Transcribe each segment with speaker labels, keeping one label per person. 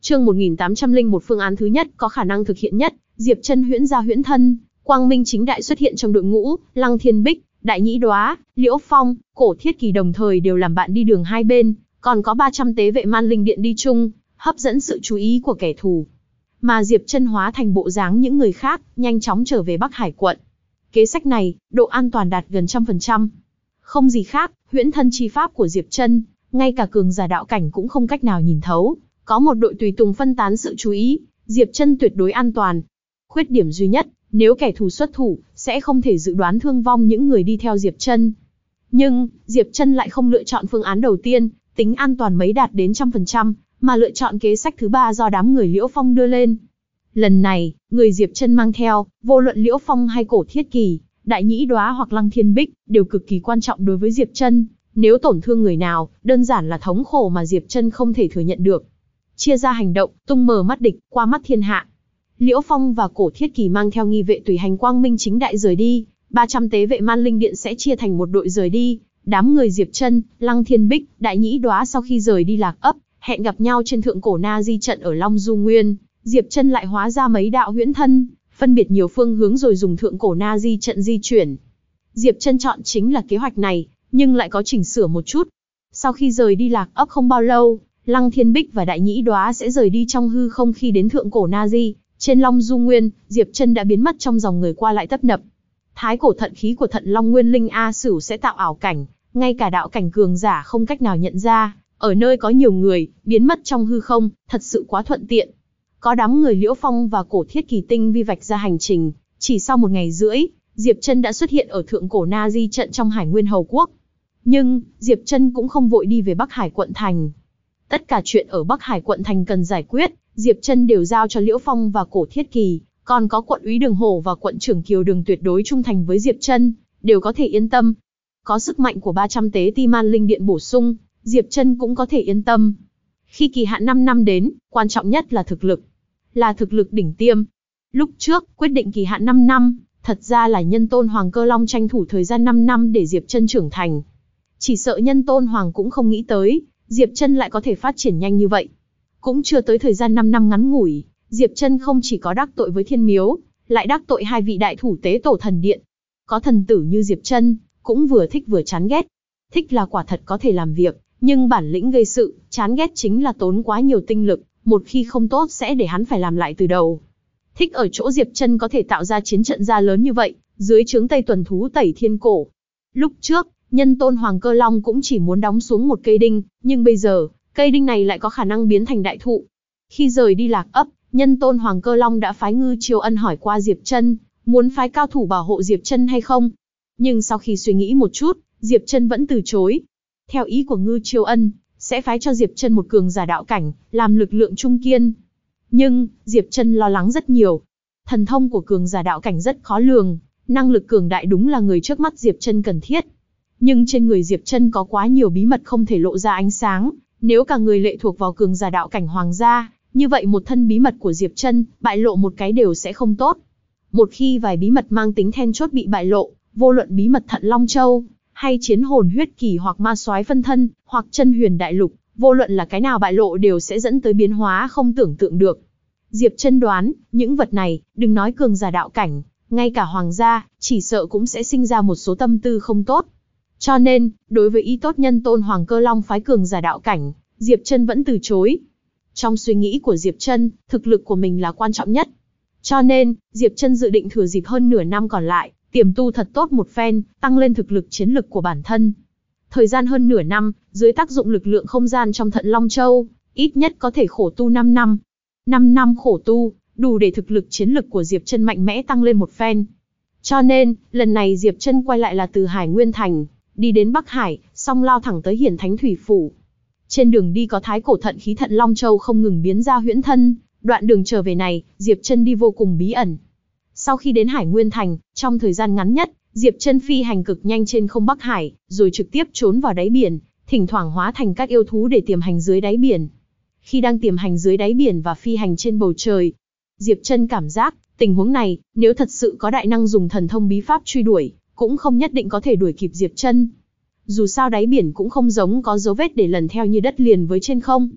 Speaker 1: Chương 1801 phương án thứ nhất có khả năng thực hiện nhất, Diệp Chân huyễn ra huyễn thân, quang minh chính đại xuất hiện trong đội ngũ, Lăng Thiên Bích, Đại Nhĩ Đoá, Liễu Phong, Cổ Thiết Kỳ đồng thời đều làm bạn đi đường hai bên, còn có 300 tế vệ Man Linh Điện đi chung, hấp dẫn sự chú ý của kẻ thù. Mà Diệp Chân hóa thành bộ dáng những người khác, nhanh chóng trở về Bắc Hải quận. Kế sách này, độ an toàn đạt gần 100%. Không gì khác, huyễn thân chi pháp của Diệp Chân, ngay cả cường giả đạo cảnh cũng không cách nào nhìn thấu, có một đội tùy tùng phân tán sự chú ý, Diệp Chân tuyệt đối an toàn. Khuyết điểm duy nhất, nếu kẻ thù xuất thủ, sẽ không thể dự đoán thương vong những người đi theo Diệp Chân. Nhưng, Diệp Chân lại không lựa chọn phương án đầu tiên, tính an toàn mấy đạt đến 100%, mà lựa chọn kế sách thứ ba do đám người Liễu Phong đưa lên. Lần này, người Diệp Chân mang theo, vô luận Liễu Phong hay Cổ Thiết Kỳ, Đại Nhĩ Đoá hoặc Lăng Thiên Bích, đều cực kỳ quan trọng đối với Diệp Chân. Nếu tổn thương người nào, đơn giản là thống khổ mà Diệp Chân không thể thừa nhận được. Chia ra hành động, tung mờ mắt địch, qua mắt thiên hạ. Liễu Phong và Cổ Thiết Kỳ mang theo nghi vệ tùy hành quang minh chính đại rời đi, 300 tế vệ Man Linh Điện sẽ chia thành một đội rời đi. Đám người Diệp Chân, Lăng Thiên Bích, Đại Nhĩ Đoá sau khi rời đi Lạc Ấp, hẹn gặp nhau trên thượng cổ Na Di trận ở Long Du Nguyên. Diệp Chân lại hóa ra mấy đạo huyễn thân, phân biệt nhiều phương hướng rồi dùng thượng cổ Na Di trận di chuyển. Diệp Chân chọn chính là kế hoạch này, nhưng lại có chỉnh sửa một chút. Sau khi rời đi Lạc Ấp không bao lâu, Lăng Thiên Bích và Đại Nhĩ Đoá sẽ rời đi trong hư không. Khi đến thượng cổ Na Di, trên Long Du Nguyên, Diệp Chân đã biến mất trong dòng người qua lại tấp nập. Thái cổ thận khí của Thận Long Nguyên Linh A Sửu sẽ tạo ảo cảnh, ngay cả đạo cảnh cường giả không cách nào nhận ra. Ở nơi có nhiều người, biến mất trong hư không, thật sự quá thuận tiện. Có đám người Liễu Phong và Cổ Thiết Kỳ tinh vi vạch ra hành trình, chỉ sau 1 ngày rưỡi, Diệp Chân đã xuất hiện ở thượng cổ Na Di trận trong Hải Nguyên Hầu Quốc. Nhưng, Diệp Chân cũng không vội đi về Bắc Hải quận thành. Tất cả chuyện ở Bắc Hải quận thành cần giải quyết, Diệp Chân đều giao cho Liễu Phong và Cổ Thiết Kỳ, còn có quận úy Đường Hổ và quận trưởng Kiều Đường tuyệt đối trung thành với Diệp Chân, đều có thể yên tâm. Có sức mạnh của 300 tế ti Man Linh Điện bổ sung, Diệp Chân cũng có thể yên tâm. Khi kỳ hạn 5 năm đến, quan trọng nhất là thực lực. Là thực lực đỉnh tiêm. Lúc trước, quyết định kỳ hạn 5 năm, thật ra là Nhân Tôn Hoàng Cơ Long tranh thủ thời gian 5 năm để Diệp Chân trưởng thành. Chỉ sợ Nhân Tôn Hoàng cũng không nghĩ tới, Diệp Chân lại có thể phát triển nhanh như vậy. Cũng chưa tới thời gian 5 năm ngắn ngủi, Diệp Chân không chỉ có đắc tội với Thiên Miếu, lại đắc tội 2 vị đại thủ tế tổ thần điện. Có thần tử như Diệp Chân, cũng vừa thích vừa chán ghét. Thích là quả thật có thể làm việc, nhưng bản lĩnh gây sự, chán ghét chính là tốn quá nhiều tinh lực, một khi không tốt sẽ để hắn phải làm lại từ đầu. Thích ở chỗ Diệp Chân có thể tạo ra chiến trận ra lớn như vậy, dưới trướng Tây Tuần Thú Tẩy Thiên Cổ. Lúc trước, Nhân Tôn Hoàng Cơ Long cũng chỉ muốn đóng xuống một cây đinh, nhưng bây giờ, cây đinh này lại có khả năng biến thành đại thụ. Khi rời đi Lạc Ấp, Nhân Tôn Hoàng Cơ Long đã phái Ngư Chiêu Ân hỏi qua Diệp Chân, muốn phái cao thủ bảo hộ Diệp Chân hay không. Nhưng sau khi suy nghĩ một chút, Diệp Chân vẫn từ chối. Theo ý của Ngư Chiêu Ân, sẽ phái cho Diệp Chân một cường giả đạo cảnh, làm lực lượng trung kiên. Nhưng, Diệp Chân lo lắng rất nhiều. Thần thông của cường giả đạo cảnh rất khó lường, năng lực cường đại đúng là người trước mắt Diệp Chân cần thiết. Nhưng trên người Diệp Chân có quá nhiều bí mật không thể lộ ra ánh sáng, nếu cả người lệ thuộc vào cường giả đạo cảnh hoàng gia, như vậy một thân bí mật của Diệp Chân, bại lộ một cái đều sẽ không tốt. Một khi vài bí mật mang tính then chốt bị bại lộ, vô luận bí mật Thận Long Châu, hay chiến hồn huyết kỳ hoặc ma soái phân thân, hoặc chân huyền đại lục, vô luận là cái nào bại lộ đều sẽ dẫn tới biến hóa không tưởng tượng được. Diệp Chân đoán, những vật này, đừng nói cường giả đạo cảnh, ngay cả hoàng gia, chỉ sợ cũng sẽ sinh ra một số tâm tư không tốt. Cho nên, đối với ý tốt Nhân Tôn Hoàng Cơ Long phái cường giả đạo cảnh, Diệp Chân vẫn từ chối. Trong suy nghĩ của Diệp Chân, thực lực của mình là quan trọng nhất. Cho nên, Diệp Chân dự định thừa dịp hơn nửa năm còn lại, tiềm tu thật tốt một phen, tăng lên thực lực chiến lực của bản thân. Thời gian hơn nửa năm, dưới tác dụng lực lượng không gian trong Thận Long Châu, ít nhất có thể khổ tu 5 năm. 5 năm khổ tu, đủ để thực lực chiến lực của Diệp Chân mạnh mẽ tăng lên một phen. Cho nên, lần này Diệp Chân quay lại là từ Hải Nguyên Thành, đi đến Bắc Hải, xong lao thẳng tới Hiển Thánh Thủy Phủ. Trên đường đi có thái cổ thận khí Thận Long Châu không ngừng biến ra huyễn thân, đoạn đường trở về này, Diệp Chân đi vô cùng bí ẩn. Sau khi đến Hải Nguyên Thành, trong thời gian ngắn nhất, Diệp Chân phi hành cực nhanh trên không Bắc Hải, rồi trực tiếp trốn vào đáy biển, thỉnh thoảng hóa thành các yêu thú để tiềm hành dưới đáy biển. Khi đang tiềm hành dưới đáy biển và phi hành trên bầu trời, Diệp Chân cảm giác, tình huống này, nếu thật sự có đại năng dùng thần thông bí pháp truy đuổi, cũng không nhất định có thể đuổi kịp Diệp Chân. Dù sao đáy biển cũng không giống có dấu vết để lần theo như đất liền với trên không.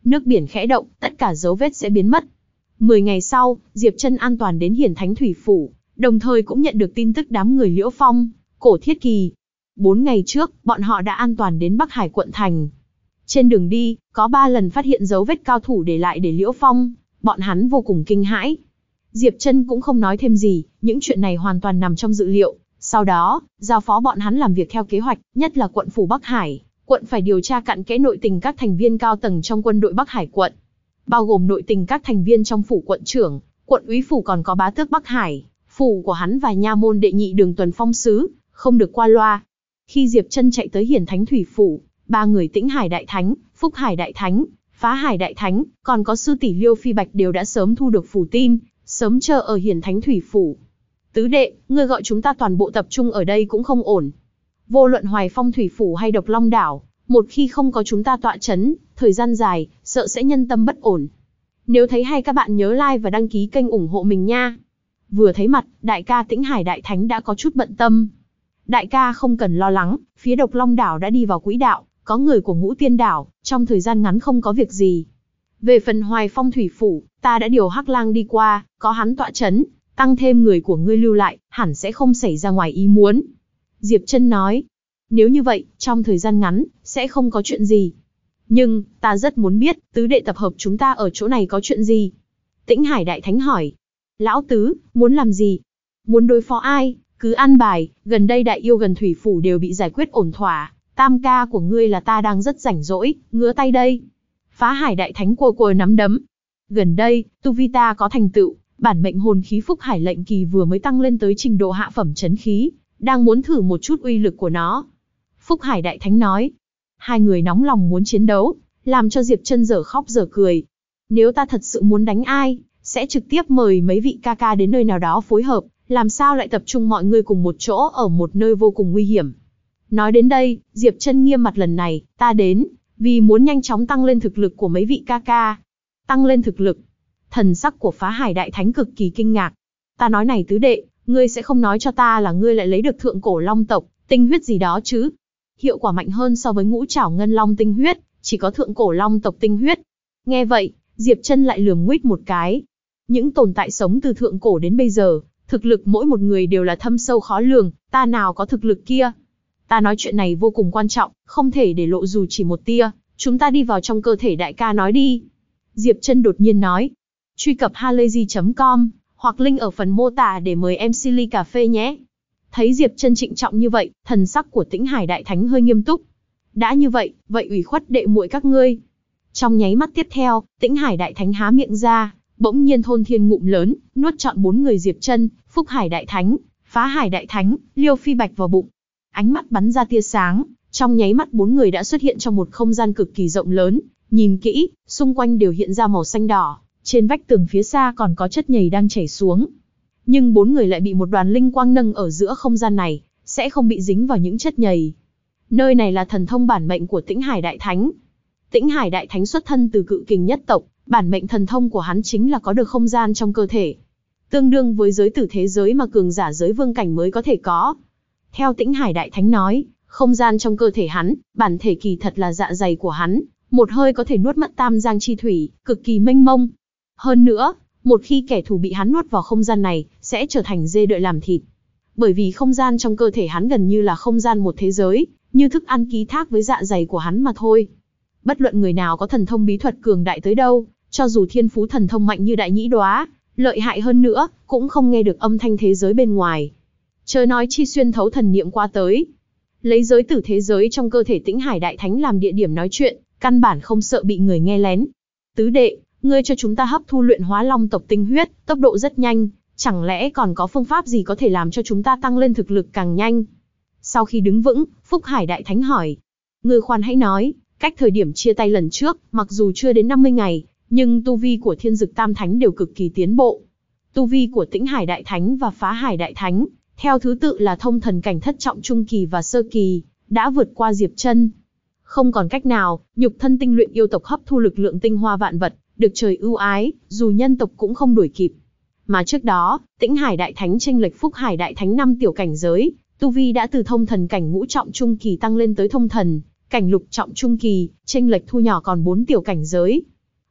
Speaker 1: Nước biển khẽ động, tất cả dấu vết sẽ biến mất. 10 ngày sau, Diệp Chân an toàn đến Hiển Thánh Thủy Phủ, đồng thời cũng nhận được tin tức đám người Liễu Phong, Cổ Thiết Kỳ. 4 ngày trước, bọn họ đã an toàn đến Bắc Hải quận thành. Trên đường đi, có 3 lần phát hiện dấu vết cao thủ để lại để Liễu Phong, bọn hắn vô cùng kinh hãi. Diệp Chân cũng không nói thêm gì, những chuyện này hoàn toàn nằm trong dự liệu. Sau đó, giao phó bọn hắn làm việc theo kế hoạch, nhất là quận phủ Bắc Hải. Quận phải điều tra cặn kẽ nội tình các thành viên cao tầng trong quân đội Bắc Hải quận, bao gồm nội tình các thành viên trong phủ quận trưởng, quận úy phủ, còn có bá tước Bắc Hải, phủ của hắn và nha môn đệ nhị Đường Tuần Phong sứ, không được qua loa. Khi Diệp Chân chạy tới Hiển Thánh Thủy Phủ, 3 người Tĩnh Hải Đại Thánh, Phúc Hải Đại Thánh, Phá Hải Đại Thánh, còn có sư tỷ Liêu Phi Bạch đều đã sớm thu được phủ tin, sớm chờ ở Hiển Thánh Thủy Phủ. Tứ đệ, ngươi gọi chúng ta toàn bộ tập trung ở đây cũng không ổn. Vô luận Hoài Phong Thủy Phủ hay Độc Long Đảo, một khi không có chúng ta tọa chấn, thời gian dài, sợ sẽ nhân tâm bất ổn. Nếu thấy hay các bạn nhớ like và đăng ký kênh ủng hộ mình nha. Vừa thấy mặt, đại ca Tĩnh Hải Đại Thánh đã có chút bận tâm. Đại ca không cần lo lắng, phía Độc Long Đảo đã đi vào quỹ đạo, có người của Ngũ Tiên Đảo, trong thời gian ngắn không có việc gì. Về phần Hoài Phong Thủy Phủ, ta đã điều Hắc Lang đi qua, có hắn tọa chấn, tăng thêm người của ngươi lưu lại, hẳn sẽ không xảy ra ngoài ý muốn. Diệp Chân nói, nếu như vậy, trong thời gian ngắn, sẽ không có chuyện gì. Nhưng, ta rất muốn biết, tứ đệ tập hợp chúng ta ở chỗ này có chuyện gì? Tĩnh Hải Đại Thánh hỏi. Lão tứ, muốn làm gì? Muốn đối phó ai? Cứ an bài, gần đây Đại Yêu gần Thủy Phủ đều bị giải quyết ổn thỏa. Tam ca của ngươi là ta đang rất rảnh rỗi, ngứa tay đây. Phá Hải Đại Thánh cua nắm đấm. Gần đây, tu vi ta có thành tựu, bản mệnh hồn khí Phúc Hải lệnh kỳ vừa mới tăng lên tới trình độ hạ phẩm chấn khí, đang muốn thử một chút uy lực của nó. Phúc Hải Đại Thánh nói. Hai người nóng lòng muốn chiến đấu, làm cho Diệp Chân dở khóc dở cười. Nếu ta thật sự muốn đánh ai, sẽ trực tiếp mời mấy vị ca ca đến nơi nào đó phối hợp, làm sao lại tập trung mọi người cùng một chỗ ở một nơi vô cùng nguy hiểm. Nói đến đây, Diệp Chân nghiêm mặt, lần này, ta đến, vì muốn nhanh chóng tăng lên thực lực của mấy vị ca ca. Tăng lên thực lực. Thần sắc của Phá Hải Đại Thánh cực kỳ kinh ngạc. Ta nói này tứ đệ, ngươi sẽ không nói cho ta là ngươi lại lấy được thượng cổ long tộc, tinh huyết gì đó chứ? Hiệu quả mạnh hơn so với Ngũ Trảo Ngân Long tinh huyết, chỉ có thượng cổ long tộc tinh huyết. Nghe vậy, Diệp Chân lại lườm nguýt một cái. Những tồn tại sống từ thượng cổ đến bây giờ, thực lực mỗi một người đều là thâm sâu khó lường, ta nào có thực lực kia. Ta nói chuyện này vô cùng quan trọng, không thể để lộ dù chỉ một tia, chúng ta đi vào trong cơ thể đại ca nói đi. Diệp Chân đột nhiên nói. Truy cập halayzi.com, hoặc link ở phần mô tả để mời em ly cà phê nhé. Thấy Diệp Chân trịnh trọng như vậy, thần sắc của Tĩnh Hải Đại Thánh hơi nghiêm túc. Đã như vậy, vậy ủy khuất đệ muội các ngươi. Trong nháy mắt tiếp theo, Tĩnh Hải Đại Thánh há miệng ra, bỗng nhiên thôn thiên ngụm lớn, nuốt trọn 4 người Diệp Chân, Phúc Hải Đại Thánh, Phá Hải Đại Thánh, Liêu Phi Bạch vào bụng. Ánh mắt bắn ra tia sáng, trong nháy mắt 4 người đã xuất hiện trong một không gian cực kỳ rộng lớn, nhìn kỹ, xung quanh đều hiện ra màu xanh đỏ, trên vách tường phía xa còn có chất nhầy đang chảy xuống. Nhưng 4 người lại bị một đoàn linh quang nâng ở giữa không gian này, sẽ không bị dính vào những chất nhầy. Nơi này là thần thông bản mệnh của Tĩnh Hải Đại Thánh. Tĩnh Hải Đại Thánh xuất thân từ Cự Kình nhất tộc, bản mệnh thần thông của hắn chính là có được không gian trong cơ thể, tương đương với giới tử thế giới mà cường giả giới vương cảnh mới có thể có. Theo Tĩnh Hải Đại Thánh nói, không gian trong cơ thể hắn, bản thể kỳ thật là dạ dày của hắn, một hơi có thể nuốt mất tam giang chi thủy, cực kỳ mênh mông. Hơn nữa, một khi kẻ thù bị hắn nuốt vào không gian này, sẽ trở thành dê đợi làm thịt. Bởi vì không gian trong cơ thể hắn gần như là không gian một thế giới, như thức ăn ký thác với dạ dày của hắn mà thôi. Bất luận người nào có thần thông bí thuật cường đại tới đâu, cho dù thiên phú thần thông mạnh như Đại Nhĩ Đoá, lợi hại hơn nữa, cũng không nghe được âm thanh thế giới bên ngoài. Chớ nói chi xuyên thấu thần niệm qua tới. Lấy giới tử thế giới trong cơ thể Tĩnh Hải Đại Thánh làm địa điểm nói chuyện, căn bản không sợ bị người nghe lén. Tứ đệ, ngươi cho chúng ta hấp thu luyện hóa long tộc tinh huyết, tốc độ rất nhanh, chẳng lẽ còn có phương pháp gì có thể làm cho chúng ta tăng lên thực lực càng nhanh? Sau khi đứng vững, Phúc Hải Đại Thánh hỏi. Ngươi khoan hãy nói, cách thời điểm chia tay lần trước, mặc dù chưa đến 50 ngày, nhưng tu vi của Thiên Dực Tam Thánh đều cực kỳ tiến bộ. Tu vi của Tĩnh Hải Đại Thánh và Phá Hải Đại Thánh, theo thứ tự là thông thần cảnh thất trọng trung kỳ và sơ kỳ, đã vượt qua Diệp Chân. Không còn cách nào, nhục thân tinh luyện yêu tộc hấp thu lực lượng tinh hoa vạn vật, được trời ưu ái, dù nhân tộc cũng không đuổi kịp. Mà trước đó, Tĩnh Hải Đại Thánh chênh lệch Phúc Hải Đại Thánh 5 tiểu cảnh giới, tu vi đã từ thông thần cảnh ngũ trọng trung kỳ tăng lên tới thông thần cảnh lục trọng trung kỳ, chênh lệch thu nhỏ còn 4 tiểu cảnh giới.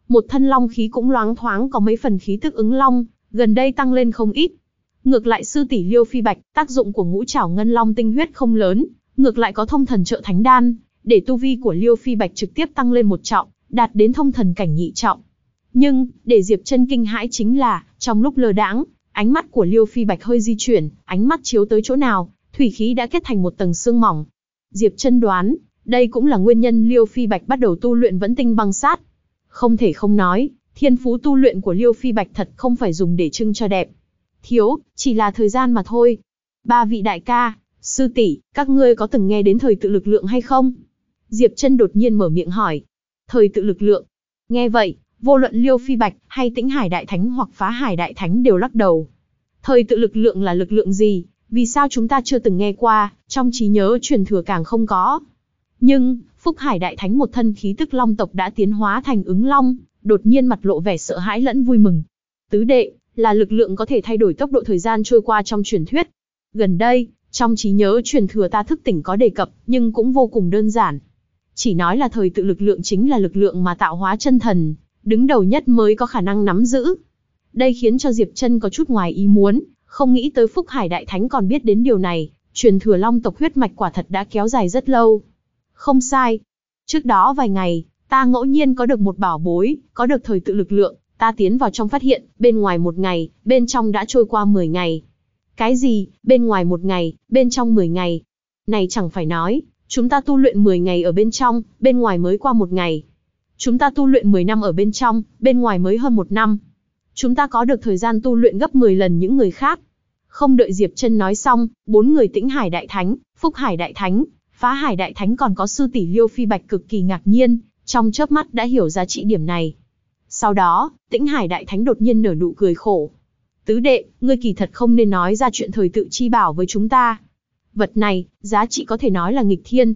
Speaker 1: một thân long khí cũng loáng thoáng có mấy phần khí tức ứng long, gần đây tăng lên không ít. Ngược lại sư tỷ Liêu Phi Bạch, tác dụng của ngũ trảo ngân long tinh huyết không lớn, ngược lại có thông thần trợ thánh đan, để tu vi của Liêu Phi Bạch trực tiếp tăng lên một trọng, đạt đến thông thần cảnh nhị trọng. Nhưng, để Diệp Chân kinh hãi chính là, trong lúc lơ đãng, ánh mắt của Liêu Phi Bạch hơi di chuyển, ánh mắt chiếu tới chỗ nào, thủy khí đã kết thành một tầng sương mỏng. Diệp Chân đoán, đây cũng là nguyên nhân Liêu Phi Bạch bắt đầu tu luyện vẫn tinh băng sát. Không thể không nói, thiên phú tu luyện của Liêu Phi Bạch thật không phải dùng để trưng cho đẹp. Thiếu, chỉ là thời gian mà thôi. Ba vị đại ca, sư tỷ, các ngươi có từng nghe đến thời tự lực lượng hay không? Diệp Chân đột nhiên mở miệng hỏi. Thời tự lực lượng. Nghe vậy, vô luận Liêu Phi Bạch hay Tĩnh Hải Đại Thánh hoặc Phá Hải Đại Thánh đều lắc đầu. Thời tự lực lượng là lực lượng gì? Vì sao chúng ta chưa từng nghe qua, trong trí nhớ truyền thừa càng không có. Nhưng, Phúc Hải Đại Thánh một thân khí tức long tộc đã tiến hóa thành ứng long, đột nhiên mặt lộ vẻ sợ hãi lẫn vui mừng. Tứ đệ, là lực lượng có thể thay đổi tốc độ thời gian trôi qua trong truyền thuyết. Gần đây, trong trí nhớ truyền thừa ta thức tỉnh có đề cập, nhưng cũng vô cùng đơn giản. Chỉ nói là thời tự lực lượng chính là lực lượng mà tạo hóa chân thần, đứng đầu nhất mới có khả năng nắm giữ. Đây khiến cho Diệp Chân có chút ngoài ý muốn, không nghĩ tới Phúc Hải Đại Thánh còn biết đến điều này, truyền thừa long tộc huyết mạch quả thật đã kéo dài rất lâu. Không sai. Trước đó vài ngày, ta ngẫu nhiên có được một bảo bối, có được thời tự lực lượng, ta tiến vào trong phát hiện, bên ngoài 1 ngày, bên trong đã trôi qua 10 ngày. Cái gì, bên ngoài 1 ngày, bên trong 10 ngày? Này chẳng phải nói, chúng ta tu luyện 10 ngày ở bên trong, bên ngoài mới qua 1 ngày. Chúng ta tu luyện 10 năm ở bên trong, bên ngoài mới hơn 1 năm. Chúng ta có được thời gian tu luyện gấp 10 lần những người khác. Không đợi Diệp Chân nói xong, 4 người Tĩnh Hải Đại Thánh, Phúc Hải Đại Thánh, Phá Hải Đại Thánh còn có sư tỷ Liêu Phi Bạch cực kỳ ngạc nhiên, trong chớp mắt đã hiểu giá trị điểm này. Sau đó, Tĩnh Hải Đại Thánh đột nhiên nở nụ cười khổ. Tứ đệ, ngươi kỳ thật không nên nói ra chuyện thời tự chi bảo với chúng ta. Vật này, giá trị có thể nói là nghịch thiên.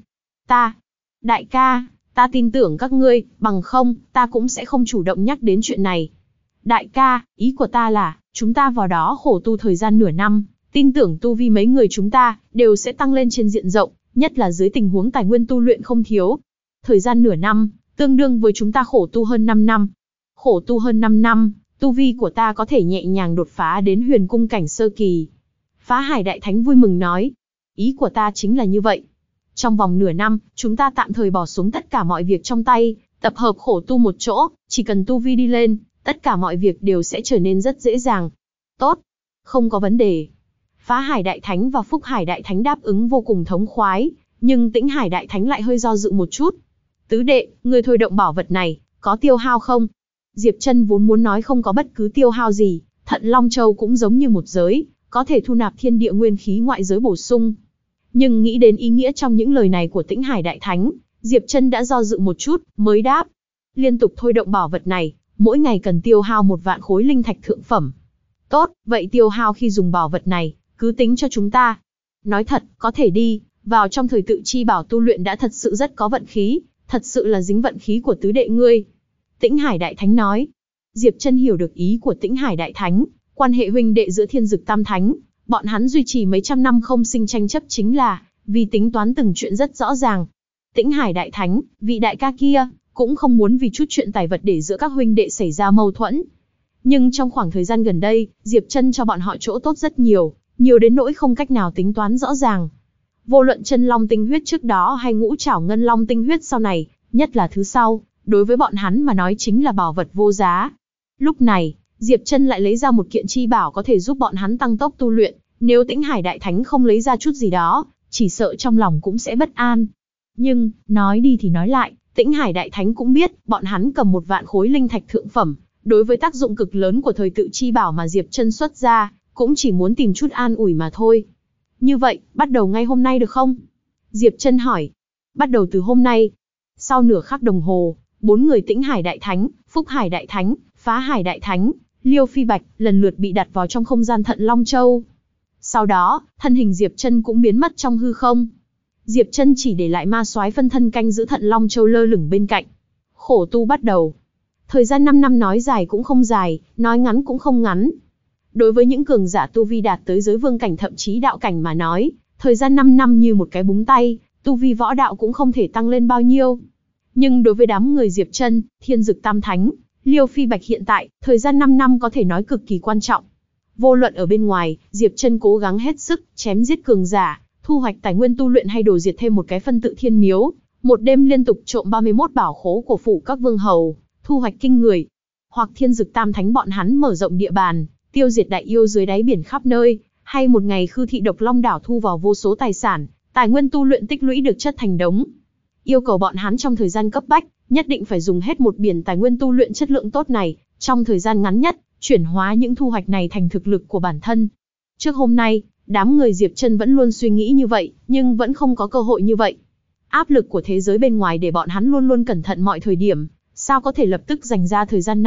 Speaker 1: Đại ca, ta tin tưởng các ngươi, bằng không, ta cũng sẽ không chủ động nhắc đến chuyện này. Đại ca, ý của ta là, chúng ta vào đó khổ tu thời gian nửa năm, tin tưởng tu vi mấy người chúng ta, đều sẽ tăng lên trên diện rộng, nhất là dưới tình huống tài nguyên tu luyện không thiếu. Thời gian nửa năm, tương đương với chúng ta khổ tu hơn 5 năm. Khổ tu hơn 5 năm, tu vi của ta có thể nhẹ nhàng đột phá đến huyền cung cảnh sơ kỳ. Phá Hải Đại Thánh vui mừng nói. Ý của ta chính là như vậy. Trong vòng nửa năm, chúng ta tạm thời bỏ xuống tất cả mọi việc trong tay, tập hợp khổ tu một chỗ, chỉ cần tu vi đi lên, tất cả mọi việc đều sẽ trở nên rất dễ dàng. Tốt, không có vấn đề. Phá Hải Đại Thánh và Phúc Hải Đại Thánh đáp ứng vô cùng thống khoái, nhưng Tĩnh Hải Đại Thánh lại hơi do dự một chút. Tứ đệ, ngươi thôi động bảo vật này, có tiêu hao không? Diệp Chân vốn muốn nói không có bất cứ tiêu hao gì, Thận Long Châu cũng giống như một giới, có thể thu nạp thiên địa nguyên khí ngoại giới bổ sung. Nhưng nghĩ đến ý nghĩa trong những lời này của Tĩnh Hải Đại Thánh, Diệp Chân đã do dự một chút, mới đáp. Liên tục thôi động bảo vật này, mỗi ngày cần tiêu hao 1 vạn khối linh thạch thượng phẩm. Tốt, vậy tiêu hao khi dùng bảo vật này, cứ tính cho chúng ta. Nói thật, có thể đi, vào trong thời tự chi bảo tu luyện đã thật sự rất có vận khí, thật sự là dính vận khí của tứ đệ ngươi. Tĩnh Hải Đại Thánh nói. Diệp Chân hiểu được ý của Tĩnh Hải Đại Thánh, quan hệ huynh đệ giữa Thiên Dực Tam Thánh, bọn hắn duy trì mấy trăm năm không sinh tranh chấp chính là vì tính toán từng chuyện rất rõ ràng. Tĩnh Hải Đại Thánh, vị đại ca kia, cũng không muốn vì chút chuyện tài vật để giữa các huynh đệ xảy ra mâu thuẫn. Nhưng trong khoảng thời gian gần đây, Diệp Chân cho bọn họ chỗ tốt rất nhiều, nhiều đến nỗi không cách nào tính toán rõ ràng. Vô luận chân long tinh huyết trước đó hay ngũ trảo ngân long tinh huyết sau này, nhất là thứ sau, đối với bọn hắn mà nói chính là bảo vật vô giá. Lúc này, Diệp Chân lại lấy ra một kiện chi bảo có thể giúp bọn hắn tăng tốc tu luyện, nếu Tĩnh Hải Đại Thánh không lấy ra chút gì đó, chỉ sợ trong lòng cũng sẽ bất an. Nhưng, nói đi thì nói lại, Tĩnh Hải Đại Thánh cũng biết, bọn hắn cầm 1 vạn khối linh thạch thượng phẩm, đối với tác dụng cực lớn của thời tự chi bảo mà Diệp Chân xuất ra, cũng chỉ muốn tìm chút an ủi mà thôi. Như vậy, bắt đầu ngay hôm nay được không? Diệp Chân hỏi. Bắt đầu từ hôm nay. Sau nửa khắc đồng hồ, 4 người Tĩnh Hải Đại Thánh, Phúc Hải Đại Thánh, Phá Hải Đại Thánh, Liêu Phi Bạch lần lượt bị đặt vào trong không gian Thận Long Châu. Sau đó, thân hình Diệp Chân cũng biến mất trong hư không. Diệp Chân chỉ để lại ma soái phân thân canh giữ Thận Long Châu lơ lửng bên cạnh. Khổ tu bắt đầu. Thời gian 5 năm nói dài cũng không dài, nói ngắn cũng không ngắn. Đối với những cường giả tu vi đạt tới giới vương cảnh thậm chí đạo cảnh mà nói, thời gian 5 năm như một cái búng tay, tu vi võ đạo cũng không thể tăng lên bao nhiêu. Nhưng đối với đám người Diệp Chân, Thiên Dực Tam Thánh, Liêu Phi Bạch hiện tại, thời gian 5 năm có thể nói cực kỳ quan trọng. Vô luận ở bên ngoài, Diệp Chân cố gắng hết sức, chém giết cường giả, thu hoạch tài nguyên tu luyện hay đổ diệt thêm một cái phân tự thiên miếu, một đêm liên tục trộm 31 bảo khố của phủ các vương hầu, thu hoạch kinh người. Hoặc Thiên Dực Tam Thánh bọn hắn mở rộng địa bàn, tiêu diệt đại yêu dưới đáy biển khắp nơi, hay một ngày Khư Thị Độc Long đảo thu vào vô số tài sản, tài nguyên tu luyện tích lũy được chất thành đống. Yêu cầu bọn hắn trong thời gian cấp bách, nhất định phải dùng hết một biển tài nguyên tu luyện chất lượng tốt này, trong thời gian ngắn nhất, chuyển hóa những thu hoạch này thành thực lực của bản thân. Trước hôm nay, đám người Diệp Chân vẫn luôn suy nghĩ như vậy, nhưng vẫn không có cơ hội như vậy. Áp lực của thế giới bên ngoài để bọn hắn luôn luôn cẩn thận mọi thời điểm, sao có thể lập tức dành ra thời gian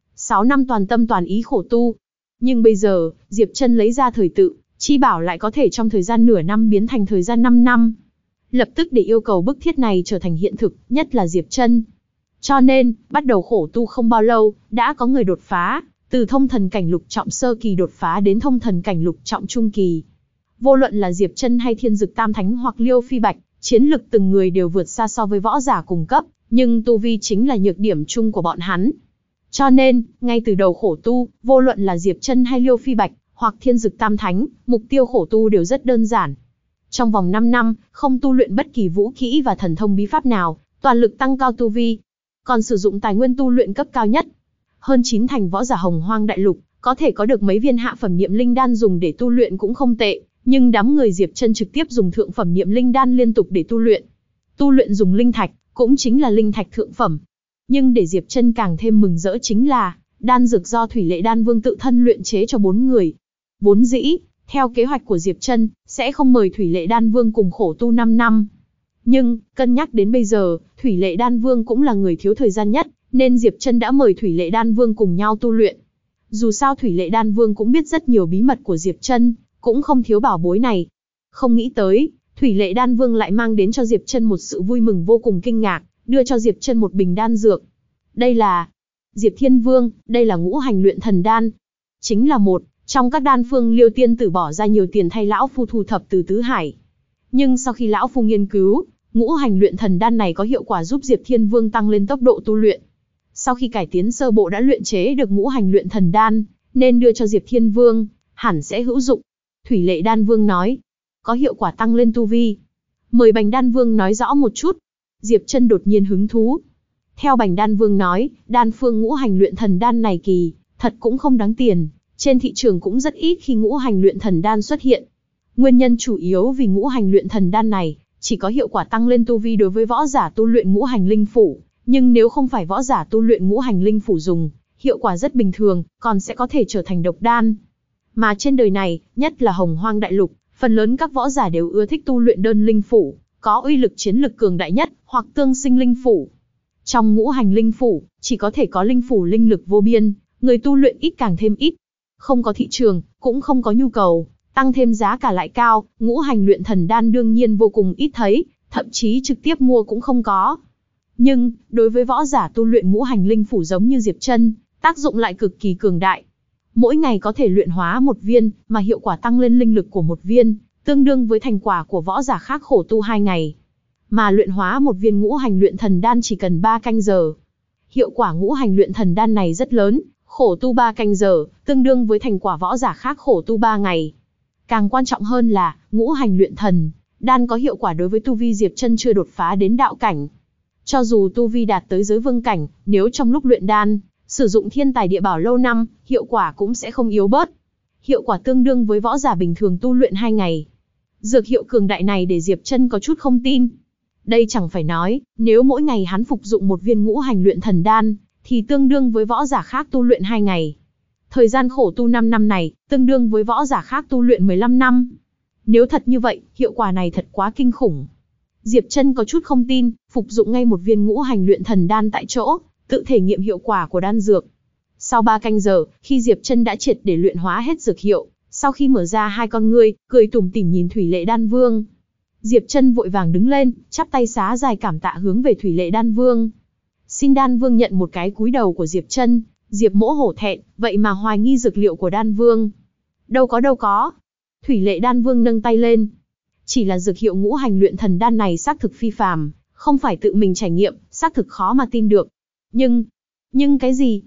Speaker 1: 6 năm toàn tâm toàn ý khổ tu. Nhưng bây giờ, Diệp Chân lấy ra thời tự, chi bảo lại có thể trong thời gian nửa năm biến thành thời gian 5 năm. Lập tức để yêu cầu bức thiết này trở thành hiện thực, nhất là Diệp Chân. Cho nên, bắt đầu khổ tu không bao lâu, đã có người đột phá, từ thông thần cảnh lục trọng sơ kỳ đột phá đến thông thần cảnh lục trọng trung kỳ. Vô luận là Diệp Chân hay Thiên Dực Tam Thánh hoặc Liêu Phi Bạch, chiến lực từng người đều vượt xa so với võ giả cùng cấp, nhưng tu vi chính là nhược điểm chung của bọn hắn. Cho nên, ngay từ đầu khổ tu, vô luận là Diệp Chân hay Liêu Phi Bạch, hoặc Thiên Dực Tam Thánh, mục tiêu khổ tu đều rất đơn giản. Trong vòng 5 năm, không tu luyện bất kỳ vũ kỹ và thần thông bí pháp nào, toàn lực tăng cao tu vi, còn sử dụng tài nguyên tu luyện cấp cao nhất. Hơn 9 thành võ giả Hồng Hoang đại lục, có thể có được mấy viên hạ phẩm niệm linh đan dùng để tu luyện cũng không tệ, nhưng đám người Diệp Chân trực tiếp dùng thượng phẩm niệm linh đan liên tục để tu luyện. Tu luyện dùng linh thạch, cũng chính là linh thạch thượng phẩm. Nhưng để Diệp Chân càng thêm mừng rỡ chính là, đan dược do Thủy Lệ Đan Vương tự thân luyện chế cho 4 người. Vốn dĩ, theo kế hoạch của Diệp Chân, sẽ không mời Thủy Lệ Đan Vương cùng khổ tu 5 năm. Nhưng, cân nhắc đến bây giờ, Thủy Lệ Đan Vương cũng là người thiếu thời gian nhất, nên Diệp Chân đã mời Thủy Lệ Đan Vương cùng nhau tu luyện. Dù sao Thủy Lệ Đan Vương cũng biết rất nhiều bí mật của Diệp Chân, cũng không thiếu bảo bối này. Không nghĩ tới, Thủy Lệ Đan Vương lại mang đến cho Diệp Chân một sự vui mừng vô cùng kinh ngạc, đưa cho Diệp Chân một bình đan dược. Đây là Diệp Thiên Vương, đây là Ngũ Hành Luyện Thần Đan. Chính là một trong các đan phương Liêu tiên tử bỏ ra nhiều tiền thay lão phu thu thập từ tứ hải. Nhưng sau khi lão phu nghiên cứu, Ngũ Hành Luyện Thần Đan này có hiệu quả giúp Diệp Thiên Vương tăng lên tốc độ tu luyện. Sau khi cải tiến sơ bộ đã luyện chế được Ngũ Hành Luyện Thần Đan, nên đưa cho Diệp Thiên Vương, hẳn sẽ hữu dụng. Thủy Lệ Đan Vương nói, có hiệu quả tăng lên tu vi. Mời Bành Đan Vương nói rõ một chút. Diệp Chân đột nhiên hứng thú. Theo Bành Đan Vương nói, đan phương Ngũ Hành Luyện Thần Đan này kỳ thật cũng không đáng tiền, trên thị trường cũng rất ít khi Ngũ Hành Luyện Thần Đan xuất hiện. Nguyên nhân chủ yếu vì Ngũ Hành Luyện Thần Đan này chỉ có hiệu quả tăng lên tu vi đối với võ giả tu luyện Ngũ Hành Linh Phủ, nhưng nếu không phải võ giả tu luyện Ngũ Hành Linh Phủ dùng, hiệu quả rất bình thường, còn sẽ có thể trở thành độc đan. Mà trên đời này, nhất là Hồng Hoang đại lục, phần lớn các võ giả đều ưa thích tu luyện đơn linh phủ, có uy lực chiến lực cường đại nhất, hoặc tương sinh linh phủ. Trong Ngũ Hành Linh Phủ, chỉ có thể có linh phủ linh lực vô biên, người tu luyện ít càng thêm ít. Không có thị trường, cũng không có nhu cầu, tăng thêm giá cả lại cao, Ngũ Hành Luyện Thần Đan đương nhiên vô cùng ít thấy, thậm chí trực tiếp mua cũng không có. Nhưng, đối với võ giả tu luyện Ngũ Hành Linh Phủ giống như Diệp Chân, tác dụng lại cực kỳ cường đại. Mỗi ngày có thể luyện hóa một viên, mà hiệu quả tăng lên linh lực của một viên, tương đương với thành quả của võ giả khác khổ tu 2 ngày. Mà luyện hóa một viên Ngũ Hành Luyện Thần Đan chỉ cần 3 canh giờ. Hiệu quả Ngũ Hành Luyện Thần Đan này rất lớn, khổ tu 3 canh giờ, tương đương với thành quả võ giả khác khổ tu 3 ngày. Càng quan trọng hơn là, Ngũ Hành Luyện Thần Đan có hiệu quả đối với tu vi Diệp Chân chưa đột phá đến đạo cảnh. Cho dù tu vi đạt tới giới vương cảnh, nếu trong lúc luyện đan, sử dụng thiên tài địa bảo lâu năm, hiệu quả cũng sẽ không yếu bớt. Hiệu quả tương đương với võ giả bình thường tu luyện 2 ngày. Dược hiệu cường đại này để Diệp Chân có chút không tin. Đây chẳng phải nói, nếu mỗi ngày hắn phục dụng một viên Ngũ Hành Luyện Thần Đan, thì tương đương với võ giả khác tu luyện 2 ngày. Thời gian khổ tu 5 năm này, tương đương với võ giả khác tu luyện 15 năm. Nếu thật như vậy, hiệu quả này thật quá kinh khủng. Diệp Chân có chút không tin, phục dụng ngay một viên Ngũ Hành Luyện Thần Đan tại chỗ, tự thể nghiệm hiệu quả của đan dược. Sau 3 canh giờ, khi Diệp Chân đã triệt để luyện hóa hết dược hiệu, sau khi mở ra hai con ngươi, cười tủm tỉm nhìn Thủy Lệ Đan Vương. Diệp Chân vội vàng đứng lên, chắp tay xá dài cảm tạ hướng về Thủy Lệ Đan Vương. Xin Đan Vương nhận một cái cúi đầu của Diệp Chân. Diệp Mỗ hổ thẹn, vậy mà hoài nghi dược liệu của Đan Vương. Đâu có. Thủy Lệ Đan Vương nâng tay lên. Chỉ là dược hiệu Ngũ Hành Luyện Thần Đan này xác thực phi phàm, không phải tự mình trải nghiệm, xác thực khó mà tin được. Nhưng cái gì?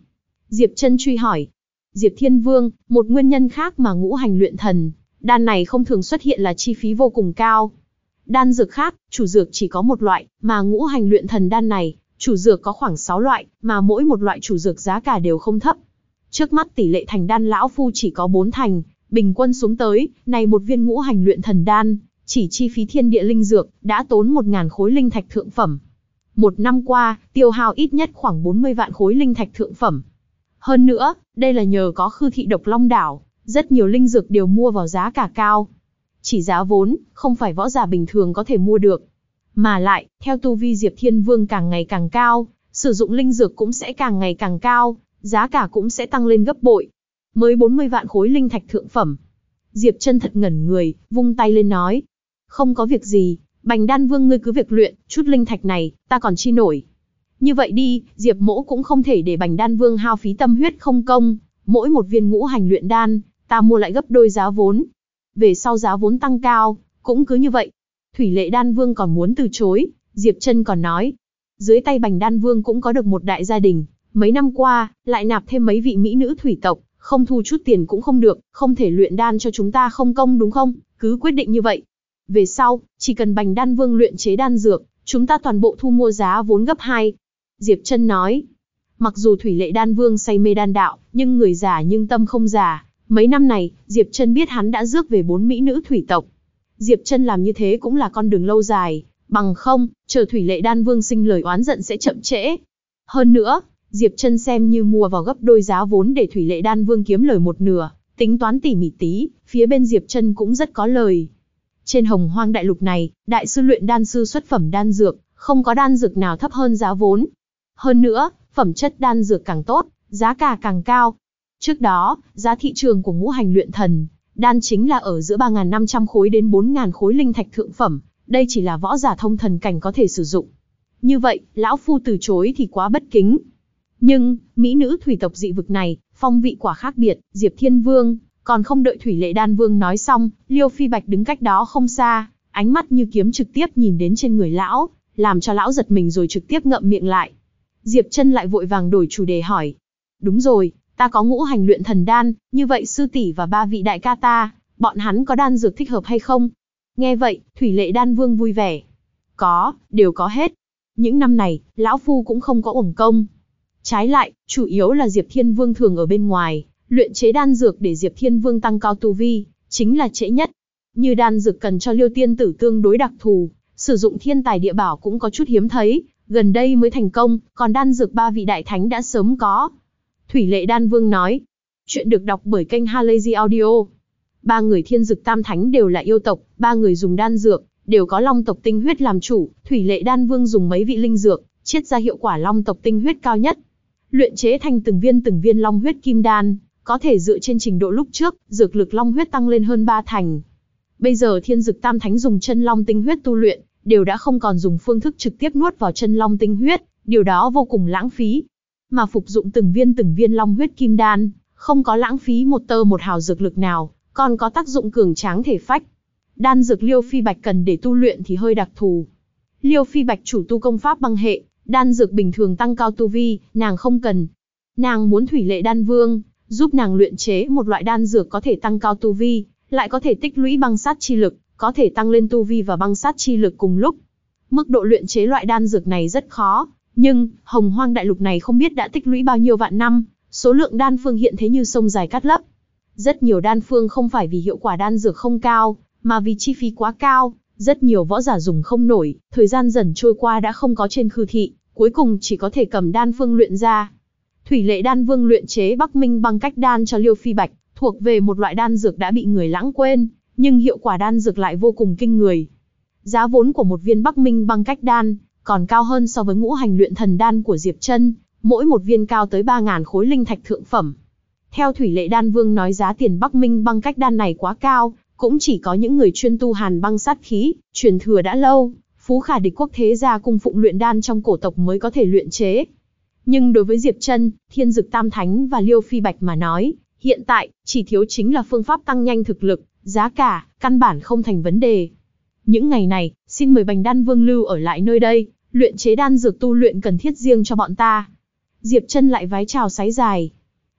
Speaker 1: Diệp Chân truy hỏi. Diệp Thiên Vương, một nguyên nhân khác mà ngũ hành luyện thần đan này không thường xuất hiện là chi phí vô cùng cao. Đan dược khác, chủ dược chỉ có một loại, mà ngũ hành luyện thần đan này, chủ dược có khoảng 6 loại, mà mỗi một loại chủ dược giá cả đều không thấp. Trước mắt tỷ lệ thành đan lão phu chỉ có 4 thành, bình quân xuống tới, này một viên ngũ hành luyện thần đan, chỉ chi phí thiên địa linh dược, đã tốn 1.000 khối linh thạch thượng phẩm. Một năm qua, tiêu hao ít nhất khoảng 40 vạn khối linh thạch thượng phẩm. Hơn nữa, đây là nhờ có Khư Thị Độc Long Đảo, rất nhiều linh dược đều mua vào giá cả cao. Chỉ giá vốn, không phải võ giả bình thường có thể mua được. Mà lại, theo tu vi Diệp Thiên Vương càng ngày càng cao, sử dụng linh dược cũng sẽ càng ngày càng cao, giá cả cũng sẽ tăng lên gấp bội. Mới 40 vạn khối linh thạch thượng phẩm. Diệp Chân thật ngẩn người, vung tay lên nói. Không có việc gì, Bành Đan Vương ngươi cứ việc luyện, chút linh thạch này, ta còn chi nổi. Như vậy đi, Diệp Mỗ cũng không thể để Bành Đan Vương hao phí tâm huyết không công, mỗi một viên ngũ hành luyện đan, ta mua lại gấp đôi giá vốn. Về sau giá vốn tăng cao, cũng cứ như vậy. Thủy Lệ Đan Vương còn muốn từ chối, Diệp Chân còn nói. Dưới tay Bành Đan Vương cũng có được một đại gia đình, mấy năm qua, lại nạp thêm mấy vị mỹ nữ thủy tộc, không thu chút tiền cũng không được, không thể luyện đan cho chúng ta không công đúng không? Cứ quyết định như vậy. Về sau, chỉ cần Bành Đan Vương luyện chế đan dược, chúng ta toàn bộ thu mua giá vốn gấp 2. Diệp Chân nói. Mặc dù Thủy Lệ Đan Vương say mê đan đạo, nhưng người già nhưng tâm không già. Mấy năm này, Diệp Chân biết hắn đã rước về 4 mỹ nữ thủy tộc. Diệp Chân làm như thế cũng là con đường lâu dài, bằng không, chờ Thủy Lệ Đan Vương sinh lời oán giận sẽ chậm trễ. Hơn nữa, Diệp Chân xem như mua vào gấp đôi giá vốn để Thủy Lệ Đan Vương kiếm lời một nửa, tính toán tỉ mỉ tí, phía bên Diệp Chân cũng rất có lời. Trên Hồng Hoang đại lục này, đại sư luyện đan sư xuất phẩm đan dược, không có đan dược nào thấp hơn giá vốn. Hơn nữa, phẩm chất đan dược càng tốt, giá cả càng cao. Trước đó, giá thị trường của ngũ hành luyện thần đan chính là ở giữa 3.500 khối đến 4.000 khối linh thạch thượng phẩm, đây chỉ là võ giả thông thần cảnh có thể sử dụng. Như vậy, lão phu từ chối thì quá bất kính. Nhưng, mỹ nữ thủy tộc dị vực này, phong vị quả khác biệt, Diệp Thiên Vương, còn không đợi Thủy Lệ Đan Vương nói xong, Liêu Phi Bạch đứng cách đó không xa, ánh mắt như kiếm trực tiếp nhìn đến trên người lão, làm cho lão giật mình rồi trực tiếp ngậm miệng lại. Diệp Chân lại vội vàng đổi chủ đề hỏi. Đúng rồi, ta có ngũ hành luyện thần đan, như vậy sư tỷ và 3 vị đại ca ta, bọn hắn có đan dược thích hợp hay không? Nghe vậy, Thủy Lệ Đan Vương vui vẻ. Có, đều có hết. Những năm này, lão phu cũng không có uổng công. Trái lại, chủ yếu là Diệp Thiên Vương thường ở bên ngoài, luyện chế đan dược để Diệp Thiên Vương tăng cao tu vi, chính là trễ nhất. Như đan dược cần cho Liêu tiên tử tương đối đặc thù, sử dụng thiên tài địa bảo cũng có chút hiếm thấy, gần đây mới thành công, còn đan dược 3 vị đại thánh đã sớm có. Thủy Lệ Đan Vương nói. Chuyện được đọc bởi kênh Halazy Audio. 3 người thiên dực tam thánh đều là yêu tộc, 3 người dùng đan dược, đều có long tộc tinh huyết làm chủ, Thủy Lệ Đan Vương dùng mấy vị linh dược, chiết ra hiệu quả long tộc tinh huyết cao nhất. Luyện chế thành từng viên long huyết kim đan, có thể dựa trên trình độ lúc trước, dược lực long huyết tăng lên hơn 3 thành. Bây giờ thiên dực tam thánh dùng chân long tinh huyết tu luyện, đều đã không còn dùng phương thức trực tiếp nuốt vào chân long tinh huyết, điều đó vô cùng lãng phí. Mà phục dụng từng viên long huyết kim đan, không có lãng phí một tơ một hào dược lực nào, còn có tác dụng cường tráng thể phách. Đan dược Liêu Phi Bạch cần để tu luyện thì hơi đặc thù. Liêu Phi Bạch chủ tu công pháp băng hệ, đan dược bình thường tăng cao tu vi, nàng không cần. Nàng muốn Thủy Lệ Đan Vương giúp nàng luyện chế một loại đan dược có thể tăng cao tu vi, lại có thể tích lũy băng sát chi lực, có thể tăng lên tu vi và băng sát chi lực cùng lúc. Mức độ luyện chế loại đan dược này rất khó, nhưng Hồng Hoang đại lục này không biết đã tích lũy bao nhiêu vạn năm, số lượng đan phương hiện thế như sông dài cát lấp. Rất nhiều đan phương không phải vì hiệu quả đan dược không cao, mà vì chi phí quá cao, rất nhiều võ giả dùng không nổi, thời gian dần trôi qua đã không có trên Khư Thị, cuối cùng chỉ có thể cầm đan phương luyện ra. Thủy Lệ Đan Vương luyện chế Bắc Minh băng cách đan cho Liêu Phi Bạch, thuộc về một loại đan dược đã bị người lãng quên, nhưng hiệu quả đan dược lại vô cùng kinh người. Giá vốn của một viên Bắc Minh băng cách đan còn cao hơn so với ngũ hành luyện thần đan của Diệp Chân, mỗi một viên cao tới 3.000 khối linh thạch thượng phẩm. Theo Thủy Lệ Đan Vương nói giá tiền Bắc Minh băng cách đan này quá cao, cũng chỉ có những người chuyên tu hàn băng sát khí, truyền thừa đã lâu, phú khả địch quốc thế gia cung phụng luyện đan trong cổ tộc mới có thể luyện chế. Nhưng đối với Diệp Chân, Thiên Dực Tam Thánh và Liêu Phi Bạch mà nói, hiện tại chỉ thiếu chính là phương pháp tăng nhanh thực lực, giá cả căn bản không thành vấn đề. Những ngày này, xin mời Bành Đan Vương lưu ở lại nơi đây, luyện chế đan dược tu luyện cần thiết riêng cho bọn ta. Diệp Chân lại vái chào sái dài.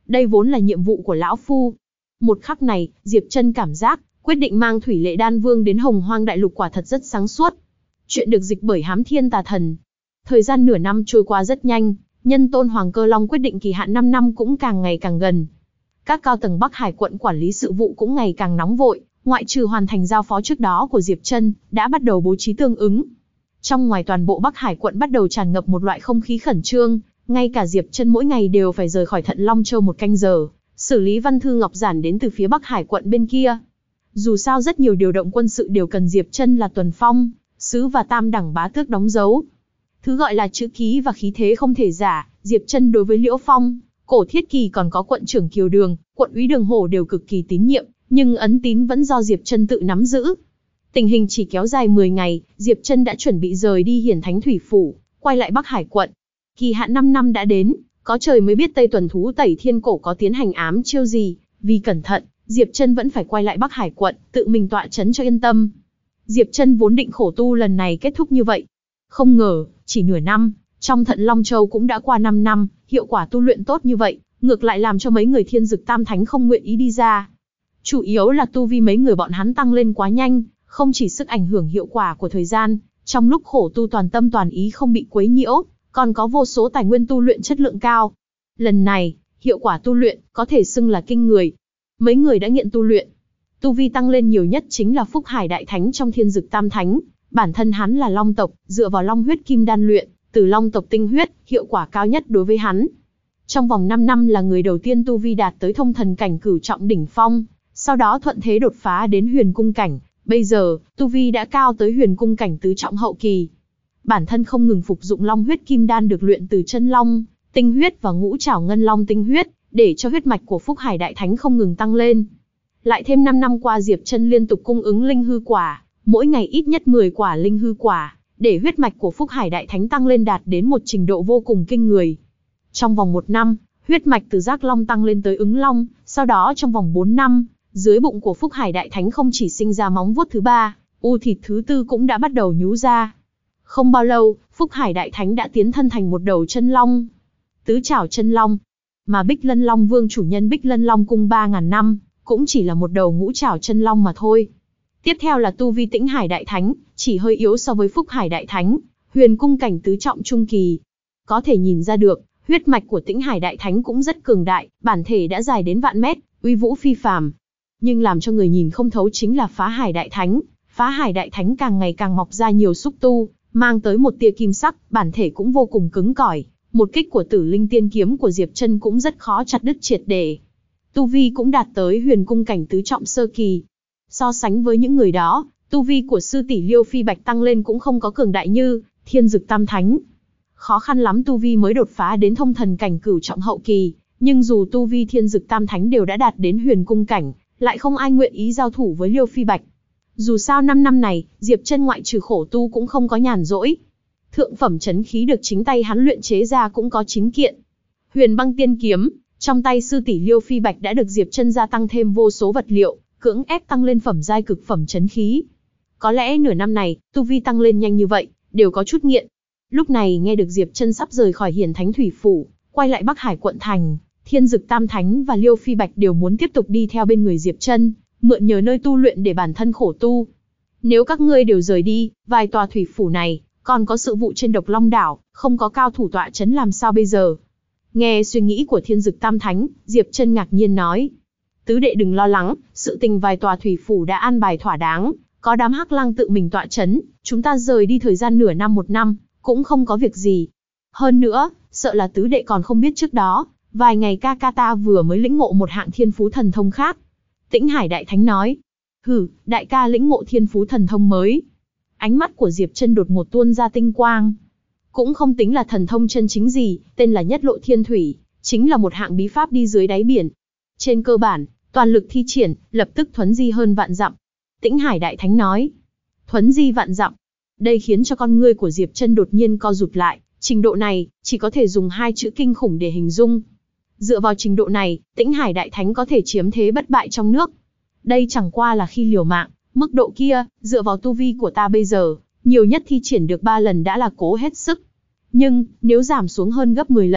Speaker 1: Đây vốn là nhiệm vụ của lão phu. Một khắc này, Diệp Chân cảm giác, quyết định mang Thủy Lệ Đan Vương đến Hồng Hoang Đại Lục quả thật rất sáng suốt. Chuyện được dịch bởi Hám Thiên Tà Thần. Thời gian nửa năm trôi qua rất nhanh, Nhân Tôn Hoàng Cơ Long quyết định kỳ hạn 5 năm cũng càng ngày càng gần. Các cao tầng Bắc Hải quận quản lý sự vụ cũng ngày càng nóng vội, ngoại trừ hoàn thành giao phó trước đó của Diệp Chân, đã bắt đầu bố trí tương ứng. Trong ngoài toàn bộ Bắc Hải quận bắt đầu tràn ngập một loại không khí khẩn trương, ngay cả Diệp Chân mỗi ngày đều phải rời khỏi Thận Long Châu một canh giờ, xử lý văn thư ngọc giản đến từ phía Bắc Hải quận bên kia. Dù sao rất nhiều điều động quân sự đều cần Diệp Chân là tuần phong, sứ và tam đẳng bá tước đóng dấu. Thứ gọi là chữ ký và khí thế không thể giả, Diệp Chân đối với Liễu Phong, Cổ Thiết Kỳ còn có quận trưởng Kiều Đường, quận úy Đường Hổ đều cực kỳ tín nhiệm, nhưng ấn tín vẫn do Diệp Chân tự nắm giữ. Tình hình chỉ kéo dài 10 ngày, Diệp Chân đã chuẩn bị rời đi Hiển Thánh Thủy Phủ, quay lại Bắc Hải quận. Kỳ hạn 5 năm đã đến, có trời mới biết Tây Tuần Thú Tẩy Thiên Cổ có tiến hành ám chiêu gì, vì cẩn thận, Diệp Chân vẫn phải quay lại Bắc Hải quận, tự mình tọa trấn cho yên tâm. Diệp Chân vốn định khổ tu lần này kết thúc như vậy. Không ngờ, chỉ nửa năm, trong Thận Long Châu cũng đã qua 5 năm, hiệu quả tu luyện tốt như vậy, ngược lại làm cho mấy người Thiên Dực Tam Thánh không nguyện ý đi ra. Chủ yếu là tu vi mấy người bọn hắn tăng lên quá nhanh, không chỉ sức ảnh hưởng hiệu quả của thời gian, trong lúc khổ tu toàn tâm toàn ý không bị quấy nhiễu, còn có vô số tài nguyên tu luyện chất lượng cao. Lần này, hiệu quả tu luyện có thể xưng là kinh người. Mấy người đã nghiện tu luyện. Tu vi tăng lên nhiều nhất chính là Phúc Hải Đại Thánh trong Thiên Dực Tam Thánh. Bản thân hắn là Long tộc, dựa vào Long huyết kim đan luyện, từ Long tộc tinh huyết, hiệu quả cao nhất đối với hắn. Trong vòng 5 năm là người đầu tiên tu vi đạt tới thông thần cảnh cửu trọng đỉnh phong, sau đó thuận thế đột phá đến huyền cung cảnh, bây giờ, tu vi đã cao tới huyền cung cảnh tứ trọng hậu kỳ. Bản thân không ngừng phục dụng Long huyết kim đan được luyện từ chân long, tinh huyết và ngũ trảo ngân long tinh huyết, để cho huyết mạch của Phúc Hải Đại Thánh không ngừng tăng lên. Lại thêm 5 năm qua Diệp Chân liên tục cung ứng linh hư quả, mỗi ngày ít nhất 10 quả linh hư quả, để huyết mạch của Phúc Hải Đại Thánh tăng lên đạt đến một trình độ vô cùng kinh người. Trong vòng 1 năm, huyết mạch từ Giác Long tăng lên tới Ứng Long, sau đó trong vòng 4 năm, dưới bụng của Phúc Hải Đại Thánh không chỉ sinh ra móng vuốt thứ 3, u thịt thứ 4 cũng đã bắt đầu nhú ra. Không bao lâu, Phúc Hải Đại Thánh đã tiến thân thành một đầu chân long, tứ trảo chân long, mà Bích Lân Long Vương chủ nhân Bích Lân Long cung 3000 năm, cũng chỉ là một đầu ngũ trảo chân long mà thôi. Tiếp theo là tu vi Tĩnh Hải Đại Thánh, chỉ hơi yếu so với Phúc Hải Đại Thánh, huyền cung cảnh tứ trọng trung kỳ. Có thể nhìn ra được, huyết mạch của Tĩnh Hải Đại Thánh cũng rất cường đại, bản thể đã dài đến vạn mét, uy vũ phi phàm. Nhưng làm cho người nhìn không thấu chính là Phá Hải Đại Thánh. Phá Hải Đại Thánh càng ngày càng mọc ra nhiều xúc tu, mang tới một tia kim sắc, bản thể cũng vô cùng cứng cỏi. Một kích của Tử Linh Tiên kiếm của Diệp Chân cũng rất khó chặt đứt triệt để. Tu vi cũng đạt tới huyền cung cảnh tứ trọng sơ kỳ. So sánh với những người đó, tu vi của sư tỷ Liêu Phi Bạch tăng lên cũng không có cường đại như Thiên Dực Tam Thánh. Khó khăn lắm tu vi mới đột phá đến thông thần cảnh cửu trọng hậu kỳ, nhưng dù tu vi Thiên Dực Tam Thánh đều đã đạt đến huyền cung cảnh, lại không ai nguyện ý giao thủ với Liêu Phi Bạch. Dù sao 5 năm này, Diệp Chân ngoại trừ khổ tu cũng không có nhàn rỗi. Thượng phẩm chấn khí được chính tay hắn luyện chế ra cũng có 9 kiện. Huyền Băng Tiên kiếm, trong tay sư tỷ Liêu Phi Bạch đã được Diệp Chân gia tăng thêm vô số vật liệu, cưỡng ép tăng lên phẩm giai cực phẩm chấn khí. Có lẽ nửa năm này, tu vi tăng lên nhanh như vậy, đều có chút nghiện. Lúc này nghe được Diệp Chân sắp rời khỏi Hiển Thánh Thủy Phủ, quay lại Bắc Hải quận thành, Thiên Dực Tam Thánh và Liêu Phi Bạch đều muốn tiếp tục đi theo bên người Diệp Chân, mượn nhờ nơi tu luyện để bản thân khổ tu. Nếu các ngươi đều rời đi, vài tòa thủy phủ này, còn có sự vụ trên Độc Long đảo, không có cao thủ tọa trấn làm sao bây giờ? Nghe suy nghĩ của Thiên Dực Tam Thánh, Diệp Chân ngạc nhiên nói: "Tứ đệ đừng lo lắng, sự tình vài tòa thủy phủ đã an bài thỏa đáng, có đám Hắc Lang tự mình tọa trấn, chúng ta rời đi thời gian nửa năm 1 năm, cũng không có việc gì. Hơn nữa, sợ là tứ đệ còn không biết trước đó, vài ngày ca ca ta vừa mới lĩnh ngộ một hạng thiên phú thần thông khác." Tĩnh Hải Đại Thánh nói: "Hừ, đại ca lĩnh ngộ thiên phú thần thông mới?" Ánh mắt của Diệp Chân đột ngột tuôn ra tinh quang. Cũng không tính là thần thông chân chính gì, tên là Nhất Lộ Thiên Thủy, chính là một hạng bí pháp đi dưới đáy biển. Trên cơ bản, toàn lực thi triển, lập tức thuấn di hơn vạn dặm. Tĩnh Hải Đại Thánh nói: "Thuấn di vạn dặm?" Đây khiến cho con ngươi của Diệp Chân đột nhiên co rụt lại, trình độ này, chỉ có thể dùng 2 chữ kinh khủng để hình dung. Dựa vào trình độ này, Tĩnh Hải Đại Thánh có thể chiếm thế bất bại trong nước. Đây chẳng qua là khi liều mạng, mức độ kia, dựa vào tu vi của ta bây giờ, nhiều nhất thi triển được 3 lần đã là cố hết sức. Nhưng, nếu giảm xuống hơn gấp 10 lần,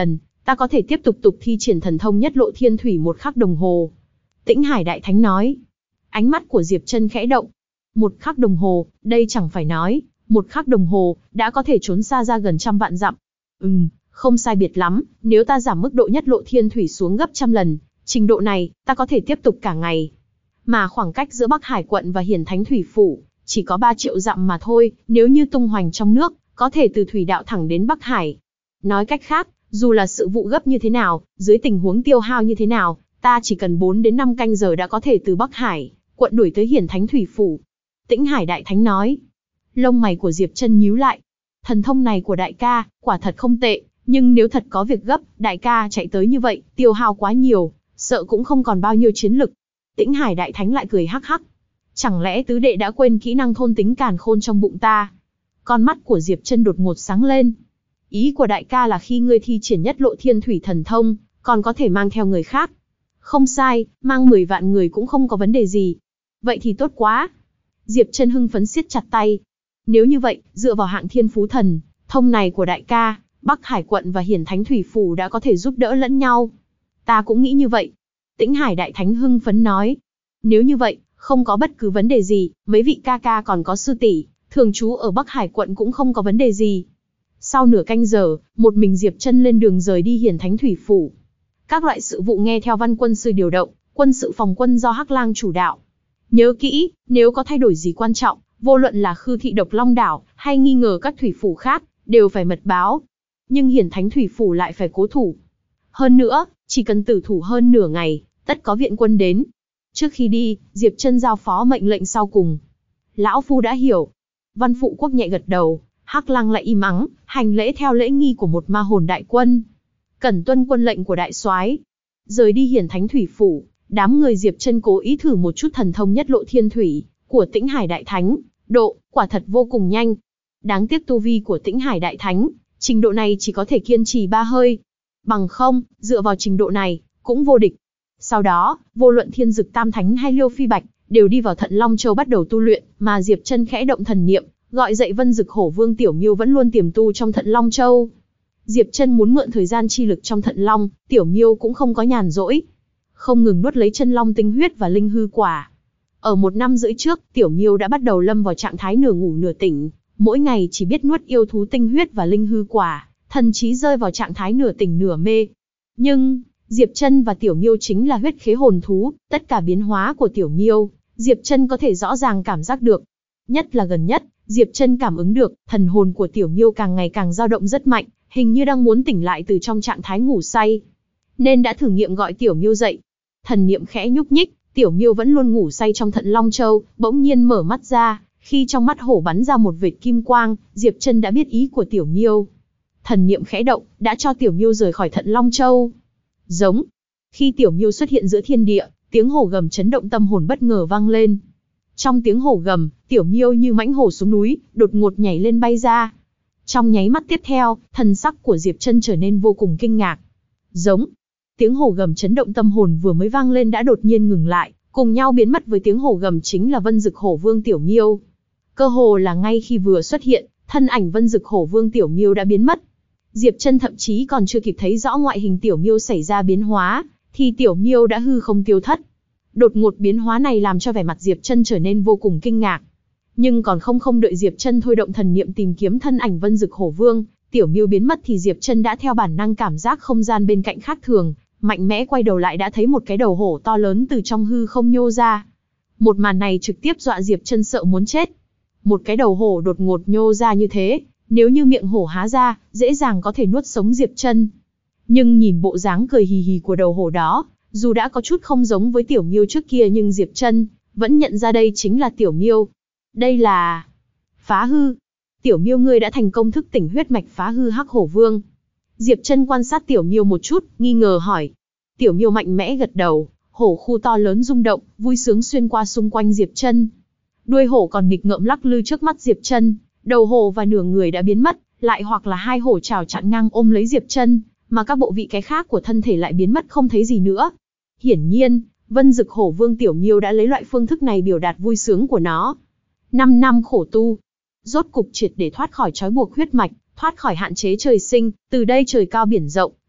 Speaker 1: ta có thể tiếp tục thi triển thần thông nhất lộ thiên thủy 1 khắc đồng hồ. Tĩnh Hải Đại Thánh nói. Ánh mắt của Diệp Trân khẽ động. 1 khắc đồng hồ, đây chẳng phải nói, 1 khắc đồng hồ, đã có thể trốn xa ra gần trăm vạn dặm. Không sai biệt lắm, nếu ta giảm mức độ nhất lộ thiên thủy xuống gấp trăm lần, trình độ này, ta có thể tiếp tục cả ngày. Mà khoảng cách giữa Bắc Hải quận và Hiển Thánh Thủy Phủ, chỉ có 3 triệu dặm mà thôi, nếu như tung hoành trong nước, có thể từ thủy đạo thẳng đến Bắc Hải. Nói cách khác, dù là sự vụ gấp như thế nào, dưới tình huống tiêu hao như thế nào, ta chỉ cần 4 đến 5 canh giờ đã có thể từ Bắc Hải quận đuổi tới Hiển Thánh Thủy Phủ. Tĩnh Hải Đại Thánh nói. Lông mày của Diệp Trân nhíu lại. Thần thông này của đại ca, quả thật không tệ, nhưng nếu thật có việc gấp, đại ca chạy tới như vậy, tiêu hao quá nhiều, sợ cũng không còn bao nhiêu chiến lực. Tĩnh Hải Đại Thánh lại cười hắc hắc. Chẳng lẽ tứ đệ đã quên kỹ năng thôn tính càn khôn trong bụng ta? Con mắt của Diệp Trân đột ngột sáng lên. Ý của đại ca là khi ngươi thi triển nhất lộ thiên thủy thần thông, còn có thể mang theo người khác. Không sai, mang 10 vạn người cũng không có vấn đề gì. Vậy thì tốt quá. Diệp Trân hưng phấn siết chặt tay. Nếu như vậy, dựa vào hạng thiên phú thần thông này của đại ca, Bắc Hải quận và Hiển Thánh Thủy Phủ đã có thể giúp đỡ lẫn nhau. Ta cũng nghĩ như vậy. Tĩnh Hải Đại Thánh hưng phấn nói. Nếu như vậy, không có bất cứ vấn đề gì, mấy vị ca ca còn có sư tỷ, thường trú ở Bắc Hải quận cũng không có vấn đề gì. Sau nửa canh giờ, một mình Diệp Trân lên đường rời đi Hiển Thánh Thủy Phủ. Các loại sự vụ nghe theo Văn quân sư điều động, quân sự phòng quân do Hắc Lang chủ đạo. Nhớ kỹ, nếu có thay đổi gì quan trọng, vô luận là Khư Thị Độc Long Đảo, hay nghi ngờ các thủy phủ khác, đều phải mật báo. Nhưng Hiển Thánh Thủy Phủ lại phải cố thủ. Hơn nữa, chỉ cần tử thủ hơn nửa ngày, tất có viện quân đến. Trước khi đi, Diệp Trân giao phó mệnh lệnh sau cùng. Lão Phu đã hiểu. Văn Phụ Quốc nhẹ gật đầu, Hắc Lang lại im ắng, hành lễ theo lễ nghi của một ma hồn đại quân. Cẩn tuân quân lệnh của đại soái. Rời đi Hiển Thánh Thủy Phủ, đám người Diệp Trân cố ý thử một chút thần thông nhất lộ thiên thủy của Tĩnh Hải Đại Thánh, độ quả thật vô cùng nhanh. Đáng tiếc tu vi của Tĩnh Hải Đại Thánh, trình độ này chỉ có thể kiên trì 3 hơi. Bằng không, dựa vào trình độ này, cũng vô địch. Sau đó, vô luận Thiên Dực Tam Thánh hay Liêu Phi Bạch, đều đi vào Thận Long Châu bắt đầu tu luyện, mà Diệp Trân khẽ động thần niệm, gọi dậy Vân Dực Hổ Vương Tiểu Miêu vẫn luôn tiềm tu trong Thận Long Châu. Diệp Trân muốn mượn thời gian chi lực trong Thận Long, Tiểu Miêu cũng không có nhàn rỗi, không ngừng nuốt lấy chân long tinh huyết và linh hư quả. Ở 1 năm rưỡi trước, Tiểu Miêu đã bắt đầu lâm vào trạng thái nửa ngủ nửa tỉnh, mỗi ngày chỉ biết nuốt yêu thú tinh huyết và linh hư quả, thần trí rơi vào trạng thái nửa tỉnh nửa mê. Nhưng Diệp Trân và Tiểu Miêu chính là huyết khế hồn thú, tất cả biến hóa của Tiểu Miêu, Diệp Trân có thể rõ ràng cảm giác được. Nhất là gần nhất, Diệp Trân cảm ứng được, thần hồn của Tiểu Miêu càng ngày càng dao động rất mạnh, hình như đang muốn tỉnh lại từ trong trạng thái ngủ say. Nên đã thử nghiệm gọi Tiểu Miêu dậy. Thần niệm khẽ nhúc nhích, Tiểu Miêu vẫn luôn ngủ say trong Thận Long Châu, bỗng nhiên mở mắt ra, khi trong mắt hổ bắn ra một vệt kim quang, Diệp Trân đã biết ý của Tiểu Miêu. Thần niệm khẽ động, đã cho Tiểu Miêu rời khỏi Thận Long Châu. Giống. Khi Tiểu Miêu xuất hiện giữa thiên địa, tiếng hổ gầm chấn động tâm hồn bất ngờ vang lên. Trong tiếng hổ gầm, Tiểu Miêu như mãnh hổ xuống núi, đột ngột nhảy lên bay ra. Trong nháy mắt tiếp theo, thần sắc của Diệp Trân trở nên vô cùng kinh ngạc. Giống. Tiếng hổ gầm chấn động tâm hồn vừa mới vang lên đã đột nhiên ngừng lại, cùng nhau biến mất với tiếng hổ gầm chính là Vân Dực Hổ Vương Tiểu Miêu. Cơ hồ là ngay khi vừa xuất hiện, thân ảnh Vân Dực Hổ Vương Tiểu Miêu đã biến mất. Diệp Trân thậm chí còn chưa kịp thấy rõ ngoại hình Tiểu Miêu xảy ra biến hóa, thì Tiểu Miêu đã hư không tiêu thất. Đột ngột biến hóa này làm cho vẻ mặt Diệp Trân trở nên vô cùng kinh ngạc. Nhưng còn không đợi Diệp Trân thôi động thần niệm tìm kiếm thân ảnh Vân Dực Hổ Vương Tiểu Miêu biến mất thì Diệp Trân đã theo bản năng cảm giác không gian bên cạnh khác thường, mạnh mẽ quay đầu lại đã thấy một cái đầu hổ to lớn từ trong hư không nhô ra. Một màn này trực tiếp dọa Diệp Trân sợ muốn chết. Một cái đầu hổ đột ngột nhô ra như thế, nếu như miệng hổ há ra, dễ dàng có thể nuốt sống Diệp Trân. Nhưng nhìn bộ dáng cười hì hì của đầu hổ đó, dù đã có chút không giống với Tiểu Miêu trước kia nhưng Diệp Trân vẫn nhận ra đây chính là Tiểu Miêu. Đây là phá hư. Tiểu Miêu ngươi đã thành công thức tỉnh huyết mạch phá hư Hắc Hổ Vương. Diệp Trân quan sát Tiểu Miêu một chút, nghi ngờ hỏi. Tiểu Miêu mạnh mẽ gật đầu, hổ khu to lớn rung động, vui sướng xuyên qua xung quanh Diệp Trân. Đuôi hổ còn nghịch ngợm lắc lư trước mắt Diệp Trân, đầu hổ và nửa người đã biến mất, lại hoặc là hai hổ trảo chặn ngang ôm lấy Diệp Trân, mà các bộ vị cái khác của thân thể lại biến mất không thấy gì nữa. Hiển nhiên, Vân Dực Hổ Vương Tiểu Miêu đã lấy loại phương thức này biểu đạt vui sướng của nó. 5 năm khổ tu, rốt cục triệt để thoát khỏi trói buộc huyết mạch, thoát khỏi hạn chế trời sinh, từ đây trời cao biển rộng,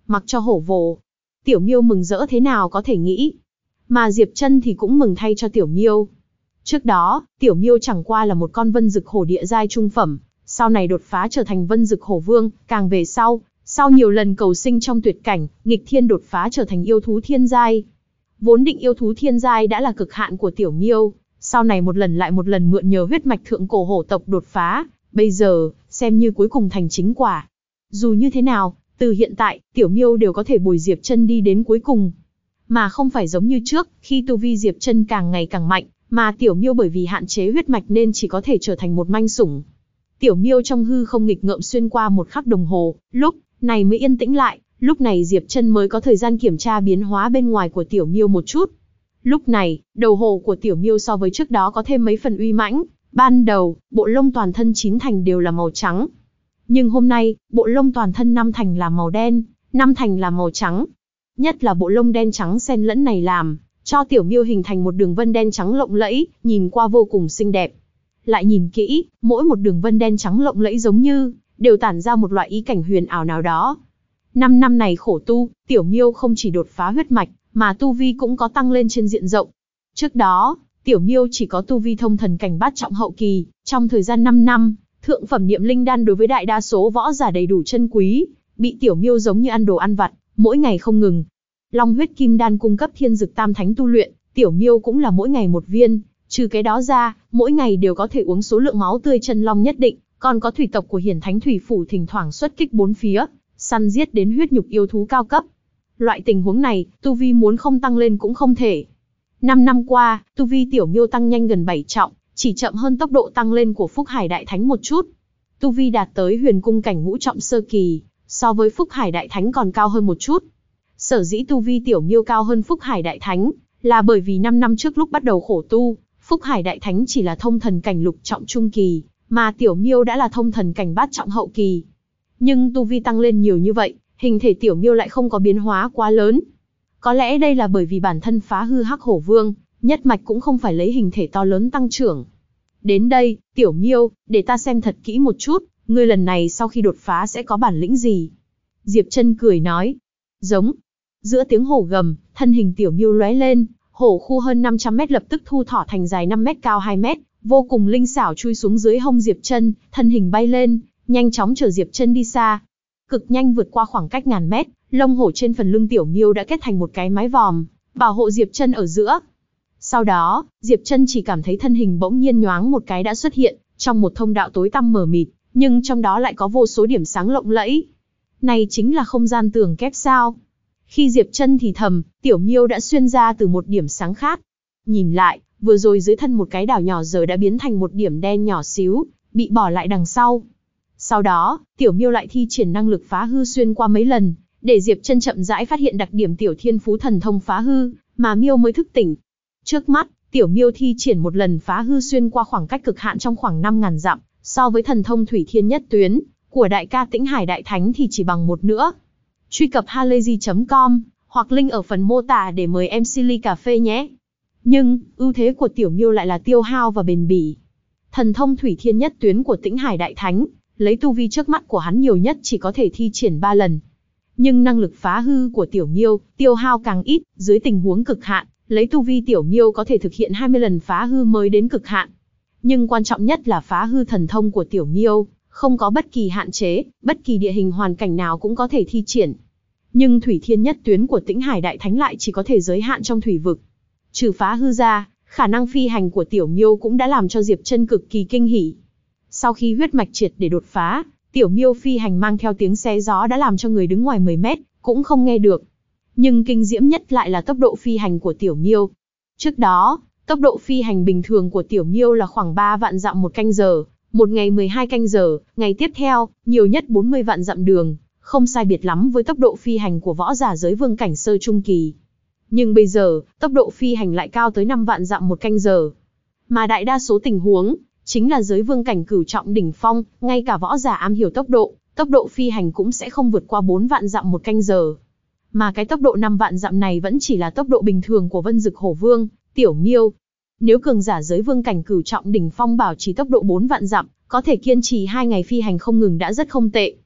Speaker 1: mặc cho hổ vồ. Tiểu Miêu mừng rỡ thế nào có thể nghĩ. Mà Diệp Trân thì cũng mừng thay cho Tiểu Miêu. Trước đó, Tiểu Miêu chẳng qua là một con vân dực hổ địa giai trung phẩm, sau này đột phá trở thành vân dực hổ vương, càng về sau nhiều lần cầu sinh trong tuyệt cảnh, nghịch thiên đột phá trở thành yêu thú thiên giai. Vốn định yêu thú thiên giai đã là cực hạn của Tiểu Miêu, sau này một lần lại một lần mượn nhờ huyết mạch thượng cổ hổ tộc đột phá, bây giờ, xem như cuối cùng thành chính quả. Dù như thế nào, từ hiện tại, Tiểu Miêu đều có thể bồi Diệp Trân đi đến cuối cùng. Mà không phải giống như trước, khi tu vi Diệp Trân càng ngày càng mạnh, mà Tiểu Miêu bởi vì hạn chế huyết mạch nên chỉ có thể trở thành một manh sủng. Tiểu Miêu trong hư không nghịch ngợm xuyên qua một khắc đồng hồ, lúc này mới yên tĩnh lại, lúc này Diệp Trân mới có thời gian kiểm tra biến hóa bên ngoài của Tiểu Miêu một chút. Lúc này, đầu hổ của Tiểu Miêu so với trước đó có thêm mấy phần uy mãnh, ban đầu, bộ lông toàn thân 9 thành đều là màu trắng. Nhưng hôm nay, bộ lông toàn thân 5 thành là màu đen, 5 thành là màu trắng. Nhất là bộ lông đen trắng xen lẫn này làm cho Tiểu Miêu hình thành một đường vân đen trắng lộng lẫy, nhìn qua vô cùng xinh đẹp. Lại nhìn kỹ, mỗi một đường vân đen trắng lộng lẫy giống như đều tản ra một loại ý cảnh huyền ảo nào đó. 5 năm này khổ tu, Tiểu Miêu không chỉ đột phá huyết mạch, mà tu vi cũng có tăng lên trên diện rộng. Trước đó, Tiểu Miêu chỉ có tu vi thông thần cảnh bát trọng hậu kỳ, trong thời gian 5 năm, thượng phẩm niệm linh đan đối với đại đa số võ giả đầy đủ chân quý, bị Tiểu Miêu giống như ăn đồ ăn vặt, mỗi ngày không ngừng. Long huyết kim đan cung cấp thiên dực tam thánh tu luyện, Tiểu Miêu cũng là mỗi ngày một viên, trừ cái đó ra, mỗi ngày đều có thể uống số lượng máu tươi chân long nhất định, còn có thủy tộc của Hiển Thánh Thủy Phủ thỉnh thoảng xuất kích bốn phía, săn giết đến huyết nhục yêu thú cao cấp. Loại tình huống này, tu vi muốn không tăng lên cũng không thể. 5 năm qua, tu vi Tiểu Miêu tăng nhanh gần 7 trọng, chỉ chậm hơn tốc độ tăng lên của Phúc Hải Đại Thánh một chút. Tu vi đạt tới huyền cung cảnh ngũ trọng sơ kỳ, so với Phúc Hải Đại Thánh còn cao hơn một chút. Sở dĩ tu vi Tiểu Miêu cao hơn Phúc Hải Đại Thánh, là bởi vì 5 năm trước lúc bắt đầu khổ tu, Phúc Hải Đại Thánh chỉ là thông thần cảnh lục trọng trung kỳ, mà Tiểu Miêu đã là thông thần cảnh bát trọng hậu kỳ. Nhưng tu vi tăng lên nhiều như vậy, hình thể Tiểu Miêu lại không có biến hóa quá lớn. Có lẽ đây là bởi vì bản thân Phá Hư Hắc Hổ Vương, nhất mạch cũng không phải lấy hình thể to lớn tăng trưởng. Đến đây, Tiểu Miêu, để ta xem thật kỹ một chút, ngươi lần này sau khi đột phá sẽ có bản lĩnh gì? Diệp Trân cười nói. Giống. Giữa tiếng hổ gầm, thân hình Tiểu Miêu lóe lên, hổ khu hơn 500 mét lập tức thu thỏ thành dài 5 mét cao 2 mét, vô cùng linh xảo chui xuống dưới hông Diệp Trân, thân hình bay lên, nhanh chóng chở Diệp Trân đi xa. Cực nhanh vượt qua khoảng cách ngàn mét, lông hổ trên phần lưng Tiểu Miêu đã kết thành một cái mái vòm, bảo hộ Diệp Trân ở giữa. Sau đó, Diệp Trân chỉ cảm thấy thân hình bỗng nhiên nhoáng một cái đã xuất hiện trong một thông đạo tối tăm mờ mịt, nhưng trong đó lại có vô số điểm sáng lộng lẫy. Này chính là không gian tường kép sao? Khi Diệp Trân thì thầm, Tiểu Miêu đã xuyên ra từ một điểm sáng khác. Nhìn lại, vừa rồi dưới thân một cái đảo nhỏ giờ đã biến thành một điểm đen nhỏ xíu, bị bỏ lại đằng sau. Sau đó, Tiểu Miêu lại thi triển năng lực phá hư xuyên qua mấy lần, để Diệp Trân chậm rãi phát hiện đặc điểm Tiểu Thiên Phú thần thông phá hư, mà Miêu mới thức tỉnh. Trước mắt, Tiểu Miêu thi triển một lần phá hư xuyên qua khoảng cách cực hạn trong khoảng 5.000 dặm, so với thần thông Thủy Thiên Nhất Tuyến của đại ca Tĩnh Hải Đại Thánh thì chỉ bằng một nữa. Truy cập halayzi.com hoặc link ở phần mô tả để mời em Silly Cà Phê nhé. Nhưng, ưu thế của Tiểu Miêu lại là tiêu hao và bền bỉ. Thần thông Thủy Thiên Nhất Tuyến của Tĩnh Hải Đại Thánh, lấy tu vi trước mắt của hắn nhiều nhất chỉ có thể thi triển 3 lần. Nhưng năng lực phá hư của Tiểu Miêu, tiêu hao càng ít, dưới tình huống cực hạn, lấy tu vi Tiểu Miêu có thể thực hiện 20 lần phá hư mới đến cực hạn. Nhưng quan trọng nhất là phá hư thần thông của Tiểu Miêu, không có bất kỳ hạn chế, bất kỳ địa hình hoàn cảnh nào cũng có thể thi triển. Nhưng Thủy Thiên Nhất Tuyến của Tĩnh Hải Đại Thánh lại chỉ có thể giới hạn trong thủy vực. Trừ phá hư ra, khả năng phi hành của Tiểu Miêu cũng đã làm cho Diệp Trân cực kỳ kinh hỉ. Sau khi huyết mạch triệt để đột phá, Tiểu Miêu phi hành mang theo tiếng xé gió đã làm cho người đứng ngoài 10 mét, cũng không nghe được. Nhưng kinh diễm nhất lại là tốc độ phi hành của Tiểu Miêu. Trước đó, tốc độ phi hành bình thường của Tiểu Miêu là khoảng 3 vạn dặm một canh giờ, một ngày 12 canh giờ, ngày tiếp theo, nhiều nhất 40 vạn dặm đường, không sai biệt lắm với tốc độ phi hành của võ giả giới vương cảnh sơ trung kỳ. Nhưng bây giờ, tốc độ phi hành lại cao tới 5 vạn dặm một canh giờ. Mà đại đa số tình huống, chính là giới vương cảnh cửu trọng đỉnh phong, ngay cả võ giả am hiểu tốc độ phi hành cũng sẽ không vượt qua 4 vạn dặm một canh giờ. Mà cái tốc độ 5 vạn dặm này vẫn chỉ là tốc độ bình thường của Vân Dực Hổ Vương, Tiểu Miêu. Nếu cường giả giới vương cảnh cửu trọng đỉnh phong bảo trì tốc độ 4 vạn dặm, có thể kiên trì 2 ngày phi hành không ngừng đã rất không tệ.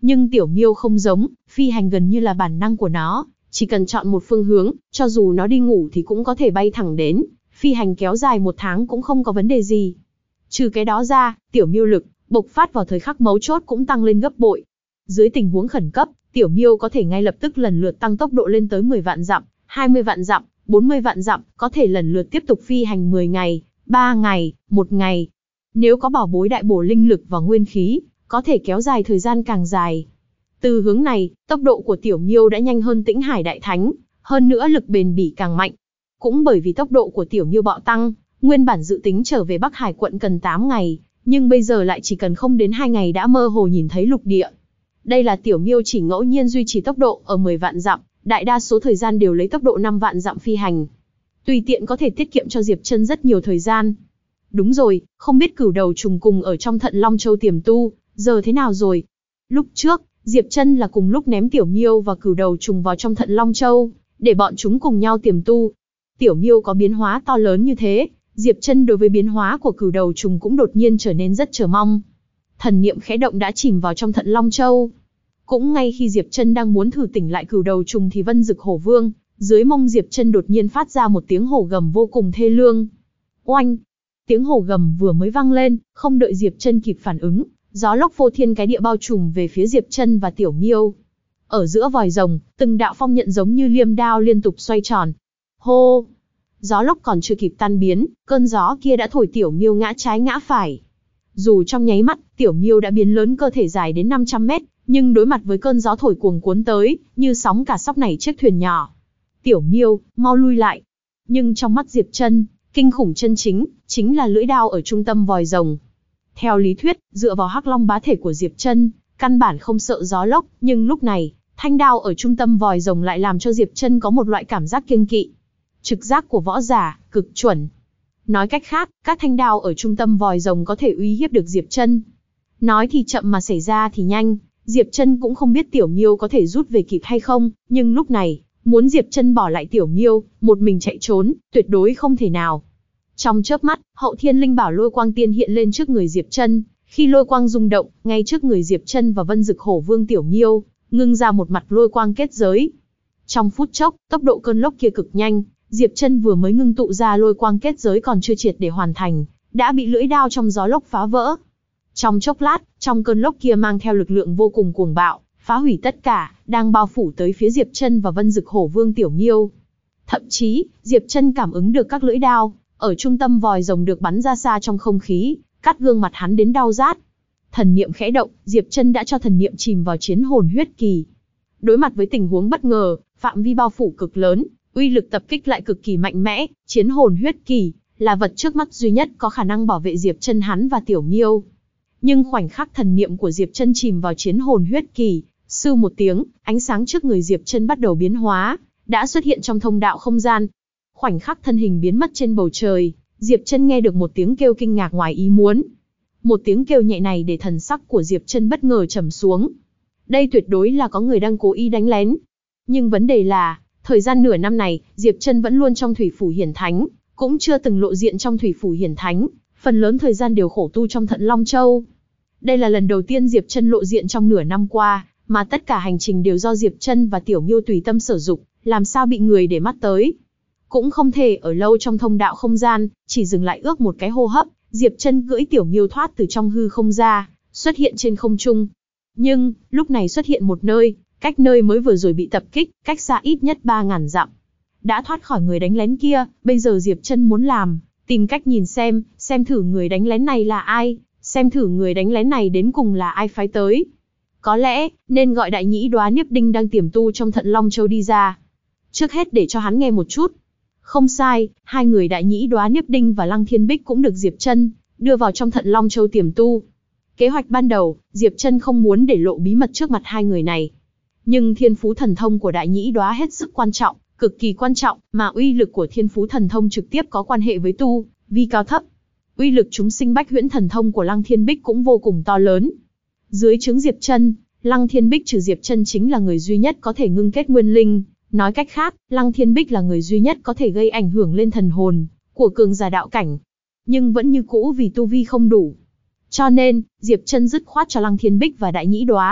Speaker 1: Nhưng Tiểu Miêu không giống, phi hành gần như là bản năng của nó, chỉ cần chọn một phương hướng, cho dù nó đi ngủ thì cũng có thể bay thẳng đến, phi hành kéo dài 1 tháng cũng không có vấn đề gì. Trừ cái đó ra, Tiểu Miêu lực bộc phát vào thời khắc mấu chốt cũng tăng lên gấp bội. Dưới tình huống khẩn cấp, Tiểu Miêu có thể ngay lập tức lần lượt tăng tốc độ lên tới 10 vạn dặm, 20 vạn dặm, 40 vạn dặm, có thể lần lượt tiếp tục phi hành 10 ngày, 3 ngày, 1 ngày. Nếu có bảo bối đại bổ linh lực và nguyên khí, có thể kéo dài thời gian càng dài. Từ hướng này, tốc độ của Tiểu Miêu đã nhanh hơn Tĩnh Hải Đại Thánh, hơn nữa lực bền bỉ càng mạnh. Cũng bởi vì tốc độ của Tiểu Miêu bạo tăng, nguyên bản dự tính trở về Bắc Hải quận cần 8 ngày, nhưng bây giờ lại chỉ cần không đến 2 ngày đã mơ hồ nhìn thấy lục địa. Đây là Tiểu Miêu chỉ ngẫu nhiên duy trì tốc độ ở 10 vạn dặm, đại đa số thời gian đều lấy tốc độ 5 vạn dặm phi hành. Tùy tiện có thể tiết kiệm cho Diệp Chân rất nhiều thời gian. Đúng rồi, không biết Cửu Đầu Trùng cùng ở trong Thận Long Châu tiềm tu, giờ thế nào rồi? Lúc trước, Diệp Chân là cùng lúc ném Tiểu Miêu và Cửu Đầu Trùng vào trong Thận Long Châu, để bọn chúng cùng nhau tiềm tu. Tiểu Miêu có biến hóa to lớn như thế, Diệp Chân đối với biến hóa của Cửu Đầu Trùng cũng đột nhiên trở nên rất chờ mong. Thần niệm khẽ động đã chìm vào trong Thận Long Châu. Cũng ngay khi Diệp Chân đang muốn thử tỉnh lại Cửu Đầu Trùng thì Vân Dực Hổ Vương, dưới mông Diệp Chân đột nhiên phát ra một tiếng hổ gầm vô cùng thê lương. Oanh! Tiếng hổ gầm vừa mới vang lên, không đợi Diệp Chân kịp phản ứng, gió lốc phô thiên cái địa bao trùm về phía Diệp Chân và Tiểu Miêu. Ở giữa vòi rồng, từng đạo phong nhận giống như liêm đao liên tục xoay tròn. Hô! Gió lốc còn chưa kịp tan biến, cơn gió kia đã thổi Tiểu Miêu ngã trái ngã phải. Dù trong nháy mắt, Tiểu Miêu đã biến lớn cơ thể dài đến 500 mét, nhưng đối mặt với cơn gió thổi cuồng cuốn tới, như sóng cả sóc nảy chiếc thuyền nhỏ. Tiểu Miêu, mau lui lại. Nhưng trong mắt Diệp Chân, kinh khủng chân chính là lưỡi đao ở trung tâm vòi rồng. Theo lý thuyết, dựa vào Hắc Long bá thể của Diệp Chân, căn bản không sợ gió lốc, nhưng lúc này, thanh đao ở trung tâm vòi rồng lại làm cho Diệp Chân có một loại cảm giác kiêng kỵ. Trực giác của võ giả, cực chuẩn. Nói cách khác, các thanh đao ở trung tâm vòi rồng có thể uy hiếp được Diệp Chân. Nói thì chậm mà xảy ra thì nhanh, Diệp Chân cũng không biết Tiểu Miêu có thể rút về kịp hay không, nhưng lúc này, muốn Diệp Chân bỏ lại Tiểu Miêu, một mình chạy trốn, tuyệt đối không thể nào. Trong chớp mắt, Hậu Thiên Linh Bảo Lôi Quang Tiên hiện lên trước người Diệp Chân, khi lôi quang rung động, ngay trước người Diệp Chân và Vân Dực Hổ Vương Tiểu Miêu, ngưng ra một mặt lôi quang kết giới. Trong phút chốc, tốc độ cơn lốc kia cực nhanh, Diệp Chân vừa mới ngưng tụ ra lôi quang kết giới còn chưa triệt để hoàn thành, đã bị lưỡi đao trong gió lốc phá vỡ. Trong chốc lát, trong cơn lốc kia mang theo lực lượng vô cùng cuồng bạo, phá hủy tất cả, đang bao phủ tới phía Diệp Chân và Vân Dực Hổ Vương Tiểu Miêu. Thậm chí, Diệp Chân cảm ứng được các lưỡi đao ở trung tâm vòi rồng được bắn ra xa trong không khí, cắt gương mặt hắn đến đau rát. Thần niệm khẽ động, Diệp Chân đã cho thần niệm chìm vào chiến hồn huyết kỳ. Đối mặt với tình huống bất ngờ, phạm vi bao phủ cực lớn, uy lực tập kích lại cực kỳ mạnh mẽ, chiến hồn huyết kỳ là vật trước mắt duy nhất có khả năng bảo vệ Diệp Chân hắn và Tiểu Miêu. Nhưng khoảnh khắc thần niệm của Diệp Chân chìm vào chiến hồn huyết kỳ, sưu một tiếng, ánh sáng trước người Diệp Chân bắt đầu biến hóa, đã xuất hiện trong thông đạo không gian. Khoảnh khắc thân hình biến mất trên bầu trời, Diệp Chân nghe được một tiếng kêu kinh ngạc ngoài ý muốn. Một tiếng kêu nhẹ này để thần sắc của Diệp Chân bất ngờ trầm xuống. Đây tuyệt đối là có người đang cố ý đánh lén. Nhưng vấn đề là, thời gian nửa năm này, Diệp Chân vẫn luôn trong Thủy Phủ Hiển Thánh, cũng chưa từng lộ diện trong Thủy Phủ Hiển Thánh, phần lớn thời gian đều khổ tu trong Thận Long Châu. Đây là lần đầu tiên Diệp Chân lộ diện trong nửa năm qua, mà tất cả hành trình đều do Diệp Chân và Tiểu Miêu tùy tâm sử dụng, làm sao bị người để mắt tới. Cũng không thể ở lâu trong thông đạo không gian, chỉ dừng lại ước một cái hô hấp, Diệp Chân cưỡi Tiểu Miêu thoát từ trong hư không ra, xuất hiện trên không trung. Nhưng, lúc này xuất hiện một nơi, cách nơi mới vừa rồi bị tập kích, cách xa ít nhất 3000 dặm. Đã thoát khỏi người đánh lén kia, bây giờ Diệp Chân muốn làm, tìm cách nhìn xem thử người đánh lén này là ai, xem thử người đánh lén này đến cùng là ai phái tới. Có lẽ, nên gọi Đại Nhĩ Đoá Niếp Đinh đang tiềm tu trong Thận Long Châu đi ra. Trước hết để cho hắn nghe một chút. Không sai, hai người Đại Nhĩ Đoá Niếp Đinh và Lăng Thiên Bích cũng được Diệp Chân đưa vào trong Thận Long Châu tiềm tu. Kế hoạch ban đầu, Diệp Chân không muốn để lộ bí mật trước mặt hai người này. Nhưng thiên phú thần thông của Đại Nhĩ Đoá hết sức quan trọng, cực kỳ quan trọng, mà uy lực của thiên phú thần thông trực tiếp có quan hệ với tu vi cao thấp. Uy lực chúng sinh bách huyễn thần thông của Lăng Thiên Bích cũng vô cùng to lớn. Dưới trướng Diệp Chân, Lăng Thiên Bích trừ Diệp Chân chính là người duy nhất có thể ngưng kết nguyên linh, nói cách khác, Lăng Thiên Bích là người duy nhất có thể gây ảnh hưởng lên thần hồn của cường giả đạo cảnh. Nhưng vẫn như cũ vì tu vi không đủ. Cho nên, Diệp Chân dứt khoát cho Lăng Thiên Bích và Đại Nhĩ Đoá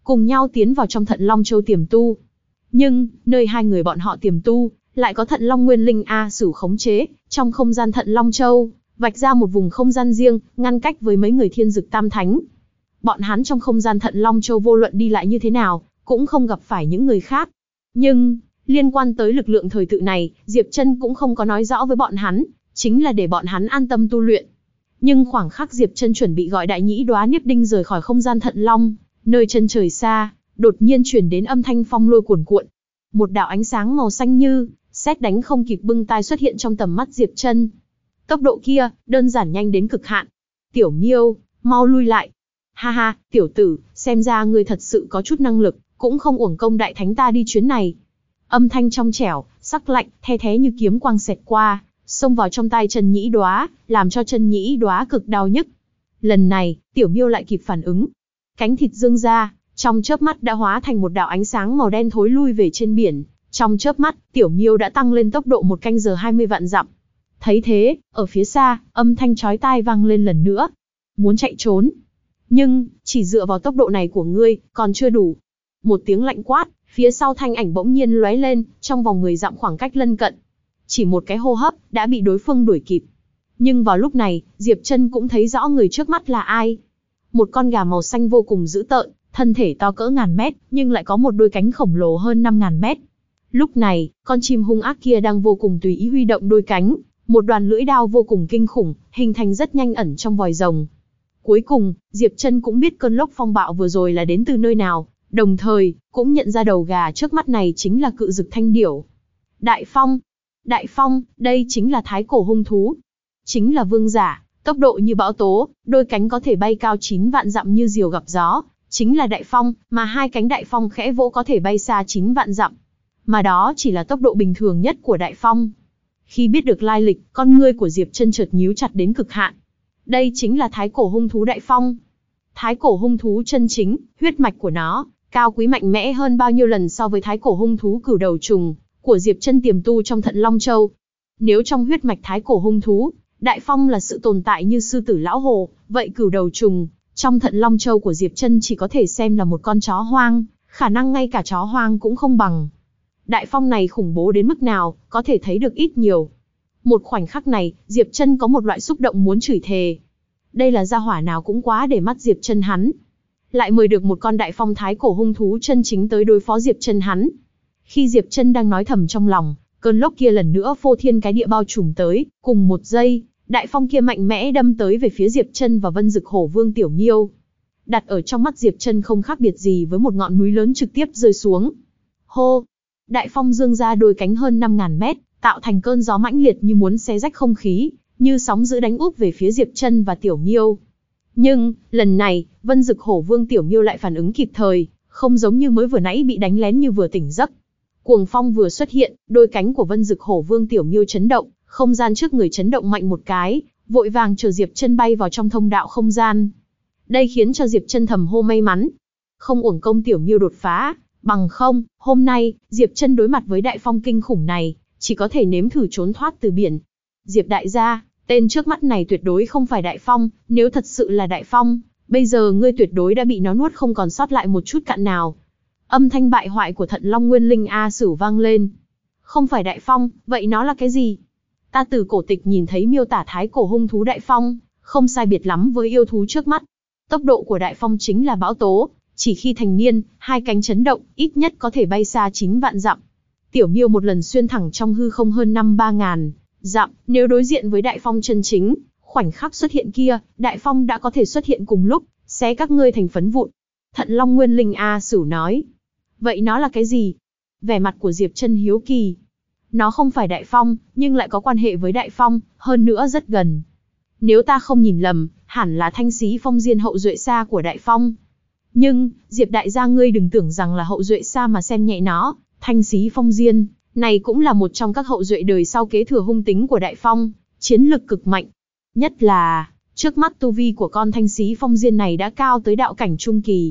Speaker 1: cùng nhau tiến vào trong Thận Long Châu tiềm tu. Nhưng, nơi hai người bọn họ tiềm tu, lại có Thận Long Nguyên Linh A Sử khống chế, trong không gian Thận Long Châu, vạch ra một vùng không gian riêng, ngăn cách với mấy người Thiên Dực Tam Thánh. Bọn hắn trong không gian Thận Long Châu vô luận đi lại như thế nào, cũng không gặp phải những người khác. Nhưng, liên quan tới lực lượng thời tự này, Diệp Trân cũng không có nói rõ với bọn hắn, chính là để bọn hắn an tâm tu luyện. Nhưng khoảng khắc Diệp Trân chuẩn bị gọi Đại Nhĩ Đóa Niếp Đinh rời khỏi không gian Thận Long, nơi chân trời xa, đột nhiên truyền đến âm thanh phong lôi cuồn cuộn. Một đạo ánh sáng màu xanh như sét đánh không kịp bưng tai xuất hiện trong tầm mắt Diệp Trân. Tốc độ kia, đơn giản nhanh đến cực hạn. Tiểu Miêu, mau lui lại. Ha ha, tiểu tử, xem ra ngươi thật sự có chút năng lực, cũng không uổng công đại thánh ta đi chuyến này. Âm thanh trong trẻo, sắc lạnh, the thé như kiếm quang xẹt qua, xông vào trong tai Trần Nhĩ Đóa, làm cho Trần Nhĩ Đóa cực đau nhức. Lần này, Tiểu Miêu lại kịp phản ứng. Cánh thịt dương ra, trong chớp mắt đã hóa thành một đạo ánh sáng màu đen thối lui về trên biển. Trong chớp mắt, Tiểu Miêu đã tăng lên tốc độ 1 canh giờ 20 vạn dặm. Thấy thế, ở phía xa, âm thanh chói tai vang lên lần nữa. Muốn chạy trốn. Nhưng, chỉ dựa vào tốc độ này của ngươi, còn chưa đủ. Một tiếng lạnh quát, phía sau thanh ảnh bỗng nhiên lóe lên, trong vòng 10 dặm khoảng cách lân cận. Chỉ một cái hô hấp, đã bị đối phương đuổi kịp. Nhưng vào lúc này, Diệp Trân cũng thấy rõ người trước mắt là ai. Một con gà màu xanh vô cùng dữ tợn, thân thể to cỡ ngàn mét, nhưng lại có một đôi cánh khổng lồ hơn 5.000 mét. Lúc này, con chim hung ác kia đang vô cùng tùy ý huy động đôi cánh, một đoàn lưỡi đao vô cùng kinh khủng, hình thành rất nhanh ẩn trong vòi rồng. Cuối cùng, Diệp Trân cũng biết cơn lốc phong bạo vừa rồi là đến từ nơi nào, đồng thời, cũng nhận ra đầu gà trước mắt này chính là cự dực thanh điểu. Đại Phong! Đại Phong, đây chính là thái cổ hung thú. Chính là vương giả, tốc độ như bão tố, đôi cánh có thể bay cao 9 vạn dặm như diều gặp gió. Chính là Đại Phong, mà hai cánh Đại Phong khẽ vỗ có thể bay xa 9 vạn dặm. Mà đó chỉ là tốc độ bình thường nhất của Đại Phong. Khi biết được lai lịch, con ngươi của Diệp Trân chợt nhíu chặt đến cực hạn. Đây chính là thái cổ hung thú Đại Phong. Thái cổ hung thú chân chính, huyết mạch của nó, cao quý mạnh mẽ hơn bao nhiêu lần so với thái cổ hung thú Cửu Đầu Trùng của Diệp Trân tiềm tu trong Thận Long Châu. Nếu trong huyết mạch thái cổ hung thú, Đại Phong là sự tồn tại như sư tử lão hồ, vậy Cửu Đầu Trùng trong Thận Long Châu của Diệp Trân chỉ có thể xem là một con chó hoang, khả năng ngay cả chó hoang cũng không bằng. Đại Phong này khủng bố đến mức nào, có thể thấy được ít nhiều. Một khoảnh khắc này, Diệp Trân có một loại xúc động muốn chửi thề. Đây là gia hỏa nào cũng quá để mắt Diệp Trân hắn. Lại mời được một con Đại Phong thái cổ hung thú chân chính tới đối phó Diệp Trân hắn. Khi Diệp Trân đang nói thầm trong lòng, cơn lốc kia lần nữa phô thiên cái địa bao trùm tới, cùng một giây, Đại Phong kia mạnh mẽ đâm tới về phía Diệp Trân và Vân Dực Hổ Vương Tiểu Miêu. Đặt ở trong mắt Diệp Trân không khác biệt gì với một ngọn núi lớn trực tiếp rơi xuống. Hô! Đại Phong dương ra đôi cánh hơn 5.000 mét, tạo thành cơn gió mãnh liệt như muốn xé rách không khí, như sóng dữ đánh úp về phía Diệp Trân và Tiểu Miêu. Nhưng, lần này, Vân Dực Hổ Vương Tiểu Miêu lại phản ứng kịp thời, không giống như mới vừa nãy bị đánh lén như vừa tỉnh giấc. Cuồng phong vừa xuất hiện, đôi cánh của Vân Dực Hổ Vương Tiểu Miêu chấn động, không gian trước người chấn động mạnh một cái, vội vàng chờ Diệp Trân bay vào trong thông đạo không gian. Đây khiến cho Diệp Trân thầm hô may mắn. Không uổng công Tiểu Miêu đột phá, bằng không, hôm nay, Diệp Trân đối mặt với Đại Phong kinh khủng này, chỉ có thể nếm thử trốn thoát từ biển. Diệp đại gia, tên trước mắt này tuyệt đối không phải Đại Phong, nếu thật sự là Đại Phong, bây giờ ngươi tuyệt đối đã bị nó nuốt không còn sót lại một chút cặn nào. Âm thanh bại hoại của Thận Long Nguyên Linh A Sử vang lên. Không phải Đại Phong, vậy nó là cái gì? Ta từ cổ tịch nhìn thấy miêu tả thái cổ hung thú Đại Phong, không sai biệt lắm với yêu thú trước mắt. Tốc độ của Đại Phong chính là bão tố, chỉ khi thành niên, hai cánh chấn động, ít nhất có thể bay xa 9 vạn dặm. Tiểu Miêu một lần xuyên thẳng trong hư không hơn 5-3 dặm, nếu đối diện với Đại Phong chân chính, khoảnh khắc xuất hiện kia, Đại Phong đã có thể xuất hiện cùng lúc, xé các ngươi thành phấn vụn. Thận Long Nguyên Linh A Sử nói. Vậy nó là cái gì? Vẻ mặt của Diệp Trân hiếu kỳ. Nó không phải Đại Phong, nhưng lại có quan hệ với Đại Phong, hơn nữa rất gần. Nếu ta không nhìn lầm, hẳn là Thanh Xí Phong Diên hậu duệ xa của Đại Phong. Nhưng, Diệp đại gia ngươi đừng tưởng rằng là hậu duệ xa mà xem nhẹ nó, Thanh Xí Phong Diên này cũng là một trong các hậu duệ đời sau kế thừa hung tính của Đại Phong, chiến lực cực mạnh. Nhất là, trước mắt tu vi của con Thanh Xí Phong Diên này đã cao tới đạo cảnh trung kỳ.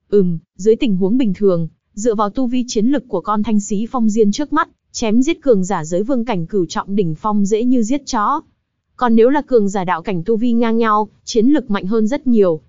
Speaker 1: Dưới tình huống bình thường, dựa vào tu vi chiến lực của con Thanh Xí Phong Diên trước mắt, chém giết cường giả giới vương cảnh cửu trọng đỉnh phong dễ như giết chó. Còn nếu là cường giả đạo cảnh tu vi ngang nhau, chiến lực mạnh hơn rất nhiều.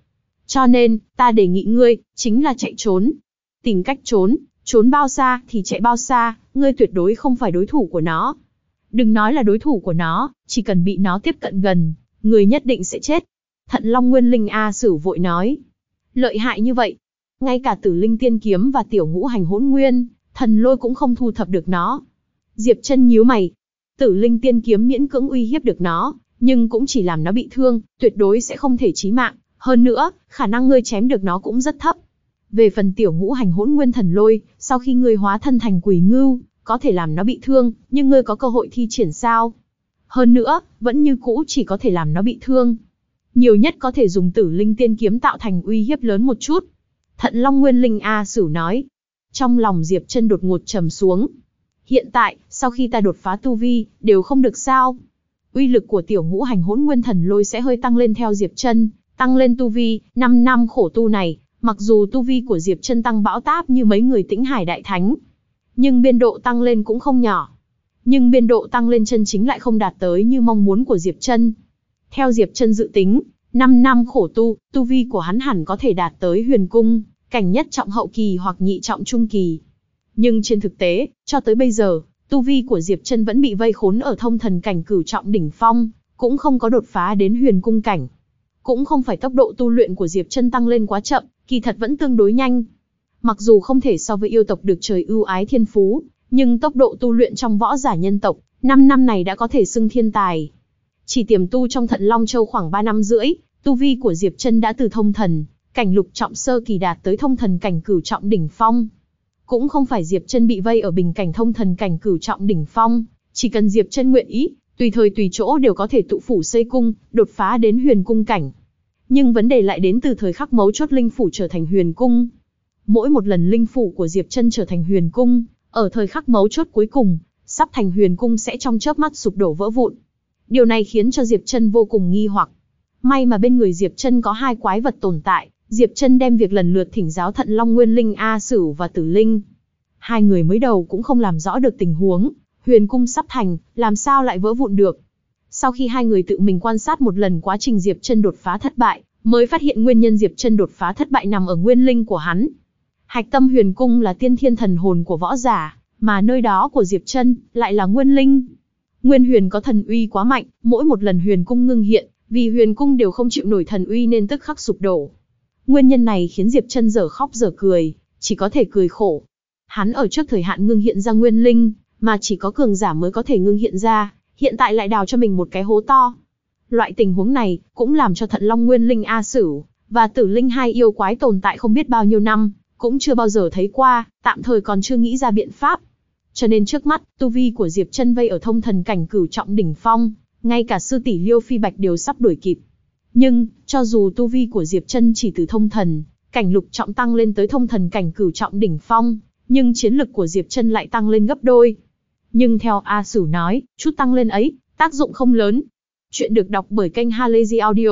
Speaker 1: Cho nên, ta đề nghị ngươi, chính là chạy trốn. Tìm cách trốn, trốn bao xa thì chạy bao xa, ngươi tuyệt đối không phải đối thủ của nó. Đừng nói là đối thủ của nó, chỉ cần bị nó tiếp cận gần, người nhất định sẽ chết. Thận Long Nguyên Linh A Sử vội nói. Lợi hại như vậy. Ngay cả Tử Linh Tiên Kiếm và Tiểu Ngũ Hành Hỗn Nguyên, Thần Lôi cũng không thu thập được nó. Diệp Chân nhíu mày. Tử Linh Tiên Kiếm miễn cưỡng uy hiếp được nó, nhưng cũng chỉ làm nó bị thương, tuyệt đối sẽ không thể chí mạng. Hơn nữa, khả năng ngươi chém được nó cũng rất thấp. Về phần Tiểu Ngũ Hành Hỗn Nguyên Thần Lôi, sau khi ngươi hóa thân thành quỷ ngưu, có thể làm nó bị thương, nhưng ngươi có cơ hội thi triển sao? Hơn nữa, vẫn như cũ chỉ có thể làm nó bị thương. Nhiều nhất có thể dùng Tử Linh Tiên Kiếm tạo thành uy hiếp lớn một chút. Thận Long Nguyên Linh A Sử nói. Trong lòng Diệp Chân đột ngột trầm xuống. Hiện tại, sau khi ta đột phá tu vi, đều không được sao? Uy lực của Tiểu Ngũ Hành Hỗn Nguyên Thần Lôi sẽ hơi tăng lên theo Diệp Chân, tăng lên tu vi, 5 năm khổ tu này, mặc dù tu vi của Diệp Chân tăng bão táp như mấy người Tĩnh Hải đại thánh, nhưng biên độ tăng lên cũng không nhỏ. Nhưng biên độ tăng lên chân chính lại không đạt tới như mong muốn của Diệp Chân. Theo Diệp Chân dự tính, 5 năm khổ tu, tu vi của hắn hẳn có thể đạt tới huyền cung, cảnh nhất trọng hậu kỳ hoặc nhị trọng trung kỳ. Nhưng trên thực tế, cho tới bây giờ, tu vi của Diệp Chân vẫn bị vây khốn ở thông thần cảnh cửu trọng đỉnh phong, cũng không có đột phá đến huyền cung cảnh. Cũng không phải tốc độ tu luyện của Diệp Chân tăng lên quá chậm, kỳ thật vẫn tương đối nhanh. Mặc dù không thể so với yêu tộc được trời ưu ái thiên phú, nhưng tốc độ tu luyện trong võ giả nhân tộc, 5 năm này đã có thể xưng thiên tài. Chỉ tiềm tu trong Thận Long Châu khoảng 3 năm rưỡi, tu vi của Diệp Chân đã từ thông thần cảnh lục trọng sơ kỳ đạt tới thông thần cảnh cửu trọng đỉnh phong. Cũng không phải Diệp Chân bị vây ở bình cảnh thông thần cảnh cửu trọng đỉnh phong, chỉ cần Diệp Chân nguyện ý, tùy thời tùy chỗ đều có thể tụ phủ xây cung, đột phá đến huyền cung cảnh. Nhưng vấn đề lại đến từ thời khắc mấu chốt linh phủ trở thành huyền cung. Mỗi một lần linh phủ của Diệp Chân trở thành huyền cung, ở thời khắc mấu chốt cuối cùng, sắp thành huyền cung sẽ trong chớp mắt sụp đổ vỡ vụn. Điều này khiến cho Diệp Chân vô cùng nghi hoặc. May mà bên người Diệp Chân có hai quái vật tồn tại, Diệp Chân đem việc lần lượt thỉnh giáo Thận Long Nguyên Linh A Sử và Tử Linh. Hai người mới đầu cũng không làm rõ được tình huống, huyền cung sắp thành, làm sao lại vỡ vụn được. Sau khi hai người tự mình quan sát một lần quá trình Diệp Chân đột phá thất bại, mới phát hiện nguyên nhân Diệp Chân đột phá thất bại nằm ở nguyên linh của hắn. Hạch tâm huyền cung là tiên thiên thần hồn của võ giả, mà nơi đó của Diệp Chân lại là nguyên linh. Nguyên huyền có thần uy quá mạnh, mỗi một lần huyền cung ngưng hiện, vì huyền cung đều không chịu nổi thần uy nên tức khắc sụp đổ. Nguyên nhân này khiến Diệp Chân dở khóc dở cười, chỉ có thể cười khổ. Hắn ở trước thời hạn ngưng hiện ra nguyên linh, mà chỉ có cường giả mới có thể ngưng hiện ra, hiện tại lại đào cho mình một cái hố to. Loại tình huống này cũng làm cho Thận Long Nguyên Linh A Sử và Tử Linh hai yêu quái tồn tại không biết bao nhiêu năm, cũng chưa bao giờ thấy qua, tạm thời còn chưa nghĩ ra biện pháp. Cho nên trước mắt, tu vi của Diệp Chân vây ở thông thần cảnh cửu trọng đỉnh phong, ngay cả sư tỷ Liêu Phi Bạch đều sắp đuổi kịp. Nhưng, cho dù tu vi của Diệp Chân chỉ từ thông thần cảnh lục trọng tăng lên tới thông thần cảnh cửu trọng đỉnh phong, nhưng chiến lực của Diệp Chân lại tăng lên gấp đôi. Nhưng theo A Sử nói, chút tăng lên ấy, tác dụng không lớn. Chuyện được đọc bởi kênh Halazy Audio.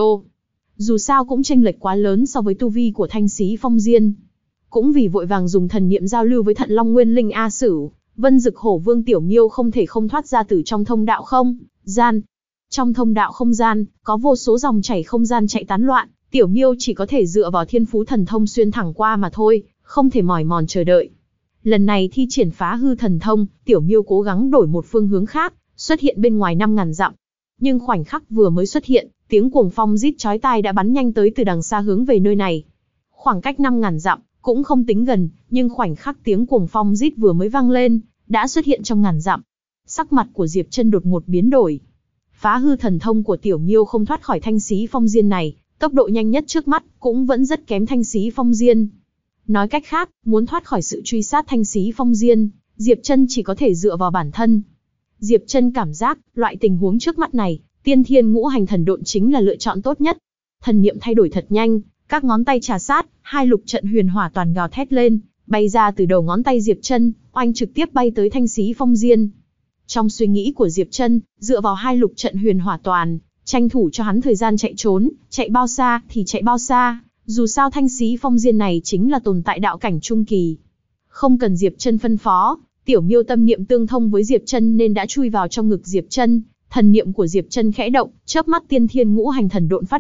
Speaker 1: Dù sao cũng chênh lệch quá lớn so với tu vi của Thanh Xí Phong Diên. Cũng vì vội vàng dùng thần niệm giao lưu với Thận Long Nguyên Linh A Sử, Vân Dực Hổ Vương Tiểu Miêu không thể không thoát ra từ trong thông đạo không gian. Trong thông đạo không gian, có vô số dòng chảy không gian chạy tán loạn, Tiểu Miêu chỉ có thể dựa vào thiên phú thần thông xuyên thẳng qua mà thôi, không thể mỏi mòn chờ đợi. Lần này thi triển phá hư thần thông, Tiểu Miêu cố gắng đổi một phương hướng khác, xuất hiện bên ngoài 5.000 dặm. Nhưng khoảnh khắc vừa mới xuất hiện, tiếng cuồng phong rít chói tai đã bắn nhanh tới từ đằng xa hướng về nơi này. Khoảng cách 5.000 dặm, cũng không tính gần, nhưng khoảnh khắc tiếng cuồng phong rít vừa mới vang lên, đã xuất hiện trong ngàn dặm. Sắc mặt của Diệp Chân đột ngột biến đổi. Phá hư thần thông của Tiểu Miêu không thoát khỏi Thanh Xí Phong Diên này, tốc độ nhanh nhất trước mắt, cũng vẫn rất kém Thanh Xí Phong Diên. Nói cách khác, muốn thoát khỏi sự truy sát Thanh Xí Phong Diên, Diệp Chân chỉ có thể dựa vào bản thân. Diệp Chân cảm giác, loại tình huống trước mắt này, Tiên Thiên Ngũ Hành Thần Độn chính là lựa chọn tốt nhất. Thần niệm thay đổi thật nhanh, các ngón tay trà sát, hai lục trận huyền hỏa toàn gào thét lên, bay ra từ đầu ngón tay Diệp Chân, oanh trực tiếp bay tới Thanh Xí Phong Diên. Trong suy nghĩ của Diệp Chân, dựa vào hai lục trận huyền hỏa toàn, tranh thủ cho hắn thời gian chạy trốn, chạy bao xa thì chạy bao xa, dù sao Thanh Xí Phong Diên này chính là tồn tại đạo cảnh trung kỳ. Không cần Diệp Chân phân phó, Tiểu Miêu tâm niệm tương thông với Diệp Chân nên đã chui vào trong ngực Diệp Chân, thần niệm của Diệp Chân khẽ động, chớp mắt Tiên Thiên Ngũ Hành Thần Độn phát động,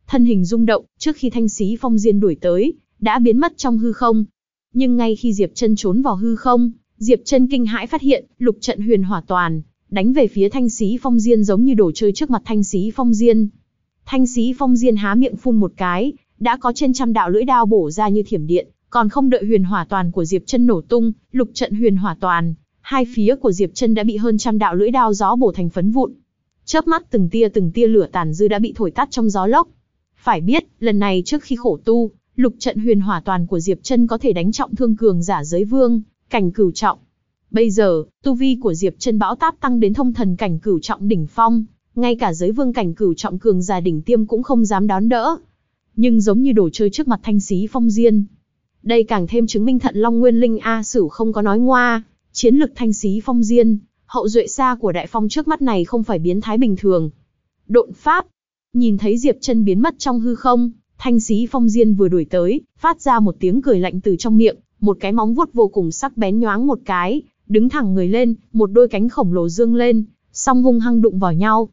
Speaker 1: thân hình rung động, trước khi Thanh Xí Phong Diên đuổi tới, đã biến mất trong hư không. Nhưng ngay khi Diệp Chân trốn vào hư không, Diệp Chân kinh hãi phát hiện, lục trận huyền hỏa toàn, đánh về phía Thanh Xí Phong Diên giống như đồ chơi trước mặt Thanh Xí Phong Diên. Thanh Xí Phong Diên há miệng phun một cái, đã có trên trăm đạo lưỡi đao bổ ra như thiểm điện, còn không đợi huyền hỏa toàn của Diệp Chân nổ tung, lục trận huyền hỏa toàn, hai phía của Diệp Chân đã bị hơn trăm đạo lưỡi đao gió bổ thành phấn vụn. Chớp mắt từng tia lửa tàn dư đã bị thổi tắt trong gió lốc. Phải biết, lần này trước khi khổ tu, lục trận huyền hỏa toàn của Diệp Chân có thể đánh trọng thương cường giả giới vương, cảnh cửu trọng. Bây giờ, tu vi của Diệp Chân bão táp tăng đến thông thần cảnh cửu trọng đỉnh phong, ngay cả giới vương cảnh cửu trọng cường giả đỉnh tiêm cũng không dám đón đỡ. Nhưng giống như đồ chơi trước mặt Thanh Xí Phong Diên. Đây càng thêm chứng minh Thận Long Nguyên Linh A Sửu không có nói ngoa, chiến lực Thanh Xí Phong Diên, hậu duệ xa của Đại Phong trước mắt này không phải biến thái bình thường. Độn pháp. Nhìn thấy Diệp Chân biến mất trong hư không, Thanh Xí Phong Diên vừa đuổi tới, phát ra một tiếng cười lạnh từ trong miệng, một cái móng vuốt vô cùng sắc bén nhoáng một cái, đứng thẳng người lên, một đôi cánh khổng lồ dương lên, song hung hăng đụng vào nhau.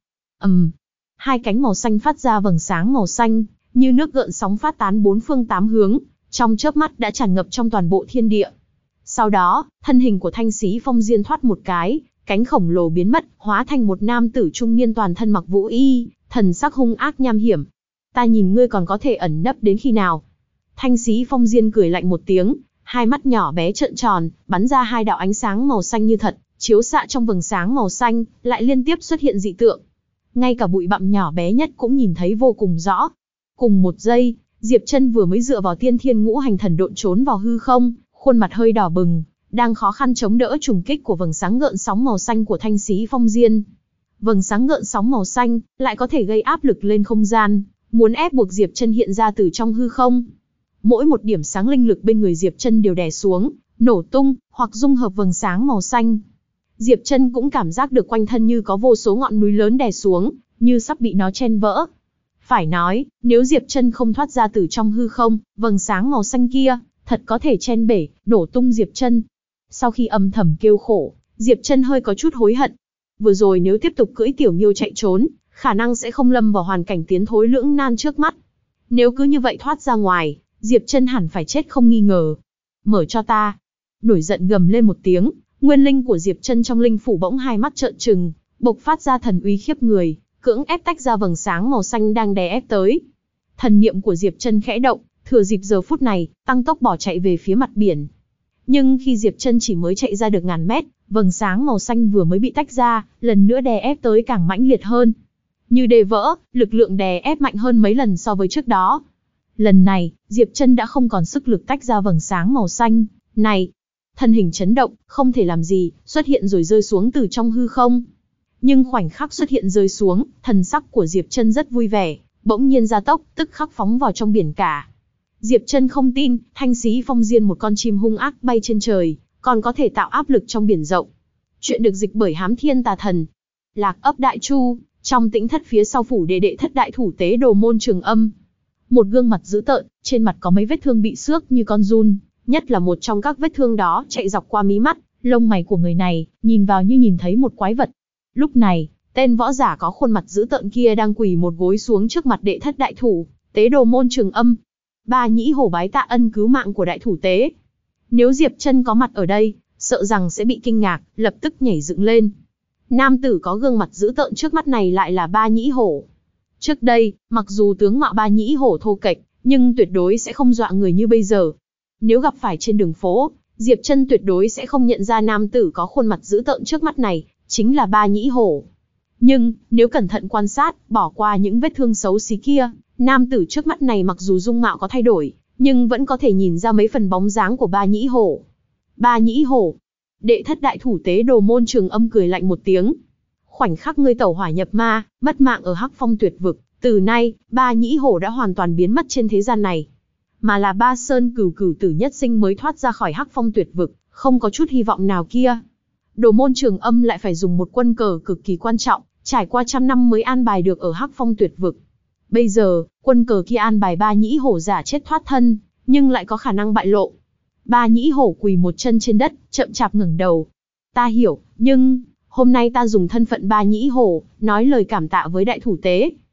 Speaker 1: Hai cánh màu xanh phát ra vầng sáng màu xanh, như nước gợn sóng phát tán bốn phương tám hướng, trong chớp mắt đã tràn ngập trong toàn bộ thiên địa. Sau đó, thân hình của Thanh Xí Phong Diên thoát một cái, cánh khổng lồ biến mất, hóa thành một nam tử trung niên toàn thân mặc vũ y, thần sắc hung ác nham hiểm. Ta nhìn ngươi còn có thể ẩn nấp đến khi nào? Thanh Xí Phong Diên cười lạnh một tiếng, hai mắt nhỏ bé trợn tròn, bắn ra hai đạo ánh sáng màu xanh như thật, chiếu xạ trong vầng sáng màu xanh, lại liên tiếp xuất hiện dị tượng. Ngay cả bụi bặm nhỏ bé nhất cũng nhìn thấy vô cùng rõ. Cùng một giây, Diệp Chân vừa mới dựa vào tiên thiên ngũ hành thần độn trốn vào hư không, khuôn mặt hơi đỏ bừng, đang khó khăn chống đỡ trùng kích của vầng sáng gợn sóng màu xanh của Thanh Xí Phong Diên. Vầng sáng gợn sóng màu xanh lại có thể gây áp lực lên không gian, muốn ép buộc Diệp Chân hiện ra từ trong hư không. Mỗi một điểm sáng linh lực bên người Diệp Chân đều đè xuống, nổ tung, hoặc dung hợp vầng sáng màu xanh. Diệp Chân cũng cảm giác được quanh thân như có vô số ngọn núi lớn đè xuống, như sắp bị nó chen vỡ. Phải nói, nếu Diệp Chân không thoát ra từ trong hư không, vầng sáng màu xanh kia, thật có thể chen bể, nổ tung Diệp Chân. Sau khi âm thầm kêu khổ, Diệp Chân hơi có chút hối hận. Vừa rồi nếu tiếp tục cưỡi tiểu miêu chạy trốn, khả năng sẽ không lâm vào hoàn cảnh tiến thối lưỡng nan trước mắt. Nếu cứ như vậy thoát ra ngoài, Diệp Chân hẳn phải chết không nghi ngờ. Mở cho ta. Nổi giận gầm lên một tiếng, nguyên linh của Diệp Chân trong linh phủ bỗng hai mắt trợn trừng, bộc phát ra thần uy khiếp người, cưỡng ép tách ra vầng sáng màu xanh đang đè ép tới. Thần niệm của Diệp Chân khẽ động, thừa dịp giờ phút này, tăng tốc bỏ chạy về phía mặt biển. Nhưng khi Diệp Chân chỉ mới chạy ra được ngàn mét, vầng sáng màu xanh vừa mới bị tách ra, lần nữa đè ép tới càng mãnh liệt hơn. Như đê vỡ, lực lượng đè ép mạnh hơn mấy lần so với trước đó. Lần này, Diệp Chân đã không còn sức lực tách ra vầng sáng màu xanh này. Thân hình chấn động, không thể làm gì, xuất hiện rồi rơi xuống từ trong hư không. Nhưng khoảnh khắc xuất hiện rơi xuống, thần sắc của Diệp Chân rất vui vẻ, bỗng nhiên gia tốc, tức khắc phóng vào trong biển cả. Diệp Chân không tin, Thanh Xí Phong Diên một con chim hung ác bay trên trời, còn có thể tạo áp lực trong biển rộng. Chuyện được dịch bởi Hám Thiên Tà Thần. Lạc ấp Đại Chu, trong tĩnh thất phía sau phủ đệ đệ thất đại thủ tế Đồ Môn Trường Âm. Một gương mặt dữ tợn, trên mặt có mấy vết thương bị xước như con giun, nhất là một trong các vết thương đó chạy dọc qua mí mắt, lông mày của người này, nhìn vào như nhìn thấy một quái vật. Lúc này, tên võ giả có khuôn mặt dữ tợn kia đang quỳ một gối xuống trước mặt đệ thất đại thủ tế Đồ Môn Trường Âm. Ba Nhĩ Hổ bái tạ ân cứu mạng của đại thủ tế. Nếu Diệp Chân có mặt ở đây, sợ rằng sẽ bị kinh ngạc, lập tức nhảy dựng lên. Nam tử có gương mặt dữ tợn trước mắt này lại là Ba Nhĩ Hổ. Trước đây, mặc dù tướng mạo Ba Nhĩ Hổ thô kệch, nhưng tuyệt đối sẽ không dọa người như bây giờ. Nếu gặp phải trên đường phố, Diệp Chân tuyệt đối sẽ không nhận ra nam tử có khuôn mặt dữ tợn trước mắt này chính là Ba Nhĩ Hổ. Nhưng, nếu cẩn thận quan sát, bỏ qua những vết thương xấu xí kia, nam tử trước mắt này mặc dù dung mạo có thay đổi, nhưng vẫn có thể nhìn ra mấy phần bóng dáng của Ba Nhĩ Hổ. Ba Nhĩ Hổ. Đệ thất đại thủ tế Đồ Môn Trường Âm cười lạnh một tiếng. Khoảnh khắc ngươi tẩu hỏa nhập ma, mất mạng ở Hắc Phong Tuyệt Vực, từ nay, Ba Nhĩ Hổ đã hoàn toàn biến mất trên thế gian này. Mà là Ba Sơn Cửu Cửu Tử nhất sinh mới thoát ra khỏi Hắc Phong Tuyệt Vực, không có chút hy vọng nào kia. Đồ Môn Trường Âm lại phải dùng một quân cờ cực kỳ quan trọng, trải qua trăm năm mới an bài được ở Hắc Phong Tuyệt Vực. Bây giờ, quân cờ kia an bài Ba Nhĩ Hổ giả chết thoát thân, nhưng lại có khả năng bại lộ. Ba Nhĩ Hổ quỳ một chân trên đất, chậm chạp ngẩng đầu. Ta hiểu, nhưng hôm nay ta dùng thân phận Ba Nhĩ Hổ, nói lời cảm tạ với đại thủ tế.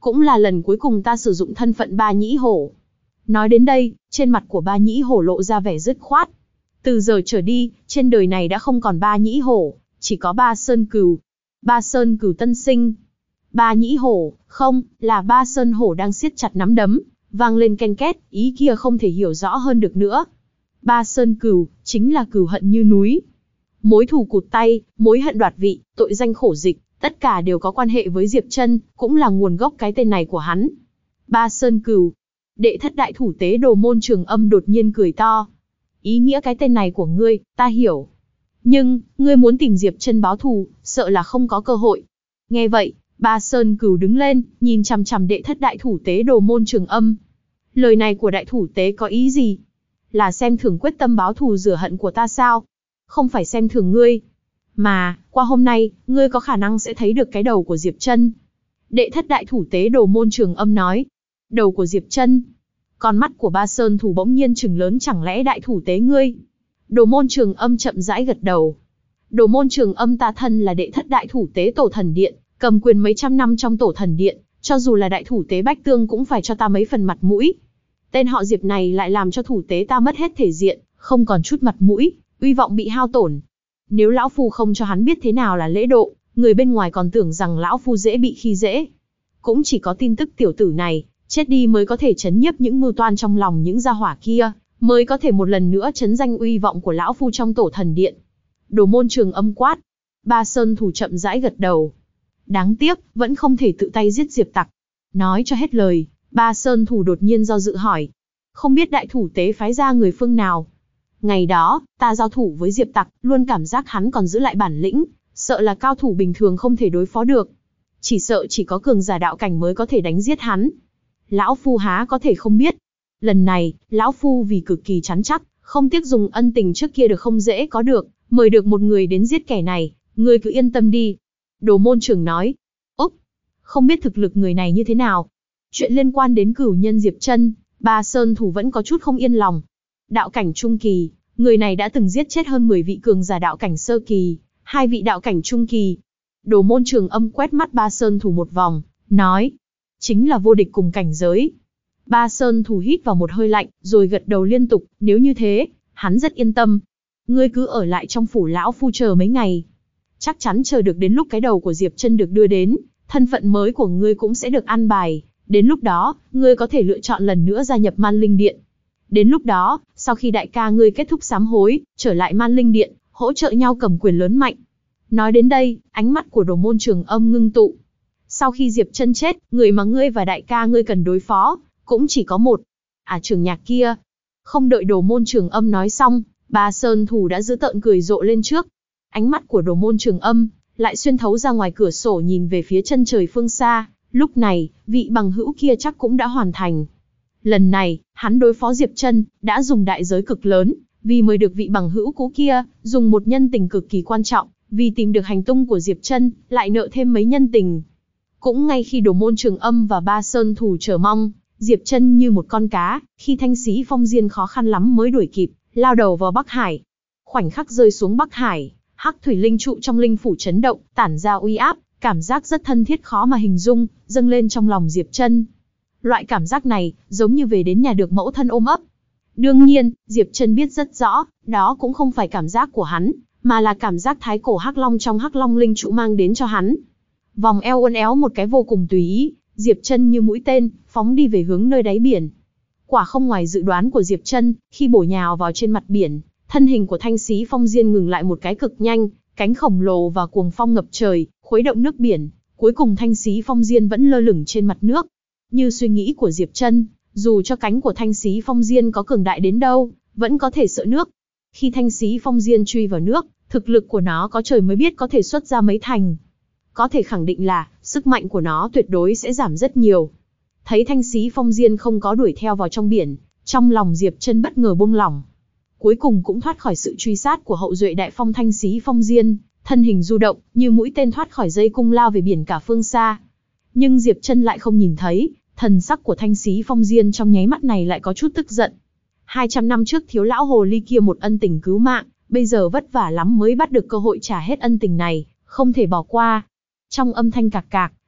Speaker 1: cũng là lần cuối cùng ta sử dụng thân phận Ba Nhĩ Hổ. Nói đến đây, trên mặt của Ba Nhĩ Hổ lộ ra vẻ dứt khoát. Từ giờ trở đi, trên đời này đã không còn Ba Nhĩ Hổ, chỉ có Ba Sơn Cửu. Ba Sơn Cửu tân sinh. Ba Nhĩ Hổ, không, là Ba Sơn Hổ đang siết chặt nắm đấm, vang lên ken két, ý kia không thể hiểu rõ hơn được nữa. Ba Sơn Cửu, chính là cửu hận như núi. Mối thù cụt tay, mối hận đoạt vị, tội danh khổ dịch, tất cả đều có quan hệ với Diệp Trân, cũng là nguồn gốc cái tên này của hắn. Ba Sơn Cửu. Đệ thất đại thủ tế Đồ Môn Trường Âm đột nhiên cười to. Ý nghĩa cái tên này của ngươi, ta hiểu. Nhưng, ngươi muốn tìm Diệp Trân báo thù, sợ là không có cơ hội. Nghe vậy, Ba Sơn Cửu đứng lên, nhìn chằm chằm đệ thất đại thủ tế Đồ Môn Trường Âm. Lời này của đại thủ tế có ý gì? Là xem thường quyết tâm báo thù rửa hận của ta sao? Không phải xem thường ngươi. Mà, qua hôm nay, ngươi có khả năng sẽ thấy được cái đầu của Diệp Trân. Đệ thất đại thủ tế Đồ Môn Trường Âm nói. Đầu của Diệp Trân. Con mắt của Ba Sơn Thủ bỗng nhiên trừng lớn, chẳng lẽ đại thủ tế ngươi? Đồ Môn Trường Âm chậm rãi gật đầu. Đồ Môn Trường Âm ta thân là đệ thất đại thủ tế Tổ Thần Điện, cầm quyền mấy trăm năm trong Tổ Thần Điện, cho dù là đại thủ tế Bách Tương cũng phải cho ta mấy phần mặt mũi. Tên họ Diệp này lại làm cho thủ tế ta mất hết thể diện, không còn chút mặt mũi, uy vọng bị hao tổn. Nếu lão phu không cho hắn biết thế nào là lễ độ, người bên ngoài còn tưởng rằng lão phu dễ bị khi dễ. Cũng chỉ có tin tức tiểu tử này chết đi mới có thể chấn nhiếp những mưu toan trong lòng những gia hỏa kia, mới có thể một lần nữa chấn danh uy vọng của lão phu trong Tổ Thần Điện. Đồ Môn Trường Âm quát. Ba Sơn Thủ chậm rãi gật đầu. Đáng tiếc, vẫn không thể tự tay giết Diệp Tặc. Nói cho hết lời, Ba Sơn Thủ đột nhiên do dự hỏi. Không biết đại thủ tế phái ra người phương nào? Ngày đó, ta giao thủ với Diệp Tặc, luôn cảm giác hắn còn giữ lại bản lĩnh, sợ là cao thủ bình thường không thể đối phó được. Chỉ sợ chỉ có cường giả đạo cảnh mới có thể đánh giết hắn. Lão phu há có thể không biết. Lần này, lão phu vì cực kỳ chắn chắc, không tiếc dùng ân tình trước kia được không dễ có được, mời được một người đến giết kẻ này, ngươi cứ yên tâm đi. Đồ Môn Trường nói. Úc, không biết thực lực người này như thế nào. Chuyện liên quan đến cửu nhân Diệp Trân, Ba Sơn Thủ vẫn có chút không yên lòng. Đạo cảnh trung kỳ, người này đã từng giết chết hơn 10 vị cường giả đạo cảnh sơ kỳ, 2 vị đạo cảnh trung kỳ. Đồ Môn Trường Âm quét mắt Ba Sơn Thủ một vòng, nói. Chính là vô địch cùng cảnh giới. Ba Sơn Thủ hít vào một hơi lạnh, rồi gật đầu liên tục, nếu như thế, hắn rất yên tâm. Ngươi cứ ở lại trong phủ lão phu chờ mấy ngày. Chắc chắn chờ được đến lúc cái đầu của Diệp Trân được đưa đến, thân phận mới của ngươi cũng sẽ được an bài. Đến lúc đó, ngươi có thể lựa chọn lần nữa gia nhập Man Linh Điện. Đến lúc đó, sau khi đại ca ngươi kết thúc sám hối, trở lại Man Linh Điện, hỗ trợ nhau cầm quyền lớn mạnh. Nói đến đây, ánh mắt của Đồ Môn Trường Âm ngưng tụ. Sau khi Diệp Trân chết, người mà ngươi và đại ca ngươi cần đối phó, cũng chỉ có một. Trường nhạc kia. Không đợi Đồ Môn Trường Âm nói xong, Ba Sơn Thủ đã giữ tợn cười rộ lên trước. Ánh mắt của Đồ Môn Trường Âm lại xuyên thấu ra ngoài cửa sổ nhìn về phía chân trời phương xa. Lúc này, vị bằng hữu kia chắc cũng đã hoàn thành. Lần này, hắn đối phó Diệp Trân, đã dùng đại giới cực lớn, vì mời được vị bằng hữu cũ kia, dùng một nhân tình cực kỳ quan trọng, vì tìm được hành tung của Diệp Trân, lại nợ thêm mấy nhân tình. Cũng ngay khi Đồ Môn Trường Âm và Ba Sơn Thủ chờ mong, Diệp Trân như một con cá, khi Thanh Xí Phong Diên khó khăn lắm mới đuổi kịp, lao đầu vào Bắc Hải. Khoảnh khắc rơi xuống Bắc Hải, Hắc Thủy Linh trụ trong linh phủ chấn động, tản ra uy áp, cảm giác rất thân thiết khó mà hình dung, dâng lên trong lòng Diệp Trân. Loại cảm giác này, giống như về đến nhà được mẫu thân ôm ấp. Đương nhiên, Diệp Trân biết rất rõ, đó cũng không phải cảm giác của hắn, mà là cảm giác thái cổ Hắc Long trong Hắc Long linh trụ mang đến cho hắn. Vòng eo uốn éo một cái vô cùng tùy ý, Diệp Trân như mũi tên, phóng đi về hướng nơi đáy biển. Quả không ngoài dự đoán của Diệp Trân, khi bổ nhào vào trên mặt biển, thân hình của Thanh Xí Phong Diên ngừng lại một cái cực nhanh, cánh khổng lồ và cuồng phong ngập trời, khuấy động nước biển, cuối cùng Thanh Xí Phong Diên vẫn lơ lửng trên mặt nước. Như suy nghĩ của Diệp Trân, dù cho cánh của Thanh Xí Phong Diên có cường đại đến đâu, vẫn có thể sợ nước. Khi Thanh Xí Phong Diên truy vào nước, thực lực của nó có trời mới biết có thể xuất ra mấy thành. Có thể khẳng định là, sức mạnh của nó tuyệt đối sẽ giảm rất nhiều. Thấy Thanh Xí Phong Diên không có đuổi theo vào trong biển, trong lòng Diệp Trân bất ngờ buông lỏng. Cuối cùng cũng thoát khỏi sự truy sát của hậu duệ đại phong Thanh Xí Phong Diên, thân hình du động, như mũi tên thoát khỏi dây cung lao về biển cả phương xa. Nhưng Diệp Trân lại không nhìn thấy, thần sắc của Thanh Xí Phong Diên trong nháy mắt này lại có chút tức giận. 200 năm trước thiếu lão hồ ly kia một ân tình cứu mạng, bây giờ vất vả lắm mới bắt được cơ hội trả hết ân tình này, không thể bỏ qua. Trong âm thanh cạc cạc,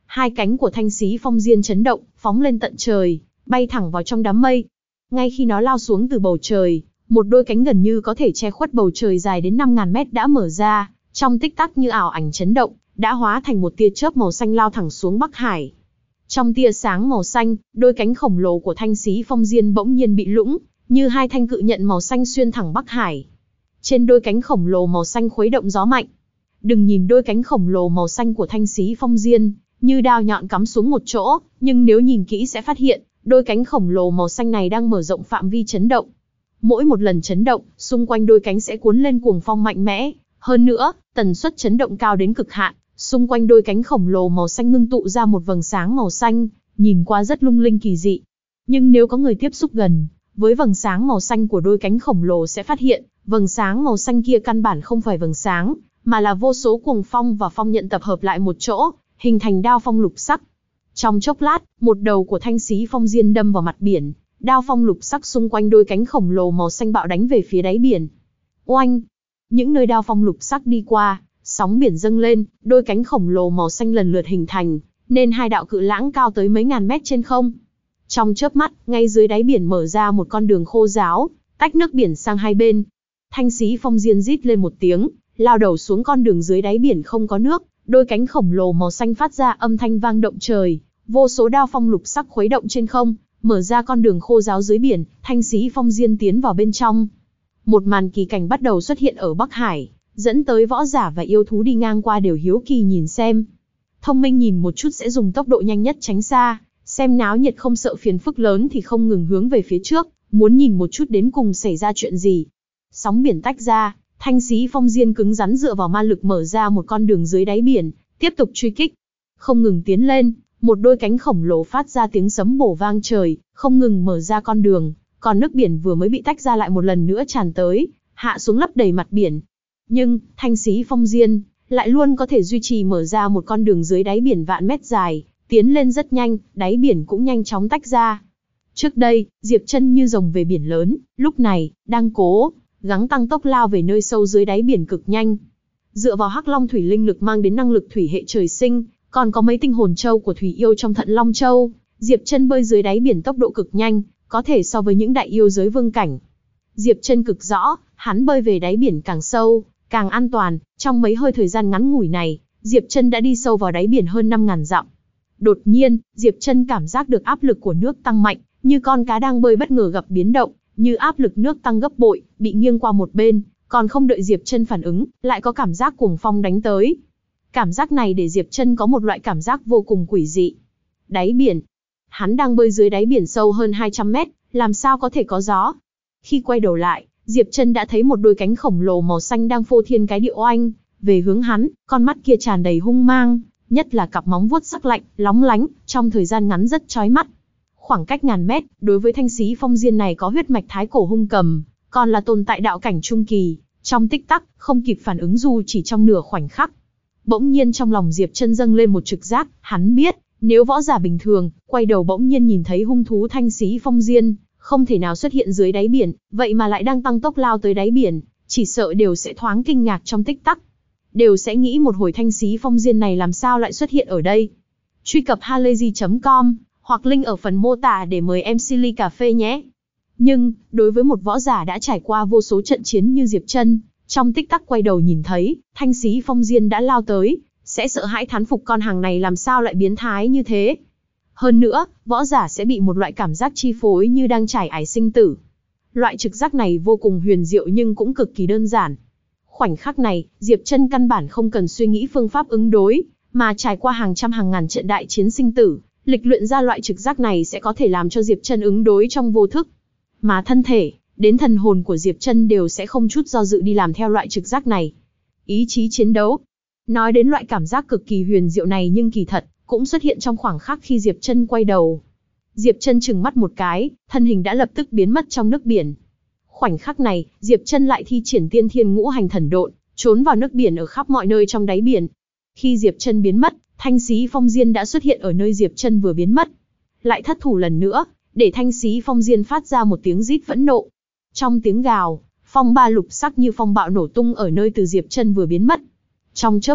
Speaker 1: Hai cánh của thanh xí phong diên chấn động, phóng lên tận trời, bay thẳng vào trong đám mây. Ngay khi nó lao xuống từ bầu trời, một đôi cánh gần như có thể che khuất bầu trời dài đến 5.000 mét đã mở ra, trong tích tắc như ảo ảnh chấn động, đã hóa thành một tia chớp màu xanh lao thẳng xuống Bắc Hải. Trong tia sáng màu xanh, đôi cánh khổng lồ của thanh xí phong diên bỗng nhiên bị lũng, như hai thanh cự nhận màu xanh xuyên thẳng Bắc Hải. Trên đôi cánh khổng lồ màu xanh khuấy động gió mạnh. Đừng nhìn đôi cánh khổng lồ màu xanh của thanh xí phong diên như đao nhọn cắm xuống một chỗ, nhưng nếu nhìn kỹ sẽ phát hiện, đôi cánh khổng lồ màu xanh này đang mở rộng phạm vi chấn động. Mỗi một lần chấn động, xung quanh đôi cánh sẽ cuốn lên cuồng phong mạnh mẽ. Hơn nữa, tần suất chấn động cao đến cực hạn, xung quanh đôi cánh khổng lồ màu xanh ngưng tụ ra một vầng sáng màu xanh, nhìn qua rất lung linh kỳ dị. Nhưng nếu có người tiếp xúc gần với vầng sáng màu xanh của đôi cánh khổng lồ sẽ phát hiện, vầng sáng màu xanh kia căn bản không phải vầng sáng, mà là vô số cuồng phong và phong nhận tập hợp lại một chỗ, hình thành đao phong lục sắc. Trong chốc lát, một đầu của thanh xí phong diên đâm vào mặt biển, đao phong lục sắc xung quanh đôi cánh khổng lồ màu xanh bạo đánh về phía đáy biển. Oanh! Những nơi đao phong lục sắc đi qua, sóng biển dâng lên, đôi cánh khổng lồ màu xanh lần lượt hình thành, nên hai đạo cự lãng cao tới mấy ngàn mét trên không. Trong chớp mắt, ngay dưới đáy biển mở ra một con đường khô ráo, tách nước biển sang hai bên. Thanh xí phong diên rít lên một tiếng, lao đầu xuống con đường dưới đáy biển không có nước, đôi cánh khổng lồ màu xanh phát ra âm thanh vang động trời, vô số đao phong lục sắc khuấy động trên không, mở ra con đường khô ráo dưới biển, thanh xí phong diên tiến vào bên trong. Một màn kỳ cảnh bắt đầu xuất hiện ở Bắc Hải, dẫn tới võ giả và yêu thú đi ngang qua đều hiếu kỳ nhìn xem. Thông minh nhìn một chút sẽ dùng tốc độ nhanh nhất tránh xa, xem náo nhiệt không sợ phiền phức lớn thì không ngừng hướng về phía trước, muốn nhìn một chút đến cùng xảy ra chuyện gì. Sóng biển tách ra, thanh xí phong diên cứng rắn dựa vào ma lực mở ra một con đường dưới đáy biển, tiếp tục truy kích. Không ngừng tiến lên, một đôi cánh khổng lồ phát ra tiếng sấm bổ vang trời, không ngừng mở ra con đường, còn nước biển vừa mới bị tách ra lại một lần nữa tràn tới, hạ xuống lấp đầy mặt biển. Nhưng, thanh xí phong diên lại luôn có thể duy trì mở ra một con đường dưới đáy biển vạn mét dài, tiến lên rất nhanh, đáy biển cũng nhanh chóng tách ra. Trước đây, Diệp Chân như rồng về biển lớn, lúc này, đang cố gắng tăng tốc lao về nơi sâu dưới đáy biển cực nhanh. Dựa vào Hắc Long thủy linh lực mang đến năng lực thủy hệ trời sinh, còn có mấy tinh hồn châu của thủy yêu trong Thận Long Châu, Diệp Chân bơi dưới đáy biển tốc độ cực nhanh, có thể so với những đại yêu giới vương cảnh. Diệp Chân cực rõ, hắn bơi về đáy biển càng sâu, càng an toàn, trong mấy hơi thời gian ngắn ngủi này, Diệp Chân đã đi sâu vào đáy biển hơn 5.000 dặm. Đột nhiên, Diệp Chân cảm giác được áp lực của nước tăng mạnh, như con cá đang bơi bất ngờ gặp biến động, như áp lực nước tăng gấp bội, bị nghiêng qua một bên, còn không đợi Diệp Chân phản ứng, lại có cảm giác cuồng phong đánh tới. Cảm giác này để Diệp Chân có một loại cảm giác vô cùng quỷ dị. Đáy biển. Hắn đang bơi dưới đáy biển sâu hơn 200 mét, làm sao có thể có gió? Khi quay đầu lại, Diệp Chân đã thấy một đôi cánh khổng lồ màu xanh đang phô thiên cái địa oanh về hướng hắn, con mắt kia tràn đầy hung mang, nhất là cặp móng vuốt sắc lạnh, lóng lánh, trong thời gian ngắn rất chói mắt. Khoảng cách ngàn mét, đối với thanh xí phong diên này có huyết mạch thái cổ hung cầm, còn là tồn tại đạo cảnh trung kỳ, trong tích tắc, không kịp phản ứng dù chỉ trong nửa khoảnh khắc. Bỗng nhiên trong lòng Diệp Chân dâng lên một trực giác, hắn biết, nếu võ giả bình thường, quay đầu bỗng nhiên nhìn thấy hung thú thanh xí phong diên, không thể nào xuất hiện dưới đáy biển, vậy mà lại đang tăng tốc lao tới đáy biển, chỉ sợ đều sẽ thoáng kinh ngạc trong tích tắc. Đều sẽ nghĩ một hồi thanh xí phong diên này làm sao lại xuất hiện ở đây. Truy cập halayzi.com hoặc link ở phần mô tả để mời MC ly cà phê nhé. Nhưng, đối với một võ giả đã trải qua vô số trận chiến như Diệp Chân, trong tích tắc quay đầu nhìn thấy, thanh xí phong diên đã lao tới, sẽ sợ hãi thán phục con hàng này làm sao lại biến thái như thế. Hơn nữa, võ giả sẽ bị một loại cảm giác chi phối như đang trải ải sinh tử. Loại trực giác này vô cùng huyền diệu nhưng cũng cực kỳ đơn giản. Khoảnh khắc này, Diệp Chân căn bản không cần suy nghĩ phương pháp ứng đối, mà trải qua hàng trăm hàng ngàn trận đại chiến sinh tử, lịch luyện ra loại trực giác này sẽ có thể làm cho Diệp Chân ứng đối trong vô thức. Mà thân thể, đến thần hồn của Diệp Chân đều sẽ không chút do dự đi làm theo loại trực giác này. Ý chí chiến đấu. Nói đến loại cảm giác cực kỳ huyền diệu này nhưng kỳ thật, cũng xuất hiện trong khoảng khắc khi Diệp Chân quay đầu. Diệp Chân chừng mắt một cái, thân hình đã lập tức biến mất trong nước biển. Khoảnh khắc này, Diệp Chân lại thi triển tiên thiên ngũ hành thần độn, trốn vào nước biển ở khắp mọi nơi trong đáy biển. Khi Diệp Chân biến mất, thanh xí phong diên đã xuất hiện ở nơi Diệp Chân vừa biến mất. Lại thất thủ lần nữa, để thanh xí phong diên phát ra một tiếng rít phẫn nộ. Trong tiếng gào, phong ba lục sắc như phong bạo nổ tung ở nơi từ Diệp Chân vừa biến mất. Trong chớp mắt,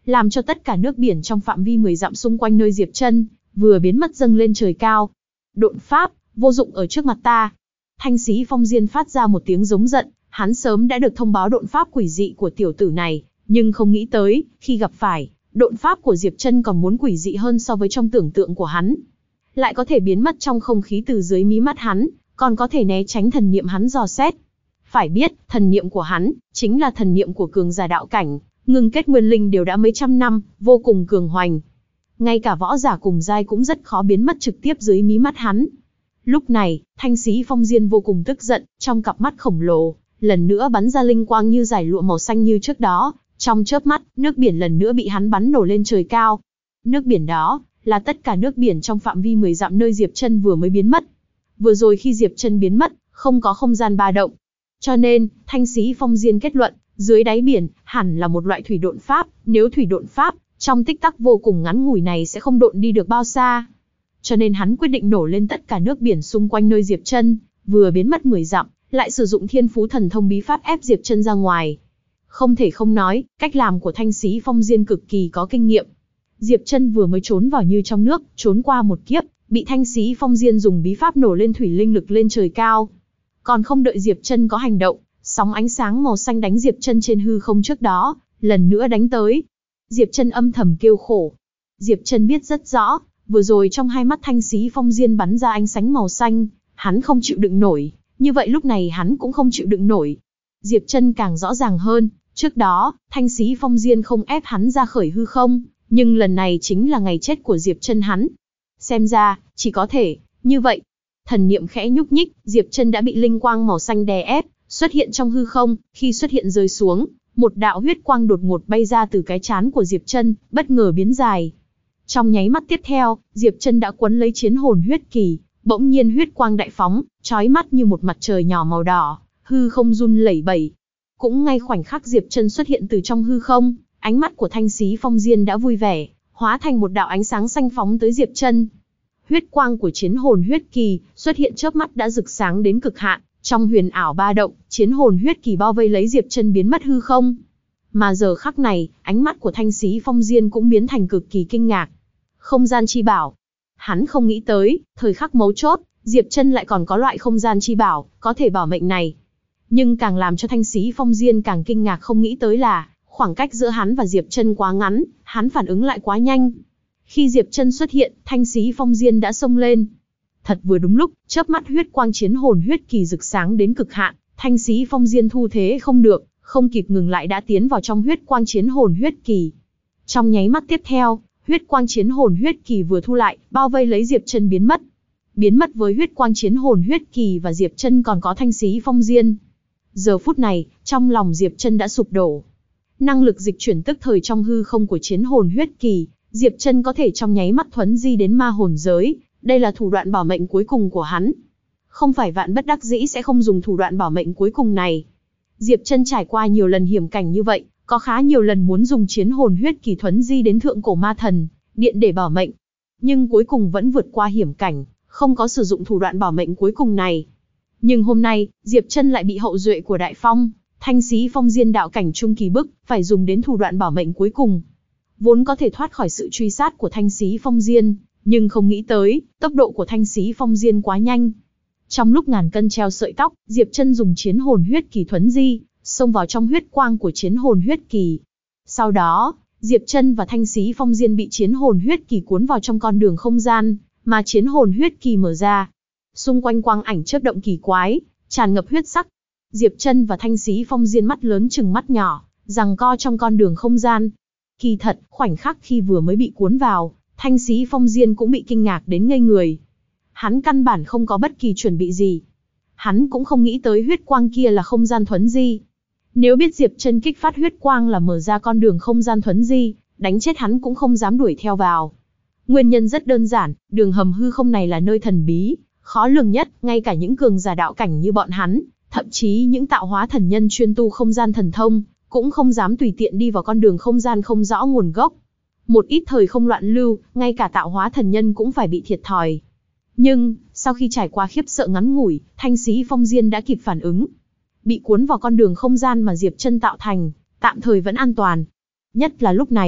Speaker 1: làm cho tất cả nước biển trong phạm vi 10 dặm xung quanh nơi Diệp Chân vừa biến mất dâng lên trời cao. Độn pháp, vô dụng ở trước mặt ta. Thanh Xí Phong Diên phát ra một tiếng giống giận, hắn sớm đã được thông báo độn pháp quỷ dị của tiểu tử này, nhưng không nghĩ tới, khi gặp phải, độn pháp của Diệp Chân còn muốn quỷ dị hơn so với trong tưởng tượng của hắn. Lại có thể biến mất trong không khí từ dưới mí mắt hắn, còn có thể né tránh thần niệm hắn dò xét. Phải biết, thần niệm của hắn, chính là thần niệm của cường giả đạo cảnh, ngưng kết nguyên linh đều đã mấy trăm năm, vô cùng cường hoành. Ngay cả võ giả cùng giai cũng rất khó biến mất trực tiếp dưới mí mắt hắn. Lúc này, Thanh Xí Phong Diên vô cùng tức giận, trong cặp mắt khổng lồ, lần nữa bắn ra linh quang như dải lụa màu xanh như trước đó. Trong chớp mắt, nước biển lần nữa bị hắn bắn nổ lên trời cao. Nước biển đó, là tất cả nước biển trong phạm vi 10 dặm nơi Diệp Chân vừa mới biến mất. Vừa rồi khi Diệp Chân biến mất, không có không gian ba động. Cho nên, Thanh Xí Phong Diên kết luận, dưới đáy biển, hẳn là một loại thủy độn pháp, nếu thủy độn pháp, trong tích tắc vô cùng ngắn ngủi này sẽ không độn đi được bao xa. Cho nên hắn quyết định nổ lên tất cả nước biển xung quanh nơi Diệp Chân vừa biến mất 10 dặm, lại sử dụng Thiên Phú Thần Thông bí pháp ép Diệp Chân ra ngoài. Không thể không nói, cách làm của Thanh Xí Phong Diên cực kỳ có kinh nghiệm. Diệp Chân vừa mới trốn vào như trong nước, trốn qua một kiếp, bị Thanh Xí Phong Diên dùng bí pháp nổ lên thủy linh lực lên trời cao. Còn không đợi Diệp Chân có hành động, sóng ánh sáng màu xanh đánh Diệp Chân trên hư không trước đó, lần nữa đánh tới. Diệp Chân âm thầm kêu khổ. Diệp Chân biết rất rõ, vừa rồi trong hai mắt Thanh Xí Phong Diên bắn ra ánh sáng màu xanh, hắn không chịu đựng nổi, như vậy lúc này hắn cũng không chịu đựng nổi. Diệp Chân càng rõ ràng hơn, trước đó, Thanh Xí Phong Diên không ép hắn ra khởi hư không, nhưng lần này chính là ngày chết của Diệp Chân hắn. Xem ra, chỉ có thể, như vậy. Thần niệm khẽ nhúc nhích, Diệp Chân đã bị linh quang màu xanh đè ép, xuất hiện trong hư không, khi xuất hiện rơi xuống, một đạo huyết quang đột ngột bay ra từ cái trán của Diệp Chân, bất ngờ biến dài. Trong nháy mắt tiếp theo, Diệp Chân đã quấn lấy chiến hồn huyết kỳ, bỗng nhiên huyết quang đại phóng, chói mắt như một mặt trời nhỏ màu đỏ, hư không run lẩy bẩy. Cũng ngay khoảnh khắc Diệp Chân xuất hiện từ trong hư không, ánh mắt của Thanh Xí Phong Diên đã vui vẻ, hóa thành một đạo ánh sáng xanh phóng tới Diệp Chân. Huyết quang của chiến hồn huyết kỳ xuất hiện chớp mắt đã rực sáng đến cực hạn, trong huyền ảo ba động, chiến hồn huyết kỳ bao vây lấy Diệp Chân biến mất hư không. Mà giờ khắc này, ánh mắt của Thanh Xí Phong Diên cũng biến thành cực kỳ kinh ngạc. Không gian chi bảo. Hắn không nghĩ tới, thời khắc mấu chốt, Diệp Chân lại còn có loại không gian chi bảo, có thể bảo mệnh này. Nhưng càng làm cho Thanh Xí Phong Diên càng kinh ngạc không nghĩ tới là, khoảng cách giữa hắn và Diệp Chân quá ngắn, hắn phản ứng lại quá nhanh. Khi Diệp Chân xuất hiện, Thanh Xí Phong Diên đã xông lên. Thật vừa đúng lúc, chớp mắt huyết quang chiến hồn huyết kỳ rực sáng đến cực hạn, Thanh Xí Phong Diên thu thế không được, không kịp ngừng lại đã tiến vào trong huyết quang chiến hồn huyết kỳ. Trong nháy mắt tiếp theo, huyết quang chiến hồn huyết kỳ vừa thu lại, bao vây lấy Diệp Chân biến mất. Biến mất với huyết quang chiến hồn huyết kỳ và Diệp Chân còn có Thanh Xí Phong Diên. Giờ phút này, trong lòng Diệp Chân đã sụp đổ. Năng lực dịch chuyển tức thời trong hư không của chiến hồn huyết kỳ, Diệp Chân có thể trong nháy mắt thuấn di đến ma hồn giới, đây là thủ đoạn bảo mệnh cuối cùng của hắn. Không phải vạn bất đắc dĩ sẽ không dùng thủ đoạn bảo mệnh cuối cùng này. Diệp Chân trải qua nhiều lần hiểm cảnh như vậy, có khá nhiều lần muốn dùng chiến hồn huyết kỳ thuấn di đến thượng cổ ma thần điện để bảo mệnh, nhưng cuối cùng vẫn vượt qua hiểm cảnh, không có sử dụng thủ đoạn bảo mệnh cuối cùng này. Nhưng hôm nay, Diệp Chân lại bị hậu duệ của Đại Phong, Thanh Xí Phong Diên đạo cảnh trung kỳ bức, phải dùng đến thủ đoạn bảo mệnh cuối cùng. Vốn có thể thoát khỏi sự truy sát của Thanh Xí Phong Diên, nhưng không nghĩ tới, tốc độ của Thanh Xí Phong Diên quá nhanh. Trong lúc ngàn cân treo sợi tóc, Diệp Chân dùng chiến hồn huyết kỳ thuấn di, xông vào trong huyết quang của chiến hồn huyết kỳ. Sau đó, Diệp Chân và Thanh Xí Phong Diên bị chiến hồn huyết kỳ cuốn vào trong con đường không gian, mà chiến hồn huyết kỳ mở ra. Xung quanh quang ảnh chớp động kỳ quái, tràn ngập huyết sắc. Diệp Chân và Thanh Xí Phong Diên mắt lớn chừng mắt nhỏ, giằng co trong con đường không gian. Kỳ thật, khoảnh khắc khi vừa mới bị cuốn vào, Thanh Xí Phong Diên cũng bị kinh ngạc đến ngây người. Hắn căn bản không có bất kỳ chuẩn bị gì. Hắn cũng không nghĩ tới huyết quang kia là không gian thuấn di. Nếu biết Diệp Chân kích phát huyết quang là mở ra con đường không gian thuấn di, đánh chết hắn cũng không dám đuổi theo vào. Nguyên nhân rất đơn giản, đường hầm hư không này là nơi thần bí, khó lường nhất, ngay cả những cường giả đạo cảnh như bọn hắn, thậm chí những tạo hóa thần nhân chuyên tu không gian thần thông, cũng không dám tùy tiện đi vào con đường không gian không rõ nguồn gốc. Một ít thời không loạn lưu, ngay cả tạo hóa thần nhân cũng phải bị thiệt thòi. Nhưng, sau khi trải qua khiếp sợ ngắn ngủi, Thanh Xí Phong Diên đã kịp phản ứng. Bị cuốn vào con đường không gian mà Diệp Chân tạo thành, tạm thời vẫn an toàn. Nhất là lúc này,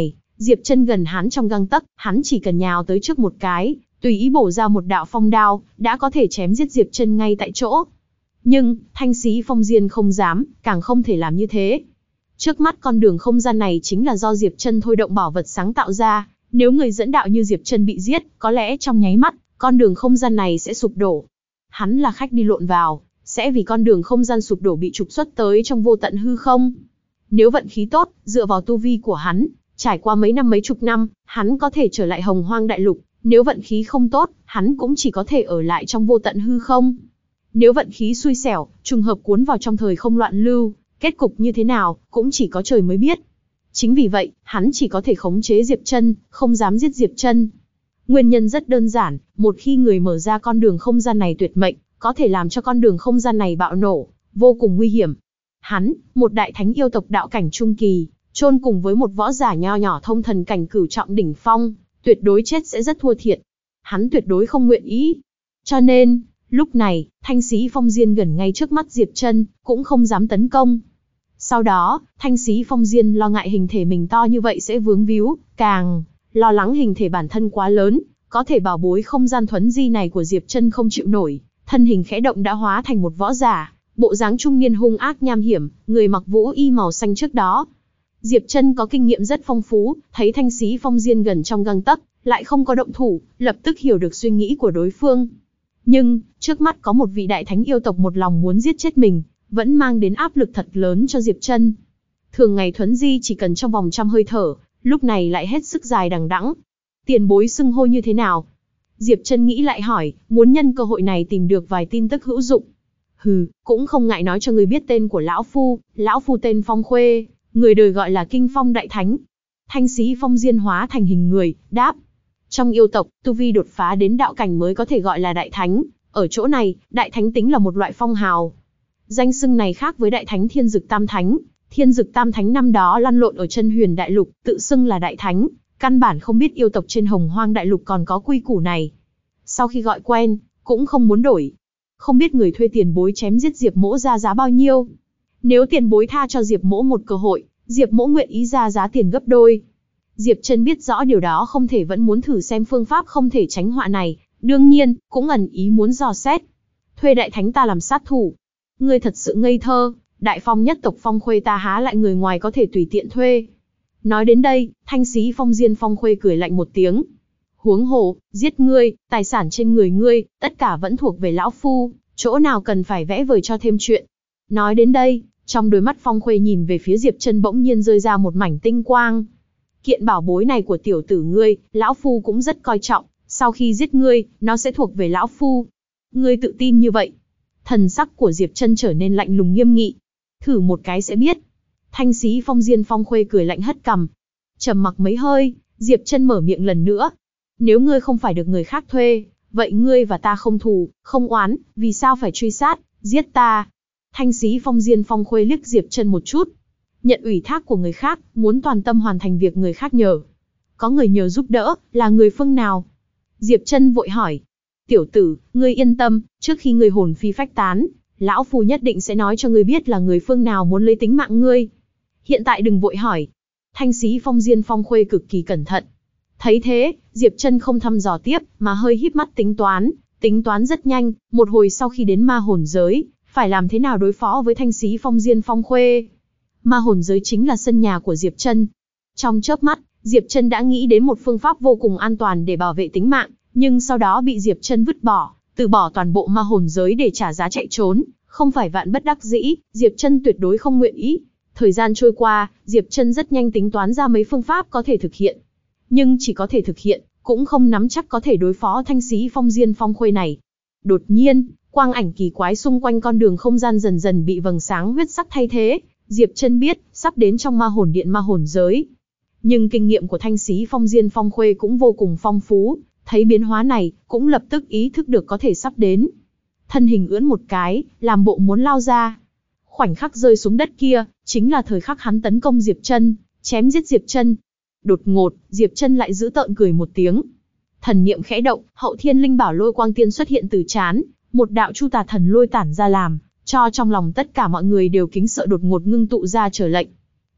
Speaker 1: Diệp Chân gần hắn trong gang tấc, hắn chỉ cần nhào tới trước một cái, tùy ý bổ ra một đạo phong đao, đã có thể chém giết Diệp Chân ngay tại chỗ. Nhưng, Thanh Xí Phong Diên không dám, càng không thể làm như thế. Trước mắt con đường không gian này chính là do Diệp Chân thôi động bảo vật sáng tạo ra, nếu người dẫn đạo như Diệp Chân bị giết, có lẽ trong nháy mắt, con đường không gian này sẽ sụp đổ. Hắn là khách đi lộn vào, sẽ vì con đường không gian sụp đổ bị trục xuất tới trong vô tận hư không. Nếu vận khí tốt, dựa vào tu vi của hắn, trải qua mấy năm mấy chục năm, hắn có thể trở lại Hồng Hoang Đại Lục, nếu vận khí không tốt, hắn cũng chỉ có thể ở lại trong vô tận hư không. Nếu vận khí xui xẻo, trùng hợp cuốn vào trong thời không loạn lưu, kết cục như thế nào, cũng chỉ có trời mới biết. Chính vì vậy, hắn chỉ có thể khống chế Diệp Chân, không dám giết Diệp Chân. Nguyên nhân rất đơn giản, một khi người mở ra con đường không gian này tuyệt mệnh, có thể làm cho con đường không gian này bạo nổ, vô cùng nguy hiểm. Hắn, một đại thánh yêu tộc đạo cảnh trung kỳ, chôn cùng với một võ giả nho nhỏ thông thần cảnh cửu trọng đỉnh phong, tuyệt đối chết sẽ rất thua thiệt. Hắn tuyệt đối không nguyện ý. Cho nên, lúc này, Thanh Xí Phong Diên gần ngay trước mắt Diệp Chân, cũng không dám tấn công. Sau đó, Thanh Xí Phong Diên lo ngại hình thể mình to như vậy sẽ vướng víu, càng lo lắng hình thể bản thân quá lớn, có thể bảo bối không gian thuấn di này của Diệp Chân không chịu nổi, thân hình khẽ động đã hóa thành một võ giả, bộ dáng trung niên hung ác nham hiểm, người mặc vũ y màu xanh trước đó. Diệp Chân có kinh nghiệm rất phong phú, thấy Thanh Xí Phong Diên gần trong gang tấc, lại không có động thủ, lập tức hiểu được suy nghĩ của đối phương. Nhưng, trước mắt có một vị đại thánh yêu tộc một lòng muốn giết chết mình, vẫn mang đến áp lực thật lớn cho Diệp Chân. Thường ngày thuấn di chỉ cần trong vòng trăm hơi thở, lúc này lại hết sức dài đằng đẵng. Tiền bối xưng hô như thế nào? Diệp Chân nghĩ lại hỏi, muốn nhân cơ hội này tìm được vài tin tức hữu dụng. Hừ, cũng không ngại nói cho người biết tên của lão phu tên Phong Khuê, người đời gọi là Kinh Phong Đại Thánh. Thanh Xí Phong Diên hóa thành hình người, đáp. Trong yêu tộc, tu vi đột phá đến đạo cảnh mới có thể gọi là Đại Thánh, ở chỗ này, Đại Thánh tính là một loại phong hào. Danh xưng này khác với Đại Thánh Thiên Dực Tam Thánh. Thiên Dực Tam Thánh năm đó lăn lộn ở Chân Huyền Đại Lục, tự xưng là Đại Thánh, căn bản không biết yêu tộc trên Hồng Hoang Đại Lục còn có quy củ này. Sau khi gọi quen, cũng không muốn đổi. Không biết người thuê tiền bối chém giết Diệp Mỗ ra giá bao nhiêu? Nếu tiền bối tha cho Diệp Mỗ một cơ hội, Diệp Mỗ nguyện ý ra giá tiền gấp đôi. Diệp Chân biết rõ điều đó không thể vẫn muốn thử xem phương pháp không thể tránh họa này, đương nhiên, cũng ẩn ý muốn dò xét. Thuê Đại Thánh ta làm sát thủ. Ngươi thật sự ngây thơ, Đại Phong nhất tộc Phong Khuê ta há lại người ngoài có thể tùy tiện thuê. Nói đến đây, Thanh Xí Phong Diên Phong Khuê cười lạnh một tiếng. Huống hồ, giết ngươi, tài sản trên người ngươi, tất cả vẫn thuộc về lão phu, chỗ nào cần phải vẽ vời cho thêm chuyện. Nói đến đây, trong đôi mắt Phong Khuê nhìn về phía Diệp Chân bỗng nhiên rơi ra một mảnh tinh quang. Kiện bảo bối này của tiểu tử ngươi, lão phu cũng rất coi trọng, sau khi giết ngươi, nó sẽ thuộc về lão phu. Ngươi tự tin như vậy? Thần sắc của Diệp Chân trở nên lạnh lùng nghiêm nghị. Thử một cái sẽ biết. Thanh Xí Phong Diên Phong Khuê cười lạnh hất cằm. Trầm mặc mấy hơi, Diệp Chân mở miệng lần nữa. Nếu ngươi không phải được người khác thuê, vậy ngươi và ta không thù, không oán, vì sao phải truy sát, giết ta? Thanh Xí Phong Diên Phong Khuê liếc Diệp Chân một chút. Nhận ủy thác của người khác, muốn toàn tâm hoàn thành việc người khác nhờ. Có người nhờ giúp đỡ, là người phương nào? Diệp Chân vội hỏi. Tiểu tử, ngươi yên tâm, trước khi ngươi hồn phi phách tán, lão phu nhất định sẽ nói cho ngươi biết là người phương nào muốn lấy tính mạng ngươi. Hiện tại đừng vội hỏi. Thanh Xí Phong Diên Phong Khuê cực kỳ cẩn thận. Thấy thế, Diệp Chân không thăm dò tiếp, mà hơi híp mắt tính toán rất nhanh, một hồi sau khi đến ma hồn giới, phải làm thế nào đối phó với Thanh Xí Phong Diên Phong Khuê. Ma hồn giới chính là sân nhà của Diệp Chân. Trong chớp mắt, Diệp Chân đã nghĩ đến một phương pháp vô cùng an toàn để bảo vệ tính mạng, nhưng sau đó bị Diệp Chân vứt bỏ, từ bỏ toàn bộ ma hồn giới để trả giá chạy trốn, không phải vạn bất đắc dĩ, Diệp Chân tuyệt đối không nguyện ý. Thời gian trôi qua, Diệp Chân rất nhanh tính toán ra mấy phương pháp có thể thực hiện. Nhưng chỉ có thể thực hiện, cũng không nắm chắc có thể đối phó Thanh Xí Phong Diên Phong Khuê này. Đột nhiên, quang ảnh kỳ quái xung quanh con đường không gian dần dần bị vầng sáng huyết sắc thay thế, Diệp Chân biết, sắp đến trong ma hồn điện ma hồn giới. Nhưng kinh nghiệm của Thanh Xí Phong Diên Phong Khuê cũng vô cùng phong phú, thấy biến hóa này, cũng lập tức ý thức được có thể sắp đến. Thân hình ưỡn một cái, làm bộ muốn lao ra. Khoảnh khắc rơi xuống đất kia, chính là thời khắc hắn tấn công Diệp Chân, chém giết Diệp Chân. Đột ngột, Diệp Chân lại giữ tợn cười một tiếng. Thần niệm khẽ động, Hậu Thiên Linh Bảo Lôi Quang Tiên xuất hiện từ trán, một đạo Chu Tà Thần Lôi tản ra làm cho trong lòng tất cả mọi người đều kính sợ đột ngột ngưng tụ ra trở lệnh.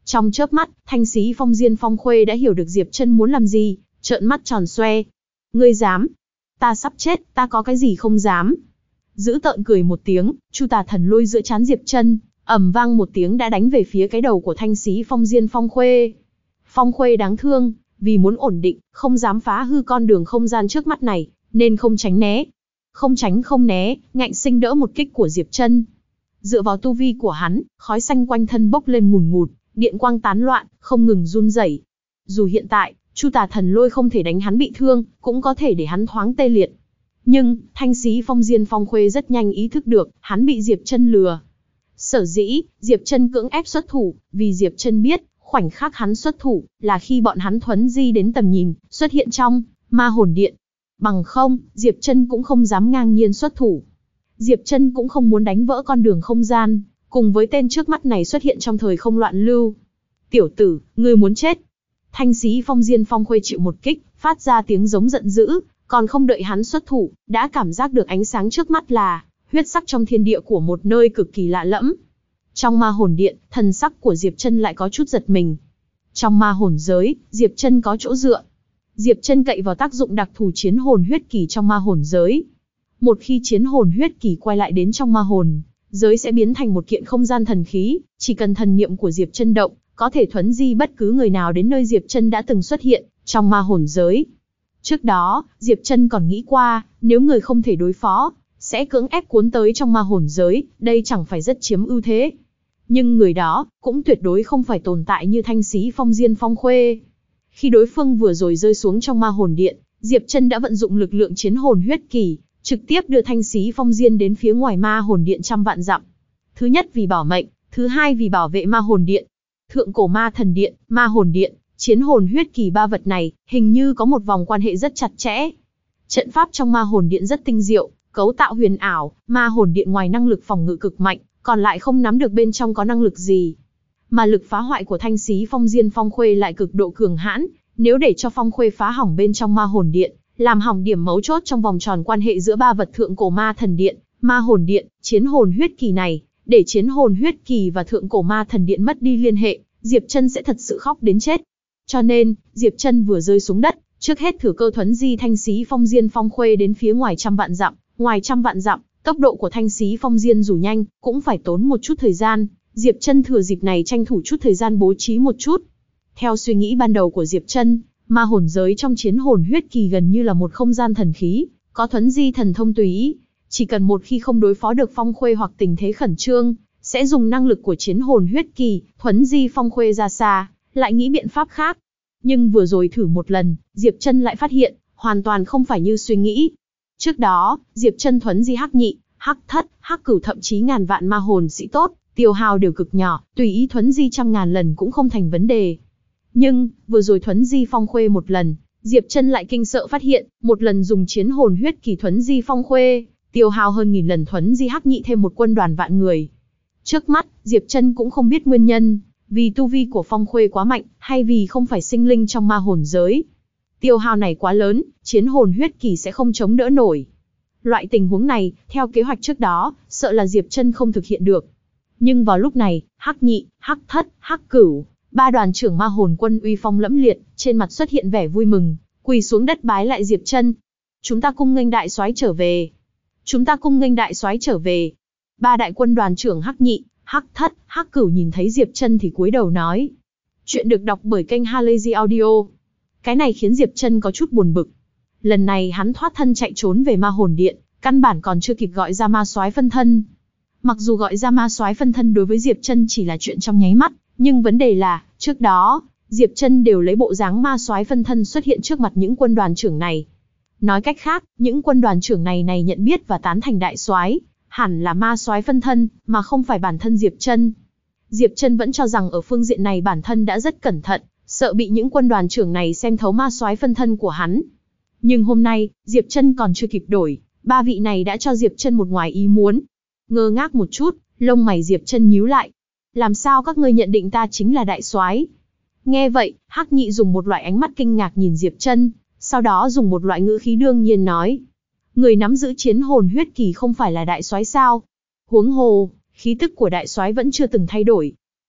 Speaker 1: Trong chớp mắt, Thanh Xí Phong Diên Phong Khuê đã hiểu được Diệp Chân muốn làm gì, trợn mắt tròn xoe. Ngươi dám? Ta sắp chết, ta có cái gì không dám? Dữ tợn cười một tiếng, Chu Tà Thần Lôi giữa trán Diệp Chân, ầm vang một tiếng đã đánh về phía cái đầu của Thanh Xí Phong Diên Phong Khuê. Phong Khuê đáng thương, vì muốn ổn định, không dám phá hư con đường không gian trước mắt này, nên không tránh né. Không tránh không né, ngạnh sinh đỡ một kích của Diệp Chân. Dựa vào tu vi của hắn, khói xanh quanh thân bốc lên ngùn ngụt, điện quang tán loạn, không ngừng run rẩy. Dù hiện tại, Chu Tà Thần Lôi không thể đánh hắn bị thương, cũng có thể để hắn thoáng tê liệt. Nhưng, Thanh Xí Phong Diên Phong Khuê rất nhanh ý thức được, hắn bị Diệp Chân lừa. Sở dĩ, Diệp Chân cưỡng ép xuất thủ, vì Diệp Chân biết, khoảnh khắc hắn xuất thủ, là khi bọn hắn thuấn di đến tầm nhìn, xuất hiện trong Ma Hồn Điện. Bằng không, Diệp Chân cũng không dám ngang nhiên xuất thủ. Diệp Chân cũng không muốn đánh vỡ con đường không gian, cùng với tên trước mắt này xuất hiện trong thời không loạn lưu. Tiểu tử, ngươi muốn chết. Thanh Xí Phong Diên Phong Khuê chịu một kích, phát ra tiếng giống giận dữ, còn không đợi hắn xuất thủ, đã cảm giác được ánh sáng trước mắt là huyết sắc trong thiên địa của một nơi cực kỳ lạ lẫm. Trong Ma Hồn Điện, thần sắc của Diệp Chân lại có chút giật mình. Trong ma hồn giới, Diệp Chân có chỗ dựa. Diệp Chân cậy vào tác dụng đặc thù chiến hồn huyết kỳ trong ma hồn giới. Một khi chiến hồn huyết kỳ quay lại đến trong ma hồn giới sẽ biến thành một kiện không gian thần khí, chỉ cần thần niệm của Diệp Chân động, có thể thuấn di bất cứ người nào đến nơi Diệp Chân đã từng xuất hiện trong ma hồn giới. Trước đó, Diệp Chân còn nghĩ qua, nếu người không thể đối phó, sẽ cưỡng ép cuốn tới trong ma hồn giới, đây chẳng phải rất chiếm ưu thế. Nhưng người đó, cũng tuyệt đối không phải tồn tại như Thanh Xí Phong Diên Phong Khuê. Khi đối phương vừa rồi rơi xuống trong ma hồn điện, Diệp Chân đã vận dụng lực lượng chiến hồn huyết kỳ, trực tiếp đưa Thanh Xí Phong Diên đến phía ngoài ma hồn điện trăm vạn dặm. Thứ nhất vì bảo mệnh, thứ hai vì bảo vệ ma hồn điện. Thượng cổ ma thần điện, ma hồn điện, chiến hồn huyết kỳ ba vật này, hình như có một vòng quan hệ rất chặt chẽ. Trận pháp trong ma hồn điện rất tinh diệu, cấu tạo huyền ảo, ma hồn điện ngoài năng lực phòng ngự cực mạnh, còn lại không nắm được bên trong có năng lực gì. Mà lực phá hoại của Thanh Xí Phong Diên Phong Khuê lại cực độ cường hãn, nếu để cho Phong Khuê phá hỏng bên trong ma hồn điện, làm hỏng điểm mấu chốt trong vòng tròn quan hệ giữa ba vật thượng cổ ma thần điện, ma hồn điện, chiến hồn huyết kỳ này, để chiến hồn huyết kỳ và thượng cổ ma thần điện mất đi liên hệ, Diệp Chân sẽ thật sự khóc đến chết. Cho nên, Diệp Chân vừa rơi xuống đất, trước hết thử cơ thuấn di Thanh Xí Phong Diên Phong Khuê đến phía ngoài trăm vạn dặm, ngoài trăm vạn dặm, tốc độ của Thanh Xí Phong Diên dù nhanh, cũng phải tốn một chút thời gian, Diệp Chân thừa dịp này tranh thủ chút thời gian bố trí một chút. Theo suy nghĩ ban đầu của Diệp Chân, ma hồn giới trong chiến hồn huyết kỳ gần như là một không gian thần khí, có thuấn di thần thông tùy ý, chỉ cần một khi không đối phó được Phong Khuê hoặc tình thế khẩn trương, sẽ dùng năng lực của chiến hồn huyết kỳ, thuấn di Phong Khuê ra xa, lại nghĩ biện pháp khác. Nhưng vừa rồi thử một lần, Diệp Chân lại phát hiện, hoàn toàn không phải như suy nghĩ. Trước đó, Diệp Chân thuấn di hắc nhị, hắc thất, hắc cửu thậm chí ngàn vạn ma hồn sĩ tốt, tiêu hao đều cực nhỏ, tùy ý thuấn di trăm ngàn lần cũng không thành vấn đề. Nhưng, vừa rồi thuấn di Phong Khuê một lần, Diệp Chân lại kinh sợ phát hiện, một lần dùng chiến hồn huyết kỳ thuấn di Phong Khuê, tiêu hao hơn 1000 lần thuấn di hắc nhị thêm một quân đoàn vạn người. Trước mắt, Diệp Chân cũng không biết nguyên nhân, vì tu vi của Phong Khuê quá mạnh, hay vì không phải sinh linh trong ma hồn giới. Tiêu hao này quá lớn, chiến hồn huyết kỳ sẽ không chống đỡ nổi. Loại tình huống này, theo kế hoạch trước đó, sợ là Diệp Chân không thực hiện được. Nhưng vào lúc này, hắc nhị, hắc thất, hắc cửu, ba đoàn trưởng ma hồn quân uy phong lẫm liệt, trên mặt xuất hiện vẻ vui mừng, quỳ xuống đất bái lại Diệp Chân. Chúng ta cung nghênh đại soái trở về. Chúng ta cung nghênh đại soái trở về. Ba đại quân đoàn trưởng hắc nhị, hắc thất, hắc cửu nhìn thấy Diệp Chân thì cúi đầu nói. Chuyện được đọc bởi kênh Halazy Audio. Cái này khiến Diệp Chân có chút buồn bực. Lần này hắn thoát thân chạy trốn về ma hồn điện, căn bản còn chưa kịp gọi ra ma soái phân thân. Mặc dù gọi ra ma soái phân thân đối với Diệp Chân chỉ là chuyện trong nháy mắt, nhưng vấn đề là, trước đó, Diệp Chân đều lấy bộ dáng ma soái phân thân xuất hiện trước mặt những quân đoàn trưởng này. Nói cách khác, những quân đoàn trưởng này nhận biết và tán thành đại soái, hẳn là ma soái phân thân, mà không phải bản thân Diệp Chân. Diệp Chân vẫn cho rằng ở phương diện này bản thân đã rất cẩn thận, sợ bị những quân đoàn trưởng này xem thấu ma soái phân thân của hắn. Nhưng hôm nay, Diệp Chân còn chưa kịp đổi, ba vị này đã cho Diệp Chân một ngoài ý muốn. Ngơ ngác một chút, lông mày Diệp Chân nhíu lại. Làm sao các ngươi nhận định ta chính là đại soái? Nghe vậy, hắc nhị dùng một loại ánh mắt kinh ngạc nhìn Diệp Chân, sau đó dùng một loại ngữ khí đương nhiên nói. Người nắm giữ chiến hồn huyết kỳ không phải là đại soái sao? Huống hồ, khí tức của đại soái vẫn chưa từng thay đổi.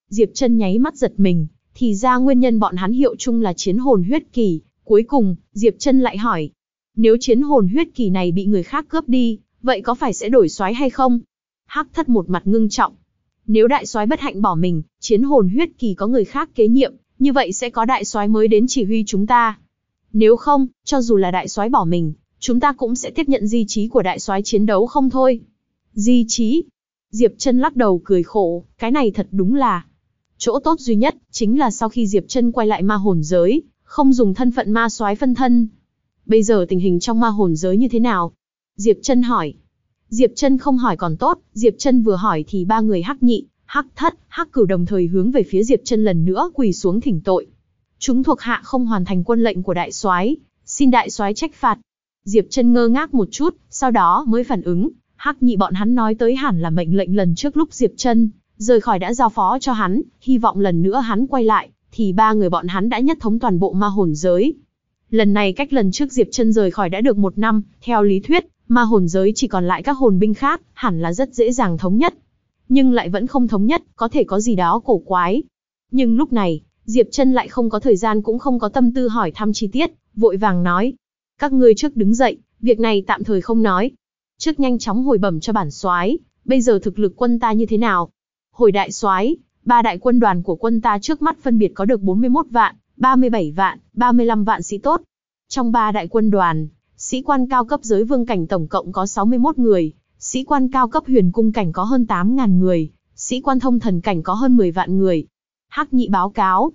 Speaker 1: Diệp Trân nháy mắt giật mình, thì ra nguyên nhân bọn hắn hiệu chung là chiến hồn huyết kỳ. Cuối cùng, Diệp Trân lại hỏi, nếu chiến hồn huyết kỳ này bị người khác cướp đi, vậy có phải sẽ đổi soái hay không? Hắc Thất một mặt ngưng trọng. Nếu đại soái bất hạnh bỏ mình, chiến hồn huyết kỳ có người khác kế nhiệm, như vậy sẽ có đại soái mới đến chỉ huy chúng ta. Nếu không, cho dù là đại soái bỏ mình, chúng ta cũng sẽ tiếp nhận di chí của đại soái chiến đấu không thôi. Di chí? Diệp Trân lắc đầu cười khổ, cái này thật đúng là. Chỗ tốt duy nhất, chính là sau khi Diệp Trân quay lại ma hồn giới, không dùng thân phận ma soái phân thân. Bây giờ tình hình trong ma hồn giới như thế nào? Diệp Trân hỏi. Diệp Trân không hỏi còn tốt, Diệp Trân vừa hỏi thì ba người Hắc Nhị, Hắc Thất, Hắc Cửu đồng thời hướng về phía Diệp Trân lần nữa quỳ xuống thỉnh tội. Chúng thuộc hạ không hoàn thành quân lệnh của đại soái, xin đại soái trách phạt. Diệp Trân ngơ ngác một chút, sau đó mới phản ứng, Hắc Nhị bọn hắn nói tới hẳn là mệnh lệnh lần trước lúc Diệp Trân rời khỏi đã giao phó cho hắn, hy vọng lần nữa hắn quay lại, thì ba người bọn hắn đã nhất thống toàn bộ ma hồn giới. Lần này cách lần trước Diệp Trân rời khỏi đã được 1 năm, theo lý thuyết, ma hồn giới chỉ còn lại các hồn binh khác, hẳn là rất dễ dàng thống nhất. Nhưng lại vẫn không thống nhất, có thể có gì đó cổ quái. Nhưng lúc này, Diệp Trân lại không có thời gian cũng không có tâm tư hỏi thăm chi tiết, vội vàng nói. Các ngươi trước đứng dậy, việc này tạm thời không nói. Trước nhanh chóng hồi bẩm cho bản soái, bây giờ thực lực quân ta như thế nào? Hồi đại soái, 3 đại quân đoàn của quân ta trước mắt phân biệt có được 41 vạn, 37 vạn, 35 vạn sĩ tốt. Trong 3 đại quân đoàn, sĩ quan cao cấp giới vương cảnh tổng cộng có 61 người, sĩ quan cao cấp huyền cung cảnh có hơn 8.000 người, sĩ quan thông thần cảnh có hơn 10 vạn người. Hắc Nhị báo cáo.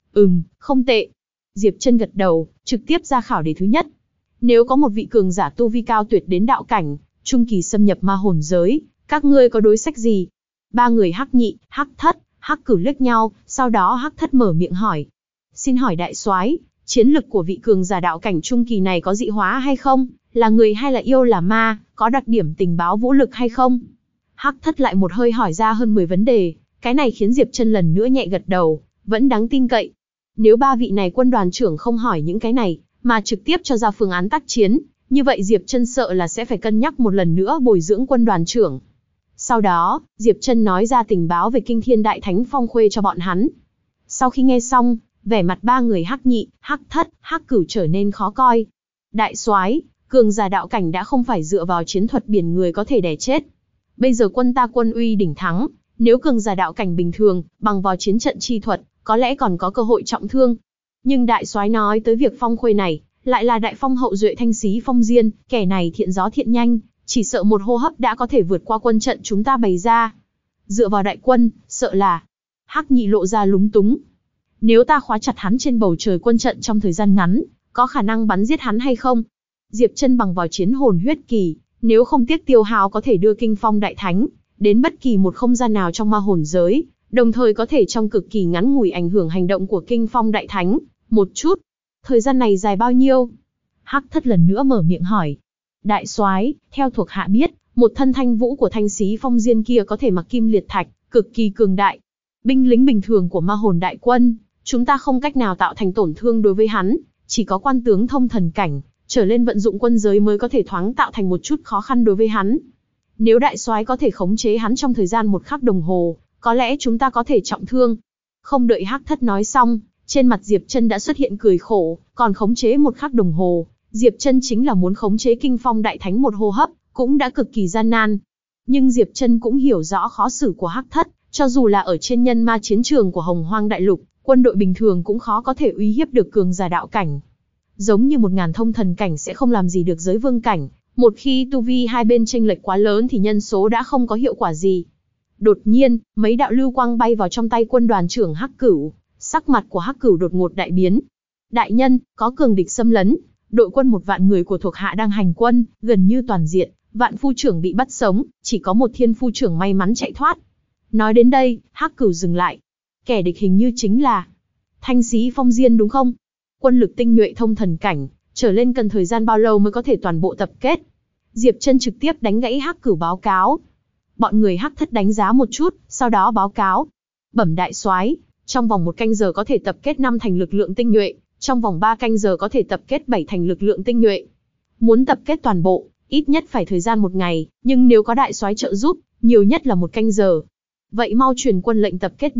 Speaker 1: Không tệ. Diệp Trân gật đầu, trực tiếp ra khảo đề thứ nhất. Nếu có một vị cường giả tu vi cao tuyệt đến đạo cảnh, trung kỳ xâm nhập ma hồn giới, các ngươi có đối sách gì? Ba người Hắc Nhị, Hắc Thất, Hắc Cửu liếc nhau, sau đó Hắc Thất mở miệng hỏi. Xin hỏi đại soái, chiến lực của vị cường giả đạo cảnh trung kỳ này có dị hóa hay không? Là người hay là yêu là ma? Có đặc điểm tình báo vũ lực hay không? Hắc Thất lại một hơi hỏi ra hơn 10 vấn đề, cái này khiến Diệp Trân lần nữa nhẹ gật đầu, vẫn đáng tin cậy. Nếu ba vị này quân đoàn trưởng không hỏi những cái này, mà trực tiếp cho ra phương án tác chiến, như vậy Diệp Trân sợ là sẽ phải cân nhắc một lần nữa bồi dưỡng quân đoàn trưởng. Sau đó, Diệp Trân nói ra tình báo về Kinh Thiên Đại Thánh Phong Khuê cho bọn hắn. Sau khi nghe xong, vẻ mặt ba người Hắc Nhị, Hắc Thất, Hắc Cửu trở nên khó coi. Đại soái, cường giả đạo cảnh đã không phải dựa vào chiến thuật biển người có thể đè chết. Bây giờ quân ta quân uy đỉnh thắng, nếu cường giả đạo cảnh bình thường, bằng vào chiến trận chi thuật, có lẽ còn có cơ hội trọng thương. Nhưng đại soái nói tới việc Phong Khuê này, lại là đại phong hậu duệ Thanh Xí Phong Diên, kẻ này thiện gió thiện nhanh, chỉ sợ một hô hấp đã có thể vượt qua quân trận chúng ta bày ra. Dựa vào đại quân, sợ là... Hắc Nhị lộ ra lúng túng. Nếu ta khóa chặt hắn trên bầu trời quân trận trong thời gian ngắn, có khả năng bắn giết hắn hay không? Diệp Trân bằng vào chiến hồn huyết kỳ, nếu không tiếc tiêu hao có thể đưa Kinh Phong Đại Thánh đến bất kỳ một không gian nào trong ma hồn giới, đồng thời có thể trong cực kỳ ngắn ngủi ảnh hưởng hành động của Kinh Phong Đại Thánh một chút. Thời gian này dài bao nhiêu? Hắc Thất lần nữa mở miệng hỏi. Đại soái, theo thuộc hạ biết, một thân thanh vũ của Thanh Xí Phong Diên kia có thể mặc kim liệt thạch, cực kỳ cường đại. Binh lính bình thường của ma hồn đại quân, chúng ta không cách nào tạo thành tổn thương đối với hắn, chỉ có quan tướng thông thần cảnh trở lên vận dụng quân giới mới có thể thoáng tạo thành một chút khó khăn đối với hắn. Nếu đại soái có thể khống chế hắn trong thời gian 1 khắc đồng hồ, có lẽ chúng ta có thể trọng thương. Không đợi Hắc Thất nói xong, trên mặt Diệp Trân đã xuất hiện cười khổ, còn khống chế 1 khắc đồng hồ, Diệp Trân chính là muốn khống chế Kinh Phong Đại Thánh một hô hấp, cũng đã cực kỳ gian nan. Nhưng Diệp Trân cũng hiểu rõ khó xử của Hắc Thất, cho dù là ở trên nhân ma chiến trường của Hồng Hoang Đại Lục, quân đội bình thường cũng khó có thể uy hiếp được cường giả đạo cảnh. Giống như 1000 thông thần cảnh sẽ không làm gì được giới vương cảnh, một khi tu vi hai bên chênh lệch quá lớn thì nhân số đã không có hiệu quả gì. Đột nhiên, mấy đạo lưu quang bay vào trong tay quân đoàn trưởng Hắc Cửu, sắc mặt của Hắc Cửu đột ngột đại biến. Đại nhân, có cường địch xâm lấn, đội quân 1 vạn người của thuộc hạ đang hành quân, gần như toàn diện, Vạn phu trưởng bị bắt sống, chỉ có một Thiên phu trưởng may mắn chạy thoát. Nói đến đây, Hắc Cửu dừng lại. Kẻ địch hình như chính là Thanh Xí Phong Diên đúng không? Quân lực tinh nhuệ thông thần cảnh, trở lên cần thời gian bao lâu mới có thể toàn bộ tập kết? Diệp Trân trực tiếp đánh gãy Hắc Cửu báo cáo. Bọn người Hắc Thất đánh giá một chút, sau đó báo cáo. Bẩm đại soái, trong vòng 1 canh giờ có thể tập kết 5 thành lực lượng tinh nhuệ, trong vòng 3 canh giờ có thể tập kết 7 thành lực lượng tinh nhuệ. Muốn tập kết toàn bộ, ít nhất phải thời gian 1 ngày, nhưng nếu có đại soái trợ giúp, nhiều nhất là 1 canh giờ. Vậy mau truyền quân lệnh tập kết đi,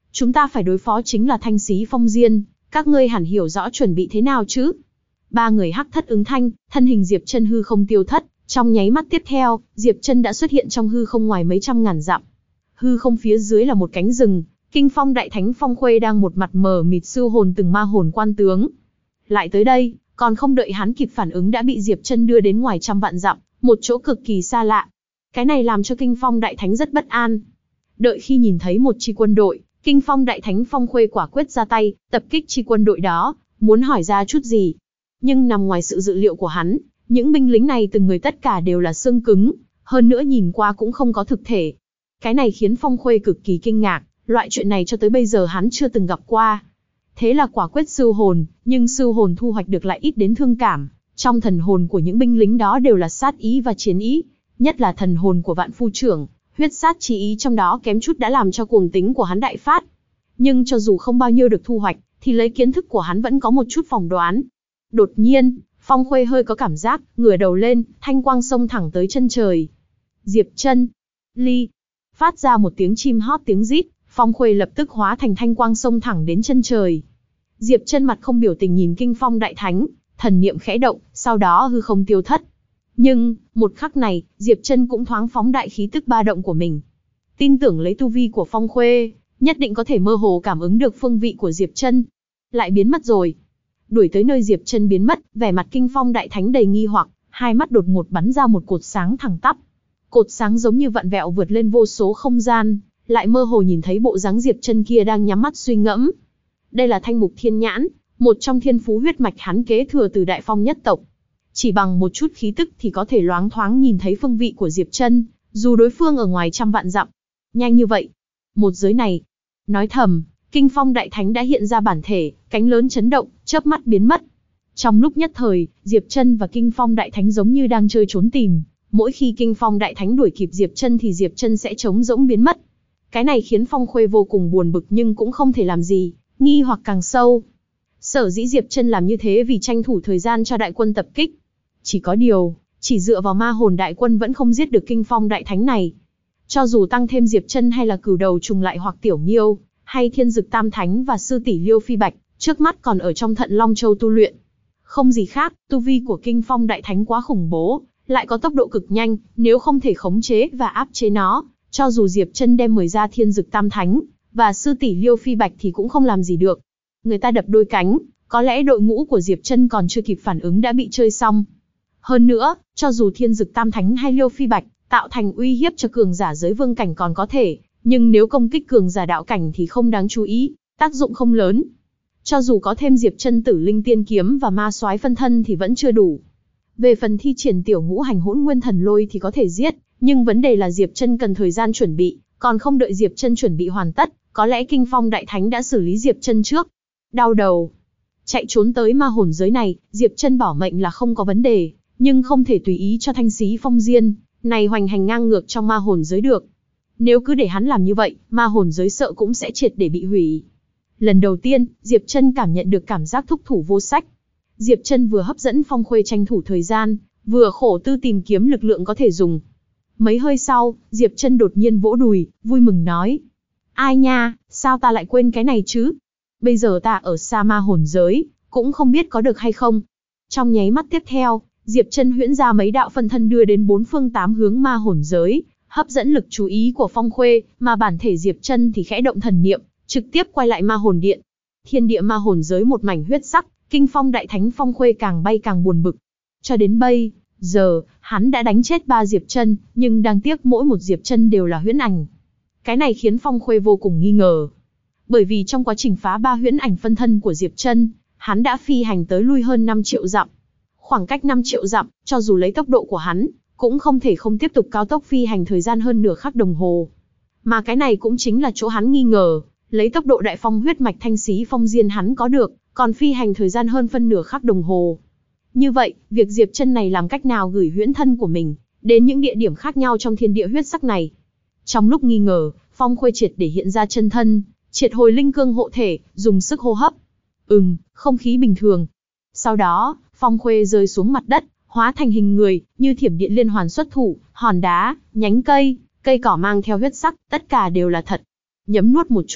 Speaker 1: Chúng ta phải đối phó chính là Thanh Xí Phong Diên, các ngươi hẳn hiểu rõ chuẩn bị thế nào chứ? Ba người Hắc Thất ứng thanh, thân hình Diệp Chân hư không tiêu thất, trong nháy mắt tiếp theo, Diệp Chân đã xuất hiện trong hư không ngoài mấy trăm ngàn dặm. Hư không phía dưới là một cánh rừng, Kinh Phong Đại Thánh Phong Khuê đang một mặt mờ mịt siêu hồn từng ma hồn quan tướng. Lại tới đây, còn không đợi hắn kịp phản ứng đã bị Diệp Chân đưa đến ngoài trăm vạn dặm, một chỗ cực kỳ xa lạ. Cái này làm cho Kinh Phong Đại Thánh rất bất an. Đợi khi nhìn thấy một chi quân đội, Kinh Phong Đại Thánh Phong Khuê quả quyết ra tay, tập kích chi quân đội đó, muốn hỏi ra chút gì. Nhưng nằm ngoài sự dự liệu của hắn, những binh lính này từng người tất cả đều là xương cứng, hơn nữa nhìn qua cũng không có thực thể. Cái này khiến Phong Khuê cực kỳ kinh ngạc, loại chuyện này cho tới bây giờ hắn chưa từng gặp qua. Thế là quả quyết sưu hồn, nhưng sưu hồn thu hoạch được lại ít đến thương cảm. Trong thần hồn của những binh lính đó đều là sát ý và chiến ý, nhất là thần hồn của Vạn Phu Trưởng, huyết sát chi ý trong đó kém chút đã làm cho cuồng tính của hắn đại phát. Nhưng cho dù không bao nhiêu được thu hoạch, thì lấy kiến thức của hắn vẫn có một chút phỏng đoán. Đột nhiên, Phong Khuê hơi có cảm giác, ngửa đầu lên, thanh quang xông thẳng tới chân trời. Diệp Chân, Ly, phát ra một tiếng chim hót tiếng rít, Phong Khuê lập tức hóa thành thanh quang xông thẳng đến chân trời. Diệp Chân mặt không biểu tình nhìn Kinh Phong Đại Thánh, thần niệm khẽ động, sau đó hư không tiêu thất. Nhưng, một khắc này, Diệp Chân cũng thoáng phóng đại khí tức ba động của mình. Tin tưởng lấy tu vi của Phong Khuê, nhất định có thể mơ hồ cảm ứng được phương vị của Diệp Chân. Lại biến mất rồi. Đuổi tới nơi Diệp Chân biến mất, vẻ mặt Kinh Phong Đại Thánh đầy nghi hoặc, hai mắt đột ngột bắn ra một cột sáng thẳng tắp. Cột sáng giống như vặn vẹo vượt lên vô số không gian, lại mơ hồ nhìn thấy bộ dáng Diệp Chân kia đang nhắm mắt suy ngẫm. Đây là Thanh Mục Thiên Nhãn, một trong thiên phú huyết mạch hắn kế thừa từ Đại Phong nhất tộc. Chỉ bằng một chút khí tức thì có thể loáng thoáng nhìn thấy phương vị của Diệp Chân, dù đối phương ở ngoài trăm vạn dặm. Nhanh như vậy, một giới này. Nói thầm, Kinh Phong Đại Thánh đã hiện ra bản thể, cánh lớn chấn động, chớp mắt biến mất. Trong lúc nhất thời, Diệp Chân và Kinh Phong Đại Thánh giống như đang chơi trốn tìm. Mỗi khi Kinh Phong Đại Thánh đuổi kịp Diệp Chân thì Diệp Chân sẽ trống rỗng biến mất. Cái này khiến Phong Khuê vô cùng buồn bực nhưng cũng không thể làm gì, nghi hoặc càng sâu. Sở dĩ Diệp Chân làm như thế vì tranh thủ thời gian cho đại quân tập kích. Chỉ có điều, chỉ dựa vào ma hồn đại quân vẫn không giết được Kinh Phong Đại Thánh này. Cho dù tăng thêm Diệp Chân hay là Cửu Đầu trùng lại hoặc Tiểu Miêu, hay Thiên Dực Tam Thánh và sư tỷ Liêu Phi Bạch, trước mắt còn ở trong Thận Long Châu tu luyện. Không gì khác, tu vi của Kinh Phong Đại Thánh quá khủng bố, lại có tốc độ cực nhanh, nếu không thể khống chế và áp chế nó, cho dù Diệp Chân đem 10 ra Thiên Dực Tam Thánh và sư tỷ Liêu Phi Bạch thì cũng không làm gì được. Người ta đập đôi cánh, có lẽ đội ngũ của Diệp Chân còn chưa kịp phản ứng đã bị chơi xong. Hơn nữa, cho dù Thiên Dực Tam Thánh hay Liêu Phi Bạch tạo thành uy hiếp cho cường giả giới vương cảnh còn có thể, nhưng nếu công kích cường giả đạo cảnh thì không đáng chú ý, tác dụng không lớn. Cho dù có thêm Diệp Chân Tử Linh Tiên Kiếm và Ma Soái phân thân thì vẫn chưa đủ. Về phần thi triển tiểu ngũ hành hỗn nguyên thần lôi thì có thể giết, nhưng vấn đề là Diệp Chân cần thời gian chuẩn bị, còn không đợi Diệp Chân chuẩn bị hoàn tất, có lẽ Kinh Phong Đại Thánh đã xử lý Diệp Chân trước. Đau đầu. Chạy trốn tới ma hồn giới này, Diệp Chân bảo mệnh là không có vấn đề, nhưng không thể tùy ý cho Thanh Xí Phong Diên này hoành hành ngang ngược trong ma hồn giới được. Nếu cứ để hắn làm như vậy, ma hồn giới sợ cũng sẽ triệt để bị hủy. Lần đầu tiên, Diệp Chân cảm nhận được cảm giác thúc thủ vô sách. Diệp Chân vừa hấp dẫn Phong Khuê tranh thủ thời gian, vừa khổ tư tìm kiếm lực lượng có thể dùng. Mấy hơi sau, Diệp Chân đột nhiên vỗ đùi, vui mừng nói: "Ai nha, sao ta lại quên cái này chứ? Bây giờ ta ở xa ma hồn giới, cũng không biết có được hay không." Trong nháy mắt tiếp theo, Diệp Chân huyễn ra mấy đạo phân thân đưa đến bốn phương tám hướng ma hồn giới, hấp dẫn lực chú ý của Phong Khuê, mà bản thể Diệp Chân thì khẽ động thần niệm, trực tiếp quay lại ma hồn điện. Thiên địa ma hồn giới một mảnh huyết sắc, Kinh Phong Đại Thánh Phong Khuê càng bay càng buồn bực. Cho đến bây giờ, hắn đã đánh chết 3 Diệp Chân, nhưng đáng tiếc mỗi một Diệp Chân đều là huyễn ảnh. Cái này khiến Phong Khuê vô cùng nghi ngờ. Bởi vì trong quá trình phá 3 huyễn ảnh phân thân của Diệp Chân, hắn đã phi hành tới lui hơn 5 triệu dặm. Khoảng cách 5 triệu dặm, cho dù lấy tốc độ của hắn, cũng không thể không tiếp tục cao tốc phi hành thời gian hơn nửa khắc đồng hồ. Mà cái này cũng chính là chỗ hắn nghi ngờ, lấy tốc độ Đại Phong huyết mạch Thanh Xí Phong Diên hắn có được, còn phi hành thời gian hơn phân nửa khắc đồng hồ. Như vậy, việc Diệp Chân này làm cách nào gửi huyễn thân của mình đến những địa điểm khác nhau trong thiên địa huyết sắc này? Trong lúc nghi ngờ, Phong Khuê triệt để hiện ra chân thân, triệt hồi linh cương hộ thể, dùng sức hô hấp. Không khí bình thường. Sau đó, Phong Khuê rơi xuống mặt đất, hóa thành hình người, như thiểm điện liên hoàn xuất thủ, hòn đá, nhánh cây, cây cỏ mang theo huyết sắc, tất cả đều là thật. Nhấm nuốt một chút,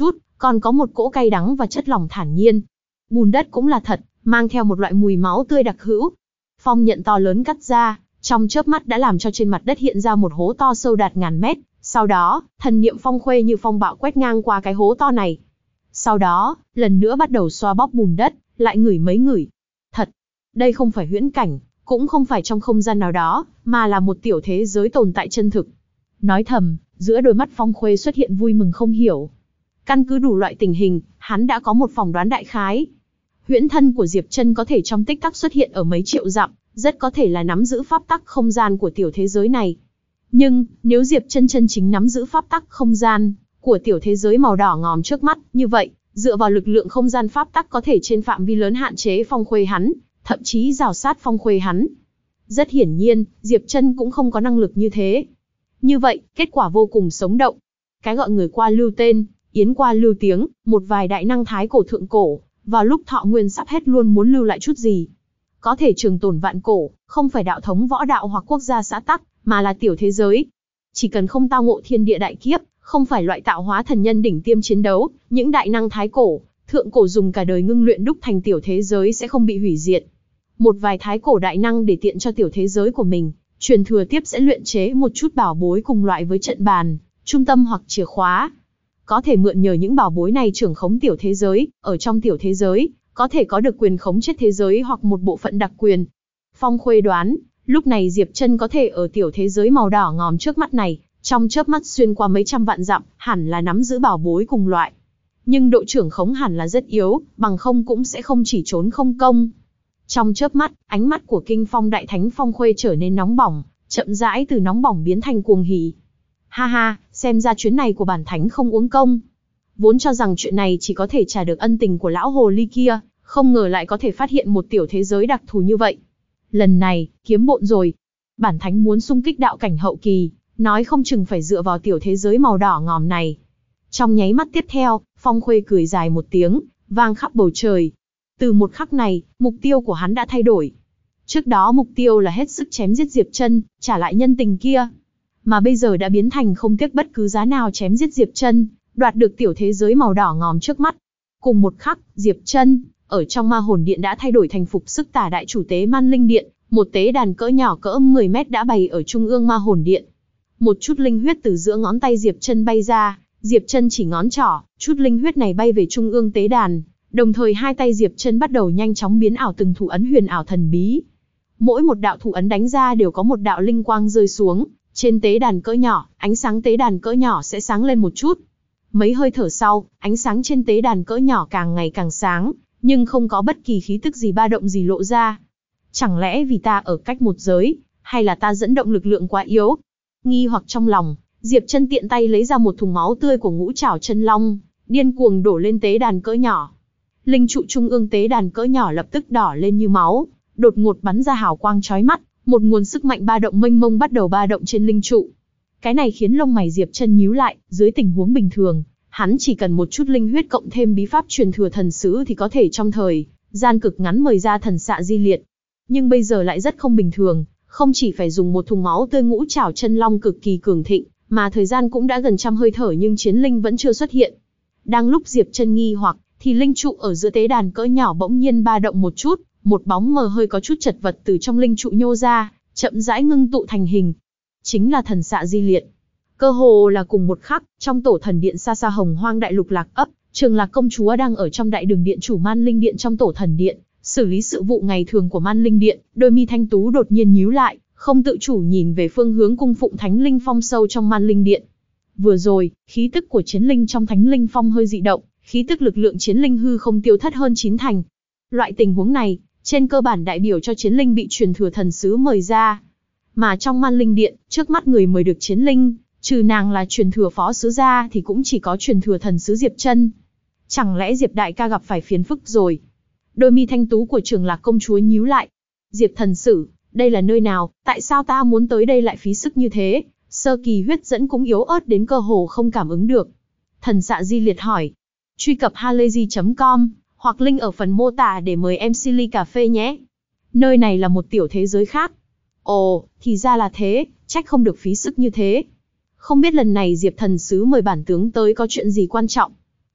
Speaker 1: còn có một cỗ cay đắng và chất lỏng thản nhiên. Bùn đất cũng là thật, mang theo một loại mùi máu tươi đặc hữu. Phong nhận to lớn cắt ra, trong chớp mắt đã làm cho trên mặt đất hiện ra một hố to sâu đạt ngàn mét. Sau đó, thần niệm Phong Khuê như phong bạo quét ngang qua cái hố to này. Sau đó, lần nữa bắt đầu xoa bóp bùn đất, lại ngửi mấy ngửi. Thật, đây không phải huyễn cảnh, cũng không phải trong không gian nào đó, mà là một tiểu thế giới tồn tại chân thực. Nói thầm, giữa đôi mắt Phong Khuê xuất hiện vui mừng không hiểu. Căn cứ đủ loại tình hình, hắn đã có một phỏng đoán đại khái. Huyễn thân của Diệp Trân có thể trong tích tắc xuất hiện ở mấy triệu dặm, rất có thể là nắm giữ pháp tắc không gian của tiểu thế giới này. Nhưng, nếu Diệp Trân chân chính nắm giữ pháp tắc không gian của tiểu thế giới màu đỏ ngòm trước mắt, như vậy, dựa vào lực lượng không gian pháp tắc có thể trên phạm vi lớn hạn chế Phong Khuê hắn, thậm chí rào sát Phong Khuê hắn. Rất hiển nhiên, Diệp Trân cũng không có năng lực như thế. Như vậy, kết quả vô cùng sống động. Cái gọi người qua lưu tên, yến qua lưu tiếng, một vài đại năng thái cổ thượng cổ, vào lúc thọ nguyên sắp hết luôn muốn lưu lại chút gì. Có thể trường tồn vạn cổ, không phải đạo thống võ đạo hoặc quốc gia xã tắc, mà là tiểu thế giới. Chỉ cần không tao ngộ thiên địa đại kiếp, không phải loại tạo hóa thần nhân đỉnh tiêm chiến đấu, những đại năng thái cổ, thượng cổ dùng cả đời ngưng luyện đúc thành tiểu thế giới sẽ không bị hủy diệt. Một vài thái cổ đại năng để tiện cho tiểu thế giới của mình, truyền thừa tiếp sẽ luyện chế một chút bảo bối cùng loại với trận bàn, trung tâm hoặc chìa khóa. Có thể mượn nhờ những bảo bối này trưởng khống tiểu thế giới, ở trong tiểu thế giới, có thể có được quyền khống chế thế giới hoặc một bộ phận đặc quyền. Phong Khuê đoán, lúc này Diệp Trân có thể ở tiểu thế giới màu đỏ ngòm trước mắt này, trong chớp mắt xuyên qua mấy trăm vạn dặm, hẳn là nắm giữ bảo bối cùng loại. Nhưng độ trưởng khống hẳn là rất yếu, bằng không cũng sẽ không chỉ trốn không công. Trong chớp mắt, ánh mắt của Kinh Phong Đại Thánh Phong Khuê trở nên nóng bỏng, chậm rãi từ nóng bỏng biến thành cuồng hỉ. Ha ha, xem ra chuyến này của bản thánh không uống công. Vốn cho rằng chuyện này chỉ có thể trả được ân tình của lão hồ ly kia, không ngờ lại có thể phát hiện một tiểu thế giới đặc thù như vậy. Lần này, kiếm bộn rồi. Bản thánh muốn xung kích đạo cảnh hậu kỳ, nói không chừng phải dựa vào tiểu thế giới màu đỏ ngòm này. Trong nháy mắt tiếp theo, Phong Khuê cười dài một tiếng, vang khắp bầu trời. Từ một khắc này, mục tiêu của hắn đã thay đổi. Trước đó mục tiêu là hết sức chém giết Diệp Trân, trả lại nhân tình kia. Mà bây giờ đã biến thành không tiếc bất cứ giá nào chém giết Diệp Trân, đoạt được tiểu thế giới màu đỏ ngòm trước mắt. Cùng một khắc, Diệp Trân, ở trong ma hồn điện đã thay đổi thành phục sức tả đại chủ tế man linh điện, một tế đàn cỡ nhỏ cỡ 10 mét đã bày ở trung ương ma hồn điện. Một chút linh huyết từ giữa ngón tay Diệp Trân bay ra, Diệp Trân chỉ ngón trỏ, chút linh huyết này bay về trung ương tế đàn, đồng thời hai tay Diệp Trân bắt đầu nhanh chóng biến ảo từng thủ ấn huyền ảo thần bí. Mỗi một đạo thủ ấn đánh ra đều có một đạo linh quang rơi xuống, trên tế đàn cỡ nhỏ, ánh sáng tế đàn cỡ nhỏ sẽ sáng lên một chút. Mấy hơi thở sau, ánh sáng trên tế đàn cỡ nhỏ càng ngày càng sáng, nhưng không có bất kỳ khí tức gì ba động gì lộ ra. Chẳng lẽ vì ta ở cách một giới, hay là ta dẫn động lực lượng quá yếu? Nghi hoặc trong lòng, Diệp Trân tiện tay lấy ra một thùng máu tươi của ngũ trảo chân long, điên cuồng đổ lên tế đàn cỡ nhỏ. Linh trụ trung ương tế đàn cỡ nhỏ lập tức đỏ lên như máu, đột ngột bắn ra hào quang chói mắt, một nguồn sức mạnh ba động mênh mông bắt đầu ba động trên linh trụ. Cái này khiến lông mày Diệp Trân nhíu lại, dưới tình huống bình thường, hắn chỉ cần một chút linh huyết cộng thêm bí pháp truyền thừa thần sứ thì có thể trong thời gian cực ngắn mời ra thần xạ di liệt. Nhưng bây giờ lại rất không bình thường, không chỉ phải dùng một thùng máu tươi ngũ trảo chân long cực kỳ cường thịnh, mà thời gian cũng đã gần trăm hơi thở nhưng chiến linh vẫn chưa xuất hiện. Đang lúc Diệp Trân nghi hoặc, thì linh trụ ở giữa tế đàn cỡ nhỏ bỗng nhiên ba động một chút, một bóng mờ hơi có chút chật vật từ trong linh trụ nhô ra, chậm rãi ngưng tụ thành hình. Chính là thần xạ di liệt. Cơ hồ là cùng một khắc, trong tổ thần điện xa xa Hồng Hoang đại lục Lạc Ấp, Trường Lạc công chúa đang ở trong đại đường điện chủ Man Linh điện trong tổ thần điện, xử lý sự vụ ngày thường của Man Linh điện, đôi mi thanh tú đột nhiên nhíu lại, không tự chủ nhìn về phương hướng cung phụng Thánh Linh Phong sâu trong Man Linh điện. Vừa rồi, khí tức của chiến linh trong Thánh Linh Phong hơi dị động, khí tức lực lượng chiến linh hư không tiêu thất hơn 9 thành. Loại tình huống này, trên cơ bản đại biểu cho chiến linh bị truyền thừa thần sứ mời ra. Mà trong Man Linh điện, trước mắt người mời được chiến linh, trừ nàng là truyền thừa phó sứ ra thì cũng chỉ có truyền thừa thần sứ Diệp Trân. Chẳng lẽ Diệp đại ca gặp phải phiền phức rồi? Đôi mi thanh tú của Trường Lạc công chúa nhíu lại. Diệp thần sử, đây là nơi nào, tại sao ta muốn tới đây lại phí sức như thế? Sơ kỳ huyết dẫn cũng yếu ớt đến cơ hồ không cảm ứng được. Thần xạ di liệt hỏi. Truy cập halayzi.com, hoặc link ở phần mô tả để mời em Silly cà phê nhé. Nơi này là một tiểu thế giới khác. Ồ, thì ra là thế, trách không được phí sức như thế. Không biết lần này Diệp thần sứ mời bản tướng tới có chuyện gì quan trọng.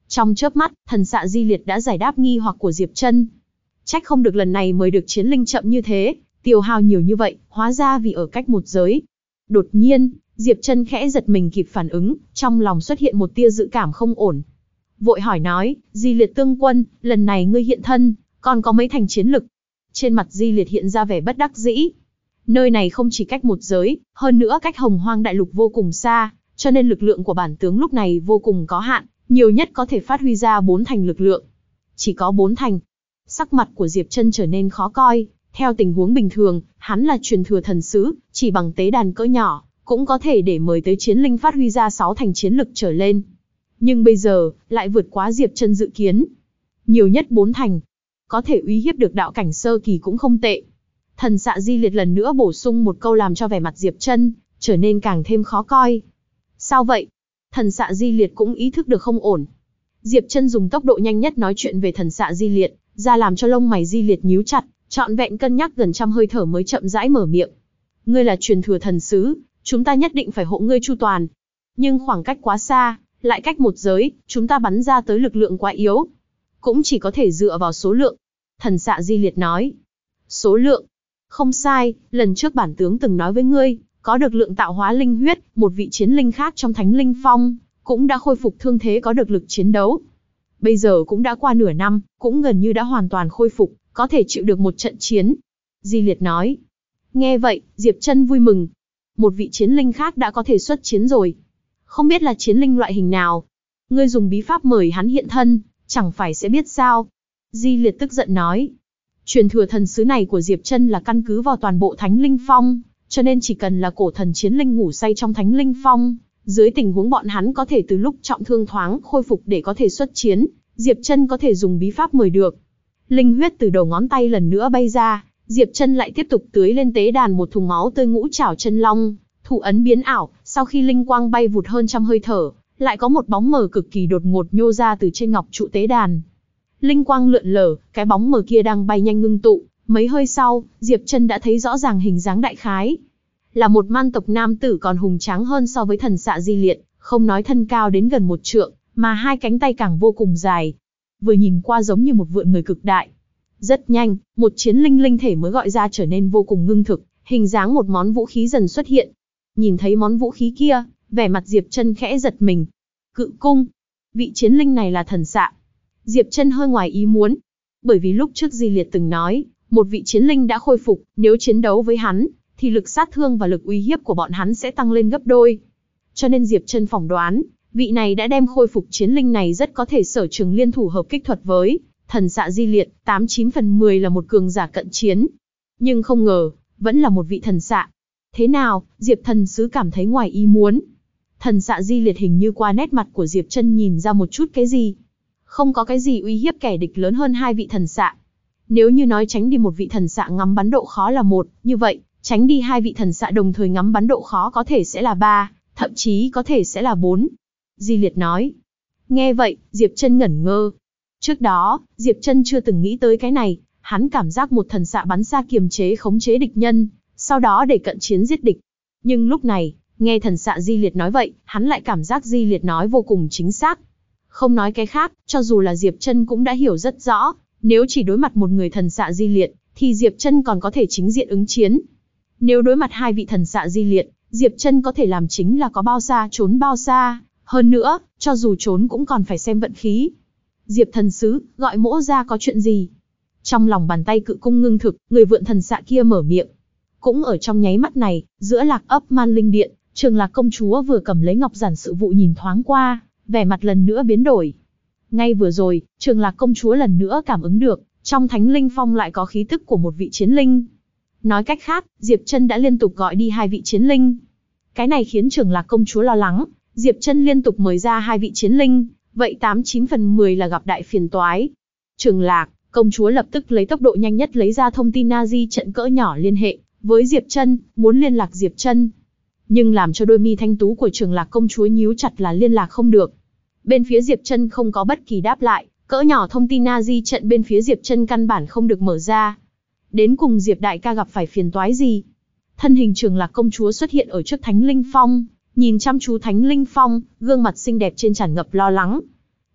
Speaker 1: Trong chớp mắt, thần xạ Di Liệt đã giải đáp nghi hoặc của Diệp Trân. Trách không được lần này mời được chiến linh chậm như thế, tiêu hao nhiều như vậy, hóa ra vì ở cách một giới. Đột nhiên, Diệp Trân khẽ giật mình kịp phản ứng, trong lòng xuất hiện một tia dự cảm không ổn. Vội hỏi nói, Di Liệt tướng quân, lần này ngươi hiện thân, còn có mấy thành chiến lực? Trên mặt Di Liệt hiện ra vẻ bất đắc dĩ. Nơi này không chỉ cách một giới, hơn nữa cách Hồng Hoang Đại Lục vô cùng xa, cho nên lực lượng của bản tướng lúc này vô cùng có hạn, nhiều nhất có thể phát huy ra 4 thành lực lượng. Chỉ có 4 thành. Sắc mặt của Diệp Trân trở nên khó coi, theo tình huống bình thường, hắn là truyền thừa thần sứ, chỉ bằng tế đàn cỡ nhỏ, cũng có thể để mời tới chiến linh phát huy ra 6 thành chiến lực trở lên. Nhưng bây giờ, lại vượt quá Diệp Trân dự kiến. Nhiều nhất 4 thành. Có thể uy hiếp được đạo cảnh sơ kỳ cũng không tệ. Thần xạ Di Liệt lần nữa bổ sung một câu làm cho vẻ mặt Diệp Trân trở nên càng thêm khó coi. Sao vậy? Thần xạ Di Liệt cũng ý thức được không ổn. Diệp Trân dùng tốc độ nhanh nhất nói chuyện về thần xạ Di Liệt, ra làm cho lông mày Di Liệt nhíu chặt, trọn vẹn cân nhắc gần trăm hơi thở mới chậm rãi mở miệng. Ngươi là truyền thừa thần sứ, chúng ta nhất định phải hộ ngươi chu toàn. Nhưng khoảng cách quá xa, lại cách một giới, chúng ta bắn ra tới lực lượng quá yếu. Cũng chỉ có thể dựa vào số lượng. Thần xạ Di Liệt nói. Số lượng? Không sai, lần trước bản tướng từng nói với ngươi, có được lượng tạo hóa linh huyết, một vị chiến linh khác trong Thánh Linh Phong, cũng đã khôi phục thương thế có được lực chiến đấu. Bây giờ cũng đã qua nửa năm, cũng gần như đã hoàn toàn khôi phục, có thể chịu được một trận chiến. Di Liệt nói. Nghe vậy, Diệp Trân vui mừng. Một vị chiến linh khác đã có thể xuất chiến rồi. Không biết là chiến linh loại hình nào. Ngươi dùng bí pháp mời hắn hiện thân, chẳng phải sẽ biết sao. Di Liệt tức giận nói. Truyền thừa thần sứ này của Diệp Trân là căn cứ vào toàn bộ Thánh Linh Phong, cho nên chỉ cần là cổ thần chiến linh ngủ say trong Thánh Linh Phong, dưới tình huống bọn hắn có thể từ lúc trọng thương thoáng khôi phục để có thể xuất chiến, Diệp Trân có thể dùng bí pháp mời được. Linh huyết từ đầu ngón tay lần nữa bay ra, Diệp Trân lại tiếp tục tưới lên tế đàn một thùng máu tươi ngũ trảo chân long, thủ ấn biến ảo, sau khi linh quang bay vụt hơn trăm hơi thở, lại có một bóng mờ cực kỳ đột ngột nhô ra từ trên ngọc trụ tế đàn. Linh quang lượn lờ, cái bóng mờ kia đang bay nhanh ngưng tụ, mấy hơi sau, Diệp Trân đã thấy rõ ràng hình dáng đại khái. Là một man tộc nam tử còn hùng tráng hơn so với thần xạ Di Liệt, không nói thân cao đến gần 1 trượng, mà hai cánh tay càng vô cùng dài. Vừa nhìn qua giống như một vượn người cực đại. Rất nhanh, một chiến linh linh thể mới gọi ra trở nên vô cùng ngưng thực, hình dáng một món vũ khí dần xuất hiện. Nhìn thấy món vũ khí kia, vẻ mặt Diệp Trân khẽ giật mình. Cự cung. Vị chiến linh này là thần xạ. Diệp Trân hơi ngoài ý muốn. Bởi vì lúc trước Di Liệt từng nói, một vị chiến linh đã khôi phục, nếu chiến đấu với hắn, thì lực sát thương và lực uy hiếp của bọn hắn sẽ tăng lên gấp đôi. Cho nên Diệp Trân phỏng đoán, vị này đã đem khôi phục chiến linh này rất có thể sở trường liên thủ hợp kích thuật với thần xạ Di Liệt, 89 phần 10 là một cường giả cận chiến. Nhưng không ngờ, vẫn là một vị thần xạ. Thế nào, Diệp thần sứ cảm thấy ngoài ý muốn. Thần xạ Di Liệt hình như qua nét mặt của Diệp Trân nhìn ra một chút cái gì. Không có cái gì uy hiếp kẻ địch lớn hơn hai vị thần xạ. Nếu như nói tránh đi một vị thần xạ ngắm bắn độ khó là 1, như vậy, tránh đi hai vị thần xạ đồng thời ngắm bắn độ khó có thể sẽ là 3, thậm chí có thể sẽ là 4. Di Liệt nói. Nghe vậy, Diệp Trân ngẩn ngơ. Trước đó, Diệp Trân chưa từng nghĩ tới cái này, hắn cảm giác một thần xạ bắn xa kiềm chế khống chế địch nhân, sau đó để cận chiến giết địch. Nhưng lúc này, nghe thần xạ Di Liệt nói vậy, hắn lại cảm giác Di Liệt nói vô cùng chính xác. Không nói cái khác, cho dù là Diệp Trân cũng đã hiểu rất rõ, nếu chỉ đối mặt một người thần xạ Di Liệt, thì Diệp Trân còn có thể chính diện ứng chiến. Nếu đối mặt hai vị thần xạ Di Liệt, Diệp Trân có thể làm chính là có bao xa trốn bao xa, hơn nữa, cho dù trốn cũng còn phải xem vận khí. Diệp thần sứ, gọi mỗ ra có chuyện gì? Trong lòng bàn tay cự cung ngưng thực, người vượn thần xạ kia mở miệng. Cũng ở trong nháy mắt này, giữa Lạc Ấp Man Linh Điện, Trường Lạc công chúa vừa cầm lấy ngọc giản sự vụ nhìn thoáng qua, vẻ mặt lần nữa biến đổi. Ngay vừa rồi, Trường Lạc công chúa lần nữa cảm ứng được, trong Thánh Linh Phong lại có khí tức của một vị chiến linh. Nói cách khác, Diệp Trân đã liên tục gọi đi hai vị chiến linh. Cái này khiến Trường Lạc công chúa lo lắng, Diệp Trân liên tục mời ra hai vị chiến linh, vậy 89 phần 10 là gặp đại phiền toái. Trường Lạc công chúa lập tức lấy tốc độ nhanh nhất lấy ra thông tin Nazi trận cỡ nhỏ liên hệ với Diệp Trân, muốn liên lạc Diệp Trân. Nhưng làm cho đôi mi thanh tú của Trường Lạc công chúa nhíu chặt là liên lạc không được. Bên phía Diệp Trân không có bất kỳ đáp lại, cỡ nhỏ thông tin Nazi trận bên phía Diệp Trân căn bản không được mở ra. Đến cùng Diệp đại ca gặp phải phiền toái gì? Thân hình Trường Lạc công chúa xuất hiện ở trước Thánh Linh Phong, nhìn chăm chú Thánh Linh Phong, gương mặt xinh đẹp trên tràn ngập lo lắng.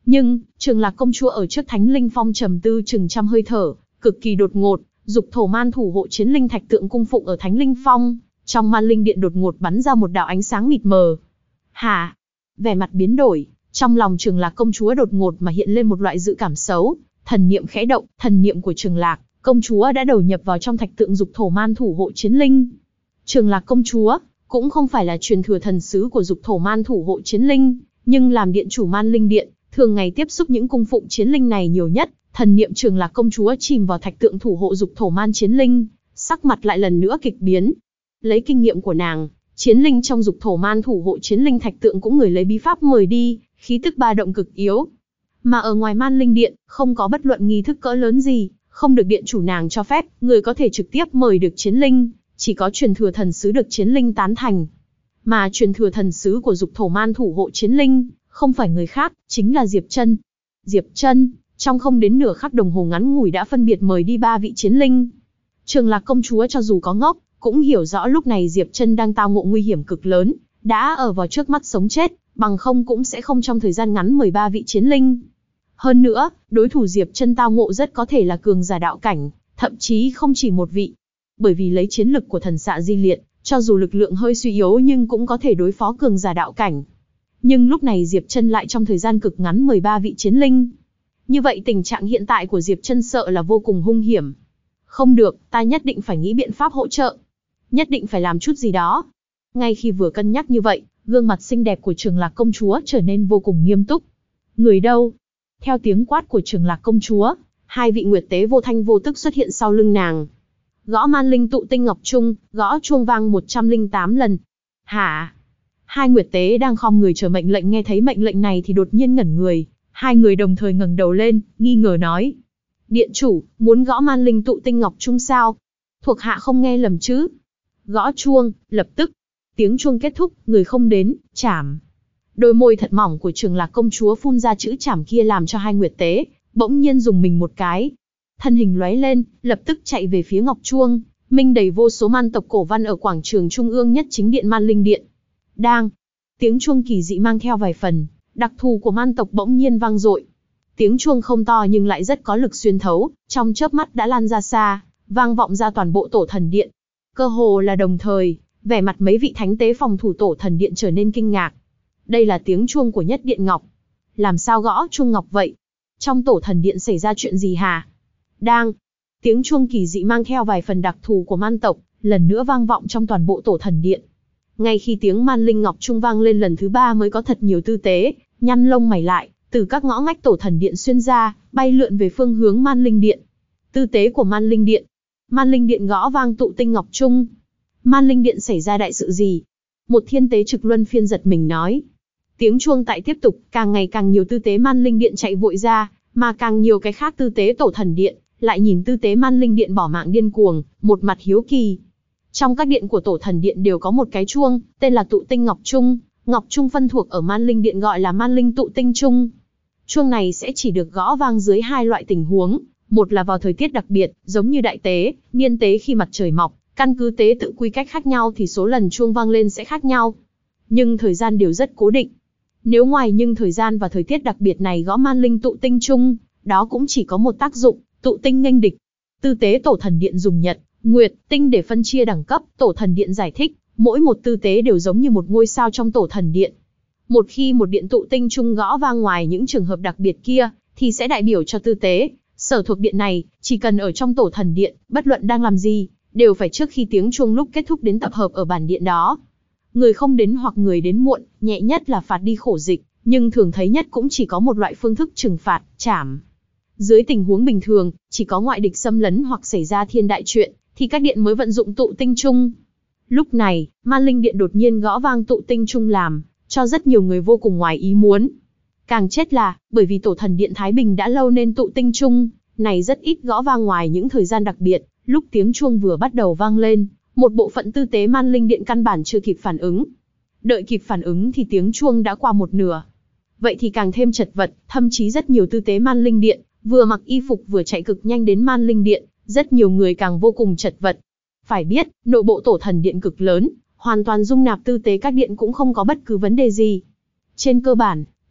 Speaker 1: Nhưng, Trường Lạc công chúa ở trước Thánh Linh Phong trầm tư chừng trăm hơi thở, cực kỳ đột ngột, Dục Thổ Man thủ hộ chiến linh thạch tượng cung phụng ở Thánh Linh Phong, trong Man Linh Điện đột ngột bắn ra một đạo ánh sáng mịt mờ. Hả? Vẻ mặt biến đổi, trong lòng Trường Lạc công chúa đột ngột mà hiện lên một loại dự cảm xấu, thần niệm khẽ động, thần niệm của Trường Lạc công chúa đã đầu nhập vào trong thạch tượng Dục Thổ Man thủ hộ chiến linh. Trường Lạc công chúa cũng không phải là truyền thừa thần sứ của Dục Thổ Man thủ hộ chiến linh, nhưng làm điện chủ Man Linh Điện, thường ngày tiếp xúc những cung phụng chiến linh này nhiều nhất, thần niệm Trường Lạc công chúa chìm vào thạch tượng thủ hộ Dục Thổ Man chiến linh, sắc mặt lại lần nữa kịch biến. Lấy kinh nghiệm của nàng, chiến linh trong Dục Thổ Man thủ hộ chiến linh thạch tượng cũng người lấy bí pháp mời đi, khí tức ba động cực yếu. Mà ở ngoài Man Linh Điện, không có bất luận nghi thức cỡ lớn gì, không được điện chủ nàng cho phép, người có thể trực tiếp mời được chiến linh, chỉ có truyền thừa thần sứ được chiến linh tán thành. Mà truyền thừa thần sứ của Dục Thổ Man thủ hộ chiến linh, không phải người khác, chính là Diệp Trân. Diệp Trân, trong không đến nửa khắc đồng hồ ngắn ngủi đã phân biệt mời đi 3 vị chiến linh. Trường Lạc công chúa cho dù có ngốc, cũng hiểu rõ lúc này Diệp Trân đang tao ngộ nguy hiểm cực lớn, đã ở vào trước mắt sống chết, bằng không cũng sẽ không trong thời gian ngắn 13 vị chiến linh. Hơn nữa, đối thủ Diệp Trân tao ngộ rất có thể là cường giả đạo cảnh, thậm chí không chỉ một vị. Bởi vì lấy chiến lực của thần xạ di liệt, cho dù lực lượng hơi suy yếu nhưng cũng có thể đối phó cường giả đạo cảnh. Nhưng lúc này Diệp Trân lại trong thời gian cực ngắn 13 vị chiến linh. Như vậy tình trạng hiện tại của Diệp Trân sợ là vô cùng hung hiểm. Không được, ta nhất định phải nghĩ biện pháp hỗ trợ. Nhất định phải làm chút gì đó. Ngay khi vừa cân nhắc như vậy, gương mặt xinh đẹp của Trường Lạc công chúa trở nên vô cùng nghiêm túc. Người đâu? Theo tiếng quát của Trường Lạc công chúa, 2 vị nguyệt tế vô thanh vô tức xuất hiện sau lưng nàng. Gõ man linh tụ tinh ngọc trung, gõ chuông vang 108 lần. Hả? 2 nguyệt tế đang khom người chờ mệnh lệnh nghe thấy mệnh lệnh này thì đột nhiên ngẩn người. 2 người đồng thời ngẩng đầu lên, nghi ngờ nói. Điện chủ, muốn gõ man linh tụ tinh ngọc trung sao? Thuộc hạ không nghe lầm chứ? Gõ chuông, lập tức. Tiếng chuông kết thúc, người không đến, chảm. Đôi môi thật mỏng của Trường Lạc công chúa phun ra chữ chảm kia làm cho 2 nguyệt tế bỗng nhiên dùng mình một cái. Thân hình lóe lên, lập tức chạy về phía ngọc chuông, minh đầy vô số man tộc cổ văn ở quảng trường trung ương nhất chính điện Man Linh Điện. Đang, tiếng chuông kỳ dị mang theo vài phần đặc thù của man tộc bỗng nhiên vang dội. Tiếng chuông không to nhưng lại rất có lực xuyên thấu, trong chớp mắt đã lan ra xa, vang vọng ra toàn bộ tổ thần điện. Cơ hồ là đồng thời, vẻ mặt mấy vị thánh tế phòng thủ tổ thần điện trở nên kinh ngạc. Đây là tiếng chuông của Nhất Điện Ngọc. Làm sao gõ chuông ngọc vậy? Trong tổ thần điện xảy ra chuyện gì hả? Đang, tiếng chuông kỳ dị mang theo vài phần đặc thù của man tộc, lần nữa vang vọng trong toàn bộ tổ thần điện. Ngay khi tiếng man linh ngọc trung vang lên lần thứ 3 mới có thật nhiều tư tế, nhăn lông mày lại, từ các ngõ ngách tổ thần điện xuyên ra, bay lượn về phương hướng Man Linh Điện. Tư tế của Man Linh Điện. Man Linh Điện gõ vang tụ tinh ngọc trung. Man Linh Điện xảy ra đại sự gì? Một thiên tế trực luân phiên giật mình nói. Tiếng chuông tại tiếp tục, càng ngày càng nhiều tư tế Man Linh Điện chạy vội ra, mà càng nhiều cái khác tư tế tổ thần điện, lại nhìn tư tế Man Linh Điện bỏ mạng điên cuồng, một mặt hiếu kỳ. Trong các điện của tổ thần điện đều có một cái chuông, tên là tụ tinh ngọc trung. Ngọc trung phân thuộc ở Man Linh Điện gọi là Man Linh tụ tinh trung. Chuông này sẽ chỉ được gõ vang dưới 2 loại tình huống, một là vào thời tiết đặc biệt, giống như đại tế, niên tế khi mặt trời mọc, căn cứ tế tự quy cách khác nhau thì số lần chuông vang lên sẽ khác nhau. Nhưng thời gian đều rất cố định. Nếu ngoài nhưng thời gian và thời tiết đặc biệt này gõ Man Linh tụ tinh trung, đó cũng chỉ có một tác dụng, tụ tinh nghênh địch. Tư tế tổ thần điện dùng nhật, nguyệt, tinh để phân chia đẳng cấp, tổ thần điện giải thích, mỗi một tư tế đều giống như một ngôi sao trong tổ thần điện. Một khi một điện tụ tinh trung gõ vang ngoài những trường hợp đặc biệt kia, thì sẽ đại biểu cho tư tế, sở thuộc điện này, chỉ cần ở trong tổ thần điện, bất luận đang làm gì, đều phải trước khi tiếng chuông lúc kết thúc đến tập hợp ở bản điện đó. Người không đến hoặc người đến muộn, nhẹ nhất là phạt đi khổ dịch, nhưng thường thấy nhất cũng chỉ có một loại phương thức trừng phạt, trảm. Dưới tình huống bình thường, chỉ có ngoại địch xâm lấn hoặc xảy ra thiên đại chuyện, thì các điện mới vận dụng tụ tinh trung. Lúc này, Man Linh Điện đột nhiên gõ vang tụ tinh trung làm cho rất nhiều người vô cùng ngoài ý muốn. Càng chết là, bởi vì tổ thần điện Thái Bình đã lâu nên tụ tinh trung này rất ít gõ vang ngoài những thời gian đặc biệt, lúc tiếng chuông vừa bắt đầu vang lên, một bộ phận tư tế Man Linh Điện căn bản chưa kịp phản ứng. Đợi kịp phản ứng thì tiếng chuông đã qua một nửa. Vậy thì càng thêm chật vật, thậm chí rất nhiều tư tế Man Linh Điện, vừa mặc y phục vừa chạy cực nhanh đến Man Linh Điện, rất nhiều người càng vô cùng chật vật. Phải biết, nội bộ tổ thần điện cực lớn, hoàn toàn dung nạp tư tế các điện cũng không có bất cứ vấn đề gì. Trên cơ bản,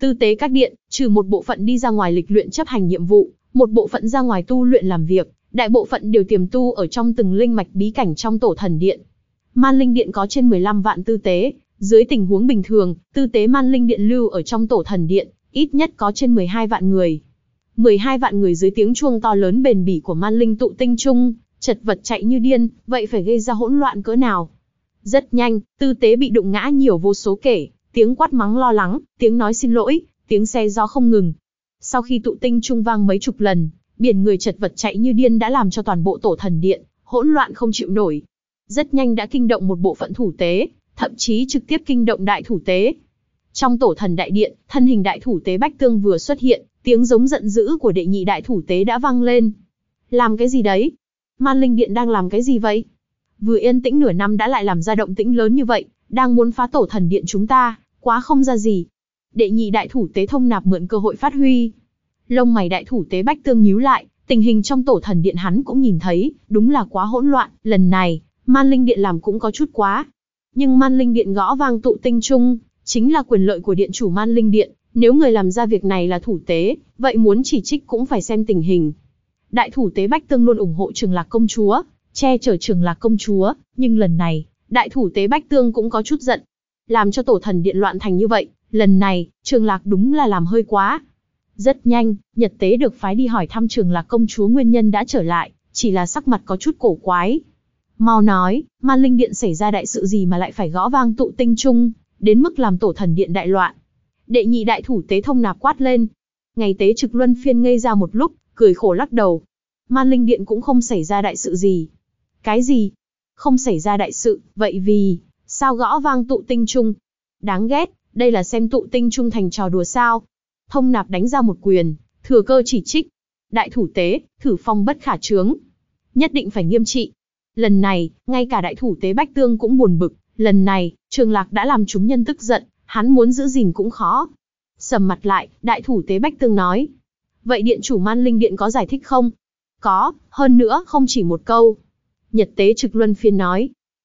Speaker 1: Tư tế các điện, trừ một bộ phận đi ra ngoài lịch luyện chấp hành nhiệm vụ, một bộ phận ra ngoài tu luyện làm việc, đại bộ phận đều tiềm tu ở trong từng linh mạch bí cảnh trong tổ thần điện. Man Linh Điện có trên 15 vạn tư tế, dưới tình huống bình thường, tư tế Man Linh Điện lưu ở trong tổ thần điện, ít nhất có trên 12 vạn người. 12 vạn người dưới tiếng chuông to lớn bền bỉ của Man Linh tụ tinh chung, chật vật chạy như điên, vậy phải gây ra hỗn loạn cỡ nào. Rất nhanh, tư tế bị đụng ngã nhiều vô số kể, tiếng quát mắng lo lắng, tiếng nói xin lỗi, tiếng xe gió không ngừng. Sau khi tụ tinh chung vang mấy chục lần, biển người chật vật chạy như điên đã làm cho toàn bộ tổ thần điện hỗn loạn không chịu nổi. Rất nhanh đã kinh động một bộ phận thủ tế, thậm chí trực tiếp kinh động đại thủ tế. Trong tổ thần đại điện, thân hình đại thủ tế Bách Tương vừa xuất hiện, tiếng giống giận dữ của đệ nhị đại thủ tế đã vang lên. Làm cái gì đấy? Man Linh Điện đang làm cái gì vậy? Vừa yên tĩnh nửa năm đã lại làm ra động tĩnh lớn như vậy, đang muốn phá tổ thần điện chúng ta, quá không ra gì. Đệ nhị đại thủ tế Thông Nạp mượn cơ hội phát huy. Lông mày đại thủ tế Bách Tương nhíu lại, tình hình trong tổ thần điện hắn cũng nhìn thấy, đúng là quá hỗn loạn, lần này, Man Linh Điện làm cũng có chút quá. Nhưng Man Linh Điện gõ vang tụ tinh chung, chính là quyền lợi của điện chủ Man Linh Điện, nếu người làm ra việc này là thủ tế, vậy muốn chỉ trích cũng phải xem tình hình. Đại thủ tế Bách Tương luôn ủng hộ Trường Lạc công chúa, che chở Trường Lạc công chúa, nhưng lần này, đại thủ tế Bách Tương cũng có chút giận. Làm cho tổ thần điện loạn thành như vậy, lần này, Trường Lạc đúng là làm hơi quá. Rất nhanh, Nhật Tế được phái đi hỏi thăm Trường Lạc công chúa nguyên nhân đã trở lại, chỉ là sắc mặt có chút cổ quái. Mau nói, Man Linh Điện xảy ra đại sự gì mà lại phải gõ vang tụ tinh chung, đến mức làm tổ thần điện đại loạn. Đệ nhị đại thủ tế Thông Nạp quát lên. Ngày tế trực luân phiên ngây ra một lúc, cười khổ lắc đầu. Man Linh Điện cũng không xảy ra đại sự gì. Cái gì? Không xảy ra đại sự, vậy vì, sao gõ vang tụ tinh chung? Đáng ghét, đây là xem tụ tinh chung thành trò đùa sao? Thông Nạp đánh ra một quyền, thừa cơ chỉ trích. Đại thủ tế, thử phong bất khả chướng. Nhất định phải nghiêm trị. Lần này, ngay cả đại thủ tế Bách Tương cũng buồn bực. Lần này, Trường Lạc đã làm chúng nhân tức giận, hắn muốn giữ gìn cũng khó. Sầm mặt lại, đại thủ tế Bách Tương nói. Vậy điện chủ Man Linh Điện có giải thích không? Có, hơn nữa không chỉ một câu. Nhật Tế Trực Luân Phiên nói.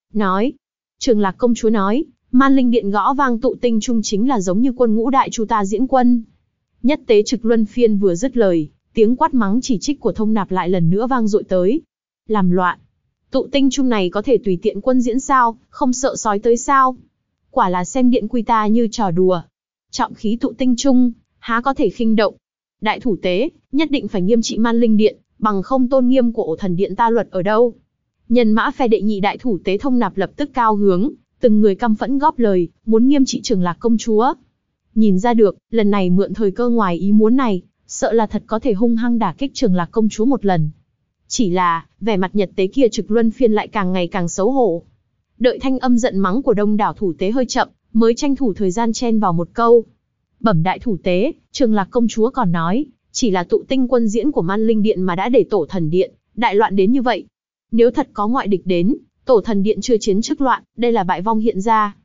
Speaker 1: Trường Lạc công chúa nói, Man Linh Điện gõ vang tụ tinh chung chính là giống như quân ngũ đại chu ta diễn quân. Nhất Tế Trực Luân Phiên vừa dứt lời, tiếng quát mắng chỉ trích của Thông Nạp lại lần nữa vang dội tới. Làm loạn. Tụ tinh chung này có thể tùy tiện quân diễn sao, không sợ sói tới sao? Quả là xem điện quy ta như trò đùa. Trọng khí tụ tinh chung, há có thể khinh động. Đại thủ tế, nhất định phải nghiêm trị Man Linh Điện, bằng không tôn nghiêm của ổ thần điện ta luật ở đâu. Nhân mã phe đệ nhị đại thủ tế Thông Nạp lập tức cao hướng, từng người căm phẫn góp lời, muốn nghiêm trị Trường Lạc công chúa. Nhìn ra được, lần này mượn thời cơ ngoài ý muốn này, sợ là thật có thể hung hăng đả kích Trường Lạc công chúa một lần. Chỉ là, vẻ mặt Nhật Tế kia Trực Luân Phiên lại càng ngày càng xấu hổ. Đợi thanh âm giận mắng của đông đảo thủ tế hơi chậm, mới tranh thủ thời gian chen vào một câu. Bẩm đại thủ tế, Trường Lạc công chúa còn nói, chỉ là tụ tinh quân diễn của Man Linh Điện mà đã để tổ thần điện đại loạn đến như vậy. Nếu thật có ngoại địch đến, tổ thần điện chưa chiến trước loạn, đây là bại vong hiện ra.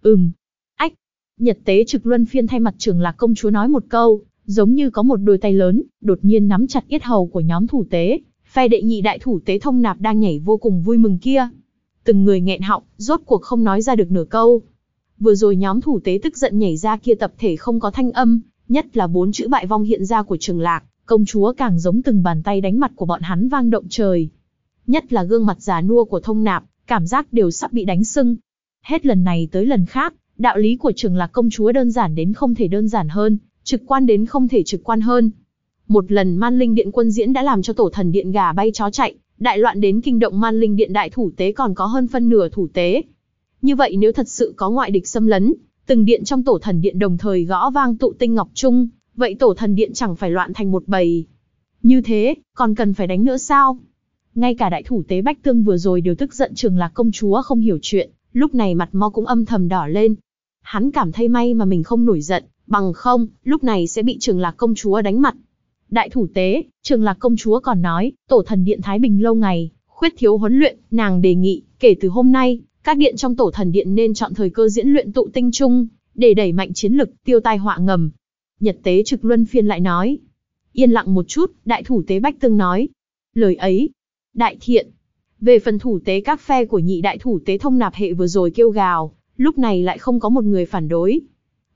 Speaker 1: Ách. Nhật Tế Trực Luân Phiên thay mặt Trường Lạc công chúa nói một câu, giống như có một đôi tay lớn, đột nhiên nắm chặt yết hầu của nhóm thủ tế. Phe đệ nhị đại thủ tế Thông Nạp đang nhảy vô cùng vui mừng kia. Từng người nghẹn họng, rốt cuộc không nói ra được nửa câu. Vừa rồi nhóm thủ tế tức giận nhảy ra kia tập thể không có thanh âm, nhất là 4 chữ bại vong hiện ra của Trường Lạc công chúa càng giống từng bàn tay đánh mặt của bọn hắn vang động trời. Nhất là gương mặt già nua của Thông Nạp, cảm giác đều sắp bị đánh sưng. Hết lần này tới lần khác, đạo lý của Trường Lạc công chúa đơn giản đến không thể đơn giản hơn, trực quan đến không thể trực quan hơn. Một lần Man Linh Điện quân diễn đã làm cho tổ thần điện gà bay chó chạy, đại loạn đến kinh động Man Linh Điện đại thủ tế còn có hơn phân nửa thủ tế. Như vậy nếu thật sự có ngoại địch xâm lấn, từng điện trong tổ thần điện đồng thời gõ vang tụ tinh ngọc chung, vậy tổ thần điện chẳng phải loạn thành một bầy. Như thế, còn cần phải đánh nữa sao? Ngay cả đại thủ tế Bách Tương vừa rồi đều tức giận Trường Lạc công chúa không hiểu chuyện, lúc này mặt mo cũng âm thầm đỏ lên. Hắn cảm thấy may mà mình không nổi giận, bằng không, lúc này sẽ bị Trường Lạc công chúa đánh mặt. Đại thủ tế, Trường Lạc công chúa còn nói, tổ thần điện Thái Bình lâu ngày, khuyết thiếu huấn luyện, nàng đề nghị, kể từ hôm nay, các điện trong tổ thần điện nên chọn thời cơ diễn luyện tụ tinh chung, để đẩy mạnh chiến lực, tiêu tai họa ngầm. Nhật Tế Trực Luân Phiên lại nói. Yên lặng một chút, đại thủ tế Bách Tương nói. Lời ấy, đại thiện. Về phần thủ tế các phe của nhị đại thủ tế Thông Nạp hệ vừa rồi kêu gào, lúc này lại không có một người phản đối.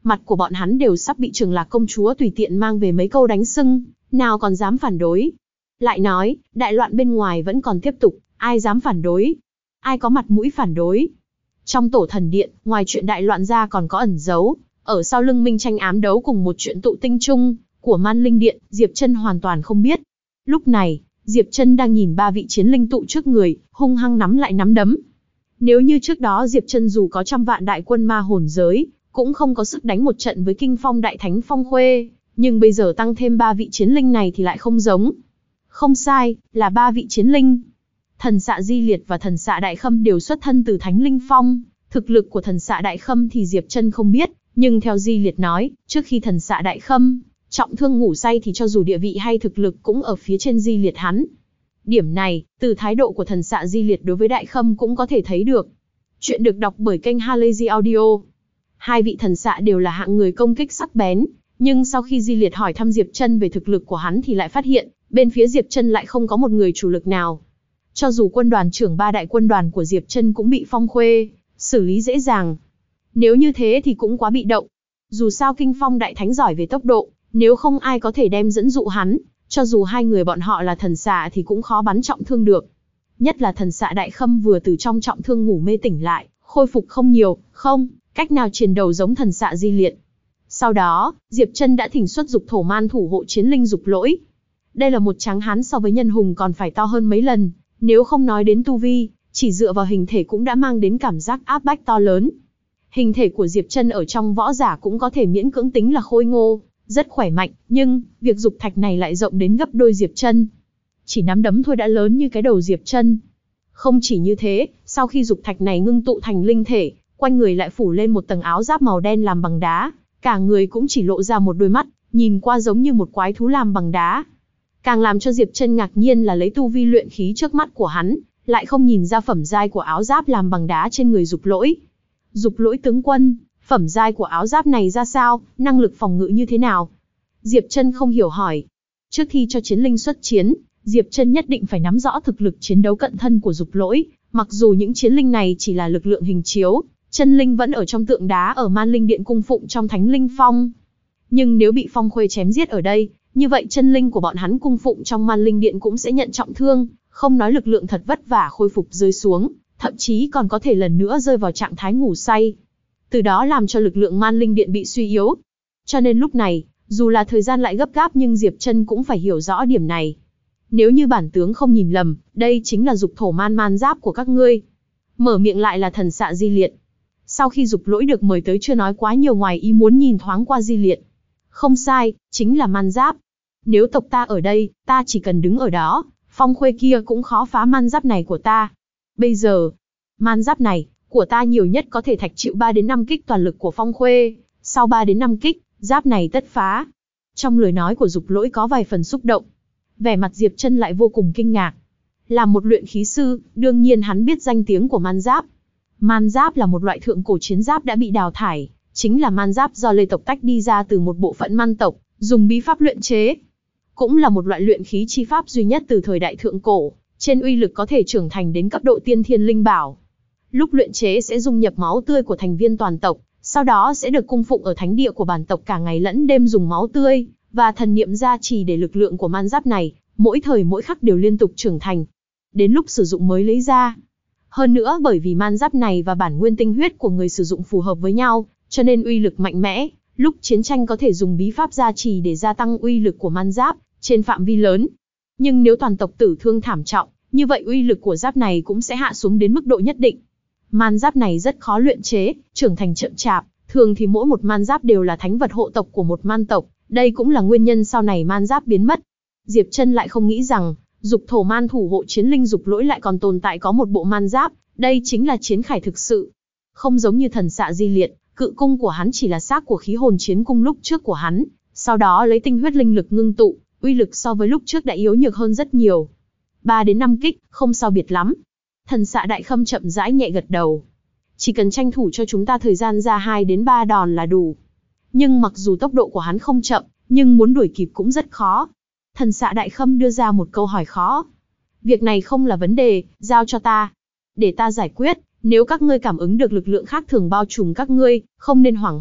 Speaker 1: Mặt của bọn hắn đều sắp bị Trường Lạc công chúa tùy tiện mang về mấy câu đánh sưng, nào còn dám phản đối. Lại nói, đại loạn bên ngoài vẫn còn tiếp tục, ai dám phản đối? Ai có mặt mũi phản đối? Trong tổ thần điện, ngoài chuyện đại loạn ra còn có ẩn giấu, ở sau lưng minh tranh ám đấu cùng một chuyện tụ tinh chung của Man Linh Điện, Diệp Chân hoàn toàn không biết. Lúc này, Diệp Chân đang nhìn ba vị chiến linh tụ trước người, hung hăng nắm lại nắm đấm. Nếu như trước đó Diệp Chân dù có trăm vạn đại quân ma hồn giới, cũng không có sức đánh một trận với Kinh Phong Đại Thánh Phong Khuê, nhưng bây giờ tăng thêm ba vị chiến linh này thì lại không giống. Không sai, là ba vị chiến linh. Thần Xạ Di Liệt và Thần Xạ Đại Khâm đều xuất thân từ Thánh Linh Phong, thực lực của Thần Xạ Đại Khâm thì Diệp Chân không biết, nhưng theo Di Liệt nói, trước khi Thần Xạ Đại Khâm trọng thương ngủ say thì cho dù địa vị hay thực lực cũng ở phía trên Di Liệt hắn. Điểm này, từ thái độ của Thần Xạ Di Liệt đối với Đại Khâm cũng có thể thấy được. Chuyện được đọc bởi kênh Halazy Audio. Hai vị thần xạ đều là hạng người công kích sắc bén, nhưng sau khi Di Liệt hỏi thăm Diệp Chân về thực lực của hắn thì lại phát hiện, bên phía Diệp Chân lại không có một người chủ lực nào. Cho dù quân đoàn trưởng ba đại quân đoàn của Diệp Chân cũng bị Phong Khuê xử lý dễ dàng. Nếu như thế thì cũng quá bị động. Dù sao Kinh Phong Đại Thánh giỏi về tốc độ, nếu không ai có thể đem dẫn dụ hắn, cho dù hai người bọn họ là thần xạ thì cũng khó bắn trọng thương được. Nhất là Thần Xạ Đại Khâm vừa từ trong trọng thương ngủ mê tỉnh lại, khôi phục không nhiều, không cách nào chiến đầu giống Thần Xạ Di Liệt. Sau đó, Diệp Chân đã thỉnh xuất Dục Thổ Man thủ hộ chiến linh Dục Lỗi. Đây là một tráng hán so với nhân hùng còn phải to hơn mấy lần, nếu không nói đến tu vi, chỉ dựa vào hình thể cũng đã mang đến cảm giác áp bách to lớn. Hình thể của Diệp Chân ở trong võ giả cũng có thể miễn cưỡng tính là khôi ngô, rất khỏe mạnh, nhưng việc dục thạch này lại rộng đến gấp đôi Diệp Chân. Chỉ nắm đấm thôi đã lớn như cái đầu Diệp Chân. Không chỉ như thế, sau khi dục thạch này ngưng tụ thành linh thể, quanh người lại phủ lên một tầng áo giáp màu đen làm bằng đá, cả người cũng chỉ lộ ra một đôi mắt, nhìn qua giống như một quái thú làm bằng đá. Càng làm cho Diệp Chân ngạc nhiên là lấy tu vi luyện khí trước mắt của hắn, lại không nhìn ra phẩm giai của áo giáp làm bằng đá trên người Dục Lỗi. Dục Lỗi tướng quân, phẩm giai của áo giáp này ra sao, năng lực phòng ngự như thế nào? Diệp Chân không hiểu hỏi. Trước khi cho chiến linh xuất chiến, Diệp Chân nhất định phải nắm rõ thực lực chiến đấu cận thân của Dục Lỗi, mặc dù những chiến linh này chỉ là lực lượng hình chiếu, chân linh vẫn ở trong tượng đá ở Man Linh Điện cung phụng trong Thánh Linh Phong. Nhưng nếu bị Phong Khuê chém giết ở đây, như vậy chân linh của bọn hắn cung phụng trong Man Linh Điện cũng sẽ nhận trọng thương, không nói lực lượng thật vất vả khôi phục rơi xuống, thậm chí còn có thể lần nữa rơi vào trạng thái ngủ say. Từ đó làm cho lực lượng Man Linh Điện bị suy yếu. Cho nên lúc này, dù là thời gian lại gấp gáp nhưng Diệp Chân cũng phải hiểu rõ điểm này. Nếu như bản tướng không nhìn lầm, đây chính là Dục Thổ Man giáp của các ngươi. Mở miệng lại là Thần Xạ Di Liệt. Sau khi Dục Lỗi được mời tới chưa nói quá nhiều ngoài ý muốn nhìn thoáng qua Di Liệt. Không sai, chính là man giáp. Nếu tộc ta ở đây, ta chỉ cần đứng ở đó, Phong Khuê kia cũng khó phá man giáp này của ta. Bây giờ, man giáp này của ta nhiều nhất có thể thạch chịu 3 đến 5 kích toàn lực của Phong Khuê, sau 3 đến 5 kích, giáp này tất phá. Trong lời nói của Dục Lỗi có vài phần xúc động. Vẻ mặt Diệp Chân lại vô cùng kinh ngạc. Là một luyện khí sư, đương nhiên hắn biết danh tiếng của man giáp. Man giáp là một loại thượng cổ chiến giáp đã bị đào thải, chính là man giáp do Lê tộc tách đi ra từ một bộ phận man tộc, dùng bí pháp luyện chế. Cũng là một loại luyện khí chi pháp duy nhất từ thời đại thượng cổ, trên uy lực có thể trưởng thành đến cấp độ tiên thiên linh bảo. Lúc luyện chế sẽ dung nhập máu tươi của thành viên toàn tộc, sau đó sẽ được cung phụng ở thánh địa của bản tộc cả ngày lẫn đêm dùng máu tươi và thần niệm gia trì để lực lượng của man giáp này, mỗi thời mỗi khắc đều liên tục trưởng thành. Đến lúc sử dụng mới lấy ra. Hơn nữa bởi vì man giáp này và bản nguyên tinh huyết của người sử dụng phù hợp với nhau, cho nên uy lực mạnh mẽ, lúc chiến tranh có thể dùng bí pháp gia trì để gia tăng uy lực của man giáp trên phạm vi lớn. Nhưng nếu toàn tộc tử thương thảm trọng, như vậy uy lực của giáp này cũng sẽ hạ xuống đến mức độ nhất định. Man giáp này rất khó luyện chế, trưởng thành chậm chạp, thường thì mỗi một man giáp đều là thánh vật hộ tộc của một man tộc, đây cũng là nguyên nhân sau này man giáp biến mất. Diệp Chân lại không nghĩ rằng, Dục Thổ Man thủ hộ chiến linh Dục Lỗi lại còn tồn tại có một bộ man giáp, đây chính là chiến khải thực sự. Không giống như Thần Xạ Di Liệt, cự cung của hắn chỉ là xác của khí hồn chiến cung lúc trước của hắn, sau đó lấy tinh huyết linh lực ngưng tụ, uy lực so với lúc trước đã yếu nhược hơn rất nhiều. 3 đến 5 kích, không sao biệt lắm. Thần Xạ Đại Khâm chậm rãi nhẹ gật đầu. Chỉ cần tranh thủ cho chúng ta thời gian ra 2 đến 3 đòn là đủ. Nhưng mặc dù tốc độ của hắn không chậm, nhưng muốn đuổi kịp cũng rất khó. Thần Xạ Đại Khâm đưa ra một câu hỏi khó. Việc này không là vấn đề, giao cho ta. Để ta giải quyết, nếu các ngươi cảm ứng được lực lượng khác thường bao trùm các ngươi, không nên hoảng hốt,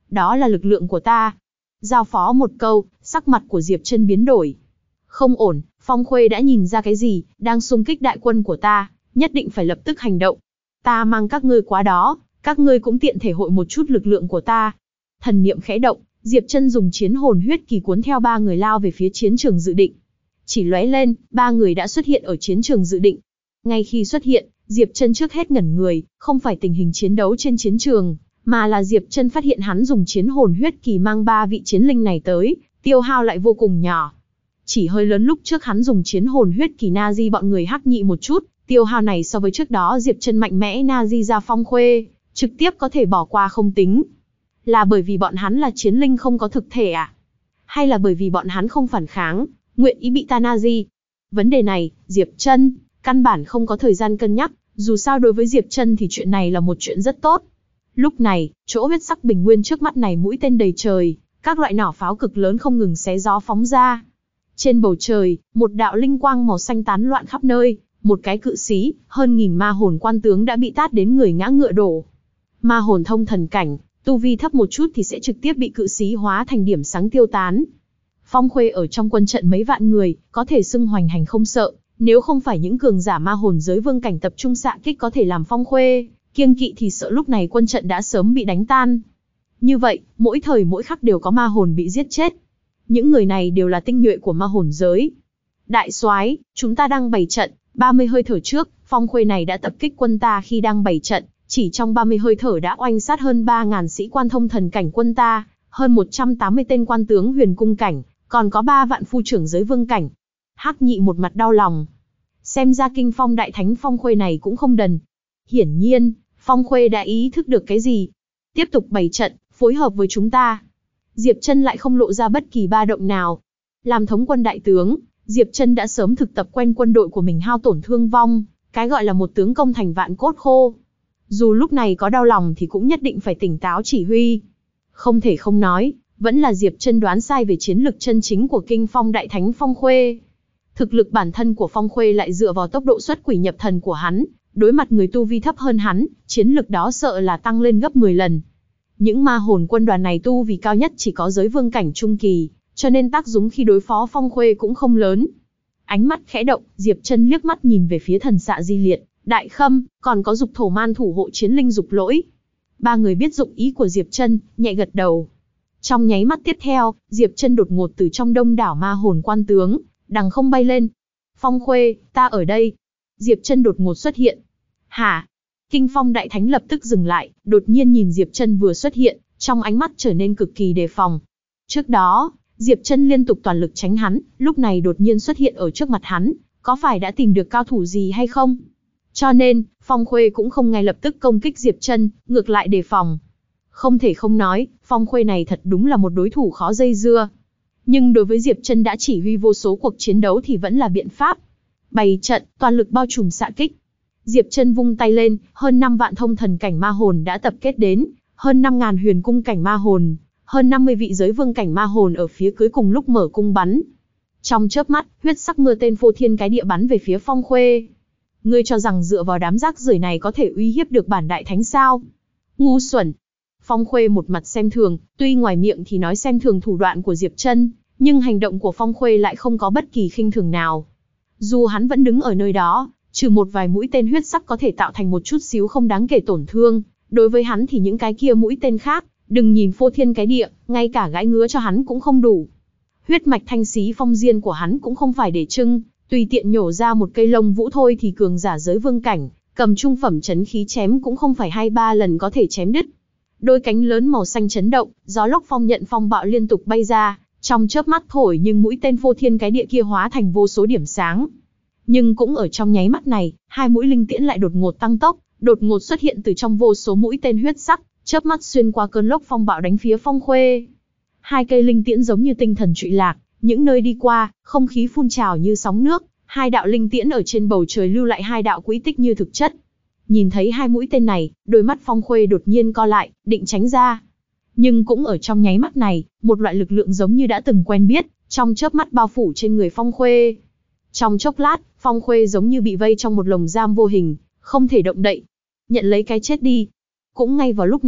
Speaker 1: đó là lực lượng của ta. Giao phó một câu, sắc mặt của Diệp Trân biến đổi. Không ổn, Phong Khuê đã nhìn ra cái gì, đang xung kích đại quân của ta, nhất định phải lập tức hành động. Ta mang các ngươi qua đó, các ngươi cũng tiện thể hội một chút lực lượng của ta. Thần niệm khẽ động, Diệp Trân dùng chiến hồn huyết kỳ cuốn theo ba người lao về phía chiến trường dự định. Chỉ lóe lên, ba người đã xuất hiện ở chiến trường dự định. Ngay khi xuất hiện, Diệp Trân trước hết ngẩn người, không phải tình hình chiến đấu trên chiến trường, mà là Diệp Trân phát hiện hắn dùng chiến hồn huyết kỳ mang ba vị chiến linh này tới, tiêu hao lại vô cùng nhỏ. Chỉ hơi lớn lúc trước hắn dùng chiến hồn huyết kỳ Nazi bọn người hắc nhị một chút, tiêu hao này so với trước đó Diệp Trân mạnh mẽ Nazi ra Phong Khuê, trực tiếp có thể bỏ qua không tính. Là bởi vì bọn hắn là chiến linh không có thực thể à? Hay là bởi vì bọn hắn không phản kháng, nguyện ý bị ta Nazi? Vấn đề này, Diệp Trân căn bản không có thời gian cân nhắc, dù sao đối với Diệp Trân thì chuyện này là một chuyện rất tốt. Lúc này, chỗ huyết sắc bình nguyên trước mắt này mũi tên đầy trời, các loại nỏ pháo cực lớn không ngừng xé gió phóng ra. Trên bầu trời, một đạo linh quang màu xanh tán loạn khắp nơi, một cái cự xí, hơn nghìn ma hồn quan tướng đã bị tát đến người ngã ngựa đổ. Ma hồn thông thần cảnh, tu vi thấp một chút thì sẽ trực tiếp bị cự xí hóa thành điểm sáng tiêu tán. Phong Khuê ở trong quân trận mấy vạn người, có thể xưng hoành hành không sợ, nếu không phải những cường giả ma hồn giới vương cảnh tập trung xạ kích có thể làm Phong Khuê kiêng kỵ thì sợ lúc này quân trận đã sớm bị đánh tan. Như vậy, mỗi thời mỗi khắc đều có ma hồn bị giết chết. Những người này đều là tinh nhuệ của ma hồn giới. Đại soái, chúng ta đang bày trận, 30 hơi thở trước, Phong Khuê này đã tập kích quân ta khi đang bày trận, chỉ trong 30 hơi thở đã oanh sát hơn 3.000 sĩ quan thông thần cảnh quân ta, hơn 180 tên quan tướng huyền cung cảnh, còn có 3 vạn phu trưởng giới vương cảnh. Hắc nhị một mặt đau lòng. Xem ra kinh phong đại thánh Phong Khuê này cũng không đần. Hiển nhiên, Phong Khuê đã ý thức được cái gì. Tiếp tục bày trận, phối hợp với chúng ta. Diệp Trân lại không lộ ra bất kỳ ba động nào. Làm thống quân đại tướng, Diệp Trân đã sớm thực tập quen quân đội của mình hao tổn thương vong, cái gọi là một tướng công thành vạn cốt khô. Dù lúc này có đau lòng thì cũng nhất định phải tỉnh táo chỉ huy. Không thể không nói, vẫn là Diệp Trân đoán sai về chiến lực chân chính của kinh phong đại thánh Phong Khuê. Thực lực bản thân của Phong Khuê lại dựa vào tốc độ xuất quỷ nhập thần của hắn, đối mặt người tu vi thấp hơn hắn, chiến lực đó sợ là tăng lên gấp 10 lần. Những ma hồn quân đoàn này tu vì cao nhất chỉ có giới vương cảnh trung kỳ, cho nên tác dụng khi đối phó Phong Khuê cũng không lớn. Ánh mắt khẽ động, Diệp Trân liếc mắt nhìn về phía thần xạ di liệt, Đại Khâm, còn có Dục Thổ Man thủ hộ chiến linh Dục Lỗi. Ba người biết dụng ý của Diệp Trân, nhẹ gật đầu. Trong nháy mắt tiếp theo, Diệp Trân đột ngột từ trong đông đảo ma hồn quan tướng, đằng không bay lên. Phong Khuê, ta ở đây. Diệp Trân đột ngột xuất hiện. Hả? Kinh phong đại thánh lập tức dừng lại, đột nhiên nhìn Diệp Trân vừa xuất hiện, trong ánh mắt trở nên cực kỳ đề phòng. Trước đó, Diệp Trân liên tục toàn lực tránh hắn, lúc này đột nhiên xuất hiện ở trước mặt hắn, có phải đã tìm được cao thủ gì hay không? Cho nên, Phong Khuê cũng không ngay lập tức công kích Diệp Trân, ngược lại đề phòng. Không thể không nói, Phong Khuê này thật đúng là một đối thủ khó dây dưa. Nhưng đối với Diệp Trân đã chỉ huy vô số cuộc chiến đấu thì vẫn là biện pháp. Bày trận, toàn lực bao trùm xạ kích. Diệp Trân vung tay lên, hơn 5 vạn thông thần cảnh ma hồn đã tập kết đến, hơn 5.000 huyền cung cảnh ma hồn, hơn 50 vị giới vương cảnh ma hồn ở phía dưới cùng lúc mở cung bắn. Trong chớp mắt, huyết sắc mưa tên phô thiên cái địa bắn về phía Phong Khuê. Ngươi cho rằng dựa vào đám rác rưởi này có thể uy hiếp được bản đại thánh sao? Ngu xuẩn! Phong Khuê một mặt xem thường, tuy ngoài miệng thì nói xem thường thủ đoạn của Diệp Trân, nhưng hành động của Phong Khuê lại không có bất kỳ khinh thường nào. Dù hắn vẫn đứng ở nơi đó, trừ một vài mũi tên huyết sắc có thể tạo thành một chút xíu không đáng kể tổn thương, đối với hắn thì những cái kia mũi tên khác, đừng nhìn phô thiên cái địa, ngay cả gãi ngứa cho hắn cũng không đủ. Huyết mạch thanh xí phong diên của hắn cũng không phải để trưng, tùy tiện nhổ ra một cây lông vũ thôi thì cường giả giới vương cảnh, cầm trung phẩm chấn khí chém cũng không phải 2-3 lần có thể chém đứt. Đôi cánh lớn màu xanh chấn động, gió lốc phong nhận phong bạo liên tục bay ra, trong chớp mắt thổi nhưng mũi tên phô thiên cái địa kia hóa thành vô số điểm sáng. Nhưng cũng ở trong nháy mắt này, hai mũi linh tiễn lại đột ngột tăng tốc, đột ngột xuất hiện từ trong vô số mũi tên huyết sắc, chớp mắt xuyên qua cơn lốc phong bạo đánh phía Phong Khuê. Hai cây linh tiễn giống như tinh thần trụy lạc, những nơi đi qua, không khí phun trào như sóng nước, hai đạo linh tiễn ở trên bầu trời lưu lại hai đạo quỹ tích như thực chất. Nhìn thấy hai mũi tên này, đôi mắt Phong Khuê đột nhiên co lại, định tránh ra. Nhưng cũng ở trong nháy mắt này, một loại lực lượng giống như đã từng quen biết, trong chớp mắt bao phủ trên người Phong Khuê. Trong chốc lát, Phong Khuê giống như bị vây trong một lồng giam vô hình, không thể động đậy. Nhận lấy cái chết đi. Cũng ngay vào lúc này,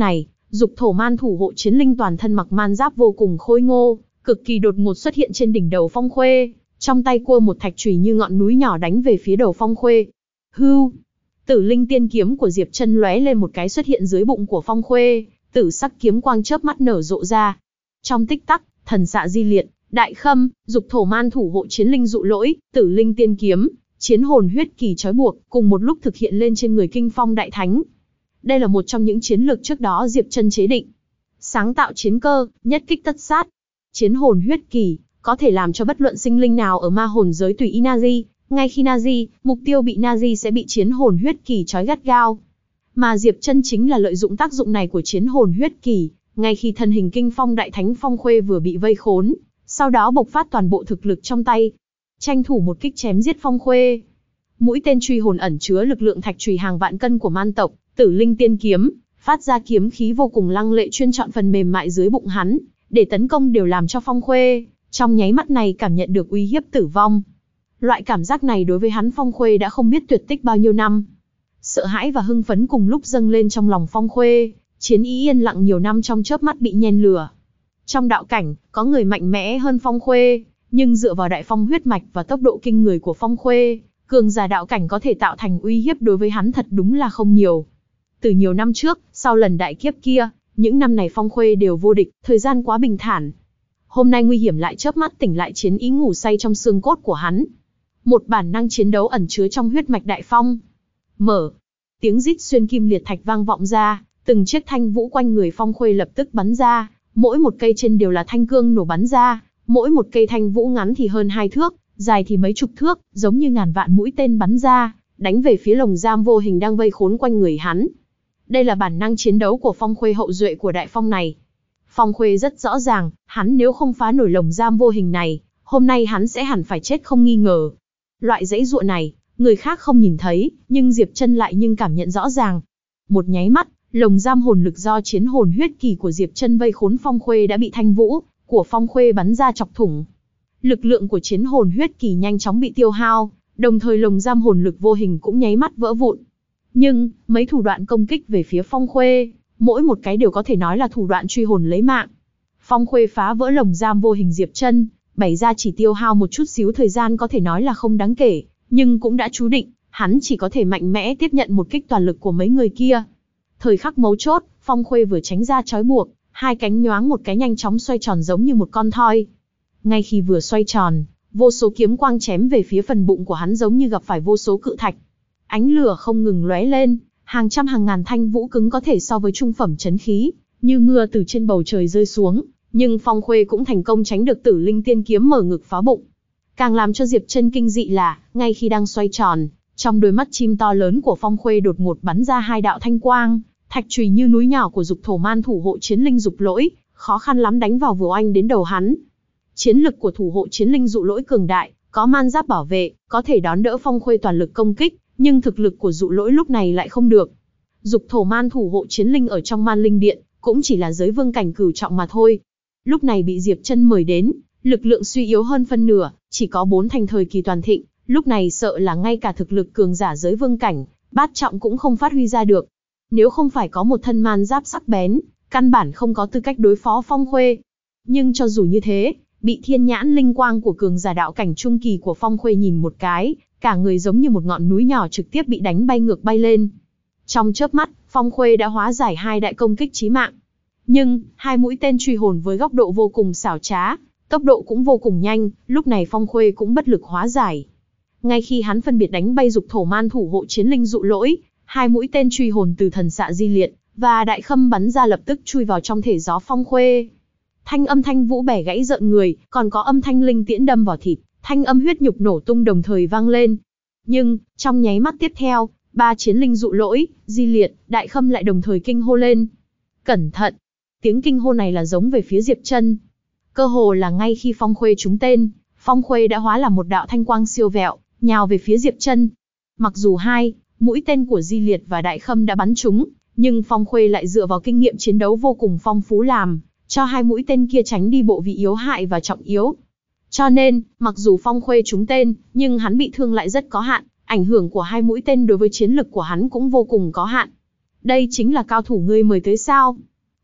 Speaker 1: Dục thổ man thủ hộ chiến linh toàn thân mặc man giáp vô cùng khôi ngô, cực kỳ đột ngột xuất hiện trên đỉnh đầu Phong Khuê, trong tay cua một thạch chùy như ngọn núi nhỏ đánh về phía đầu Phong Khuê. Hưu! Tử linh tiên kiếm của Diệp Chân lóe lên một cái xuất hiện dưới bụng của Phong Khuê, tử sắc kiếm quang chớp mắt nở rộ ra. Trong tích tắc, thần xạ di liệt, đại khâm, dục thổ man thủ hộ chiến linh dụ lỗi, tử linh tiên kiếm, chiến hồn huyết kỳ trói buộc, cùng một lúc thực hiện lên trên người Kinh Phong đại thánh. Đây là một trong những chiến lược trước đó Diệp Chân chế định. Sáng tạo chiến cơ, nhất kích tất sát. Chiến hồn huyết kỳ, có thể làm cho bất luận sinh linh nào ở ma hồn giới tùy ý Nazi, ngay khi Nazi, mục tiêu bị Nazi sẽ bị chiến hồn huyết kỳ trói gắt gao. Mà Diệp Chân chính là lợi dụng tác dụng này của chiến hồn huyết kỳ, ngay khi thân hình Kinh Phong đại thánh Phong Khuê vừa bị vây khốn, sau đó bộc phát toàn bộ thực lực trong tay, tranh thủ một kích chém giết Phong Khuê. Mũi tên truy hồn ẩn chứa lực lượng thạch chùy hàng vạn cân của man tộc, Tử linh tiên kiếm, phát ra kiếm khí vô cùng lăng lệ chuyên chọn phần mềm mại dưới bụng hắn, để tấn công đều làm cho Phong Khuê, trong nháy mắt này cảm nhận được uy hiếp tử vong. Loại cảm giác này đối với hắn Phong Khuê đã không biết tuyệt tích bao nhiêu năm. Sợ hãi và hưng phấn cùng lúc dâng lên trong lòng Phong Khuê, chiến ý yên lặng nhiều năm trong chớp mắt bị nhen lửa. Trong đạo cảnh, có người mạnh mẽ hơn Phong Khuê, nhưng dựa vào đại phong huyết mạch và tốc độ kinh người của Phong Khuê, cường giả đạo cảnh có thể tạo thành uy hiếp đối với hắn thật đúng là không nhiều. Từ nhiều năm trước, sau lần đại kiếp kia, những năm này Phong Khuê đều vô địch, thời gian quá bình thản. Hôm nay nguy hiểm lại chớp mắt tỉnh lại chiến ý ngủ say trong xương cốt của hắn. Một bản năng chiến đấu ẩn chứa trong huyết mạch đại phong. Mở. Tiếng rít xuyên kim liệt thạch vang vọng ra, từng chiếc thanh vũ quanh người Phong Khuê lập tức bắn ra, mỗi một cây trên đều là thanh cương nổ bắn ra, mỗi một cây thanh vũ ngắn thì hơn 2 thước, dài thì mấy chục thước, giống như ngàn vạn mũi tên bắn ra, đánh về phía lồng giam vô hình đang vây khốn quanh người hắn. Đây là bản năng chiến đấu của Phong Khuê hậu duệ của đại phong này. Phong Khuê rất rõ ràng, hắn nếu không phá nổi lồng giam vô hình này, hôm nay hắn sẽ hẳn phải chết không nghi ngờ. Loại dãy dụa này, người khác không nhìn thấy, nhưng Diệp Chân lại cảm nhận rõ ràng. Một nháy mắt, lồng giam hồn lực do chiến hồn huyết kỳ của Diệp Chân vây khốn Phong Khuê đã bị thanh vũ của Phong Khuê bắn ra chọc thủng. Lực lượng của chiến hồn huyết kỳ nhanh chóng bị tiêu hao, đồng thời lồng giam hồn lực vô hình cũng nháy mắt vỡ vụn. Nhưng, mấy thủ đoạn công kích về phía Phong Khuê, mỗi một cái đều có thể nói là thủ đoạn truy hồn lấy mạng. Phong Khuê phá vỡ lồng giam vô hình Diệp Chân, bày ra chỉ tiêu hao một chút xíu thời gian có thể nói là không đáng kể, nhưng cũng đã chú định, hắn chỉ có thể mạnh mẽ tiếp nhận một kích toàn lực của mấy người kia. Thời khắc mấu chốt, Phong Khuê vừa tránh ra trói buộc, hai cánh nhoáng một cái nhanh chóng xoay tròn giống như một con thoi. Ngay khi vừa xoay tròn, vô số kiếm quang chém về phía phần bụng của hắn giống như gặp phải vô số cự thạch. Ánh lửa không ngừng lóe lên, hàng trăm hàng ngàn thanh vũ cứng có thể so với trung phẩm chấn khí, như mưa từ trên bầu trời rơi xuống, nhưng Phong Khuê cũng thành công tránh được Tử linh tiên kiếm mở ngực phá bụng. Càng làm cho Diệp Chân kinh dị là, ngay khi đang xoay tròn, trong đôi mắt chim to lớn của Phong Khuê đột ngột bắn ra hai đạo thanh quang, thạch chùy như núi nhỏ của dục thổ man thủ hộ chiến linh dục lỗi, khó khăn lắm đánh vào vừa oanh đến đầu hắn. Chiến lực của thủ hộ chiến linh dụ lỗi cường đại, có man giáp bảo vệ, có thể đón đỡ Phong Khuê toàn lực công kích, nhưng thực lực của dụ lỗi lúc này lại không được. Dục thổ man thủ hộ chiến linh ở trong man linh điện, cũng chỉ là giới vương cảnh cửu trọng mà thôi. Lúc này bị Diệp Chân mời đến, lực lượng suy yếu hơn phân nửa, chỉ có 4 thành thời kỳ toàn thịnh, lúc này sợ là ngay cả thực lực cường giả giới vương cảnh, bát trọng cũng không phát huy ra được. Nếu không phải có một thân man giáp sắc bén, căn bản không có tư cách đối phó Phong Khuê. Nhưng cho dù như thế, bị thiên nhãn linh quang của cường giả đạo cảnh trung kỳ của Phong Khuê nhìn một cái, cả người giống như một ngọn núi nhỏ trực tiếp bị đánh bay ngược bay lên. Trong chớp mắt, Phong Khuê đã hóa giải hai đại công kích chí mạng. Nhưng, hai mũi tên truy hồn với góc độ vô cùng xảo trá, tốc độ cũng vô cùng nhanh, lúc này Phong Khuê cũng bất lực hóa giải. Ngay khi hắn phân biệt đánh bay dục thổ man thủ hộ chiến linh dụ lỗi, hai mũi tên truy hồn từ thần xạ di liệt và đại khâm bắn ra lập tức chui vào trong thể gió Phong Khuê. Thanh âm thanh vũ bẻ gãy rợn người, còn có âm thanh linh tiễn đâm vào thịt, thanh âm huyết nhục nổ tung đồng thời vang lên. Nhưng, trong nháy mắt tiếp theo, ba chiến linh dụ lỗi, di liệt, đại khâm lại đồng thời kinh hô lên. Cẩn thận! Tiếng kinh hô này là giống về phía Diệp Chân. Cơ hồ là ngay khi Phong Khuê trúng tên, Phong Khuê đã hóa là một đạo thanh quang siêu vẹo, nhào về phía Diệp Chân. Mặc dù hai mũi tên của di liệt và đại khâm đã bắn trúng, nhưng Phong Khuê lại dựa vào kinh nghiệm chiến đấu vô cùng phong phú làm cho hai mũi tên kia tránh đi bộ vị yếu hại và trọng yếu. Cho nên, mặc dù Phong Khuê trúng tên, nhưng hắn bị thương lại rất có hạn, ảnh hưởng của hai mũi tên đối với chiến lực của hắn cũng vô cùng có hạn. Đây chính là cao thủ ngươi mời tới sao?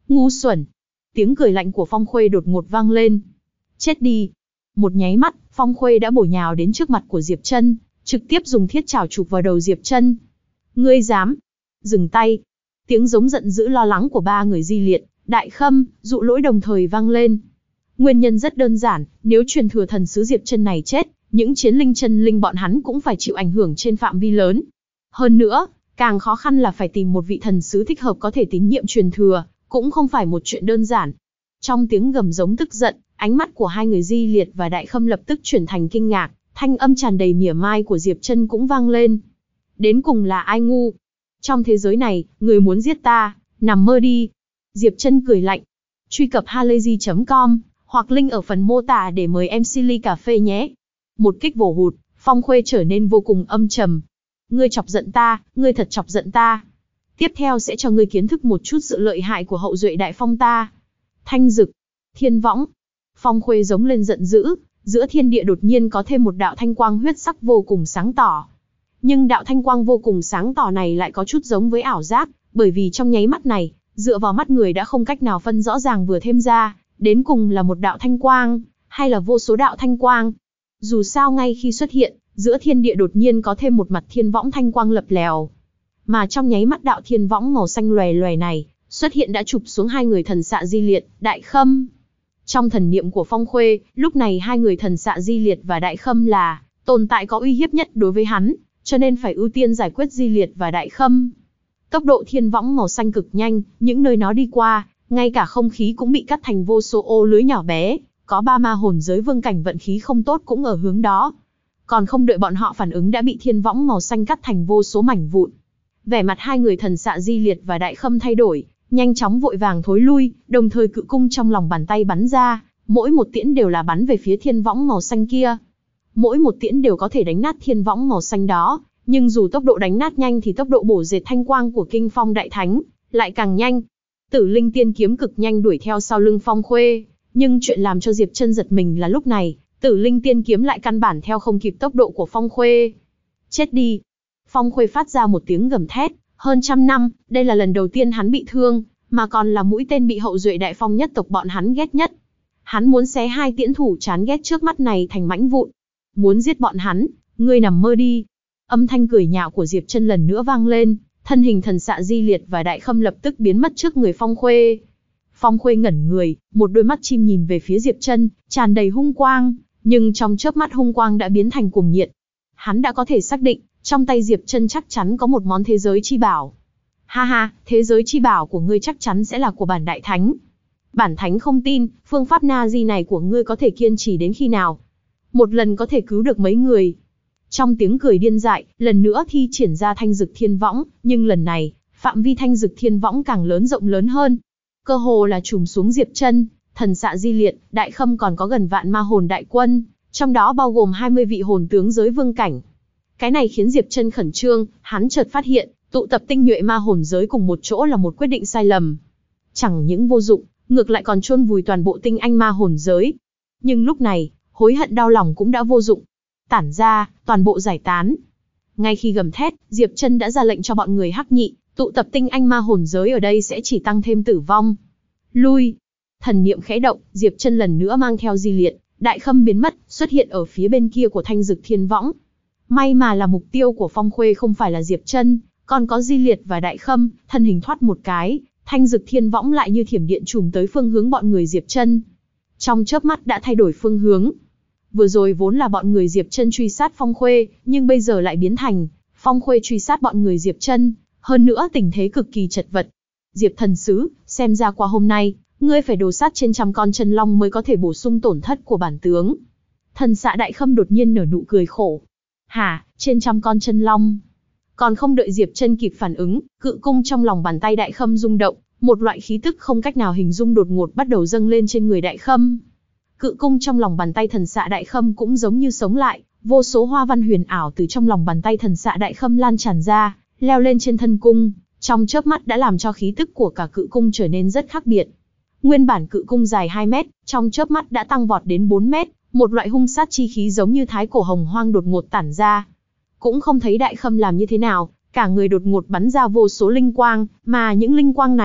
Speaker 1: Ngu xuẩn. Tiếng cười lạnh của Phong Khuê đột ngột vang lên. Chết đi. Một nháy mắt, Phong Khuê đã bổ nhào đến trước mặt của Diệp Trân, trực tiếp dùng thiết chảo chụp vào đầu Diệp Trân. Ngươi dám? Dừng tay. Tiếng giống giận dữ lo lắng của ba người Di Liệt, Đại Khâm, Dụ Lỗi đồng thời vang lên. Nguyên nhân rất đơn giản, nếu truyền thừa thần sứ Diệp Trân này chết, những chiến linh chân linh bọn hắn cũng phải chịu ảnh hưởng trên phạm vi lớn. Hơn nữa, càng khó khăn là phải tìm một vị thần sứ thích hợp có thể tín nhiệm truyền thừa, cũng không phải một chuyện đơn giản. Trong tiếng gầm giống tức giận, ánh mắt của hai người Di Liệt và Đại Khâm lập tức chuyển thành kinh ngạc, thanh âm tràn đầy mỉa mai của Diệp Trân cũng vang lên. Đến cùng là ai ngu? Trong thế giới này, người muốn giết ta, nằm mơ đi. Diệp Trân cười lạnh. Truy cập halayzi.com hoặc link ở phần mô tả để mời em Silly Cà Phê nhé. Một kích vồ hụt, Phong Khuê trở nên vô cùng âm trầm. Ngươi chọc giận ta, ngươi thật chọc giận ta. Tiếp theo sẽ cho ngươi kiến thức một chút sự lợi hại của hậu duệ Đại Phong ta. Thanh Dực, Thiên Võng. Phong Khuê giống lên giận dữ, giữa thiên địa đột nhiên có thêm một đạo thanh quang huyết sắc vô cùng sáng tỏ. Nhưng đạo thanh quang vô cùng sáng tỏ này lại có chút giống với ảo giác, bởi vì trong nháy mắt này, dựa vào mắt người đã không cách nào phân rõ ràng vừa thêm ra, đến cùng là một đạo thanh quang, hay là vô số đạo thanh quang. Dù sao ngay khi xuất hiện, giữa thiên địa đột nhiên có thêm một mặt thiên võng thanh quang lập lèo. Mà trong nháy mắt đạo thiên võng màu xanh lòe lòe này, xuất hiện đã chụp xuống hai người thần xạ Di Liệt, Đại Khâm. Trong thần niệm của Phong Khuê, lúc này hai người thần xạ Di Liệt và Đại Khâm là tồn tại có uy hiếp nhất đối với hắn, cho nên phải ưu tiên giải quyết Di Liệt và Đại Khâm. Tốc độ thiên võng màu xanh cực nhanh, những nơi nó đi qua, ngay cả không khí cũng bị cắt thành vô số ô lưới nhỏ bé, có ba ma hồn giới vương cảnh vận khí không tốt cũng ở hướng đó. Còn không đợi bọn họ phản ứng đã bị thiên võng màu xanh cắt thành vô số mảnh vụn. Vẻ mặt hai người thần xạ Di Liệt và Đại Khâm thay đổi, nhanh chóng vội vàng thối lui, đồng thời cự cung trong lòng bàn tay bắn ra, mỗi một tiễn đều là bắn về phía thiên võng màu xanh kia. Mỗi một tiễn đều có thể đánh nát thiên võng màu xanh đó, nhưng dù tốc độ đánh nát nhanh thì tốc độ bổ dệt thanh quang của Kinh Phong Đại Thánh lại càng nhanh. Tử Linh Tiên kiếm cực nhanh đuổi theo sau lưng Phong Khuê, nhưng chuyện làm cho Diệp Trân giật mình là lúc này, Tử Linh Tiên kiếm lại căn bản theo không kịp tốc độ của Phong Khuê. Chết đi! Phong Khuê phát ra một tiếng gầm thét, hơn trăm năm, đây là lần đầu tiên hắn bị thương, mà còn là mũi tên bị hậu duệ Đại Phong nhất tộc bọn hắn ghét nhất. Hắn muốn xé hai tiễn thủ chán ghét trước mắt này thành mảnh vụn. Muốn giết bọn hắn, ngươi nằm mơ đi. Âm thanh cười nhạo của Diệp Trân lần nữa vang lên, thân hình thần xạ Di Liệt và Đại Khâm lập tức biến mất trước người Phong Khuê. Phong Khuê ngẩn người, một đôi mắt chim nhìn về phía Diệp Trân, tràn đầy hung quang, nhưng trong chớp mắt hung quang đã biến thành cuồng nhiệt. Hắn đã có thể xác định, trong tay Diệp Trân chắc chắn có một món thế giới chi bảo. Ha ha, thế giới chi bảo của ngươi chắc chắn sẽ là của bản Đại Thánh. Bản Thánh không tin, phương pháp Nazi này của ngươi có thể kiên trì đến khi nào? Một lần có thể cứu được mấy người? Trong tiếng cười điên dại, lần nữa thi triển ra thanh dực thiên võng, nhưng lần này, phạm vi thanh dực thiên võng càng lớn rộng lớn hơn. Cơ hồ là trùm xuống Diệp Trân, thần xạ Di Liệt, Đại Khâm còn có gần vạn ma hồn đại quân, trong đó bao gồm 20 vị hồn tướng giới vương cảnh. Cái này khiến Diệp Trân khẩn trương, hắn chợt phát hiện, tụ tập tinh nhuệ ma hồn giới cùng một chỗ là một quyết định sai lầm. Chẳng những vô dụng, ngược lại còn chôn vùi toàn bộ tinh anh ma hồn giới. Nhưng lúc này, hối hận đau lòng cũng đã vô dụng. Tản ra, toàn bộ giải tán. Ngay khi gầm thét, Diệp Trân đã ra lệnh cho bọn người Hắc Nhị, tụ tập tinh anh ma hồn giới ở đây sẽ chỉ tăng thêm tử vong. Lui. Thần niệm khẽ động, Diệp Trân lần nữa mang theo Di Liệt, Đại Khâm biến mất, xuất hiện ở phía bên kia của thanh dực thiên võng. May mà là mục tiêu của Phong Khuê không phải là Diệp Trân, còn có Di Liệt và Đại Khâm, thân hình thoát một cái, thanh dực thiên võng lại như thiểm điện trùm tới phương hướng bọn người Diệp Trân. Trong chớp mắt đã thay đổi phương hướng. Vừa rồi vốn là bọn người Diệp Trân truy sát Phong Khuê, nhưng bây giờ lại biến thành Phong Khuê truy sát bọn người Diệp Trân, hơn nữa tình thế cực kỳ chật vật. Diệp thần sứ, xem ra qua hôm nay, ngươi phải đồ sát trên trăm con chân long mới có thể bổ sung tổn thất của bản tướng. Thần xạ Đại Khâm đột nhiên nở nụ cười khổ. Hả, trên trăm con chân long? Còn không đợi Diệp Trân kịp phản ứng, cự cung trong lòng bàn tay Đại Khâm rung động, một loại khí tức không cách nào hình dung đột ngột bắt đầu dâng lên trên người Đại Khâm. Cự cung trong lòng bàn tay thần xạ Đại Khâm cũng giống như sống lại, vô số hoa văn huyền ảo từ trong lòng bàn tay thần xạ Đại Khâm lan tràn ra, leo lên trên thân cung, trong chớp mắt đã làm cho khí tức của cả cự cung trở nên rất khác biệt. Nguyên bản cự cung dài 2 mét, trong chớp mắt đã tăng vọt đến 4 mét, một loại hung sát chi khí giống như thái cổ hồng hoang đột ngột tản ra. Cũng không thấy Đại Khâm làm như thế nào, cả người đột ngột bắn ra vô số linh quang, mà những linh quang này,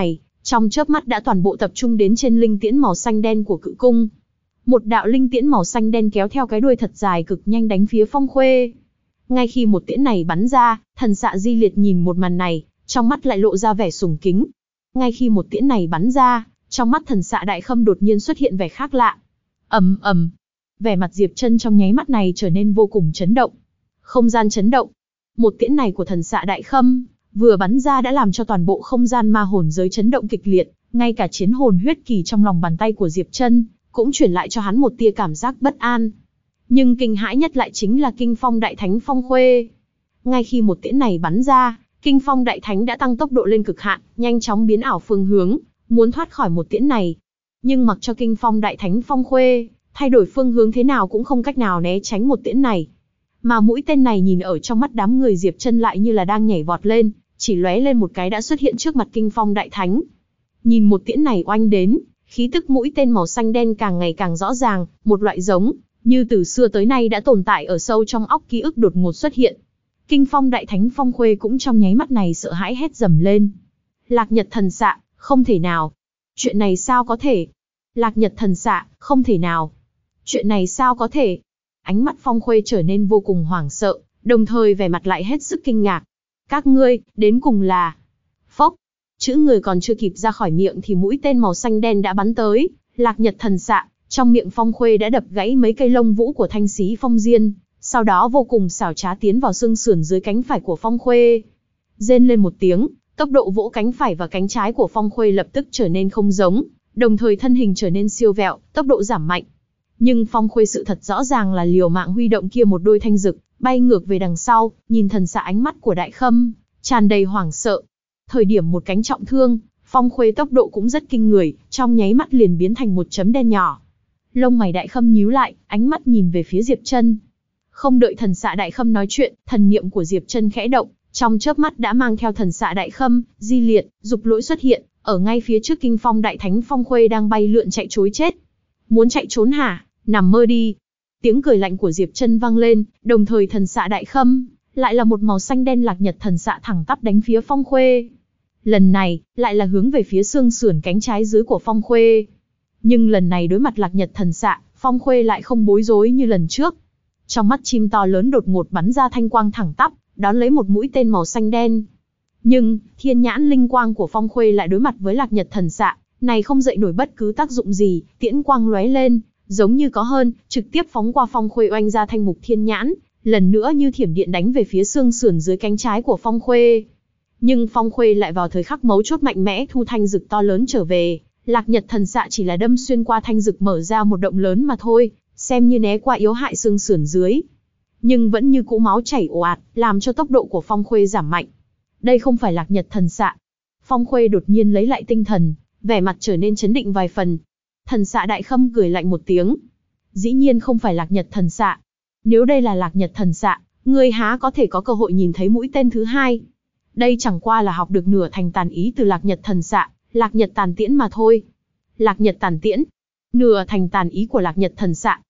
Speaker 1: trong chớp mắt đã toàn bộ tập trung đến trên linh tiễn màu xanh đen của cự cung. Một đạo linh tiễn màu xanh đen kéo theo cái đuôi thật dài cực nhanh đánh phía Phong Khuê. Ngay khi một tiễn này bắn ra, thần xạ Di Liệt nhìn một màn này, trong mắt lại lộ ra vẻ sùng kính. Ngay khi một tiễn này bắn ra, trong mắt thần xạ Đại Khâm đột nhiên xuất hiện vẻ khác lạ. Ầm ầm, vẻ mặt Diệp Chân trong nháy mắt này trở nên vô cùng chấn động. Không gian chấn động. Một tiễn này của thần xạ Đại Khâm vừa bắn ra đã làm cho toàn bộ không gian ma hồn giới chấn động kịch liệt, ngay cả chiến hồn huyết kỳ trong lòng bàn tay của Diệp Chân cũng truyền lại cho hắn một tia cảm giác bất an. Nhưng kinh hãi nhất lại chính là Kinh Phong Đại Thánh Phong Khuê. Ngay khi một tiễn này bắn ra, Kinh Phong Đại Thánh đã tăng tốc độ lên cực hạn, nhanh chóng biến ảo phương hướng, muốn thoát khỏi một tiễn này. Nhưng mặc cho Kinh Phong Đại Thánh Phong Khuê thay đổi phương hướng thế nào cũng không cách nào né tránh một tiễn này. Mà mũi tên này nhìn ở trong mắt đám người Diệp Chân lại như là đang nhảy vọt lên, chỉ lóe lên một cái đã xuất hiện trước mặt Kinh Phong Đại Thánh. Nhìn một tiễn này oanh đến, khí tức mũi tên màu xanh đen càng ngày càng rõ ràng, một loại giống như từ xưa tới nay đã tồn tại ở sâu trong óc ký ức đột ngột xuất hiện. Kinh Phong Đại Thánh Phong Khuê cũng trong nháy mắt này sợ hãi hét dầm lên. Lạc Nhật Thần Xạ, không thể nào. Chuyện này sao có thể? Lạc Nhật Thần Xạ, không thể nào. Chuyện này sao có thể? Ánh mắt Phong Khuê trở nên vô cùng hoảng sợ, đồng thời vẻ mặt lại hết sức kinh ngạc. Các ngươi, đến cùng là... Phốc, chữ người còn chưa kịp ra khỏi miệng thì mũi tên màu xanh đen đã bắn tới. Lạc Nhật Thần Xạ, trong miệng Phong Khuê đã đập gãy mấy cây lông vũ của thanh xí phong diên, sau đó vô cùng xảo trá tiến vào xương sườn dưới cánh phải của Phong Khuê. Rên lên một tiếng, tốc độ vỗ cánh phải và cánh trái của Phong Khuê lập tức trở nên không giống, đồng thời thân hình trở nên siêu vẹo, tốc độ giảm mạnh. Nhưng Phong Khuê sự thật rõ ràng là liều mạng huy động kia một đôi thanh dực, bay ngược về đằng sau, nhìn thần xạ ánh mắt của Đại Khâm tràn đầy hoảng sợ. Thời điểm một cánh trọng thương, Phong Khuê tốc độ cũng rất kinh người, trong nháy mắt liền biến thành một chấm đen nhỏ. Lông mày Đại Khâm nhíu lại, ánh mắt nhìn về phía Diệp Chân. Không đợi thần xạ Đại Khâm nói chuyện, thần niệm của Diệp Chân khẽ động, trong chớp mắt đã mang theo thần xạ Đại Khâm, Di Liệt, Dục Lỗi xuất hiện, ở ngay phía trước Kinh Phong Đại Thánh Phong Khuê đang bay lượn chạy trối chết. Muốn chạy trốn hả? Nằm mơ đi. Tiếng cười lạnh của Diệp Chân vang lên, đồng thời thần xạ Đại Khâm lại là một màu xanh đen Lạc Nhật Thần Xạ thẳng tắp đánh phía Phong Khuê. Lần này, lại là hướng về phía xương sườn cánh trái dưới của Phong Khuê. Nhưng lần này đối mặt Lạc Nhật Thần Xạ, Phong Khuê lại không bối rối như lần trước. Trong mắt chim to lớn đột ngột bắn ra thanh quang thẳng tắp, đón lấy một mũi tên màu xanh đen. Nhưng, thiên nhãn linh quang của Phong Khuê lại đối mặt với Lạc Nhật Thần Xạ, này không dậy nổi bất cứ tác dụng gì, tiễn quang lóe lên, giống như có hơn, trực tiếp phóng qua Phong Khuê oanh ra thanh mục thiên nhãn, lần nữa như thiểm điện đánh về phía xương sườn dưới cánh trái của Phong Khuê. Nhưng Phong Khuê lại vào thời khắc mấu chốt mạnh mẽ thu thanh dực to lớn trở về, Lạc Nhật Thần Xạ chỉ là đâm xuyên qua thanh dực mở ra một động lớn mà thôi, xem như né qua yếu hại xương sườn dưới. Nhưng vẫn như cũ máu chảy ồ ạt, làm cho tốc độ của Phong Khuê giảm mạnh. Đây không phải Lạc Nhật Thần Xạ. Phong Khuê đột nhiên lấy lại tinh thần, vẻ mặt trở nên chấn định vài phần. Thần xạ Đại Khâm cười lạnh một tiếng. Dĩ nhiên không phải Lạc Nhật Thần Xạ. Nếu đây là Lạc Nhật Thần Xạ, ngươi há có thể có cơ hội nhìn thấy mũi tên thứ hai. Đây chẳng qua là học được nửa thành tàn ý từ Lạc Nhật Thần Xạ, Lạc Nhật Tàn Tiễn mà thôi. Lạc Nhật Tàn Tiễn, nửa thành tàn ý của Lạc Nhật Thần Xạ.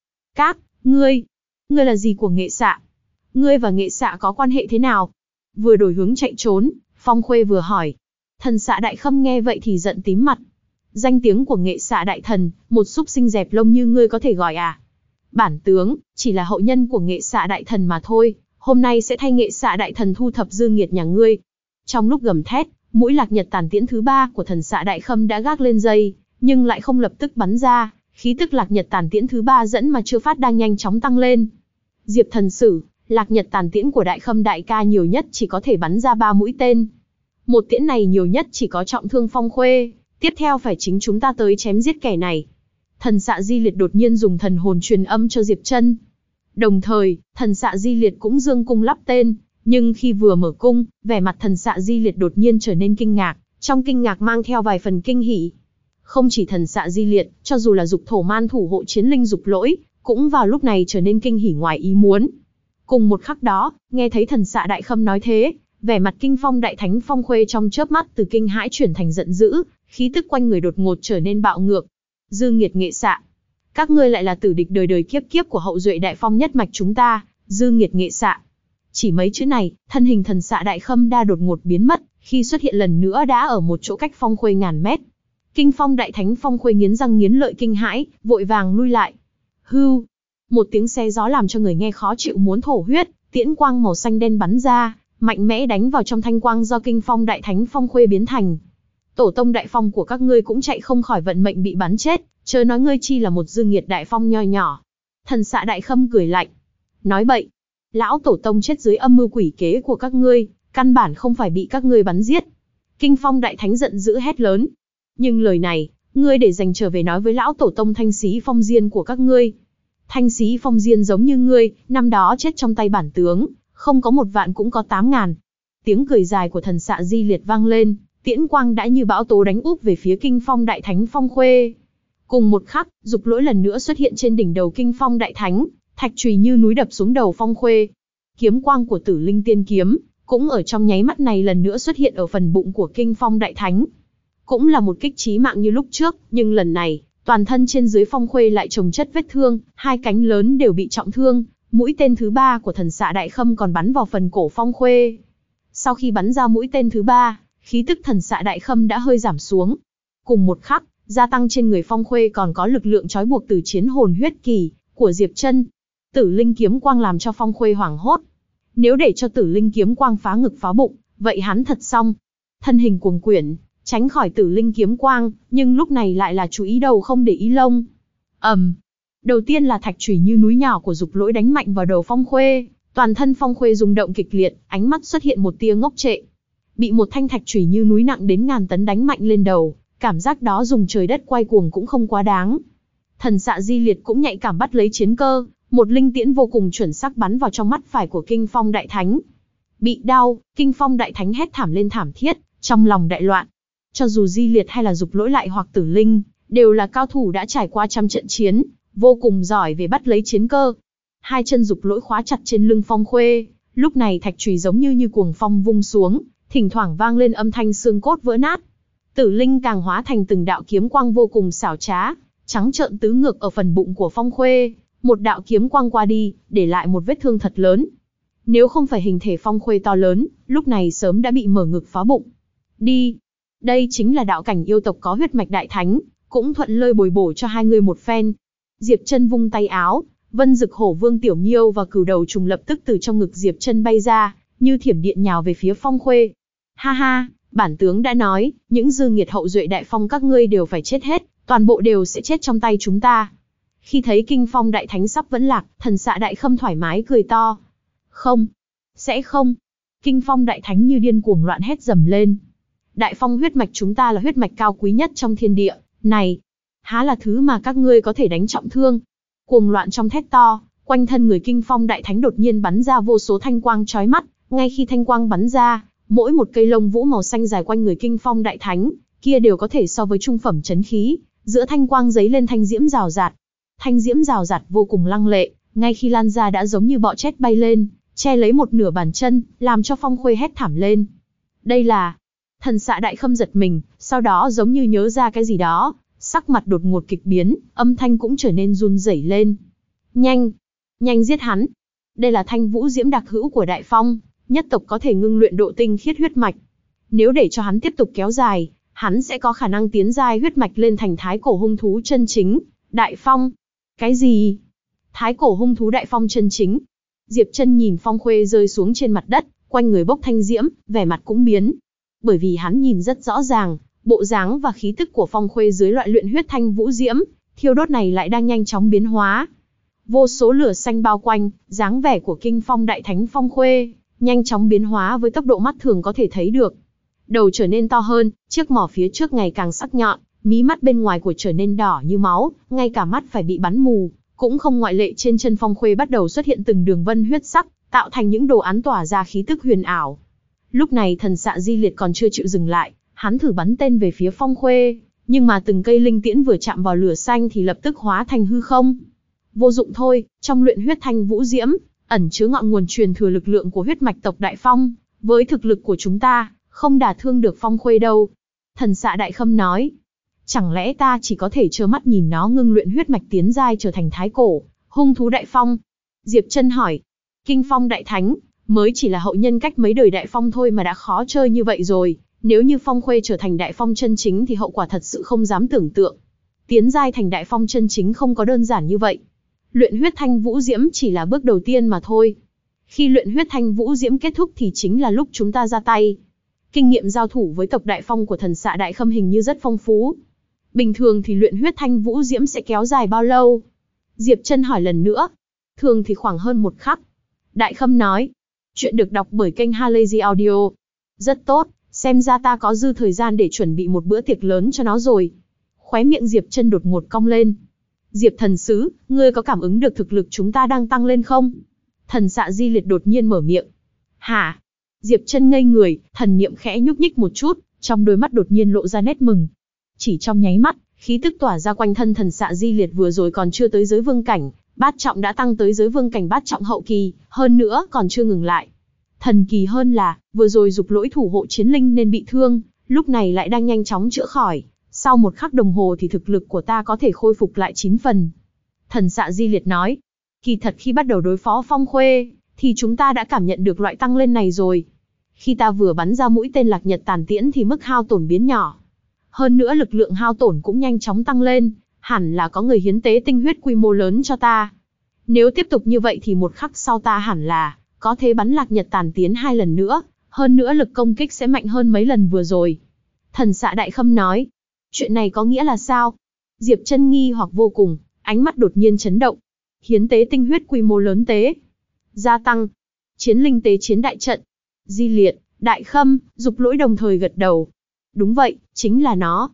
Speaker 1: Ngươi là gì của Nghệ Xạ? Ngươi và Nghệ Xạ có quan hệ thế nào? Vừa đổi hướng chạy trốn, Phong Khuê vừa hỏi. Thần xạ Đại Khâm nghe vậy thì giận tím mặt. Danh tiếng của Nghệ Xạ Đại Thần, một súc sinh dẹp lông như ngươi có thể gọi à? Bản tướng, chỉ là hậu nhân của Nghệ Xạ Đại Thần mà thôi, hôm nay sẽ thay Nghệ Xạ Đại Thần thu thập dư nghiệt nhà ngươi. Trong lúc gầm thét, mũi Lạc Nhật Tàn Tiễn thứ 3 của thần xạ Đại Khâm đã gác lên dây, nhưng lại không lập tức bắn ra, khí tức Lạc Nhật Tàn Tiễn thứ 3 dẫn mà chưa phát đang nhanh chóng tăng lên. Diệp Thần Sử, Lạc Nhật Tàn Tiễn của Đại Khâm đại ca nhiều nhất chỉ có thể bắn ra 3 mũi tên. Một tiễn này nhiều nhất chỉ có trọng thương Phong Khuê, tiếp theo phải chính chúng ta tới chém giết kẻ này. Thần xạ Di Liệt đột nhiên dùng thần hồn truyền âm cho Diệp Chân. Đồng thời, thần xạ Di Liệt cũng dương cung lắp tên, nhưng khi vừa mở cung, vẻ mặt thần xạ Di Liệt đột nhiên trở nên kinh ngạc, trong kinh ngạc mang theo vài phần kinh hỉ. Không chỉ thần xạ Di Liệt, cho dù là Dục Thổ Man thủ hộ chiến linh Dục Lỗi, cũng vào lúc này trở nên kinh hỉ ngoài ý muốn. Cùng một khắc đó, nghe thấy thần xạ Đại Khâm nói thế, vẻ mặt Kinh Phong Đại Thánh Phong Khuê trong chớp mắt từ kinh hãi chuyển thành giận dữ, khí tức quanh người đột ngột trở nên bạo ngược. Dư nghiệt Nghệ Xạ, các ngươi lại là tử địch đời đời kiếp kiếp của hậu duệ Đại Phong nhất mạch chúng ta, Dư nghiệt Nghệ Xạ. Chỉ mấy chữ này, thân hình thần xạ Đại Khâm đa đột ngột biến mất, khi xuất hiện lần nữa đã ở một chỗ cách Phong Khuê ngàn mét. Kinh Phong Đại Thánh Phong Khuê nghiến răng nghiến lợi kinh hãi, vội vàng lui lại. Hưu, một tiếng xé gió làm cho người nghe khó chịu muốn thổ huyết, tiễn quang màu xanh đen bắn ra, mạnh mẽ đánh vào trong thanh quang do Kinh Phong Đại Thánh Phong Khuê biến thành. Tổ tông đại phong của các ngươi cũng chạy không khỏi vận mệnh bị bắn chết, chớ nói ngươi chi là một dư nghiệt đại phong nho nhỏ. Thần Xạ Đại Khâm cười lạnh, nói bậy, lão tổ tông chết dưới âm mưu quỷ kế của các ngươi, căn bản không phải bị các ngươi bắn giết. Kinh Phong Đại Thánh giận dữ hét lớn, nhưng lời này, ngươi để dành trở về nói với lão tổ tông Thanh Xí Phong Diên của các ngươi. Thanh Xí Phong Diên giống như ngươi, năm đó chết trong tay bản tướng, không có 1 vạn cũng có 8.000. Tiếng cười dài của Thần Xạ Di Liệt vang lên, tiễn quang đã như bão tố đánh úp về phía Kinh Phong Đại Thánh Phong Khuê. Cùng một khắc, Dục Lỗi lần nữa xuất hiện trên đỉnh đầu Kinh Phong Đại Thánh, thạch chùy như núi đập xuống đầu Phong Khuê. Kiếm quang của Tử Linh Tiên Kiếm cũng ở trong nháy mắt này lần nữa xuất hiện ở phần bụng của Kinh Phong Đại Thánh. Cũng là một kích chí mạng như lúc trước, nhưng lần này, toàn thân trên dưới Phong Khuê lại chồng chất vết thương, 2 cánh lớn đều bị trọng thương, mũi tên thứ 3 của Thần Xạ Đại Khâm còn bắn vào phần cổ Phong Khuê. Sau khi bắn ra mũi tên thứ 3, khí tức Thần Xạ Đại Khâm đã hơi giảm xuống. Cùng một khắc, gia tăng trên người Phong Khuê còn có lực lượng trói buộc từ chiến hồn huyết kỳ của Diệp Chân. Tử Linh kiếm quang làm cho Phong Khuê hoảng hốt. Nếu để cho Tử Linh kiếm quang phá ngực phá bụng, vậy hắn thật xong. Thân hình cuồng quyển, tránh khỏi Tử Linh kiếm quang, nhưng lúc này lại là chú ý đầu không để ý lông. Đầu tiên là thạch chùy như núi nhỏ của Dục Lỗi đánh mạnh vào đầu Phong Khuê, toàn thân Phong Khuê rung động kịch liệt, ánh mắt xuất hiện một tia ngốc trệ. Bị một thanh thạch chùy như núi nặng đến ngàn tấn đánh mạnh lên đầu, cảm giác đó dùng trời đất quay cuồng cũng không quá đáng. Thần Xạ Di Liệt cũng nhạy cảm bắt lấy chiến cơ, một linh tiễn vô cùng chuẩn xác bắn vào trong mắt phải của Kinh Phong Đại Thánh. Bị đau, Kinh Phong Đại Thánh hét thảm lên thảm thiết, trong lòng đại loạn. Cho dù Di Liệt hay là Dục Lỗi lại hoặc Tử Linh, đều là cao thủ đã trải qua trăm trận chiến, vô cùng giỏi về bắt lấy chiến cơ. 2 chân Dục Lỗi khóa chặt trên lưng Phong Khuê, lúc này thạch chùy giống như cuồng phong vung xuống, thỉnh thoảng vang lên âm thanh xương cốt vỡ nát. Tử Linh càng hóa thành từng đạo kiếm quang vô cùng xảo trá, trắng trợn tứ ngược ở phần bụng của Phong Khuê, một đạo kiếm quang qua đi, để lại một vết thương thật lớn. Nếu không phải hình thể Phong Khuê to lớn, lúc này sớm đã bị mở ngực phá bụng. Đi, đây chính là đạo cảnh yêu tộc có huyết mạch đại thánh, cũng thuận lợi bồi bổ cho hai người một phen. Diệp Chân vung tay áo, Vân Dực Hổ Vương Tiểu Miêu và Cửu Đầu Trùng lập tức từ trong ngực Diệp Chân bay ra, như thiểm điện nhào về phía Phong Khuê. Ha ha, bản tướng đã nói, những dư nghiệt hậu duệ đại phong các ngươi đều phải chết hết, toàn bộ đều sẽ chết trong tay chúng ta. Khi thấy Kinh Phong Đại Thánh sắp vẫn lạc, Thần Xạ Đại Khâm thoải mái cười to. Không, sẽ không. Kinh Phong Đại Thánh như điên cuồng loạn hét dầm lên. Đại phong huyết mạch chúng ta là huyết mạch cao quý nhất trong thiên địa, này, há là thứ mà các ngươi có thể đánh trọng thương. Cuồng loạn trong thét to, quanh thân người Kinh Phong Đại Thánh đột nhiên bắn ra vô số thanh quang chói mắt, ngay khi thanh quang bắn ra, mỗi một cây lông vũ màu xanh dài quanh người Kinh Phong Đại Thánh, kia đều có thể so với trung phẩm chấn khí, giữa thanh quang giấy lên thanh diễm rào rạt. Thanh diễm rào rạt vô cùng lăng lệ, ngay khi lan ra đã giống như bọ chét bay lên, che lấy một nửa bàn chân, làm cho Phong Khuê hét thảm lên. Đây là... Thần Xạ Đại Khâm giật mình, sau đó giống như nhớ ra cái gì đó, sắc mặt đột ngột kịch biến, âm thanh cũng trở nên run rẩy lên. Nhanh, nhanh giết hắn. Đây là thanh vũ diễm đặc hữu của Đại Phong, nhất tộc có thể ngưng luyện độ tinh khiết huyết mạch. Nếu để cho hắn tiếp tục kéo dài, hắn sẽ có khả năng tiến giai huyết mạch lên thành thái cổ hung thú chân chính. Đại Phong? Cái gì? Thái cổ hung thú Đại Phong chân chính? Diệp Chân nhìn Phong Khuê rơi xuống trên mặt đất, quanh người bốc thanh diễm, vẻ mặt cũng biến. Bởi vì hắn nhìn rất rõ ràng, bộ dáng và khí tức của Phong Khuê dưới loại luyện huyết thanh vũ diễm, thiêu đốt này lại đang nhanh chóng biến hóa. Vô số lửa xanh bao quanh, dáng vẻ của Kinh Phong Đại Thánh Phong Khuê, nhanh chóng biến hóa với tốc độ mắt thường có thể thấy được. Đầu trở nên to hơn, chiếc mỏ phía trước ngày càng sắc nhọn, mí mắt bên ngoài của trở nên đỏ như máu, ngay cả mắt phải bị bắn mù, cũng không ngoại lệ. Trên chân Phong Khuê bắt đầu xuất hiện từng đường vân huyết sắc, tạo thành những đồ án tỏa ra khí tức huyền ảo. Lúc này Thần Xạ Di Liệt còn chưa chịu dừng lại, hắn thử bắn tên về phía Phong Khuê, nhưng mà từng cây linh tiễn vừa chạm vào lửa xanh thì lập tức hóa thành hư không. Vô dụng thôi, trong luyện huyết thanh vũ diễm, ẩn chứa ngọn nguồn truyền thừa lực lượng của huyết mạch tộc Đại Phong, với thực lực của chúng ta, không đả thương được Phong Khuê đâu. Thần Xạ Đại Khâm nói, chẳng lẽ ta chỉ có thể trơ mắt nhìn nó ngưng luyện huyết mạch tiến giai trở thành thái cổ hung thú Đại Phong? Diệp Chân hỏi, Kinh Phong Đại Thánh mới chỉ là hậu nhân cách mấy đời Đại Phong thôi mà đã khó chơi như vậy rồi, Nếu như Phong Khuê trở thành đại phong chân chính thì hậu quả thật sự không dám tưởng tượng. Tiến giai thành đại phong chân chính không có đơn giản như vậy. Luyện huyết thanh vũ diễm chỉ là bước đầu tiên mà thôi. Khi luyện huyết thanh vũ diễm kết thúc thì chính là lúc chúng ta ra tay. Kinh nghiệm giao thủ với tộc đại phong của thần xạ đại khâm hình như rất phong phú. Bình thường thì luyện huyết thanh vũ diễm sẽ kéo dài bao lâu? Diệp Trân hỏi lần nữa. Thường thì khoảng hơn 1 khắc. Đại khâm nói. Chuyện được đọc bởi kênh Halazy Audio. Rất tốt, xem ra ta có dư thời gian để chuẩn bị một bữa tiệc lớn cho nó rồi. Khóe miệng Diệp Trân đột ngột cong lên. Diệp thần sứ, ngươi có cảm ứng được thực lực chúng ta đang tăng lên không? Thần xạ Di Liệt đột nhiên mở miệng. Hả? Diệp Trân ngây người, thần niệm khẽ nhúc nhích một chút, trong đôi mắt đột nhiên lộ ra nét mừng. Chỉ trong nháy mắt, khí tức tỏa ra quanh thân thần xạ Di Liệt vừa rồi còn chưa tới giới vương cảnh, bát trọng đã tăng tới giới vương cảnh bát trọng hậu kỳ, hơn nữa còn chưa ngừng lại. Thần kỳ hơn là, vừa rồi dục lỗi thủ hộ chiến linh nên bị thương, lúc này lại đang nhanh chóng chữa khỏi. Sau 1 khắc đồng hồ thì thực lực của ta có thể khôi phục lại 9 phần. Thần xạ Di Liệt nói, kỳ thật khi bắt đầu đối phó Phong Khuê, thì chúng ta đã cảm nhận được loại tăng lên này rồi. Khi ta vừa bắn ra mũi tên Lạc Nhật Tàn Tiễn thì mức hao tổn biến nhỏ. Hơn nữa lực lượng hao tổn cũng nhanh chóng tăng lên, hẳn là có người hiến tế tinh huyết quy mô lớn cho ta. Nếu tiếp tục như vậy thì 1 khắc sau ta hẳn là có thể bắn Lạc Nhật Tàn Tiễn 2 lần nữa, hơn nữa lực công kích sẽ mạnh hơn mấy lần vừa rồi. Thần xạ Đại Khâm nói, chuyện này có nghĩa là sao? Diệp Trân nghi hoặc vô cùng, ánh mắt đột nhiên chấn động. Hiến tế tinh huyết quy mô lớn tế. Gia tăng. Chiến linh tế chiến đại trận. Di Liệt, Đại Khâm, Dục Lỗi đồng thời gật đầu. Đúng vậy, chính là nó.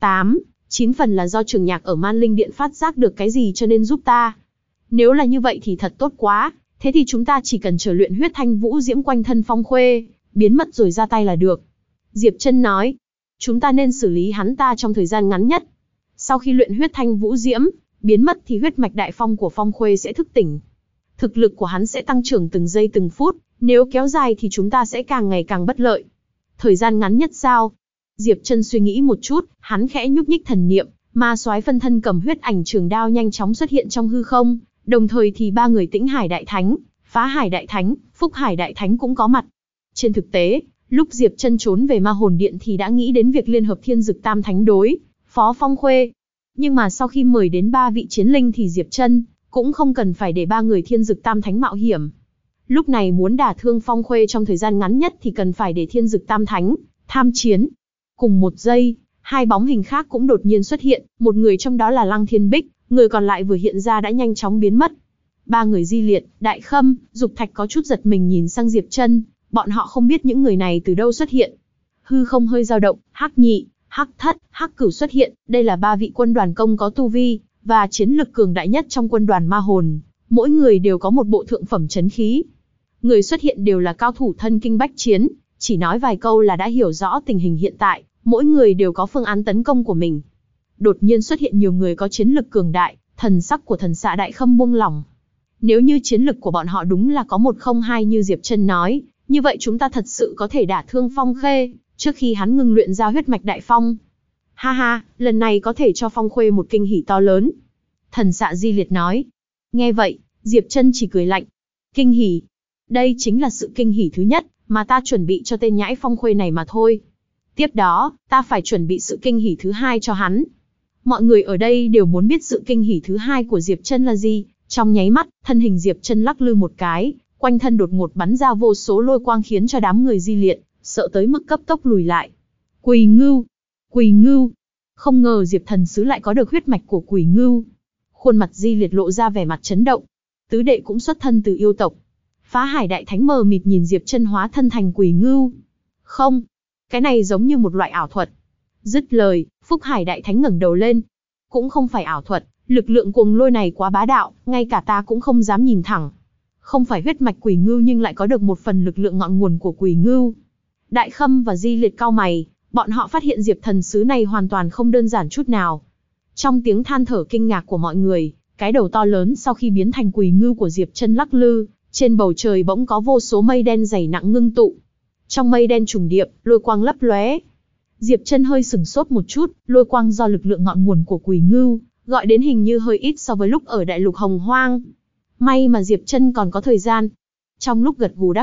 Speaker 1: 9 phần là do Trường Nhạc ở Man Linh Điện phát giác được cái gì cho nên giúp ta. Nếu là như vậy thì thật tốt quá, thế thì chúng ta chỉ cần chờ luyện huyết thanh vũ diễm quanh thân Phong Khuê, biến mất rồi ra tay là được. Diệp Trân nói, chúng ta nên xử lý hắn ta trong thời gian ngắn nhất. Sau khi luyện huyết thanh vũ diễm, biến mất thì huyết mạch đại phong của Phong Khuê sẽ thức tỉnh. Thực lực của hắn sẽ tăng trưởng từng giây từng phút, nếu kéo dài thì chúng ta sẽ càng ngày càng bất lợi. Thời gian ngắn nhất sao? Diệp Trân suy nghĩ một chút, hắn khẽ nhúc nhích thần niệm, ma soái phân thân cầm huyết ảnh trường đao nhanh chóng xuất hiện trong hư không, đồng thời thì 3 người Tĩnh Hải Đại Thánh, Phá Hải Đại Thánh, Phúc Hải Đại Thánh cũng có mặt. Trên thực tế, lúc Diệp Trân trốn về Ma Hồn Điện thì đã nghĩ đến việc liên hợp Thiên Dực Tam Thánh đối phó Phong Khuê. Nhưng mà sau khi mời đến 3 vị chiến linh thì Diệp Trân cũng không cần phải để 3 người Thiên Dực Tam Thánh mạo hiểm. Lúc này muốn đả thương Phong Khuê trong thời gian ngắn nhất thì cần phải để Thiên Dực Tam Thánh tham chiến. Cùng một giây, 2 bóng hình khác cũng đột nhiên xuất hiện, một người trong đó là Lăng Thiên Bích, người còn lại vừa hiện ra đã nhanh chóng biến mất. 3 người Di Liệt, Đại Khâm, Dục Thạch có chút giật mình nhìn sang Diệp Trân, bọn họ không biết những người này từ đâu xuất hiện. Hư không hơi dao động, Hắc Nhị, Hắc Thất, Hắc Cửu xuất hiện, đây là 3 vị quân đoàn công có tu vi và chiến lực cường đại nhất trong quân đoàn ma hồn, mỗi người đều có một bộ thượng phẩm chấn khí. Người xuất hiện đều là cao thủ thân kinh bách chiến, chỉ nói vài câu là đã hiểu rõ tình hình hiện tại, mỗi người đều có phương án tấn công của mình. Đột nhiên xuất hiện nhiều người có chiến lực cường đại, thần sắc của thần xạ Đại Khâm buông lỏng. Nếu như chiến lực của bọn họ đúng là có 102 như Diệp Trân nói, như vậy chúng ta thật sự có thể đả thương Phong Khuê trước khi hắn ngừng luyện ra huyết mạch đại phong. Ha ha, lần này có thể cho Phong Khuê một kinh hỉ to lớn. Thần xạ Di Liệt nói. Nghe vậy, Diệp Trân chỉ cười lạnh. Kinh hỉ? Đây chính là sự kinh hỉ thứ nhất mà ta chuẩn bị cho tên nhãi Phong Khuê này mà thôi. Tiếp đó, ta phải chuẩn bị sự kinh hỉ thứ hai cho hắn. Mọi người ở đây đều muốn biết sự kinh hỉ thứ hai của Diệp Trân là gì. Trong nháy mắt, thân hình Diệp Trân lắc lư một cái, quanh thân đột ngột bắn ra vô số lôi quang khiến cho đám người Di Liệt sợ tới mức cấp tốc lùi lại. Quỳ Ngưu, Quỳ Ngưu. Không ngờ Diệp thần sứ lại có được huyết mạch của Quỳ Ngưu. Khuôn mặt Di Liệt lộ ra vẻ mặt chấn động. Tứ đệ cũng xuất thân từ yêu tộc. Phá Hải Đại Thánh mờ mịt nhìn Diệp Trân hóa thân thành Quỳ Ngưu. Không, cái này giống như một loại ảo thuật. Dứt lời, Phúc Hải Đại Thánh ngẩng đầu lên. Cũng không phải ảo thuật, lực lượng cuồng lôi này quá bá đạo, ngay cả ta cũng không dám nhìn thẳng. Không phải huyết mạch Quỳ Ngưu nhưng lại có được một phần lực lượng ngọn nguồn của Quỳ Ngưu. Đại Khâm và Di Liệt cau mày, bọn họ phát hiện Diệp thần sứ này hoàn toàn không đơn giản chút nào. Trong tiếng than thở kinh ngạc của mọi người, cái đầu to lớn sau khi biến thành Quỳ Ngưu của Diệp Trân lắc lư, trên bầu trời bỗng có vô số mây đen dày nặng ngưng tụ. Trong mây đen trùng điệp, lôi quang lấp lóe. Diệp Trân hơi sửng sốt một chút, lôi quang do lực lượng ngọn nguồn của Quỳ Ngưu gọi đến hình như hơi ít so với lúc ở Đại Lục Hồng Hoang. May mà Diệp Trân còn có thời gian. Trong lúc gật gù đắc ý,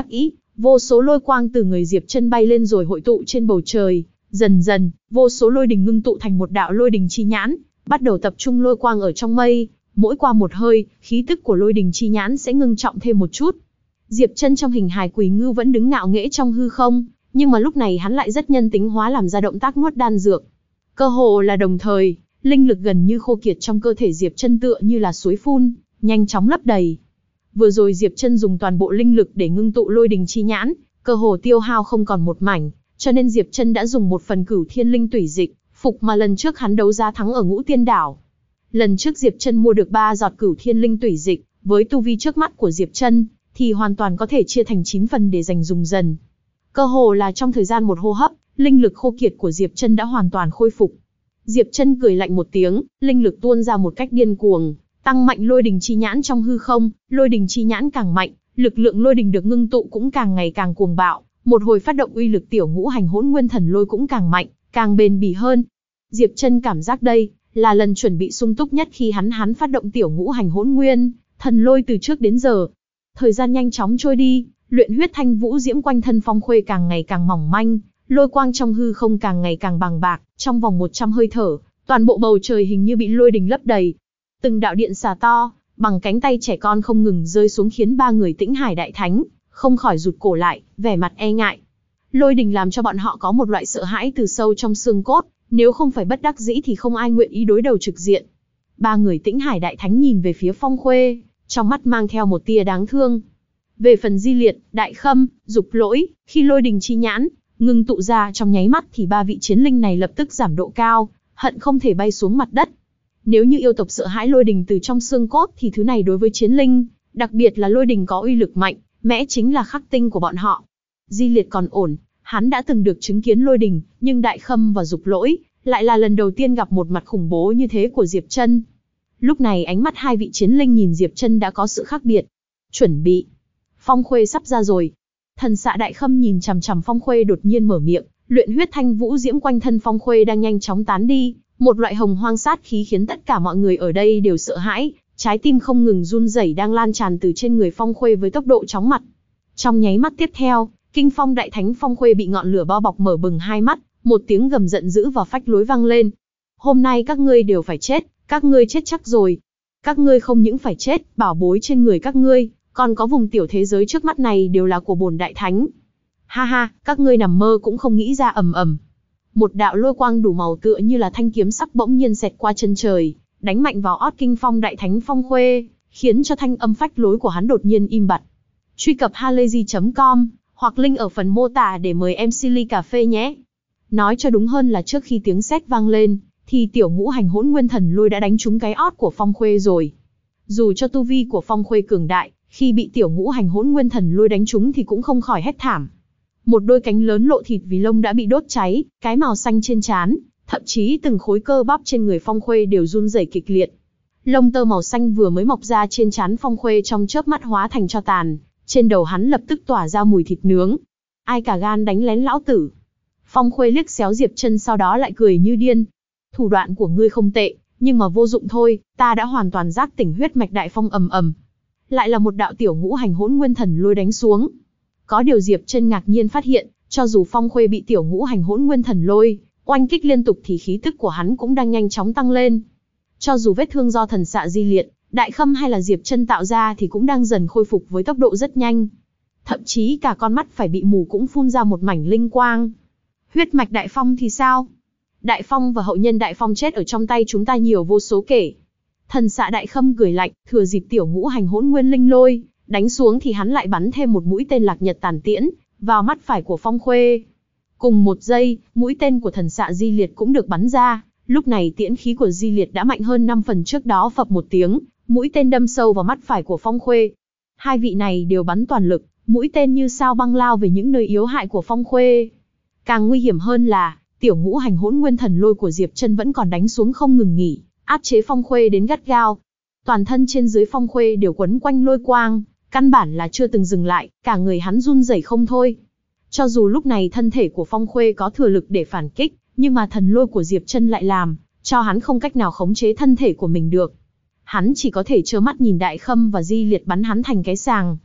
Speaker 1: vô số lôi quang từ người Diệp Chân bay lên rồi hội tụ trên bầu trời, dần dần, vô số lôi đình ngưng tụ thành một đạo lôi đình chi nhãn, bắt đầu tập trung lôi quang ở trong mây, mỗi qua một hơi, khí tức của lôi đình chi nhãn sẽ ngưng trọng thêm một chút. Diệp Chân trong hình hài Quỳ Ngưu vẫn đứng ngạo nghễ trong hư không, nhưng mà lúc này hắn lại rất nhân tính hóa làm ra động tác nuốt đan dược. Cơ hồ là đồng thời, linh lực gần như khô kiệt trong cơ thể Diệp Chân tựa như là suối phun, nhanh chóng lấp đầy. Vừa rồi Diệp Chân dùng toàn bộ linh lực để ngưng tụ lôi đình chi nhãn, cơ hồ tiêu hao không còn một mảnh, cho nên Diệp Chân đã dùng một phần Cửu Thiên Linh Tủy Dịch, phục mà lần trước hắn đấu giá thắng ở Ngũ Tiên Đảo. Lần trước Diệp Chân mua được 3 giọt Cửu Thiên Linh Tủy Dịch, với tu vi trước mắt của Diệp Chân, thì hoàn toàn có thể chia thành 9 phần để dành dùng dần. Cơ hồ là trong thời gian một hô hấp, linh lực khô kiệt của Diệp Chân đã hoàn toàn khôi phục. Diệp Chân cười lạnh một tiếng, linh lực tuôn ra một cách điên cuồng, tăng mạnh lôi đình chi nhãn trong hư không, lôi đình chi nhãn càng mạnh, lực lượng lôi đình được ngưng tụ cũng càng ngày càng cuồng bạo, một hồi phát động uy lực tiểu ngũ hành hỗn nguyên thần lôi cũng càng mạnh, càng bền bỉ hơn. Diệp Chân cảm giác đây là lần chuẩn bị sung túc nhất khi hắn phát động tiểu ngũ hành hỗn nguyên thần lôi từ trước đến giờ. Thời gian nhanh chóng trôi đi, luyện huyết thanh vũ diễm quanh thân Phong Khuê càng ngày càng mỏng manh, lôi quang trong hư không càng ngày càng bàng bạc, trong vòng 100 hơi thở, toàn bộ bầu trời hình như bị lôi đình lấp đầy. Từng đạo điện xà to, bằng cánh tay trẻ con không ngừng rơi xuống khiến 3 người Tĩnh Hải Đại Thánh không khỏi rụt cổ lại, vẻ mặt e ngại. Lôi đình làm cho bọn họ có một loại sợ hãi từ sâu trong xương cốt, nếu không phải bất đắc dĩ thì không ai nguyện ý đối đầu trực diện. 3 người Tĩnh Hải Đại Thánh nhìn về phía Phong Khuê, trong mắt mang theo một tia đáng thương. Về phần Di Liệt, Đại Khâm, Dục Lỗi, khi lôi đình chi nhãn ngưng tụ ra trong nháy mắt thì 3 vị chiến linh này lập tức giảm độ cao, hận không thể bay xuống mặt đất. Nếu như yêu tộc sợ hãi lôi đình từ trong xương cốt thì thứ này đối với chiến linh, đặc biệt là lôi đình có uy lực mạnh, mẽ chính là khắc tinh của bọn họ. Di Liệt còn ổn, hắn đã từng được chứng kiến lôi đình, nhưng Đại Khâm và Dục Lỗi lại là lần đầu tiên gặp một mặt khủng bố như thế của Diệp Chân. Lúc này ánh mắt 2 vị chiến linh nhìn Diệp Chân đã có sự khác biệt. Chuẩn bị. Phong Khuê sắp ra rồi. Thần xạ Đại Khâm nhìn chằm chằm Phong Khuê đột nhiên mở miệng, luyện huyết thanh vũ diễm quanh thân Phong Khuê đang nhanh chóng tán đi, một loại hồng hoang sát khí khiến tất cả mọi người ở đây đều sợ hãi, trái tim không ngừng run rẩy đang lan tràn từ trên người Phong Khuê với tốc độ chóng mặt. Trong nháy mắt tiếp theo, Kinh Phong Đại Thánh Phong Khuê bị ngọn lửa bao bọc mở bừng hai mắt, một tiếng gầm giận dữ và phách lối vang lên. Hôm nay các ngươi đều phải chết, các ngươi chết chắc rồi. Các ngươi không những phải chết, bảo bối trên người các ngươi, còn có vùng tiểu thế giới trước mắt này đều là của bổn Đại Thánh. Ha ha, các ngươi nằm mơ cũng không nghĩ ra. Ầm ầm. Một đạo lôi quang đủ màu tựa như là thanh kiếm sắc bỗng nhiên xẹt qua chân trời, đánh mạnh vào ót Kinh Phong Đại Thánh Phong Khuê, khiến cho thanh âm phách lối của hắn đột nhiên im bặt. Truy cập halayzi.com hoặc link ở phần mô tả để mời em Silly Cà Phê nhé. Nói cho đúng hơn là trước khi tiếng sét vang lên, thì tiểu ngũ hành hỗn nguyên thần lôi đã đánh trúng cái ót của Phong Khuê rồi. Dù cho tu vi của Phong Khuê cường đại, khi bị tiểu ngũ hành hỗn nguyên thần lôi đánh trúng thì cũng không khỏi hét thảm. Một đôi cánh lớn lộ thịt vì lông đã bị đốt cháy, cái màu xanh trên trán, thậm chí từng khối cơ bắp trên người Phong Khuê đều run rẩy kịch liệt. Lông tơ màu xanh vừa mới mọc ra trên trán Phong Khuê trong chớp mắt hóa thành tro tàn, trên đầu hắn lập tức tỏa ra mùi thịt nướng. Ai cả gan đánh lén lão tử? Phong Khuê liếc xéo Diệp Chân sau đó lại cười như điên. Thủ đoạn của ngươi không tệ, nhưng mà vô dụng thôi, ta đã hoàn toàn giác tỉnh huyết mạch đại phong. Ầm ầm. Lại là một đạo tiểu ngũ hành hỗn nguyên thần lôi đánh xuống. Có điều Diệp Chân ngạc nhiên phát hiện, cho dù Phong Khuê bị tiểu ngũ hành hỗn nguyên thần lôi oanh kích liên tục thì khí tức của hắn cũng đang nhanh chóng tăng lên. Cho dù vết thương do thần xạ Di Liệt, Đại Khâm hay là Diệp Chân tạo ra thì cũng đang dần khôi phục với tốc độ rất nhanh. Thậm chí cả con mắt phải bị mù cũng phun ra một mảnh linh quang. Huyết mạch Đại Phong thì sao? Đại Phong và hậu nhân Đại Phong chết ở trong tay chúng ta nhiều vô số kể. Thần xạ Đại Khâm cười lạnh, thừa dịp tiểu ngũ hành hỗn nguyên linh lôi đánh xuống thì hắn lại bắn thêm một mũi tên Lạc Nhật Tản Tiễn vào mắt phải của Phong Khuê. Cùng một giây, mũi tên của thần xạ Di Liệt cũng được bắn ra. Lúc này tiễn khí của Di Liệt đã mạnh hơn 5 phần trước đó. Phập một tiếng, mũi tên đâm sâu vào mắt phải của Phong Khuê. Hai vị này đều bắn toàn lực, mũi tên như sao băng lao về những nơi yếu hại của Phong Khuê. Càng nguy hiểm hơn là, tiểu ngũ hành hỗn nguyên thần lôi của Diệp Chân vẫn còn đánh xuống không ngừng nghỉ, áp chế Phong Khuê đến gắt gao. Toàn thân trên dưới Phong Khuê đều quấn quanh lôi quang, căn bản là chưa từng dừng lại, cả người hắn run rẩy không thôi. Cho dù lúc này thân thể của Phong Khuê có thừa lực để phản kích, nhưng mà thần lôi của Diệp Chân lại làm cho hắn không cách nào khống chế thân thể của mình được. Hắn chỉ có thể trơ mắt nhìn Đại Khâm và Di Liệt bắn hắn thành cái sàng.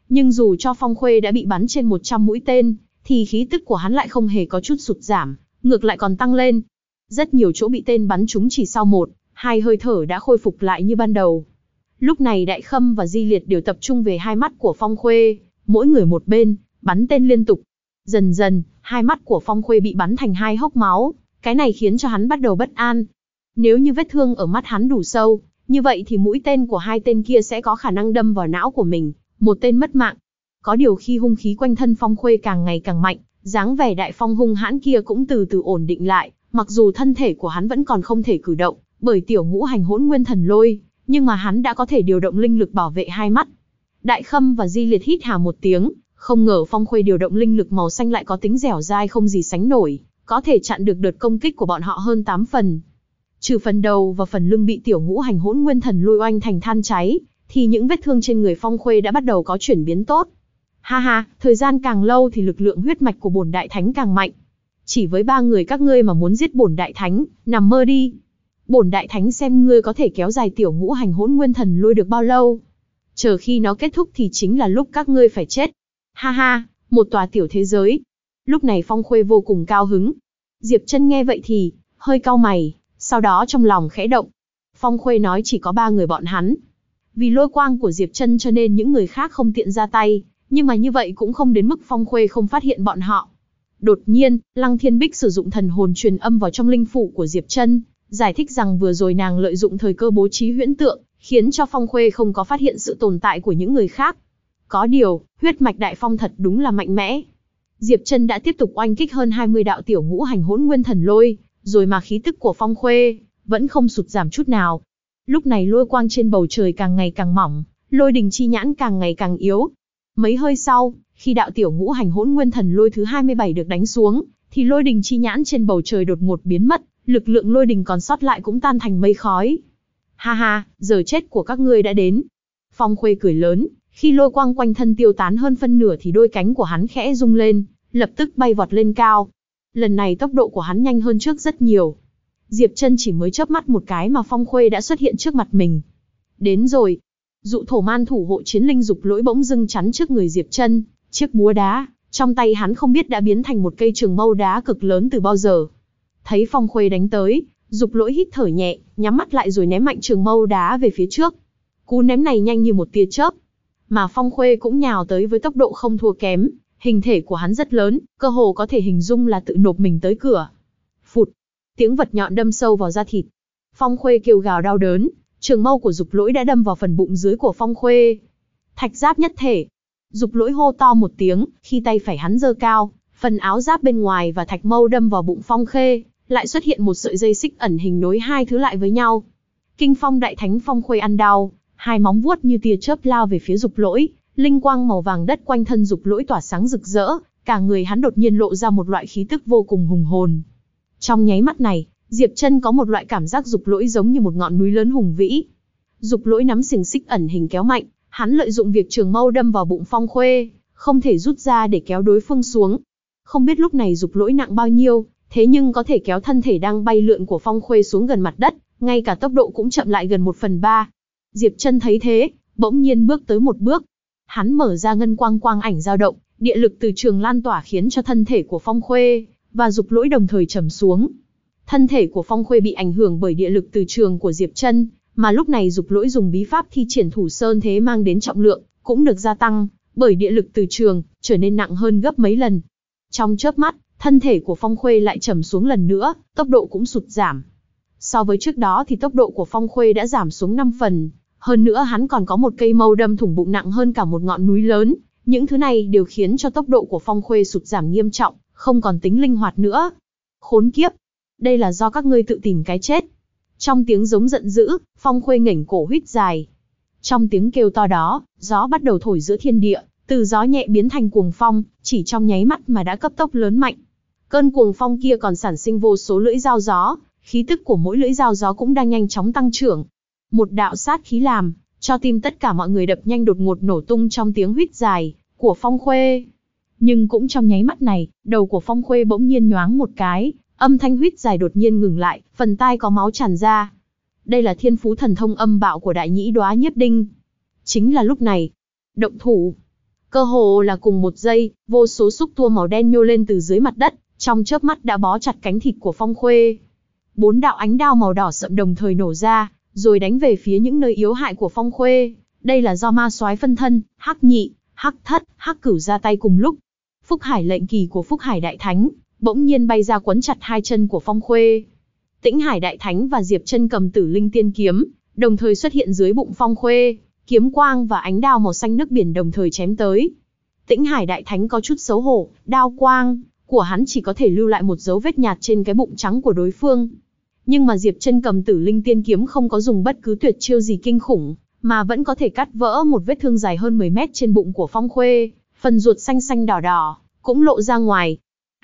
Speaker 1: nhưng dù cho Phong Khuê đã bị bắn trên 100 mũi tên, thì khí tức của hắn lại không hề có chút sụt giảm, ngược lại còn tăng lên. Rất nhiều chỗ bị tên bắn trúng chỉ sau 1-2 hơi thở đã khôi phục lại như ban đầu. Lúc này Đại Khâm và Di Liệt đều tập trung về hai mắt của Phong Khuê, mỗi người một bên, bắn tên liên tục. Dần dần, hai mắt của Phong Khuê bị bắn thành hai hốc máu, cái này khiến cho hắn bắt đầu bất an. Nếu như vết thương ở mắt hắn đủ sâu, như vậy thì mũi tên của hai tên kia sẽ có khả năng đâm vào não của mình, một tên mất mạng. Có điều khi hung khí quanh thân Phong Khuê càng ngày càng mạnh, dáng vẻ đại phong hung hãn kia cũng từ từ ổn định lại, mặc dù thân thể của hắn vẫn còn không thể cử động, bởi tiểu ngũ hành hỗn nguyên thần lôi, nhưng mà hắn đã có thể điều động linh lực bảo vệ hai mắt. Đại Khâm và Di Liệt hít hà một tiếng, không ngờ Phong Khuê điều động linh lực màu xanh lại có tính dẻo dai không gì sánh nổi, có thể chặn được đợt công kích của bọn họ hơn 8 phần. Trừ phần đầu và phần lưng bị tiểu ngũ hành hỗn nguyên thần lôi oanh thành than cháy, thì những vết thương trên người Phong Khuê đã bắt đầu có chuyển biến tốt. Ha ha, thời gian càng lâu thì lực lượng huyết mạch của bổn đại thánh càng mạnh. Chỉ với 3 người các ngươi mà muốn giết bổn đại thánh, nằm mơ đi. Bổn đại thánh xem ngươi có thể kéo dài tiểu ngũ hành hỗn nguyên thần lôi được bao lâu. Chờ khi nó kết thúc thì chính là lúc các ngươi phải chết. Ha ha, một tòa tiểu thế giới. Lúc này Phong Khuê vô cùng cao hứng. Diệp Trân nghe vậy thì hơi cau mày, sau đó trong lòng khẽ động. Phong Khuê nói chỉ có 3 người bọn hắn. Vì lôi quang của Diệp Trân cho nên những người khác không tiện ra tay, nhưng mà như vậy cũng không đến mức Phong Khuê không phát hiện bọn họ. Đột nhiên, Lăng Thiên Bích sử dụng thần hồn truyền âm vào trong linh phủ của Diệp Trân, giải thích rằng vừa rồi nàng lợi dụng thời cơ bố trí huyễn tượng, khiến cho Phong Khuê không có phát hiện sự tồn tại của những người khác. Có điều, huyết mạch đại phong thật đúng là mạnh mẽ. Diệp Trân đã tiếp tục oanh kích hơn 20 đạo tiểu ngũ hành hỗn nguyên thần lôi, rồi mà khí tức của Phong Khuê vẫn không sụt giảm chút nào. Lúc này lôi quang trên bầu trời càng ngày càng mỏng, lôi đình chi nhãn càng ngày càng yếu. Mấy hơi sau, khi đạo tiểu ngũ hành hỗn nguyên thần lôi thứ 27 được đánh xuống, thì lôi đình chi nhãn trên bầu trời đột ngột biến mất, lực lượng lôi đình còn sót lại cũng tan thành mây khói. Ha ha, giờ chết của các ngươi đã đến. Phong Khuê cười lớn, khi lôi quang quanh thân tiêu tán hơn phân nửa thì đôi cánh của hắn khẽ rung lên, lập tức bay vọt lên cao. Lần này tốc độ của hắn nhanh hơn trước rất nhiều. Diệp Trân chỉ mới chớp mắt một cái mà Phong Khuê đã xuất hiện trước mặt mình. Đến rồi. Dụ thổ man thủ hộ chiến linh Dục Lỗi bỗng dưng chắn trước người Diệp Trân, chiếc búa đá trong tay hắn không biết đã biến thành một cây trường mâu đá cực lớn từ bao giờ. Thấy Phong Khuê đánh tới, Dục Lỗi hít thở nhẹ, nhắm mắt lại rồi ném mạnh trường mâu đá về phía trước. Cú ném này nhanh như một tia chớp, mà Phong Khuê cũng nhào tới với tốc độ không thua kém. Hình thể của hắn rất lớn, cơ hồ có thể hình dung là tự nộp mình tới cửa. Phụt, tiếng vật nhọn đâm sâu vào da thịt. Phong Khuê kêu gào đau đớn, trường mâu của Dục Lỗi đã đâm vào phần bụng dưới của Phong Khuê. Thạch giáp nhất thể. Dục Lỗi hô to một tiếng, khi tay phải hắn giơ cao, phần áo giáp bên ngoài và thạch mâu đâm vào bụng Phong Khuê, lại xuất hiện một sợi dây xích ẩn hình nối hai thứ lại với nhau. Kinh phong đại thánh Phong Khuê ăn đau, hai móng vuốt như tia chớp lao về phía Dục Lỗi, linh quang màu vàng đất quanh thân Dục Lỗi tỏa sáng rực rỡ, cả người hắn đột nhiên lộ ra một loại khí tức vô cùng hùng hồn. Trong nháy mắt này, Diệp Trân có một loại cảm giác Dục Lỗi giống như một ngọn núi lớn hùng vĩ. Dục Lỗi nắm xiềng xích ẩn hình kéo mạnh, hắn lợi dụng việc trường mâu đâm vào bụng Phong Khuê, không thể rút ra để kéo đối phương xuống. Không biết lúc này Dục Lỗi nặng bao nhiêu, thế nhưng có thể kéo thân thể đang bay lượn của Phong Khuê xuống gần mặt đất, ngay cả tốc độ cũng chậm lại gần 1/3. Diệp Trân thấy thế, bỗng nhiên bước tới một bước. Hắn mở ra ngân quang quang ảnh dao động, địa lực từ trường lan tỏa khiến cho thân thể của Phong Khuê và Dục Lỗi đồng thời trầm xuống. Thân thể của Phong Khuê bị ảnh hưởng bởi địa lực từ trường của Diệp Trân, mà lúc này Dục Lỗi dùng bí pháp thi triển Thủ Sơn Thế mang đến trọng lượng cũng được gia tăng bởi địa lực từ trường, trở nên nặng hơn gấp mấy lần. Trong chớp mắt, thân thể của Phong Khuê lại trầm xuống lần nữa, tốc độ cũng sụt giảm. So với trước đó thì tốc độ của Phong Khuê đã giảm xuống 5 phần. Hơn nữa hắn còn có một cây mâu đâm thủng bụng nặng hơn cả một ngọn núi lớn. Những thứ này đều khiến cho tốc độ của Phong Khuê sụt giảm nghiêm trọng, không còn tính linh hoạt nữa. Khốn kiếp! Đây là do các ngươi tự tìm cái chết. Trong tiếng giống giận dữ, Phong Khuê ngẩng cổ huýt dài. Trong tiếng kêu to đó, gió bắt đầu thổi giữa thiên địa, từ gió nhẹ biến thành cuồng phong, chỉ trong nháy mắt mà đã cấp tốc lớn mạnh. Cơn cuồng phong kia còn sản sinh vô số lưỡi dao gió, khí tức của mỗi lưỡi dao gió cũng đang nhanh chóng tăng trưởng. Một đạo sát khí làm cho tim tất cả mọi người đập nhanh đột ngột nổ tung trong tiếng huýt dài của Phong Khuê. Nhưng cũng trong nháy mắt này, đầu của Phong Khuê bỗng nhiên nhoáng một cái, âm thanh huýt dài đột nhiên ngừng lại, phần tai có máu tràn ra. Đây là thiên phú thần thông âm bạo của Đại Nhĩ Đoá Nhiếp Đinh. Chính là lúc này, động thủ. Cơ hồ là cùng một giây, vô số xúc tua màu đen nhô lên từ dưới mặt đất, trong chớp mắt đã bó chặt cánh thịt của Phong Khuê. 4 đạo ánh đao màu đỏ sậm đồng thời nổ ra, rồi đánh về phía những nơi yếu hại của Phong Khuê. Đây là do ma soái phân thân, Hắc Nhị, Hắc Thất, Hắc Cửu ra tay cùng lúc. Phúc Hải lệnh kỳ của Phúc Hải Đại Thánh bỗng nhiên bay ra quấn chặt hai chân của Phong Khuê. Tĩnh Hải Đại Thánh và Diệp Chân cầm Tử Linh Tiên kiếm, đồng thời xuất hiện dưới bụng Phong Khuê, kiếm quang và ánh đao màu xanh nước biển đồng thời chém tới. Tĩnh Hải Đại Thánh có chút xấu hổ, đao quang của hắn chỉ có thể lưu lại một dấu vết nhạt trên cái bụng trắng của đối phương. Nhưng mà Diệp Chân cầm Tử Linh Tiên kiếm không có dùng bất cứ tuyệt chiêu gì kinh khủng, mà vẫn có thể cắt vỡ một vết thương dài hơn 10 mét trên bụng của Phong Khuê, phần ruột xanh xanh đỏ đỏ cũng lộ ra ngoài.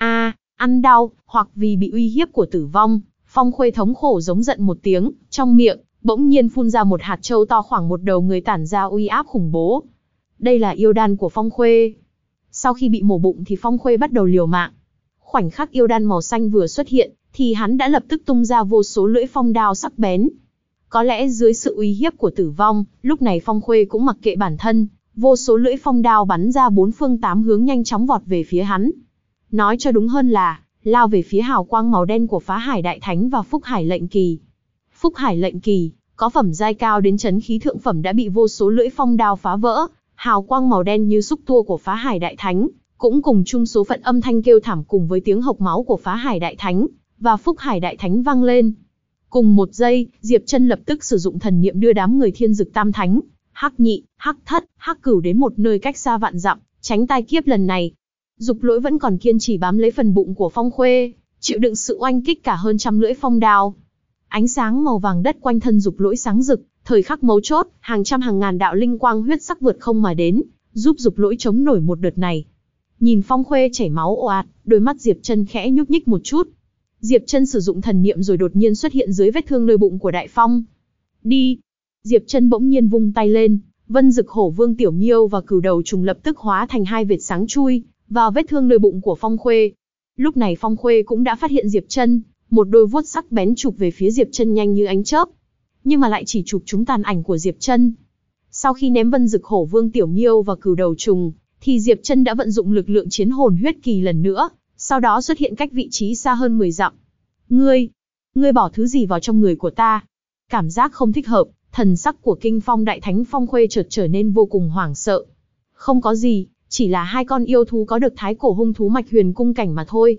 Speaker 1: Ăn đau, hoặc vì bị uy hiếp của tử vong, Phong Khuê thống khổ giống giận một tiếng, trong miệng bỗng nhiên phun ra một hạt châu to khoảng một đầu người tản ra uy áp khủng bố. Đây là yêu đan của Phong Khuê. Sau khi bị mổ bụng thì Phong Khuê bắt đầu liều mạng. Khoảnh khắc yêu đan màu xanh vừa xuất hiện, thì hắn đã lập tức tung ra vô số lưỡi phong đao sắc bén. Có lẽ dưới sự uy hiếp của tử vong, lúc này Phong Khuê cũng mặc kệ bản thân, vô số lưỡi phong đao bắn ra bốn phương tám hướng nhanh chóng vọt về phía hắn. Nói cho đúng hơn là, lao về phía hào quang màu đen của Phá Hải Đại Thánh và Phúc Hải lệnh kỳ. Phúc Hải lệnh kỳ, có phẩm giai cao đến chấn khí thượng phẩm đã bị vô số lưỡi phong đao phá vỡ, hào quang màu đen như xúc tua của Phá Hải Đại Thánh, cũng cùng chung số phận âm thanh kêu thảm cùng với tiếng hộc máu của Phá Hải Đại Thánh và Phúc Hải Đại Thánh vang lên. Cùng một giây, Diệp Chân lập tức sử dụng thần niệm đưa đám người Thiên Dực Tam Thánh, Hắc Nhị, Hắc Thất, Hắc Cửu đến một nơi cách xa vạn dặm, tránh tai kiếp lần này. Dục Lỗi vẫn còn kiên trì bám lấy phần bụng của Phong Khuê, chịu đựng sự oanh kích cả hơn trăm lưỡi phong đao. Ánh sáng màu vàng đất quanh thân Dục Lỗi sáng rực, thời khắc mấu chốt, hàng trăm hàng ngàn đạo linh quang huyết sắc vượt không mà đến, giúp Dục Lỗi chống nổi một đợt này. Nhìn Phong Khuê chảy máu ồ ạt, đôi mắt Diệp Chân khẽ nhúc nhích một chút. Diệp Chân sử dụng thần niệm rồi đột nhiên xuất hiện dưới vết thương nơi bụng của Đại Phong. Đi! Diệp Chân bỗng nhiên vung tay lên, Vân Dực Hổ Vương Tiểu Miêu và Cửu Đầu Trùng lập tức hóa thành hai vệt sáng chui vào vết thương nơi bụng của Phong Khuê. Lúc này Phong Khuê cũng đã phát hiện Diệp Chân, một đôi vuốt sắc bén chụp về phía Diệp Chân nhanh như ánh chớp, nhưng mà lại chỉ chụp trúng tàn ảnh của Diệp Chân. Sau khi ném Vân Dực Hổ Vương Tiểu Miêu và Cửu Đầu Trùng, thì Diệp Chân đã vận dụng lực lượng chiến hồn huyết kỳ lần nữa, sau đó xuất hiện cách vị trí xa hơn 10 dặm. Ngươi bỏ thứ gì vào trong người của ta? Cảm giác không thích hợp, thần sắc của Kinh Phong Đại Thánh Phong Khuê chợt trở nên vô cùng hoảng sợ. Không có gì, chỉ là hai con yêu thú có được thái cổ hung thú mạch huyền cung cảnh mà thôi.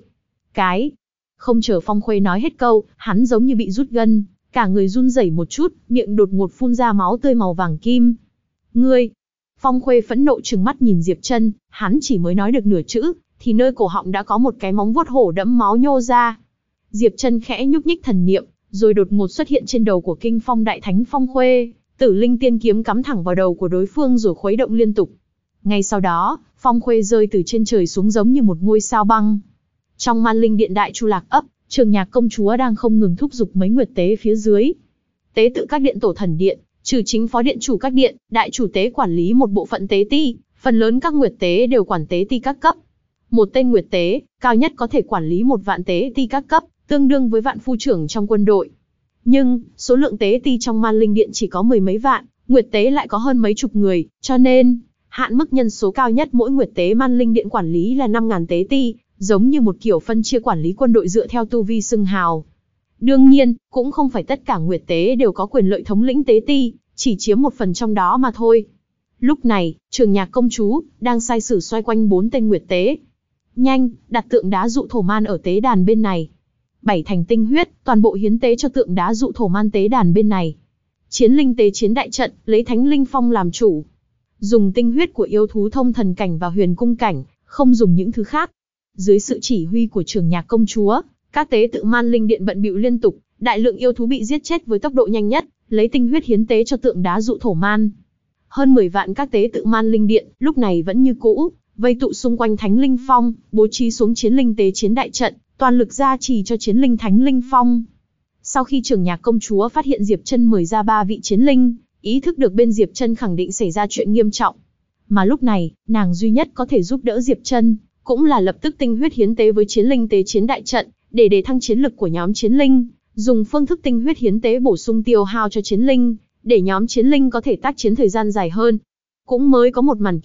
Speaker 1: Không chờ Phong Khuê nói hết câu, hắn giống như bị rút gân, cả người run rẩy một chút, miệng đột ngột phun ra máu tươi màu vàng kim. Ngươi! Phong Khuê phẫn nộ trừng mắt nhìn Diệp Chân, hắn chỉ mới nói được nửa chữ, thì nơi cổ họng đã có một cái móng vuốt hổ đẫm máu nhô ra. Diệp Chân khẽ nhúc nhích thần niệm, rồi đột ngột xuất hiện trên đầu của Kinh Phong Đại Thánh Phong Khuê, Tử Linh Tiên kiếm cắm thẳng vào đầu của đối phương rồi khuấy động liên tục. Ngay sau đó, Phong Khuê rơi từ trên trời xuống giống như một ngôi sao băng. Trong Man Linh Điện Đại Chu Lạc ấp, Trường Nhạc công chúa đang không ngừng thúc giục mấy nguyệt tế phía dưới. Tế tự các điện tổ thần điện, trừ chính phó điện chủ các điện, đại chủ tế quản lý một bộ phận tế ti, phần lớn các nguyệt tế đều quản tế ti các cấp. Một tên nguyệt tế, cao nhất có thể quản lý 1 vạn tế ti các cấp, tương đương với vạn phu trưởng trong quân đội. Nhưng, số lượng tế ti trong Man Linh Điện chỉ có 10 mấy vạn, nguyệt tế lại có hơn mấy chục người, cho nên, hạn mức nhân số cao nhất mỗi nguyệt tế Man Linh Điện quản lý là 5.000 tế ti, giống như một kiểu phân chia quản lý quân đội dựa theo tu vi xưng hào. Đương nhiên, cũng không phải tất cả nguyệt tế đều có quyền lợi thống lĩnh tế ti, chỉ chiếm một phần trong đó mà thôi. Lúc này, Trường Nhạc công chúa đang sai sử xoay quanh 4 tên nguyệt tế. Nhanh, đặt tượng đá dụ thổ man ở tế đàn bên này. 7 thành tinh huyết, toàn bộ hiến tế cho tượng đá dụ thổ man tế đàn bên này. Chiến linh tế chiến đại trận, lấy Thánh Linh Phong làm chủ. Dùng tinh huyết của yêu thú thông thần cảnh và huyền cung cảnh, không dùng những thứ khác. Dưới sự chỉ huy của Trường Nhạc công chúa, các tế tự Man Linh Điện bận bịu liên tục, đại lượng yêu thú bị giết chết với tốc độ nhanh nhất, lấy tinh huyết hiến tế cho tượng đá dụ thổ man. Hơn 10 vạn các tế tự Man Linh Điện, lúc này vẫn như cũ, vây tụ xung quanh Thánh Linh Phong, bố trí xuống chiến linh tế chiến đại trận, toàn lực gia trì cho chiến linh Thánh Linh Phong. Sau khi Trường Nhạc công chúa phát hiện Diệp Chân mời ra 3 vị chiến linh, ý thức được bên Diệp Chân khẳng định xảy ra chuyện nghiêm trọng. Mà lúc này, nàng duy nhất có thể giúp đỡ Diệp Chân, cũng là lập tức tinh huyết hiến tế với chiến linh tế chiến đại trận, để đề thăng chiến lực của nhóm chiến linh, dùng phương thức tinh huyết hiến tế bổ sung tiêu hao cho chiến linh, để nhóm chiến linh có thể tác chiến thời gian dài hơn. Cũng mới có một màn kia,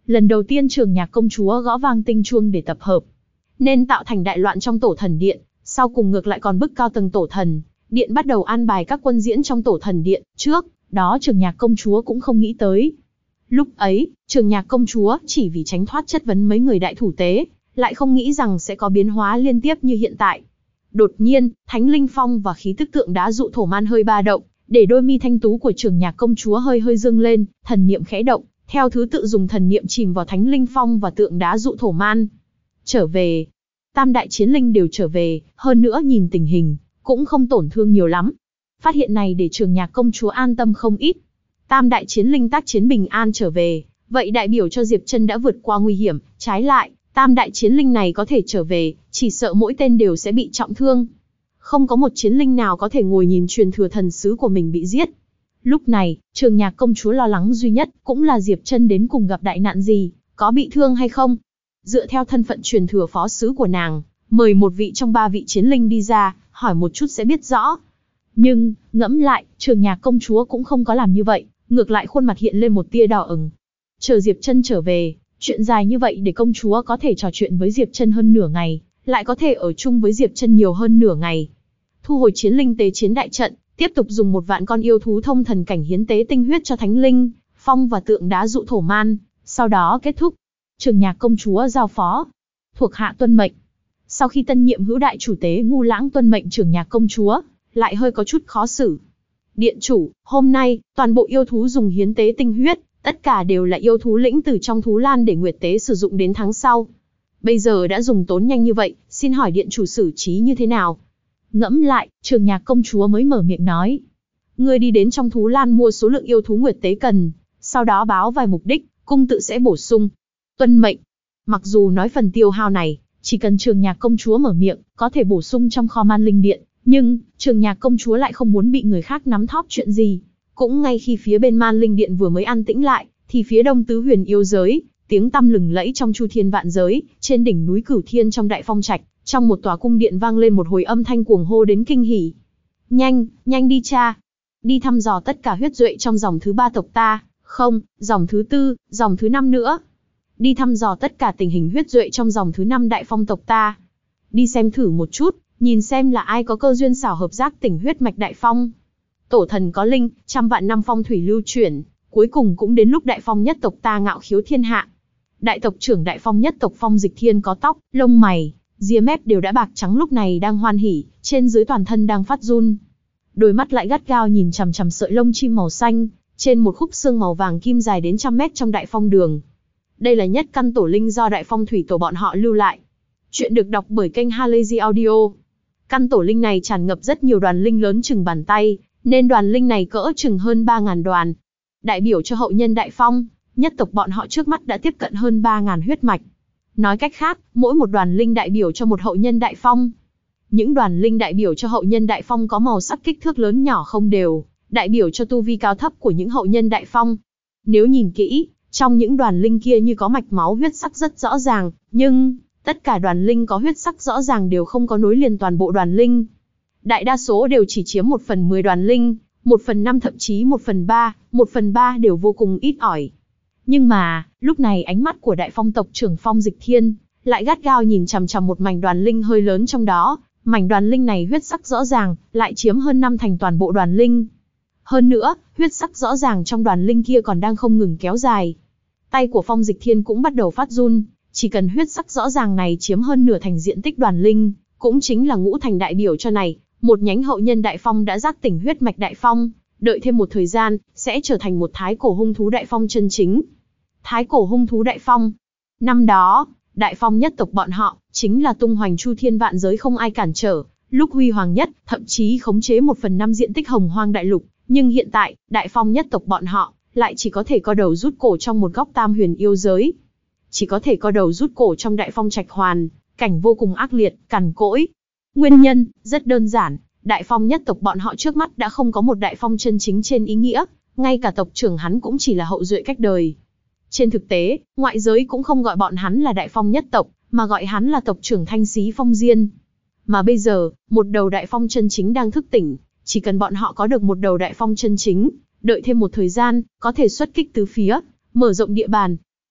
Speaker 1: Lần đầu tiên Trường Nhạc công chúa gõ vang tinh chuông để tập hợp, nên tạo thành đại loạn trong tổ thần điện, sau cùng ngược lại còn bức cao tầng tổ thần điện bắt đầu an bài các quân diễn trong tổ thần điện, trước đó Trường Nhạc công chúa cũng không nghĩ tới. Lúc ấy, Trường Nhạc công chúa chỉ vì tránh thoát chất vấn mấy người đại thủ tế, lại không nghĩ rằng sẽ có biến hóa liên tiếp như hiện tại. Đột nhiên, Thánh Linh Phong và khí tức tượng đá dụ thổ man hơi ba động, để đôi mi thanh tú của Trường Nhạc công chúa hơi hơi dương lên, thần niệm khẽ động, theo thứ tự dùng thần niệm chìm vào Thánh Linh Phong và tượng đá dụ thổ man. Trở về, tam đại chiến linh đều trở về, hơn nữa nhìn tình hình, cũng không tổn thương nhiều lắm. Phát hiện này để Trường Nhạc công chúa an tâm không ít. Tam đại chiến linh tác chiến bình an trở về, vậy đại biểu cho Diệp Trân đã vượt qua nguy hiểm, trái lại, tam đại chiến linh này có thể trở về, chỉ sợ mỗi tên đều sẽ bị trọng thương. Không có một chiến linh nào có thể ngồi nhìn truyền thừa thần sứ của mình bị giết. Lúc này, Trường Nhạc công chúa lo lắng duy nhất, cũng là Diệp Trân đến cùng gặp đại nạn gì, có bị thương hay không. Dựa theo thân phận truyền thừa phó sứ của nàng, mời một vị trong 3 vị chiến linh đi ra, hỏi một chút sẽ biết rõ. Nhưng, ngẫm lại, Trường Nhạc công chúa cũng không có làm như vậy, ngược lại khuôn mặt hiện lên một tia đỏ ửng. Chờ Diệp Trân trở về, chuyện dài như vậy để công chúa có thể trò chuyện với Diệp Trân hơn nửa ngày, lại có thể ở chung với Diệp Trân nhiều hơn nửa ngày. Thu hồi chiến linh tế chiến đại trận, tiếp tục dùng 1 vạn con yêu thú thông thần cảnh hiến tế tinh huyết cho Thánh Linh Phong và tượng đá dụ thổ man, sau đó kết thúc. Trường Nhạc công chúa giao phó, thuộc hạ tuân mệnh. Sau khi tân nhiệm hữu đại chủ tế Ngu Lãng tuân mệnh Trường Nhạc công chúa, lại hơi có chút khó xử. Điện chủ, hôm nay, toàn bộ yêu thú dùng hiến tế tinh huyết, tất cả đều là yêu thú lĩnh từ trong thú lan để nguyệt tế sử dụng đến tháng sau. Bây giờ đã dùng tốn nhanh như vậy, xin hỏi điện chủ xử trí như thế nào? Ngẫm lại, Trường Nhạc công chúa mới mở miệng nói. Ngươi đi đến trong thú lan mua số lượng yêu thú nguyệt tế cần, sau đó báo vài mục đích, cung tự sẽ bổ sung. Tuân mệnh. Mặc dù nói phần tiêu hao này, chỉ cần Trường Nhạc công chúa mở miệng, có thể bổ sung trong kho man linh điện, nhưng Trường Nhạc công chúa lại không muốn bị người khác nắm thóp chuyện gì. Cũng ngay khi phía bên man linh điện vừa mới an tĩnh lại, thì phía đông tứ huyền yêu giới, tiếng tăm lừng lẫy trong chu thiên vạn giới, trên đỉnh núi Cửu Thiên trong Đại Phong Trạch, trong một tòa cung điện vang lên một hồi âm thanh cuồng hô đến kinh hỉ. Nhanh, nhanh đi cha. Đi thăm dò tất cả huyết duệ trong dòng thứ 3 tộc ta, không, dòng thứ 4, dòng thứ 5 nữa. Đi thăm dò tất cả tình hình huyết duệ trong dòng thứ 5 Đại Phong tộc ta. Đi xem thử một chút, nhìn xem là ai có cơ duyên xảo hợp giác tỉnh huyết mạch Đại Phong. Tổ thần có linh, 100 vạn năm phong thủy lưu chuyển, cuối cùng cũng đến lúc Đại Phong nhất tộc ta ngạo khiếu thiên hạ. Đại tộc trưởng Đại Phong nhất tộc Phong Dịch Thiên có tóc, lông mày, ria mép đều đã bạc trắng, lúc này đang hoan hỉ, trên dưới toàn thân đang phát run. Đôi mắt lại gắt gao nhìn chằm chằm sợi lông chim màu xanh, trên một khúc xương màu vàng kim dài đến 100 mét trong Đại Phong đường. Đây là nhất căn tổ linh do Đại Phong thủy tổ bọn họ lưu lại. Chuyện được đọc bởi kênh Halazy Audio. Căn tổ linh này tràn ngập rất nhiều đoàn linh lớn chừng bàn tay, nên đoàn linh này cỡ chừng hơn 3.000 đoàn. Đại biểu cho hậu nhân Đại Phong, nhất tộc bọn họ trước mắt đã tiếp cận hơn 3.000 huyết mạch. Nói cách khác, mỗi một đoàn linh đại biểu cho một hậu nhân Đại Phong. Những đoàn linh đại biểu cho hậu nhân Đại Phong có màu sắc kích thước lớn nhỏ không đều, đại biểu cho tu vi cao thấp của những hậu nhân Đại Phong. Nếu nhìn kỹ, trong những đoàn linh kia như có mạch máu huyết sắc rất rõ ràng, nhưng tất cả đoàn linh có huyết sắc rõ ràng đều không có nối liền toàn bộ đoàn linh. Đại đa số đều chỉ chiếm 1/10 đoàn linh, 1/5 thậm chí 1/3, 1/3 đều vô cùng ít ỏi. Nhưng mà, lúc này ánh mắt của Đại Phong tộc trưởng Phong Dịch Thiên lại gắt gao nhìn chằm chằm một mảnh đoàn linh hơi lớn trong đó. Mảnh đoàn linh này huyết sắc rõ ràng, lại chiếm hơn 5/10 toàn bộ đoàn linh. Hơn nữa, huyết sắc rõ ràng trong đoàn linh kia còn đang không ngừng kéo dài. Tay của Phong Dịch Thiên cũng bắt đầu phát run, chỉ cần huyết sắc rõ ràng này chiếm hơn nửa thành diện tích đoàn linh, cũng chính là ngũ thành đại biểu cho này, một nhánh hậu nhân Đại Phong đã giác tỉnh huyết mạch Đại Phong, đợi thêm một thời gian, sẽ trở thành một thái cổ hung thú Đại Phong chân chính. Thái cổ hung thú Đại Phong. Năm đó, Đại Phong nhất tộc bọn họ, chính là tung hoành chu thiên vạn giới không ai cản trở, lúc huy hoàng nhất, thậm chí khống chế 1/5 diện tích hồng hoang đại lục, nhưng hiện tại, Đại Phong nhất tộc bọn họ, lại chỉ có thể co đầu rút cổ trong một góc tam huyền yêu giới. Chỉ có thể co đầu rút cổ trong Đại Phong Trạch hoàn, cảnh vô cùng ác liệt, cằn cỗi. Nguyên nhân, rất đơn giản, Đại Phong nhất tộc bọn họ trước mắt đã không có một Đại Phong chân chính trên ý nghĩa, ngay cả tộc trưởng hắn cũng chỉ là hậu duệ cách đời. Trên thực tế, ngoại giới cũng không gọi bọn hắn là Đại Phong nhất tộc, mà gọi hắn là tộc trưởng Thanh Xí Phong Diên. Mà bây giờ, một đầu Đại Phong chân chính đang thức tỉnh, chỉ cần bọn họ có được một đầu Đại Phong chân chính, đợi thêm một thời gian, có thể xuất kích tứ phía, mở rộng địa bàn.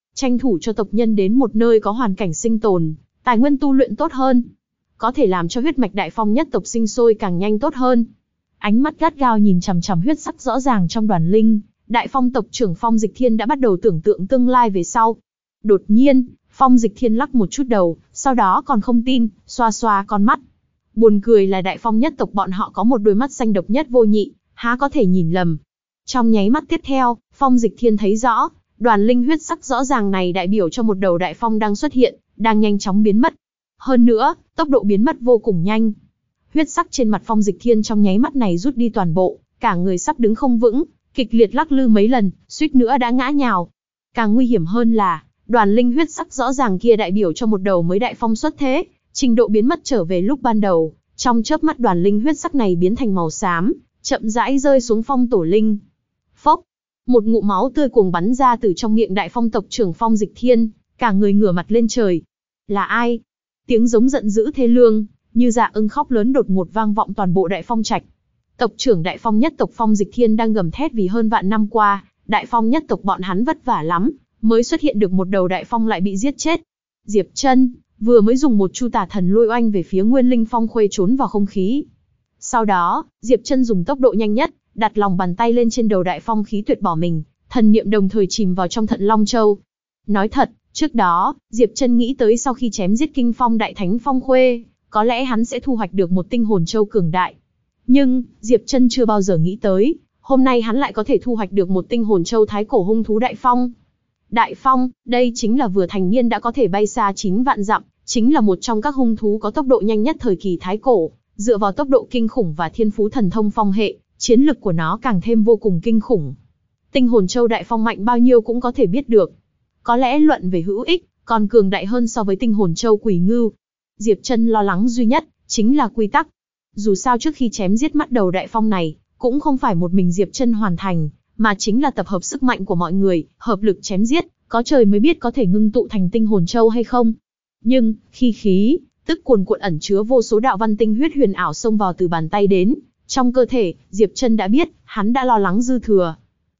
Speaker 1: tranh thủ cho tộc nhân đến một nơi có hoàn cảnh sinh tồn, tài nguyên tu luyện tốt hơn, có thể làm cho huyết mạch Đại Phong nhất tộc sinh sôi càng nhanh tốt hơn. Ánh mắt gắt gao nhìn chằm chằm huyết sắc rõ ràng trong đoàn linh, Đại Phong tộc trưởng Phong Dịch Thiên đã bắt đầu tưởng tượng tương lai về sau. Đột nhiên, Phong Dịch Thiên lắc một chút đầu, sau đó còn không tin, xoa xoa con mắt. Buồn cười là Đại Phong nhất tộc bọn họ có một đôi mắt xanh độc nhất vô nhị, há có thể nhìn lầm. Trong nháy mắt tiếp theo, Phong Dịch Thiên thấy rõ, đoàn linh huyết sắc rõ ràng này đại biểu cho một đầu Đại Phong đang xuất hiện, đang nhanh chóng biến mất. Hơn nữa, tốc độ biến mất vô cùng nhanh. Huyết sắc trên mặt Phong Dịch Thiên trong nháy mắt này rút đi toàn bộ, cả người sắp đứng không vững, kịch liệt lắc lư mấy lần, suýt nữa đã ngã nhào. Càng nguy hiểm hơn là, đoàn linh huyết sắc rõ ràng kia đại biểu cho một đầu mới Đại Phong xuất thế, trình độ biến mất trở về lúc ban đầu, trong chớp mắt đoàn linh huyết sắc này biến thành màu xám, chậm rãi rơi xuống Phong Tổ Linh. Phốc, một ngụm máu tươi cuồng bắn ra từ trong miệng Đại Phong tộc trưởng Phong Dịch Thiên, cả người ngửa mặt lên trời. Là ai? Tiếng giống giận dữ thê lương, như dạ ưng khóc lớn đột ngột vang vọng toàn bộ Đại Phong trạch. Tộc trưởng Đại Phong nhất tộc Phong Dịch Thiên đang gầm thét vì hơn vạn năm qua, Đại Phong nhất tộc bọn hắn vất vả lắm, mới xuất hiện được một đầu Đại Phong lại bị giết chết. Diệp Trân vừa mới dùng một chu tà thần lôi oanh về phía Nguyên Linh Phong Khuê trốn vào không khí. Sau đó, Diệp Trân dùng tốc độ nhanh nhất, đặt lòng bàn tay lên trên đầu Đại Phong khí tuyệt bỏ mình, thần niệm đồng thời chìm vào trong Thận Long Châu. Nói thật, trước đó, Diệp Trân nghĩ tới sau khi chém giết Kinh Phong Đại Thánh Phong Khuê, có lẽ hắn sẽ thu hoạch được một tinh hồn châu cường đại. Nhưng, Diệp Trân chưa bao giờ nghĩ tới, hôm nay hắn lại có thể thu hoạch được một tinh hồn châu thái cổ hung thú Đại Phong. Đại Phong, đây chính là vừa thành niên đã có thể bay xa 9 vạn dặm, chính là một trong các hung thú có tốc độ nhanh nhất thời kỳ thái cổ, dựa vào tốc độ kinh khủng và thiên phú thần thông phong hệ, chiến lực của nó càng thêm vô cùng kinh khủng. Tinh hồn châu Đại Phong mạnh bao nhiêu cũng có thể biết được. Có lẽ luận về hữu ích, còn cường đại hơn so với tinh hồn châu Quỷ Ngưu. Diệp Trân lo lắng duy nhất, chính là quy tắc. Dù sao trước khi chém giết mắt đầu Đại Phong này, cũng không phải một mình Diệp Trân hoàn thành, mà chính là tập hợp sức mạnh của mọi người, hợp lực chém giết, có trời mới biết có thể ngưng tụ thành tinh hồn châu hay không. Nhưng, khi khí, tức cuồn cuộn ẩn chứa vô số đạo văn tinh huyết huyền ảo xông vào từ bàn tay đến, trong cơ thể, Diệp Trân đã biết, hắn đã lo lắng dư thừa.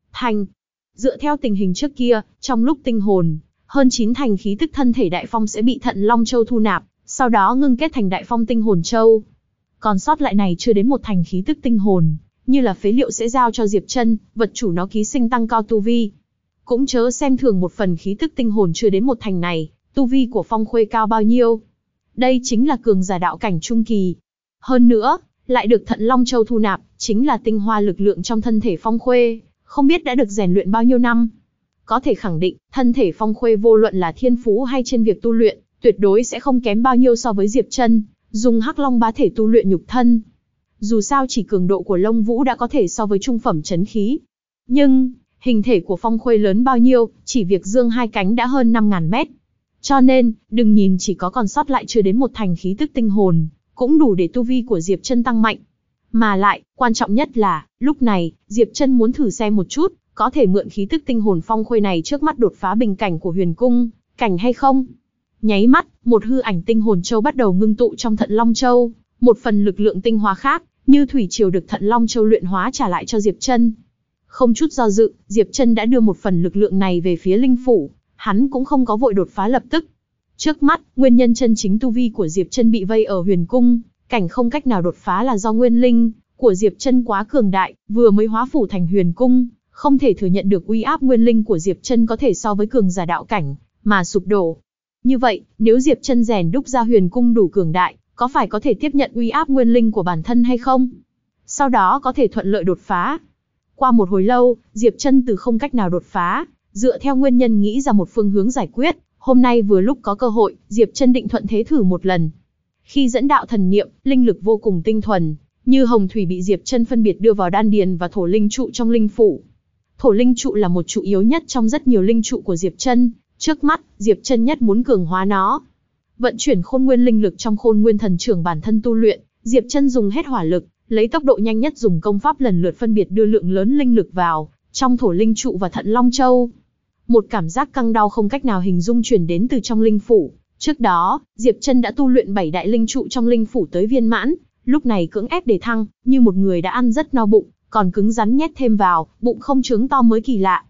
Speaker 1: Dựa theo tình hình trước kia, trong lúc tinh hồn, hơn 9 thành khí tức thân thể Đại Phong sẽ bị Thận Long Châu thu nạp, sau đó ngưng kết thành Đại Phong tinh hồn châu. Còn sót lại này chưa đến một thành khí tức tinh hồn, như là phế liệu sẽ giao cho Diệp Trân, vật chủ nó ký sinh tăng cao tu vi. Cũng chớ xem thường một phần khí tức tinh hồn chưa đến một thành này, tu vi của Phong Khuê cao bao nhiêu. Đây chính là cường giả đạo cảnh trung kỳ. Hơn nữa, lại được Thận Long Châu thu nạp, chính là tinh hoa lực lượng trong thân thể Phong Khuê, không biết đã được rèn luyện bao nhiêu năm. Có thể khẳng định, thân thể Phong Khuê vô luận là thiên phú hay trên việc tu luyện, tuyệt đối sẽ không kém bao nhiêu so với Diệp Trân, dùng Hắc Long bá thể tu luyện nhục thân. Dù sao chỉ cường độ của Lông Vũ đã có thể so với trung phẩm chấn khí. Nhưng, hình thể của Phong Khuê lớn bao nhiêu, chỉ việc dương hai cánh đã hơn 5.000 mét. Cho nên, đừng nhìn chỉ có còn sót lại chưa đến một thành khí tức tinh hồn, cũng đủ để tu vi của Diệp Trân tăng mạnh. Mà lại, quan trọng nhất là, lúc này, Diệp Trân muốn thử xem một chút, có thể mượn khí tức tinh hồn Phong Khuê này trước mắt đột phá bình cảnh của Huyền Cung, cảnh hay không. Nháy mắt, một hư ảnh tinh hồn châu bắt đầu ngưng tụ trong Thận Long Châu, một phần lực lượng tinh hoa khác, như thủy triều được Thận Long Châu luyện hóa trả lại cho Diệp Trân. Không chút do dự, Diệp Trân đã đưa một phần lực lượng này về phía linh phủ, hắn cũng không có vội đột phá lập tức. Trước mắt, nguyên nhân chân chính tu vi của Diệp Trân bị vây ở Huyền Cung, cảnh không cách nào đột phá là do nguyên linh của Diệp Trân quá cường đại, vừa mới hóa phủ thành Huyền Cung, không thể thừa nhận được uy áp nguyên linh của Diệp Trân có thể so với cường giả đạo cảnh mà sụp đổ. Như vậy, nếu Diệp Trân rèn đúc ra Huyền Cung đủ cường đại, có phải có thể tiếp nhận uy áp nguyên linh của bản thân hay không? Sau đó có thể thuận lợi đột phá. Qua một hồi lâu, Diệp Trân từ không cách nào đột phá, dựa theo nguyên nhân nghĩ ra một phương hướng giải quyết, hôm nay vừa lúc có cơ hội, Diệp Trân định thuận thế thử một lần. Khi dẫn đạo thần niệm, linh lực vô cùng tinh thuần, như hồng thủy bị Diệp Trân phân biệt đưa vào đan điền và thổ linh trụ trong linh phủ. Thổ linh trụ là một trụ yếu nhất trong rất nhiều linh trụ của Diệp Trân, trước mắt, Diệp Trân nhất muốn cường hóa nó. Vận chuyển khôn nguyên linh lực trong khôn nguyên thần trưởng bản thân tu luyện, Diệp Trân dùng hết hỏa lực, lấy tốc độ nhanh nhất dùng công pháp lần lượt phân biệt đưa lượng lớn linh lực vào trong thổ linh trụ và Thận Long Châu. Một cảm giác căng đau không cách nào hình dung truyền đến từ trong linh phủ. Trước đó, Diệp Trân đã tu luyện 7 đại linh trụ trong linh phủ tới viên mãn, lúc này cưỡng ép để thăng, như một người đã ăn rất no bụng, còn cứng rắn nhét thêm vào, bụng không trướng to mới kỳ lạ.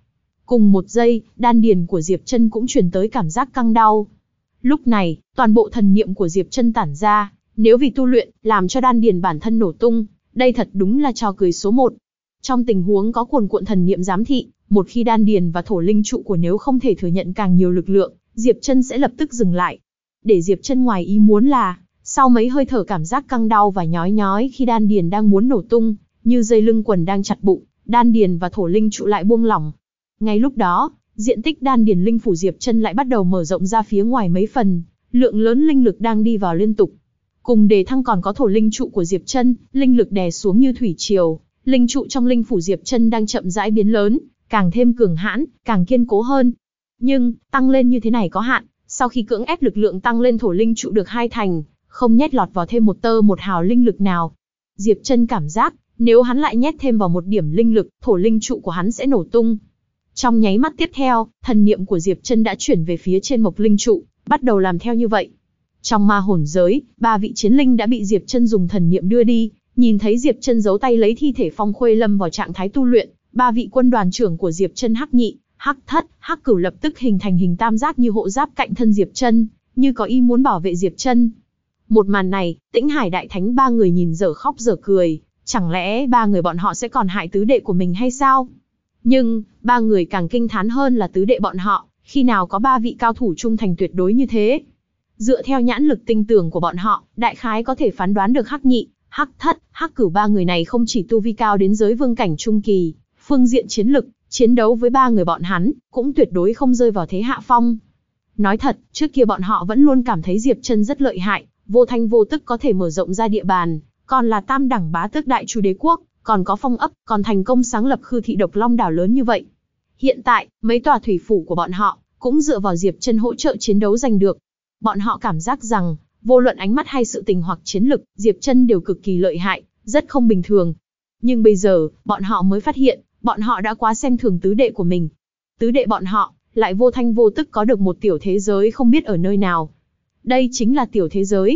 Speaker 1: Cùng một giây, đan điền của Diệp Trân cũng truyền tới cảm giác căng đau. Lúc này, toàn bộ thần niệm của Diệp Trân tản ra, nếu vì tu luyện, làm cho đan điền bản thân nổ tung, đây thật đúng là trò cười số 1. Trong tình huống có cuồn cuộn thần niệm giám thị, một khi đan điền và thổ linh trụ của nếu không thể thừa nhận càng nhiều lực lượng, Diệp Trân sẽ lập tức dừng lại. Để Diệp Trân ngoài ý muốn là, sau mấy hơi thở cảm giác căng đau và nhói nhói khi đan điền đang muốn nổ tung, như dây lưng quần đang chặt bụng, đan điền và thổ linh trụ lại buông lỏng. Ngay lúc đó, diện tích đan điền linh phủ Diệp Trân lại bắt đầu mở rộng ra phía ngoài mấy phần, lượng lớn linh lực đang đi vào liên tục. Cùng đề thăng còn có thổ linh trụ của Diệp Trân, linh lực đè xuống như thủy triều, linh trụ trong linh phủ Diệp Trân đang chậm rãi biến lớn, càng thêm cường hãn, càng kiên cố hơn. Nhưng, tăng lên như thế này có hạn, sau khi cưỡng ép lực lượng tăng lên thổ linh trụ được 2 thành, không nhét lọt vào thêm một tơ một hào linh lực nào. Diệp Trân cảm giác, nếu hắn lại nhét thêm vào một điểm linh lực, thổ linh trụ của hắn sẽ nổ tung. Trong nháy mắt tiếp theo, thần niệm của Diệp Trân đã chuyển về phía trên mộc linh trụ, bắt đầu làm theo như vậy. Trong ma hồn giới, 3 vị chiến linh đã bị Diệp Trân dùng thần niệm đưa đi, nhìn thấy Diệp Trân giấu tay lấy thi thể Phong Khuê lâm vào trạng thái tu luyện, 3 vị quân đoàn trưởng của Diệp Trân Hắc Nhị, Hắc Thất, Hắc Cửu lập tức hình thành hình tam giác như hộ giáp cạnh thân Diệp Trân, như có ý muốn bảo vệ Diệp Trân. Một màn này, Tĩnh Hải Đại Thánh 3 người nhìn dở khóc dở cười, chẳng lẽ 3 người bọn họ sẽ còn hại tứ đệ của mình hay sao? Nhưng, 3 người càng kinh thán hơn là tứ đệ bọn họ, khi nào có 3 vị cao thủ trung thành tuyệt đối như thế. Dựa theo nhãn lực tinh tường của bọn họ, đại khái có thể phán đoán được Hắc Nhị, Hắc Thất, Hắc Cửu 3 người này không chỉ tu vi cao đến giới vương cảnh trung kỳ, phương diện chiến lực, chiến đấu với 3 người bọn hắn, cũng tuyệt đối không rơi vào thế hạ phong. Nói thật, trước kia bọn họ vẫn luôn cảm thấy Diệp Trân rất lợi hại, vô thanh vô tức có thể mở rộng ra địa bàn, còn là tam đẳng bá tước đại chu đế quốc, còn có phong ấp, còn thành công sáng lập Khư Thị Độc Long đảo lớn như vậy. Hiện tại, mấy tòa thủy phủ của bọn họ, cũng dựa vào Diệp Trân hỗ trợ chiến đấu giành được. Bọn họ cảm giác rằng, vô luận ánh mắt hay sự tình hoặc chiến lực, Diệp Trân đều cực kỳ lợi hại, rất không bình thường. Nhưng bây giờ, bọn họ mới phát hiện, bọn họ đã quá xem thường tứ đệ của mình. Tứ đệ bọn họ, lại vô thanh vô tức có được một tiểu thế giới không biết ở nơi nào. Đây chính là tiểu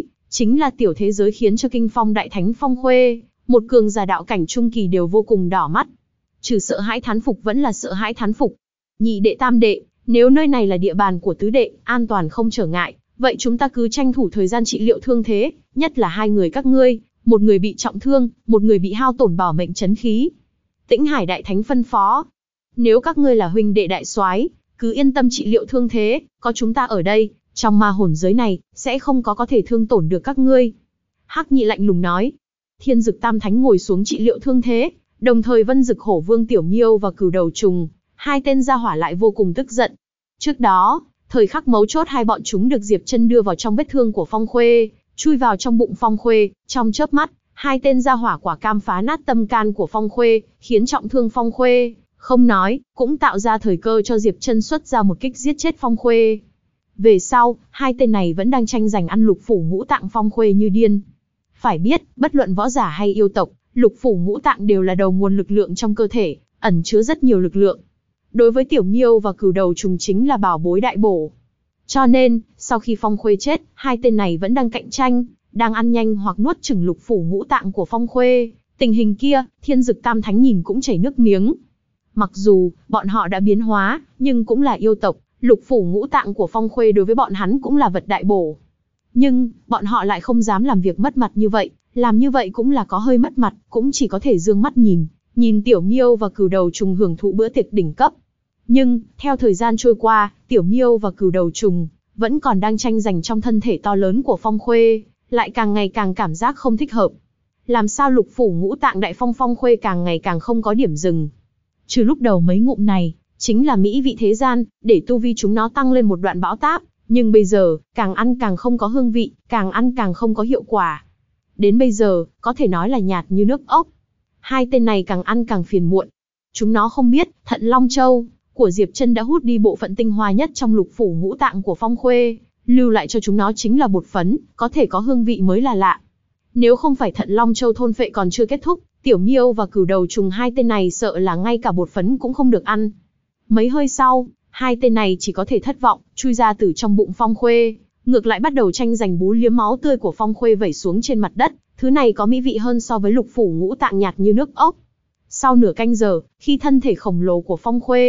Speaker 1: thế giới khiến cho Kinh Phong Đại Thánh Phong Khuê, một cường giả đạo cảnh trung kỳ đều vô cùng đỏ mắt. Trừ sợ hãi thán phục vẫn là sợ hãi thán phục. Nhị đệ tam đệ, nếu nơi này là địa bàn của tứ đệ, an toàn không trở ngại, vậy chúng ta cứ tranh thủ thời gian trị liệu thương thế, nhất là 2 người các ngươi, một người bị trọng thương, một người bị hao tổn bảo mệnh chấn khí. Tĩnh Hải Đại Thánh phân phó, nếu các ngươi là huynh đệ đại soái, cứ yên tâm trị liệu thương thế, có chúng ta ở đây, trong ma hồn giới này, sẽ không có thể thương tổn được các ngươi. Hắc Nhị lạnh lùng nói. Thiên Dực Tam Thánh ngồi xuống trị liệu thương thế, đồng thời Vân Dực Hổ Vương Tiểu Miêu và Cửu Đầu Trùng, 2 tên gia hỏa lại vô cùng tức giận. Trước đó, thời khắc mấu chốt hai bọn chúng được Diệp Trân đưa vào trong vết thương của Phong Khuê, chui vào trong bụng Phong Khuê, trong chớp mắt, 2 tên gia hỏa quả cam phá nát tâm can của Phong Khuê, khiến trọng thương Phong Khuê, không nói, cũng tạo ra thời cơ cho Diệp Trân xuất ra một kích giết chết Phong Khuê. Về sau, 2 tên này vẫn đang tranh giành ăn lục phủ ngũ tạng Phong Khuê như điên. Phải biết, bất luận võ giả hay yêu tộc, lục phủ ngũ tạng đều là đầu nguồn lực lượng trong cơ thể, ẩn chứa rất nhiều lực lượng. Đối với Tiểu Miêu và Cửu Đầu Trùng chính là bảo bối đại bổ. Cho nên, sau khi Phong Khuê chết, 2 tên này vẫn đang cạnh tranh, đang ăn nhanh hoặc nuốt chửng lục phủ ngũ tạng của Phong Khuê. Tình hình kia, Thiên Dực Tam Thánh nhìn cũng chảy nước miếng. Mặc dù, bọn họ đã biến hóa, nhưng cũng là yêu tộc, lục phủ ngũ tạng của Phong Khuê đối với bọn hắn cũng là vật đại bổ. Nhưng, bọn họ lại không dám làm việc mất mặt như vậy, làm như vậy cũng là có hơi mất mặt, cũng chỉ có thể dương mắt nhìn Tiểu Miêu và Cửu Đầu Trùng hưởng thụ bữa tiệc đỉnh cấp. Nhưng, theo thời gian trôi qua, Tiểu Miêu và Cửu Đầu Trùng vẫn còn đang tranh giành trong thân thể to lớn của Phong Khuê, lại càng ngày càng cảm giác không thích hợp. Làm sao lục phủ ngũ tạng đại Phong Khuê càng ngày càng không có điểm dừng. Trừ lúc đầu mấy ngụm này, chính là mỹ vị thế gian, để tu vi chúng nó tăng lên một đoạn bão táp, nhưng bây giờ, càng ăn càng không có hương vị, càng ăn càng không có hiệu quả. Đến bây giờ, có thể nói là nhạt như nước ốc. 2 tên này càng ăn càng phiền muộn. Chúng nó không biết, Thận Long Châu của Diệp Trân đã hút đi bộ phận tinh hoa nhất trong lục phủ ngũ tạng của Phong Khuê, lưu lại cho chúng nó chính là bột phấn, có thể có hương vị mới là lạ. Nếu không phải Thận Long Châu thôn phệ còn chưa kết thúc, Tiểu Miêu và Cửu Đầu Trùng 2 tên này sợ là ngay cả bột phấn cũng không được ăn. Mấy hơi sau, 2 tên này chỉ có thể thất vọng, chui ra từ trong bụng Phong Khuê, ngược lại bắt đầu tranh giành bú liếm máu tươi của Phong Khuê vẩy xuống trên mặt đất, thứ này có mỹ vị hơn so với lục phủ ngũ tạng nhạt như nước ốc. Sau nửa canh giờ, khi thân thể khổng lồ của Phong Khuê,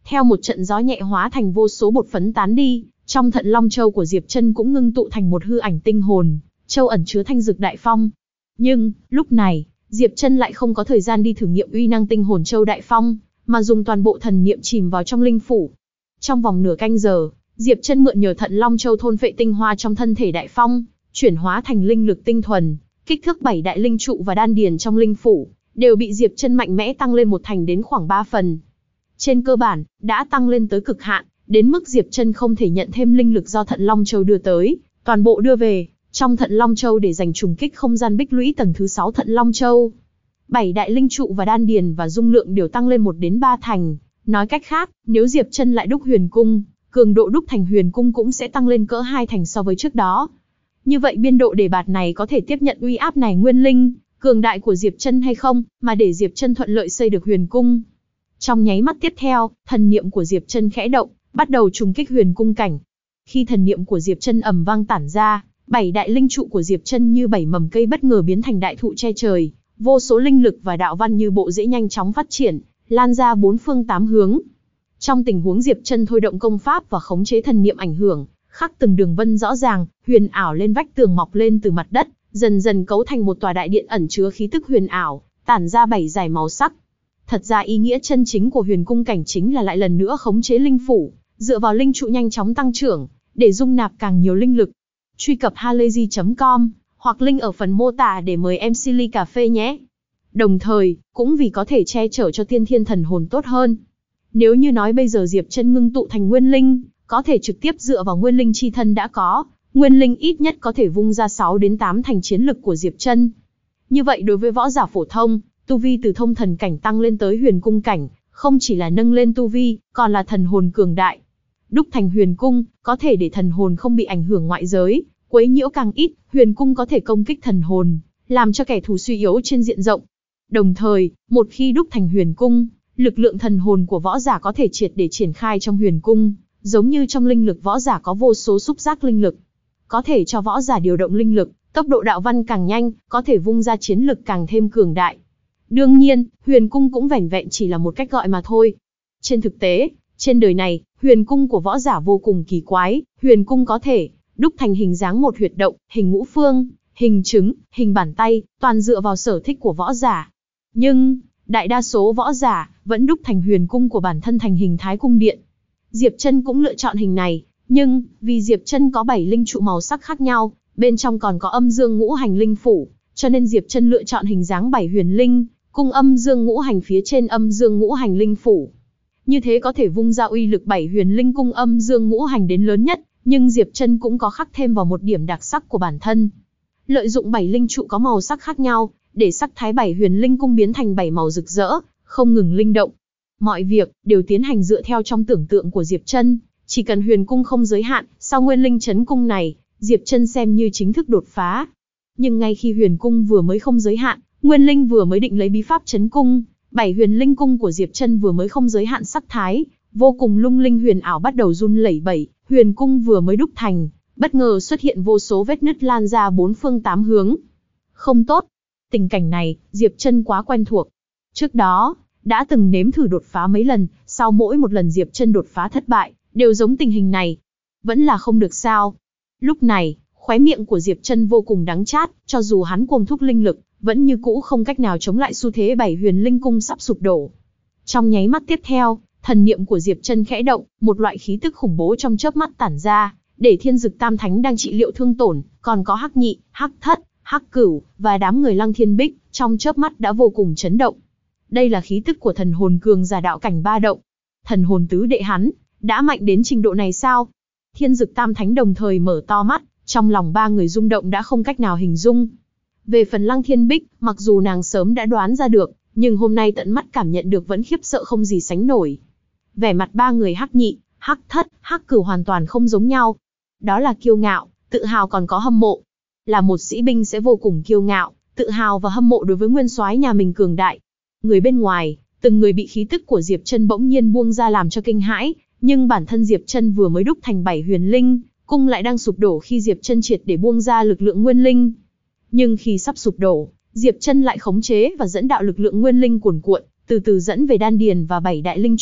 Speaker 1: Theo một trận gió nhẹ hóa thành vô số bột phấn tán đi, trong thận Long Châu của Diệp Chân cũng ngưng tụ thành một hư ảnh tinh hồn, châu ẩn chứa thanh dược đại phong. Nhưng, lúc này, Diệp Chân lại không có thời gian đi thử nghiệm uy năng tinh hồn châu đại phong, mà dùng toàn bộ thần niệm chìm vào trong linh phủ. Trong vòng nửa canh giờ, Diệp Chân mượn nhờ thận Long Châu thôn phệ tinh hoa trong thân thể đại phong, chuyển hóa thành linh lực tinh thuần, kích thước 7 đại linh trụ và đan điền trong linh phủ đều bị Diệp Chân mạnh mẽ tăng lên một thành đến khoảng 3 phần. Trên cơ bản, đã tăng lên tới cực hạn, đến mức Diệp Chân không thể nhận thêm linh lực do thận Long Châu đưa tới, toàn bộ đưa về trong thận Long Châu để dành trùng kích không gian bích lũy tầng thứ 6 thận Long Châu. 7 đại linh trụ và đan điền và dung lượng đều tăng lên 1 đến 3 thành. Nói cách khác, nếu Diệp Chân lại đúc huyền cung, cường độ đúc thành huyền cung cũng sẽ tăng lên cỡ 2 thành so với trước đó. Như vậy biên độ đề bạt này có thể tiếp nhận uy áp này nguyên linh cường đại của Diệp Chân hay không, mà để Diệp Chân thuận lợi xây được huyền cung. Trong nháy mắt tiếp theo, thần niệm của Diệp Chân khẽ động, bắt đầu trùng kích huyền cung cảnh. Khi thần niệm của Diệp Chân ầm vang tản ra, 7 đại linh trụ của Diệp Chân như 7 mầm cây bất ngờ biến thành đại thụ che trời, vô số linh lực và đạo văn như bộ rễ nhanh chóng phát triển, lan ra bốn phương tám hướng. Trong tình huống Diệp Chân thôi động công pháp và khống chế thần niệm ảnh hưởng, khắc từng đường vân rõ ràng, huyền ảo lên vách tường mọc lên từ mặt đất, dần dần cấu thành một tòa đại điện ẩn chứa khí tức huyền ảo, tản ra 7 dải màu sắc. Thật ra ý nghĩa chân chính của huyền cung cảnh chính là lại lần nữa khống chế linh phủ, dựa vào linh trụ nhanh chóng tăng trưởng, để dung nạp càng nhiều linh lực. Truy cập halayzi.com hoặc link ở phần mô tả để mời MC ly cà phê nhé. Đồng thời, cũng vì có thể che chở cho tiên thiên thần hồn tốt hơn. Nếu như nói bây giờ Diệp Chân ngưng tụ thành nguyên linh, có thể trực tiếp dựa vào nguyên linh chi thân đã có, nguyên linh ít nhất có thể vung ra 6 đến 8 thành chiến lực của Diệp Chân. Như vậy đối với võ giả phổ thông, tu vi từ thông thần cảnh tăng lên tới huyền cung cảnh, không chỉ là nâng lên tu vi, còn là thần hồn cường đại. Đúc thành huyền cung, có thể để thần hồn không bị ảnh hưởng ngoại giới, quấy nhiễu càng ít, huyền cung có thể công kích thần hồn, làm cho kẻ thù suy yếu trên diện rộng. Đồng thời, một khi đúc thành huyền cung, lực lượng thần hồn của võ giả có thể triệt để triển khai trong huyền cung, giống như trong linh lực võ giả có vô số xúc giác linh lực, có thể cho võ giả điều động linh lực, tốc độ đạo văn càng nhanh, có thể vung ra chiến lực càng thêm cường đại. Đương nhiên, huyền cung cũng vẻn vẹn chỉ là một cách gọi mà thôi. Trên thực tế, trên đời này, huyền cung của võ giả vô cùng kỳ quái, huyền cung có thể đúc thành hình dáng một huyệt động, hình ngũ phương, hình trứng, hình bàn tay, toàn dựa vào sở thích của võ giả. Nhưng, đại đa số võ giả vẫn đúc thành huyền cung của bản thân thành hình thái cung điện. Diệp Chân cũng lựa chọn hình này, nhưng vì Diệp Chân có 7 linh trụ màu sắc khác nhau, bên trong còn có âm dương ngũ hành linh phủ, cho nên Diệp Chân lựa chọn hình dáng 7 huyền linh, cung âm dương ngũ hành phía trên âm dương ngũ hành linh phủ. Như thế có thể vung ra uy lực 7 huyền linh cung âm dương ngũ hành đến lớn nhất, nhưng Diệp Chân cũng có khắc thêm vào một điểm đặc sắc của bản thân. Lợi dụng 7 linh trụ có màu sắc khác nhau, để sắc thái 7 huyền linh cung biến thành 7 màu rực rỡ, không ngừng linh động. Mọi việc đều tiến hành dựa theo trong tưởng tượng của Diệp Chân, chỉ cần huyền cung không giới hạn, sau nguyên linh chấn cung này, Diệp Chân xem như chính thức đột phá. Nhưng ngay khi huyền cung vừa mới không giới hạn, nguyên linh vừa mới định lấy bí pháp chấn cung, 7 huyền linh cung của Diệp Chân vừa mới không giới hạn sắc thái, vô cùng lung linh huyền ảo bắt đầu run lẩy bẩy, huyền cung vừa mới đúc thành, bất ngờ xuất hiện vô số vết nứt lan ra bốn phương tám hướng. Không tốt. Tình cảnh này, Diệp Chân quá quen thuộc. Trước đó, đã từng nếm thử đột phá mấy lần, sau mỗi một lần Diệp Chân đột phá thất bại, đều giống tình hình này. Vẫn là không được sao. Lúc này, khóe miệng của Diệp Chân vô cùng đắng chát, cho dù hắn cuồng thúc linh lực, vẫn như cũ không cách nào chống lại xu thế 7 huyền linh cung sắp sụp đổ. Trong nháy mắt tiếp theo, thần niệm của Diệp Chân khẽ động, một loại khí tức khủng bố trong chớp mắt tản ra, để Thiên Dực Tam Thánh đang trị liệu thương tổn, còn có Hắc Nhị, Hắc Thất, Hắc Cửu và đám người Lăng Thiên Bích, trong chớp mắt đã vô cùng chấn động. Đây là khí tức của thần hồn cường giả đạo cảnh ba động. Thần hồn tứ đệ hắn đã mạnh đến trình độ này sao? Thiên Dực Tam Thánh đồng thời mở to mắt, trong lòng ba người rung động đã không cách nào hình dung. Về phần Lăng Thiên Bích, mặc dù nàng sớm đã đoán ra được, nhưng hôm nay tận mắt cảm nhận được vẫn khiếp sợ không gì sánh nổi. Vẻ mặt ba người Hắc Nhị, Hắc Thất, Hắc Cửu hoàn toàn không giống nhau. Đó là kiêu ngạo, tự hào còn có hâm mộ. Là một sĩ binh sẽ vô cùng kiêu ngạo, tự hào và hâm mộ đối với nguyên soái nhà mình cường đại. Người bên ngoài, từng người bị khí tức của Diệp Chân bỗng nhiên buông ra làm cho kinh hãi, nhưng bản thân Diệp Chân vừa mới đúc thành 7 huyền linh, cung lại đang sụp đổ khi Diệp Chân triệt để buông ra lực lượng nguyên linh. Nhưng khi sắp sụp đổ, Diệp Chân lại khống chế và dẫn đạo lực lượng nguyên linh cuồn cuộn, từ từ dẫn về đan điền và 7 đại linh trụ,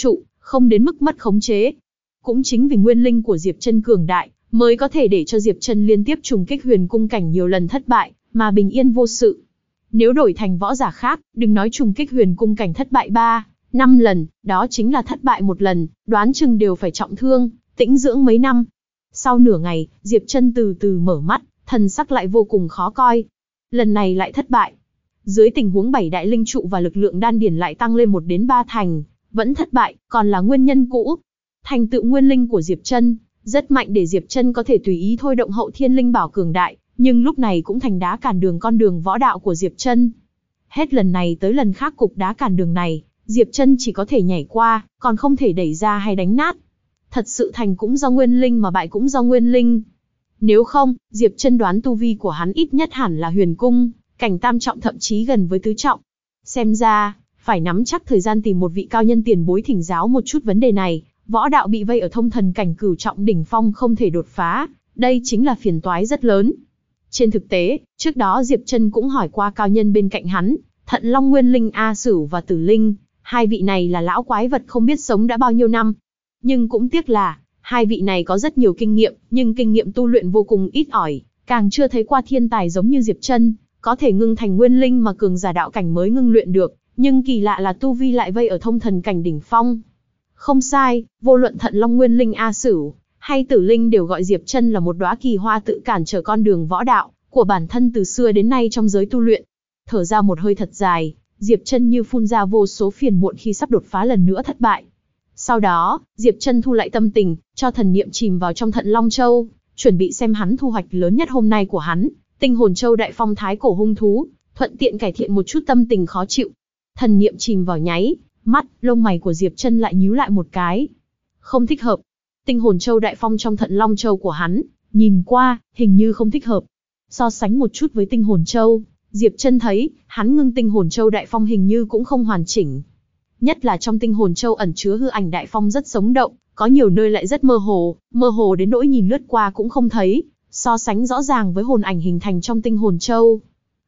Speaker 1: không đến mức mất khống chế. Cũng chính vì nguyên linh của Diệp Chân cường đại, mới có thể để cho Diệp Chân liên tiếp trùng kích huyền cung cảnh nhiều lần thất bại, mà bình yên vô sự. Nếu đổi thành võ giả khác, đừng nói trùng kích huyền cung cảnh thất bại 3, 5 lần, đó chính là thất bại một lần, đoán chừng đều phải trọng thương, tĩnh dưỡng mấy năm. Sau nửa ngày, Diệp Chân từ từ mở mắt, thần sắc lại vô cùng khó coi. Lần này lại thất bại. Dưới tình huống 7 đại linh trụ và lực lượng đan điển lại tăng lên 1 đến 3 thành, vẫn thất bại, còn là nguyên nhân cũ. Thành tựu nguyên linh của Diệp Chân rất mạnh để Diệp Chân có thể tùy ý thôi động hậu thiên linh bảo cường đại, nhưng lúc này cũng thành đá cản đường con đường võ đạo của Diệp Chân. Hết lần này tới lần khác cục đá cản đường này, Diệp Chân chỉ có thể nhảy qua, còn không thể đẩy ra hay đánh nát. Thật sự thành cũng do nguyên linh mà bại cũng do nguyên linh. Nếu không, Diệp Chân đoán tu vi của hắn ít nhất hẳn là huyền cung cảnh tam trọng, thậm chí gần với tứ trọng. Xem ra, phải nắm chắc thời gian tìm một vị cao nhân tiền bối thỉnh giáo một chút vấn đề này. Võ đạo bị vây ở thông thần cảnh cửu trọng đỉnh phong không thể đột phá, đây chính là phiền toái rất lớn. Trên thực tế, trước đó Diệp Chân cũng hỏi qua cao nhân bên cạnh hắn, Thận Long Nguyên Linh A Sửu và Tử Linh, hai vị này là lão quái vật không biết sống đã bao nhiêu năm. Nhưng cũng tiếc là, hai vị này có rất nhiều kinh nghiệm, nhưng kinh nghiệm tu luyện vô cùng ít ỏi, càng chưa thấy qua thiên tài giống như Diệp Chân, có thể ngưng thành nguyên linh mà cường giả đạo cảnh mới ngưng luyện được, nhưng kỳ lạ là tu vi lại vây ở thông thần cảnh đỉnh phong. Không sai, vô luận Thận Long Nguyên Linh A Sửu hay Tử Linh đều gọi Diệp Chân là một đóa kỳ hoa tự cản trở con đường võ đạo của bản thân từ xưa đến nay trong giới tu luyện. Thở ra một hơi thật dài, Diệp Chân như phun ra vô số phiền muộn khi sắp đột phá lần nữa thất bại. Sau đó, Diệp Chân thu lại tâm tình, cho thần niệm chìm vào trong Thận Long Châu, chuẩn bị xem hắn thu hoạch lớn nhất hôm nay của hắn, Tinh Hồn Châu Đại Phong Thái Cổ Hung Thú, thuận tiện cải thiện một chút tâm tình khó chịu. Thần niệm chìm vào nháy mắt, lông mày của Diệp Chân lại nhíu lại một cái. Không thích hợp. Tinh Hồn Châu Đại Phong trong Thận Long Châu của hắn, nhìn qua, hình như không thích hợp. So sánh một chút với Tinh Hồn Châu, Diệp Chân thấy, hắn ngưng Tinh Hồn Châu Đại Phong hình như cũng không hoàn chỉnh. Nhất là trong Tinh Hồn Châu ẩn chứa hư ảnh Đại Phong rất sống động, có nhiều nơi lại rất mơ hồ đến nỗi nhìn lướt qua cũng không thấy, so sánh rõ ràng với hồn ảnh hình thành trong Tinh Hồn Châu.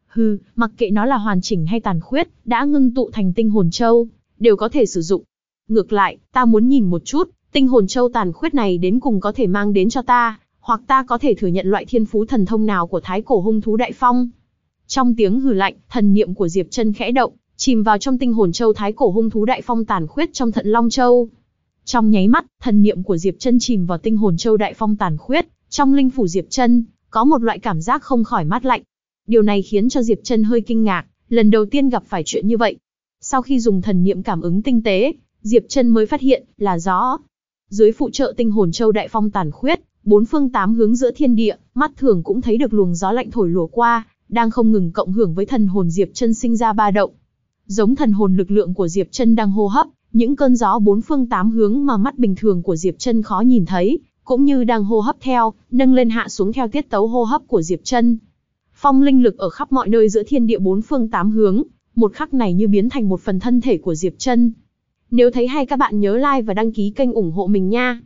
Speaker 1: Mặc kệ nó là hoàn chỉnh hay tàn khuyết, đã ngưng tụ thành Tinh Hồn Châu, đều có thể sử dụng. Ngược lại, ta muốn nhìn một chút, Tinh Hồn Châu tàn khuyết này đến cùng có thể mang đến cho ta, hoặc ta có thể thừa nhận loại thiên phú thần thông nào của Thái Cổ Hung Thú Đại Phong. Trong tiếng hừ lạnh, thần niệm của Diệp Chân khẽ động, chìm vào trong Tinh Hồn Châu Thái Cổ Hung Thú Đại Phong tàn khuyết trong Thận Long Châu. Trong nháy mắt, thần niệm của Diệp Chân chìm vào Tinh Hồn Châu Đại Phong tàn khuyết, trong linh phủ Diệp Chân có một loại cảm giác không khỏi mát lạnh. Điều này khiến cho Diệp Chân hơi kinh ngạc, lần đầu tiên gặp phải chuyện như vậy. Sau khi dùng thần niệm cảm ứng tinh tế, Diệp Chân mới phát hiện là gió. Dưới phụ trợ Tinh Hồn Châu Đại Phong tàn khuyết, bốn phương tám hướng giữa thiên địa, mắt thường cũng thấy được luồng gió lạnh thổi lùa qua, đang không ngừng cộng hưởng với thần hồn Diệp Chân sinh ra ba động. Giống thần hồn lực lượng của Diệp Chân đang hô hấp, những cơn gió bốn phương tám hướng mà mắt bình thường của Diệp Chân khó nhìn thấy, cũng như đang hô hấp theo, nâng lên hạ xuống theo tiết tấu hô hấp của Diệp Chân. Phong linh lực ở khắp mọi nơi giữa thiên địa bốn phương tám hướng, một khắc này như biến thành một phần thân thể của Diệp Chân. Nếu thấy hay các bạn nhớ like và đăng ký kênh ủng hộ mình nha.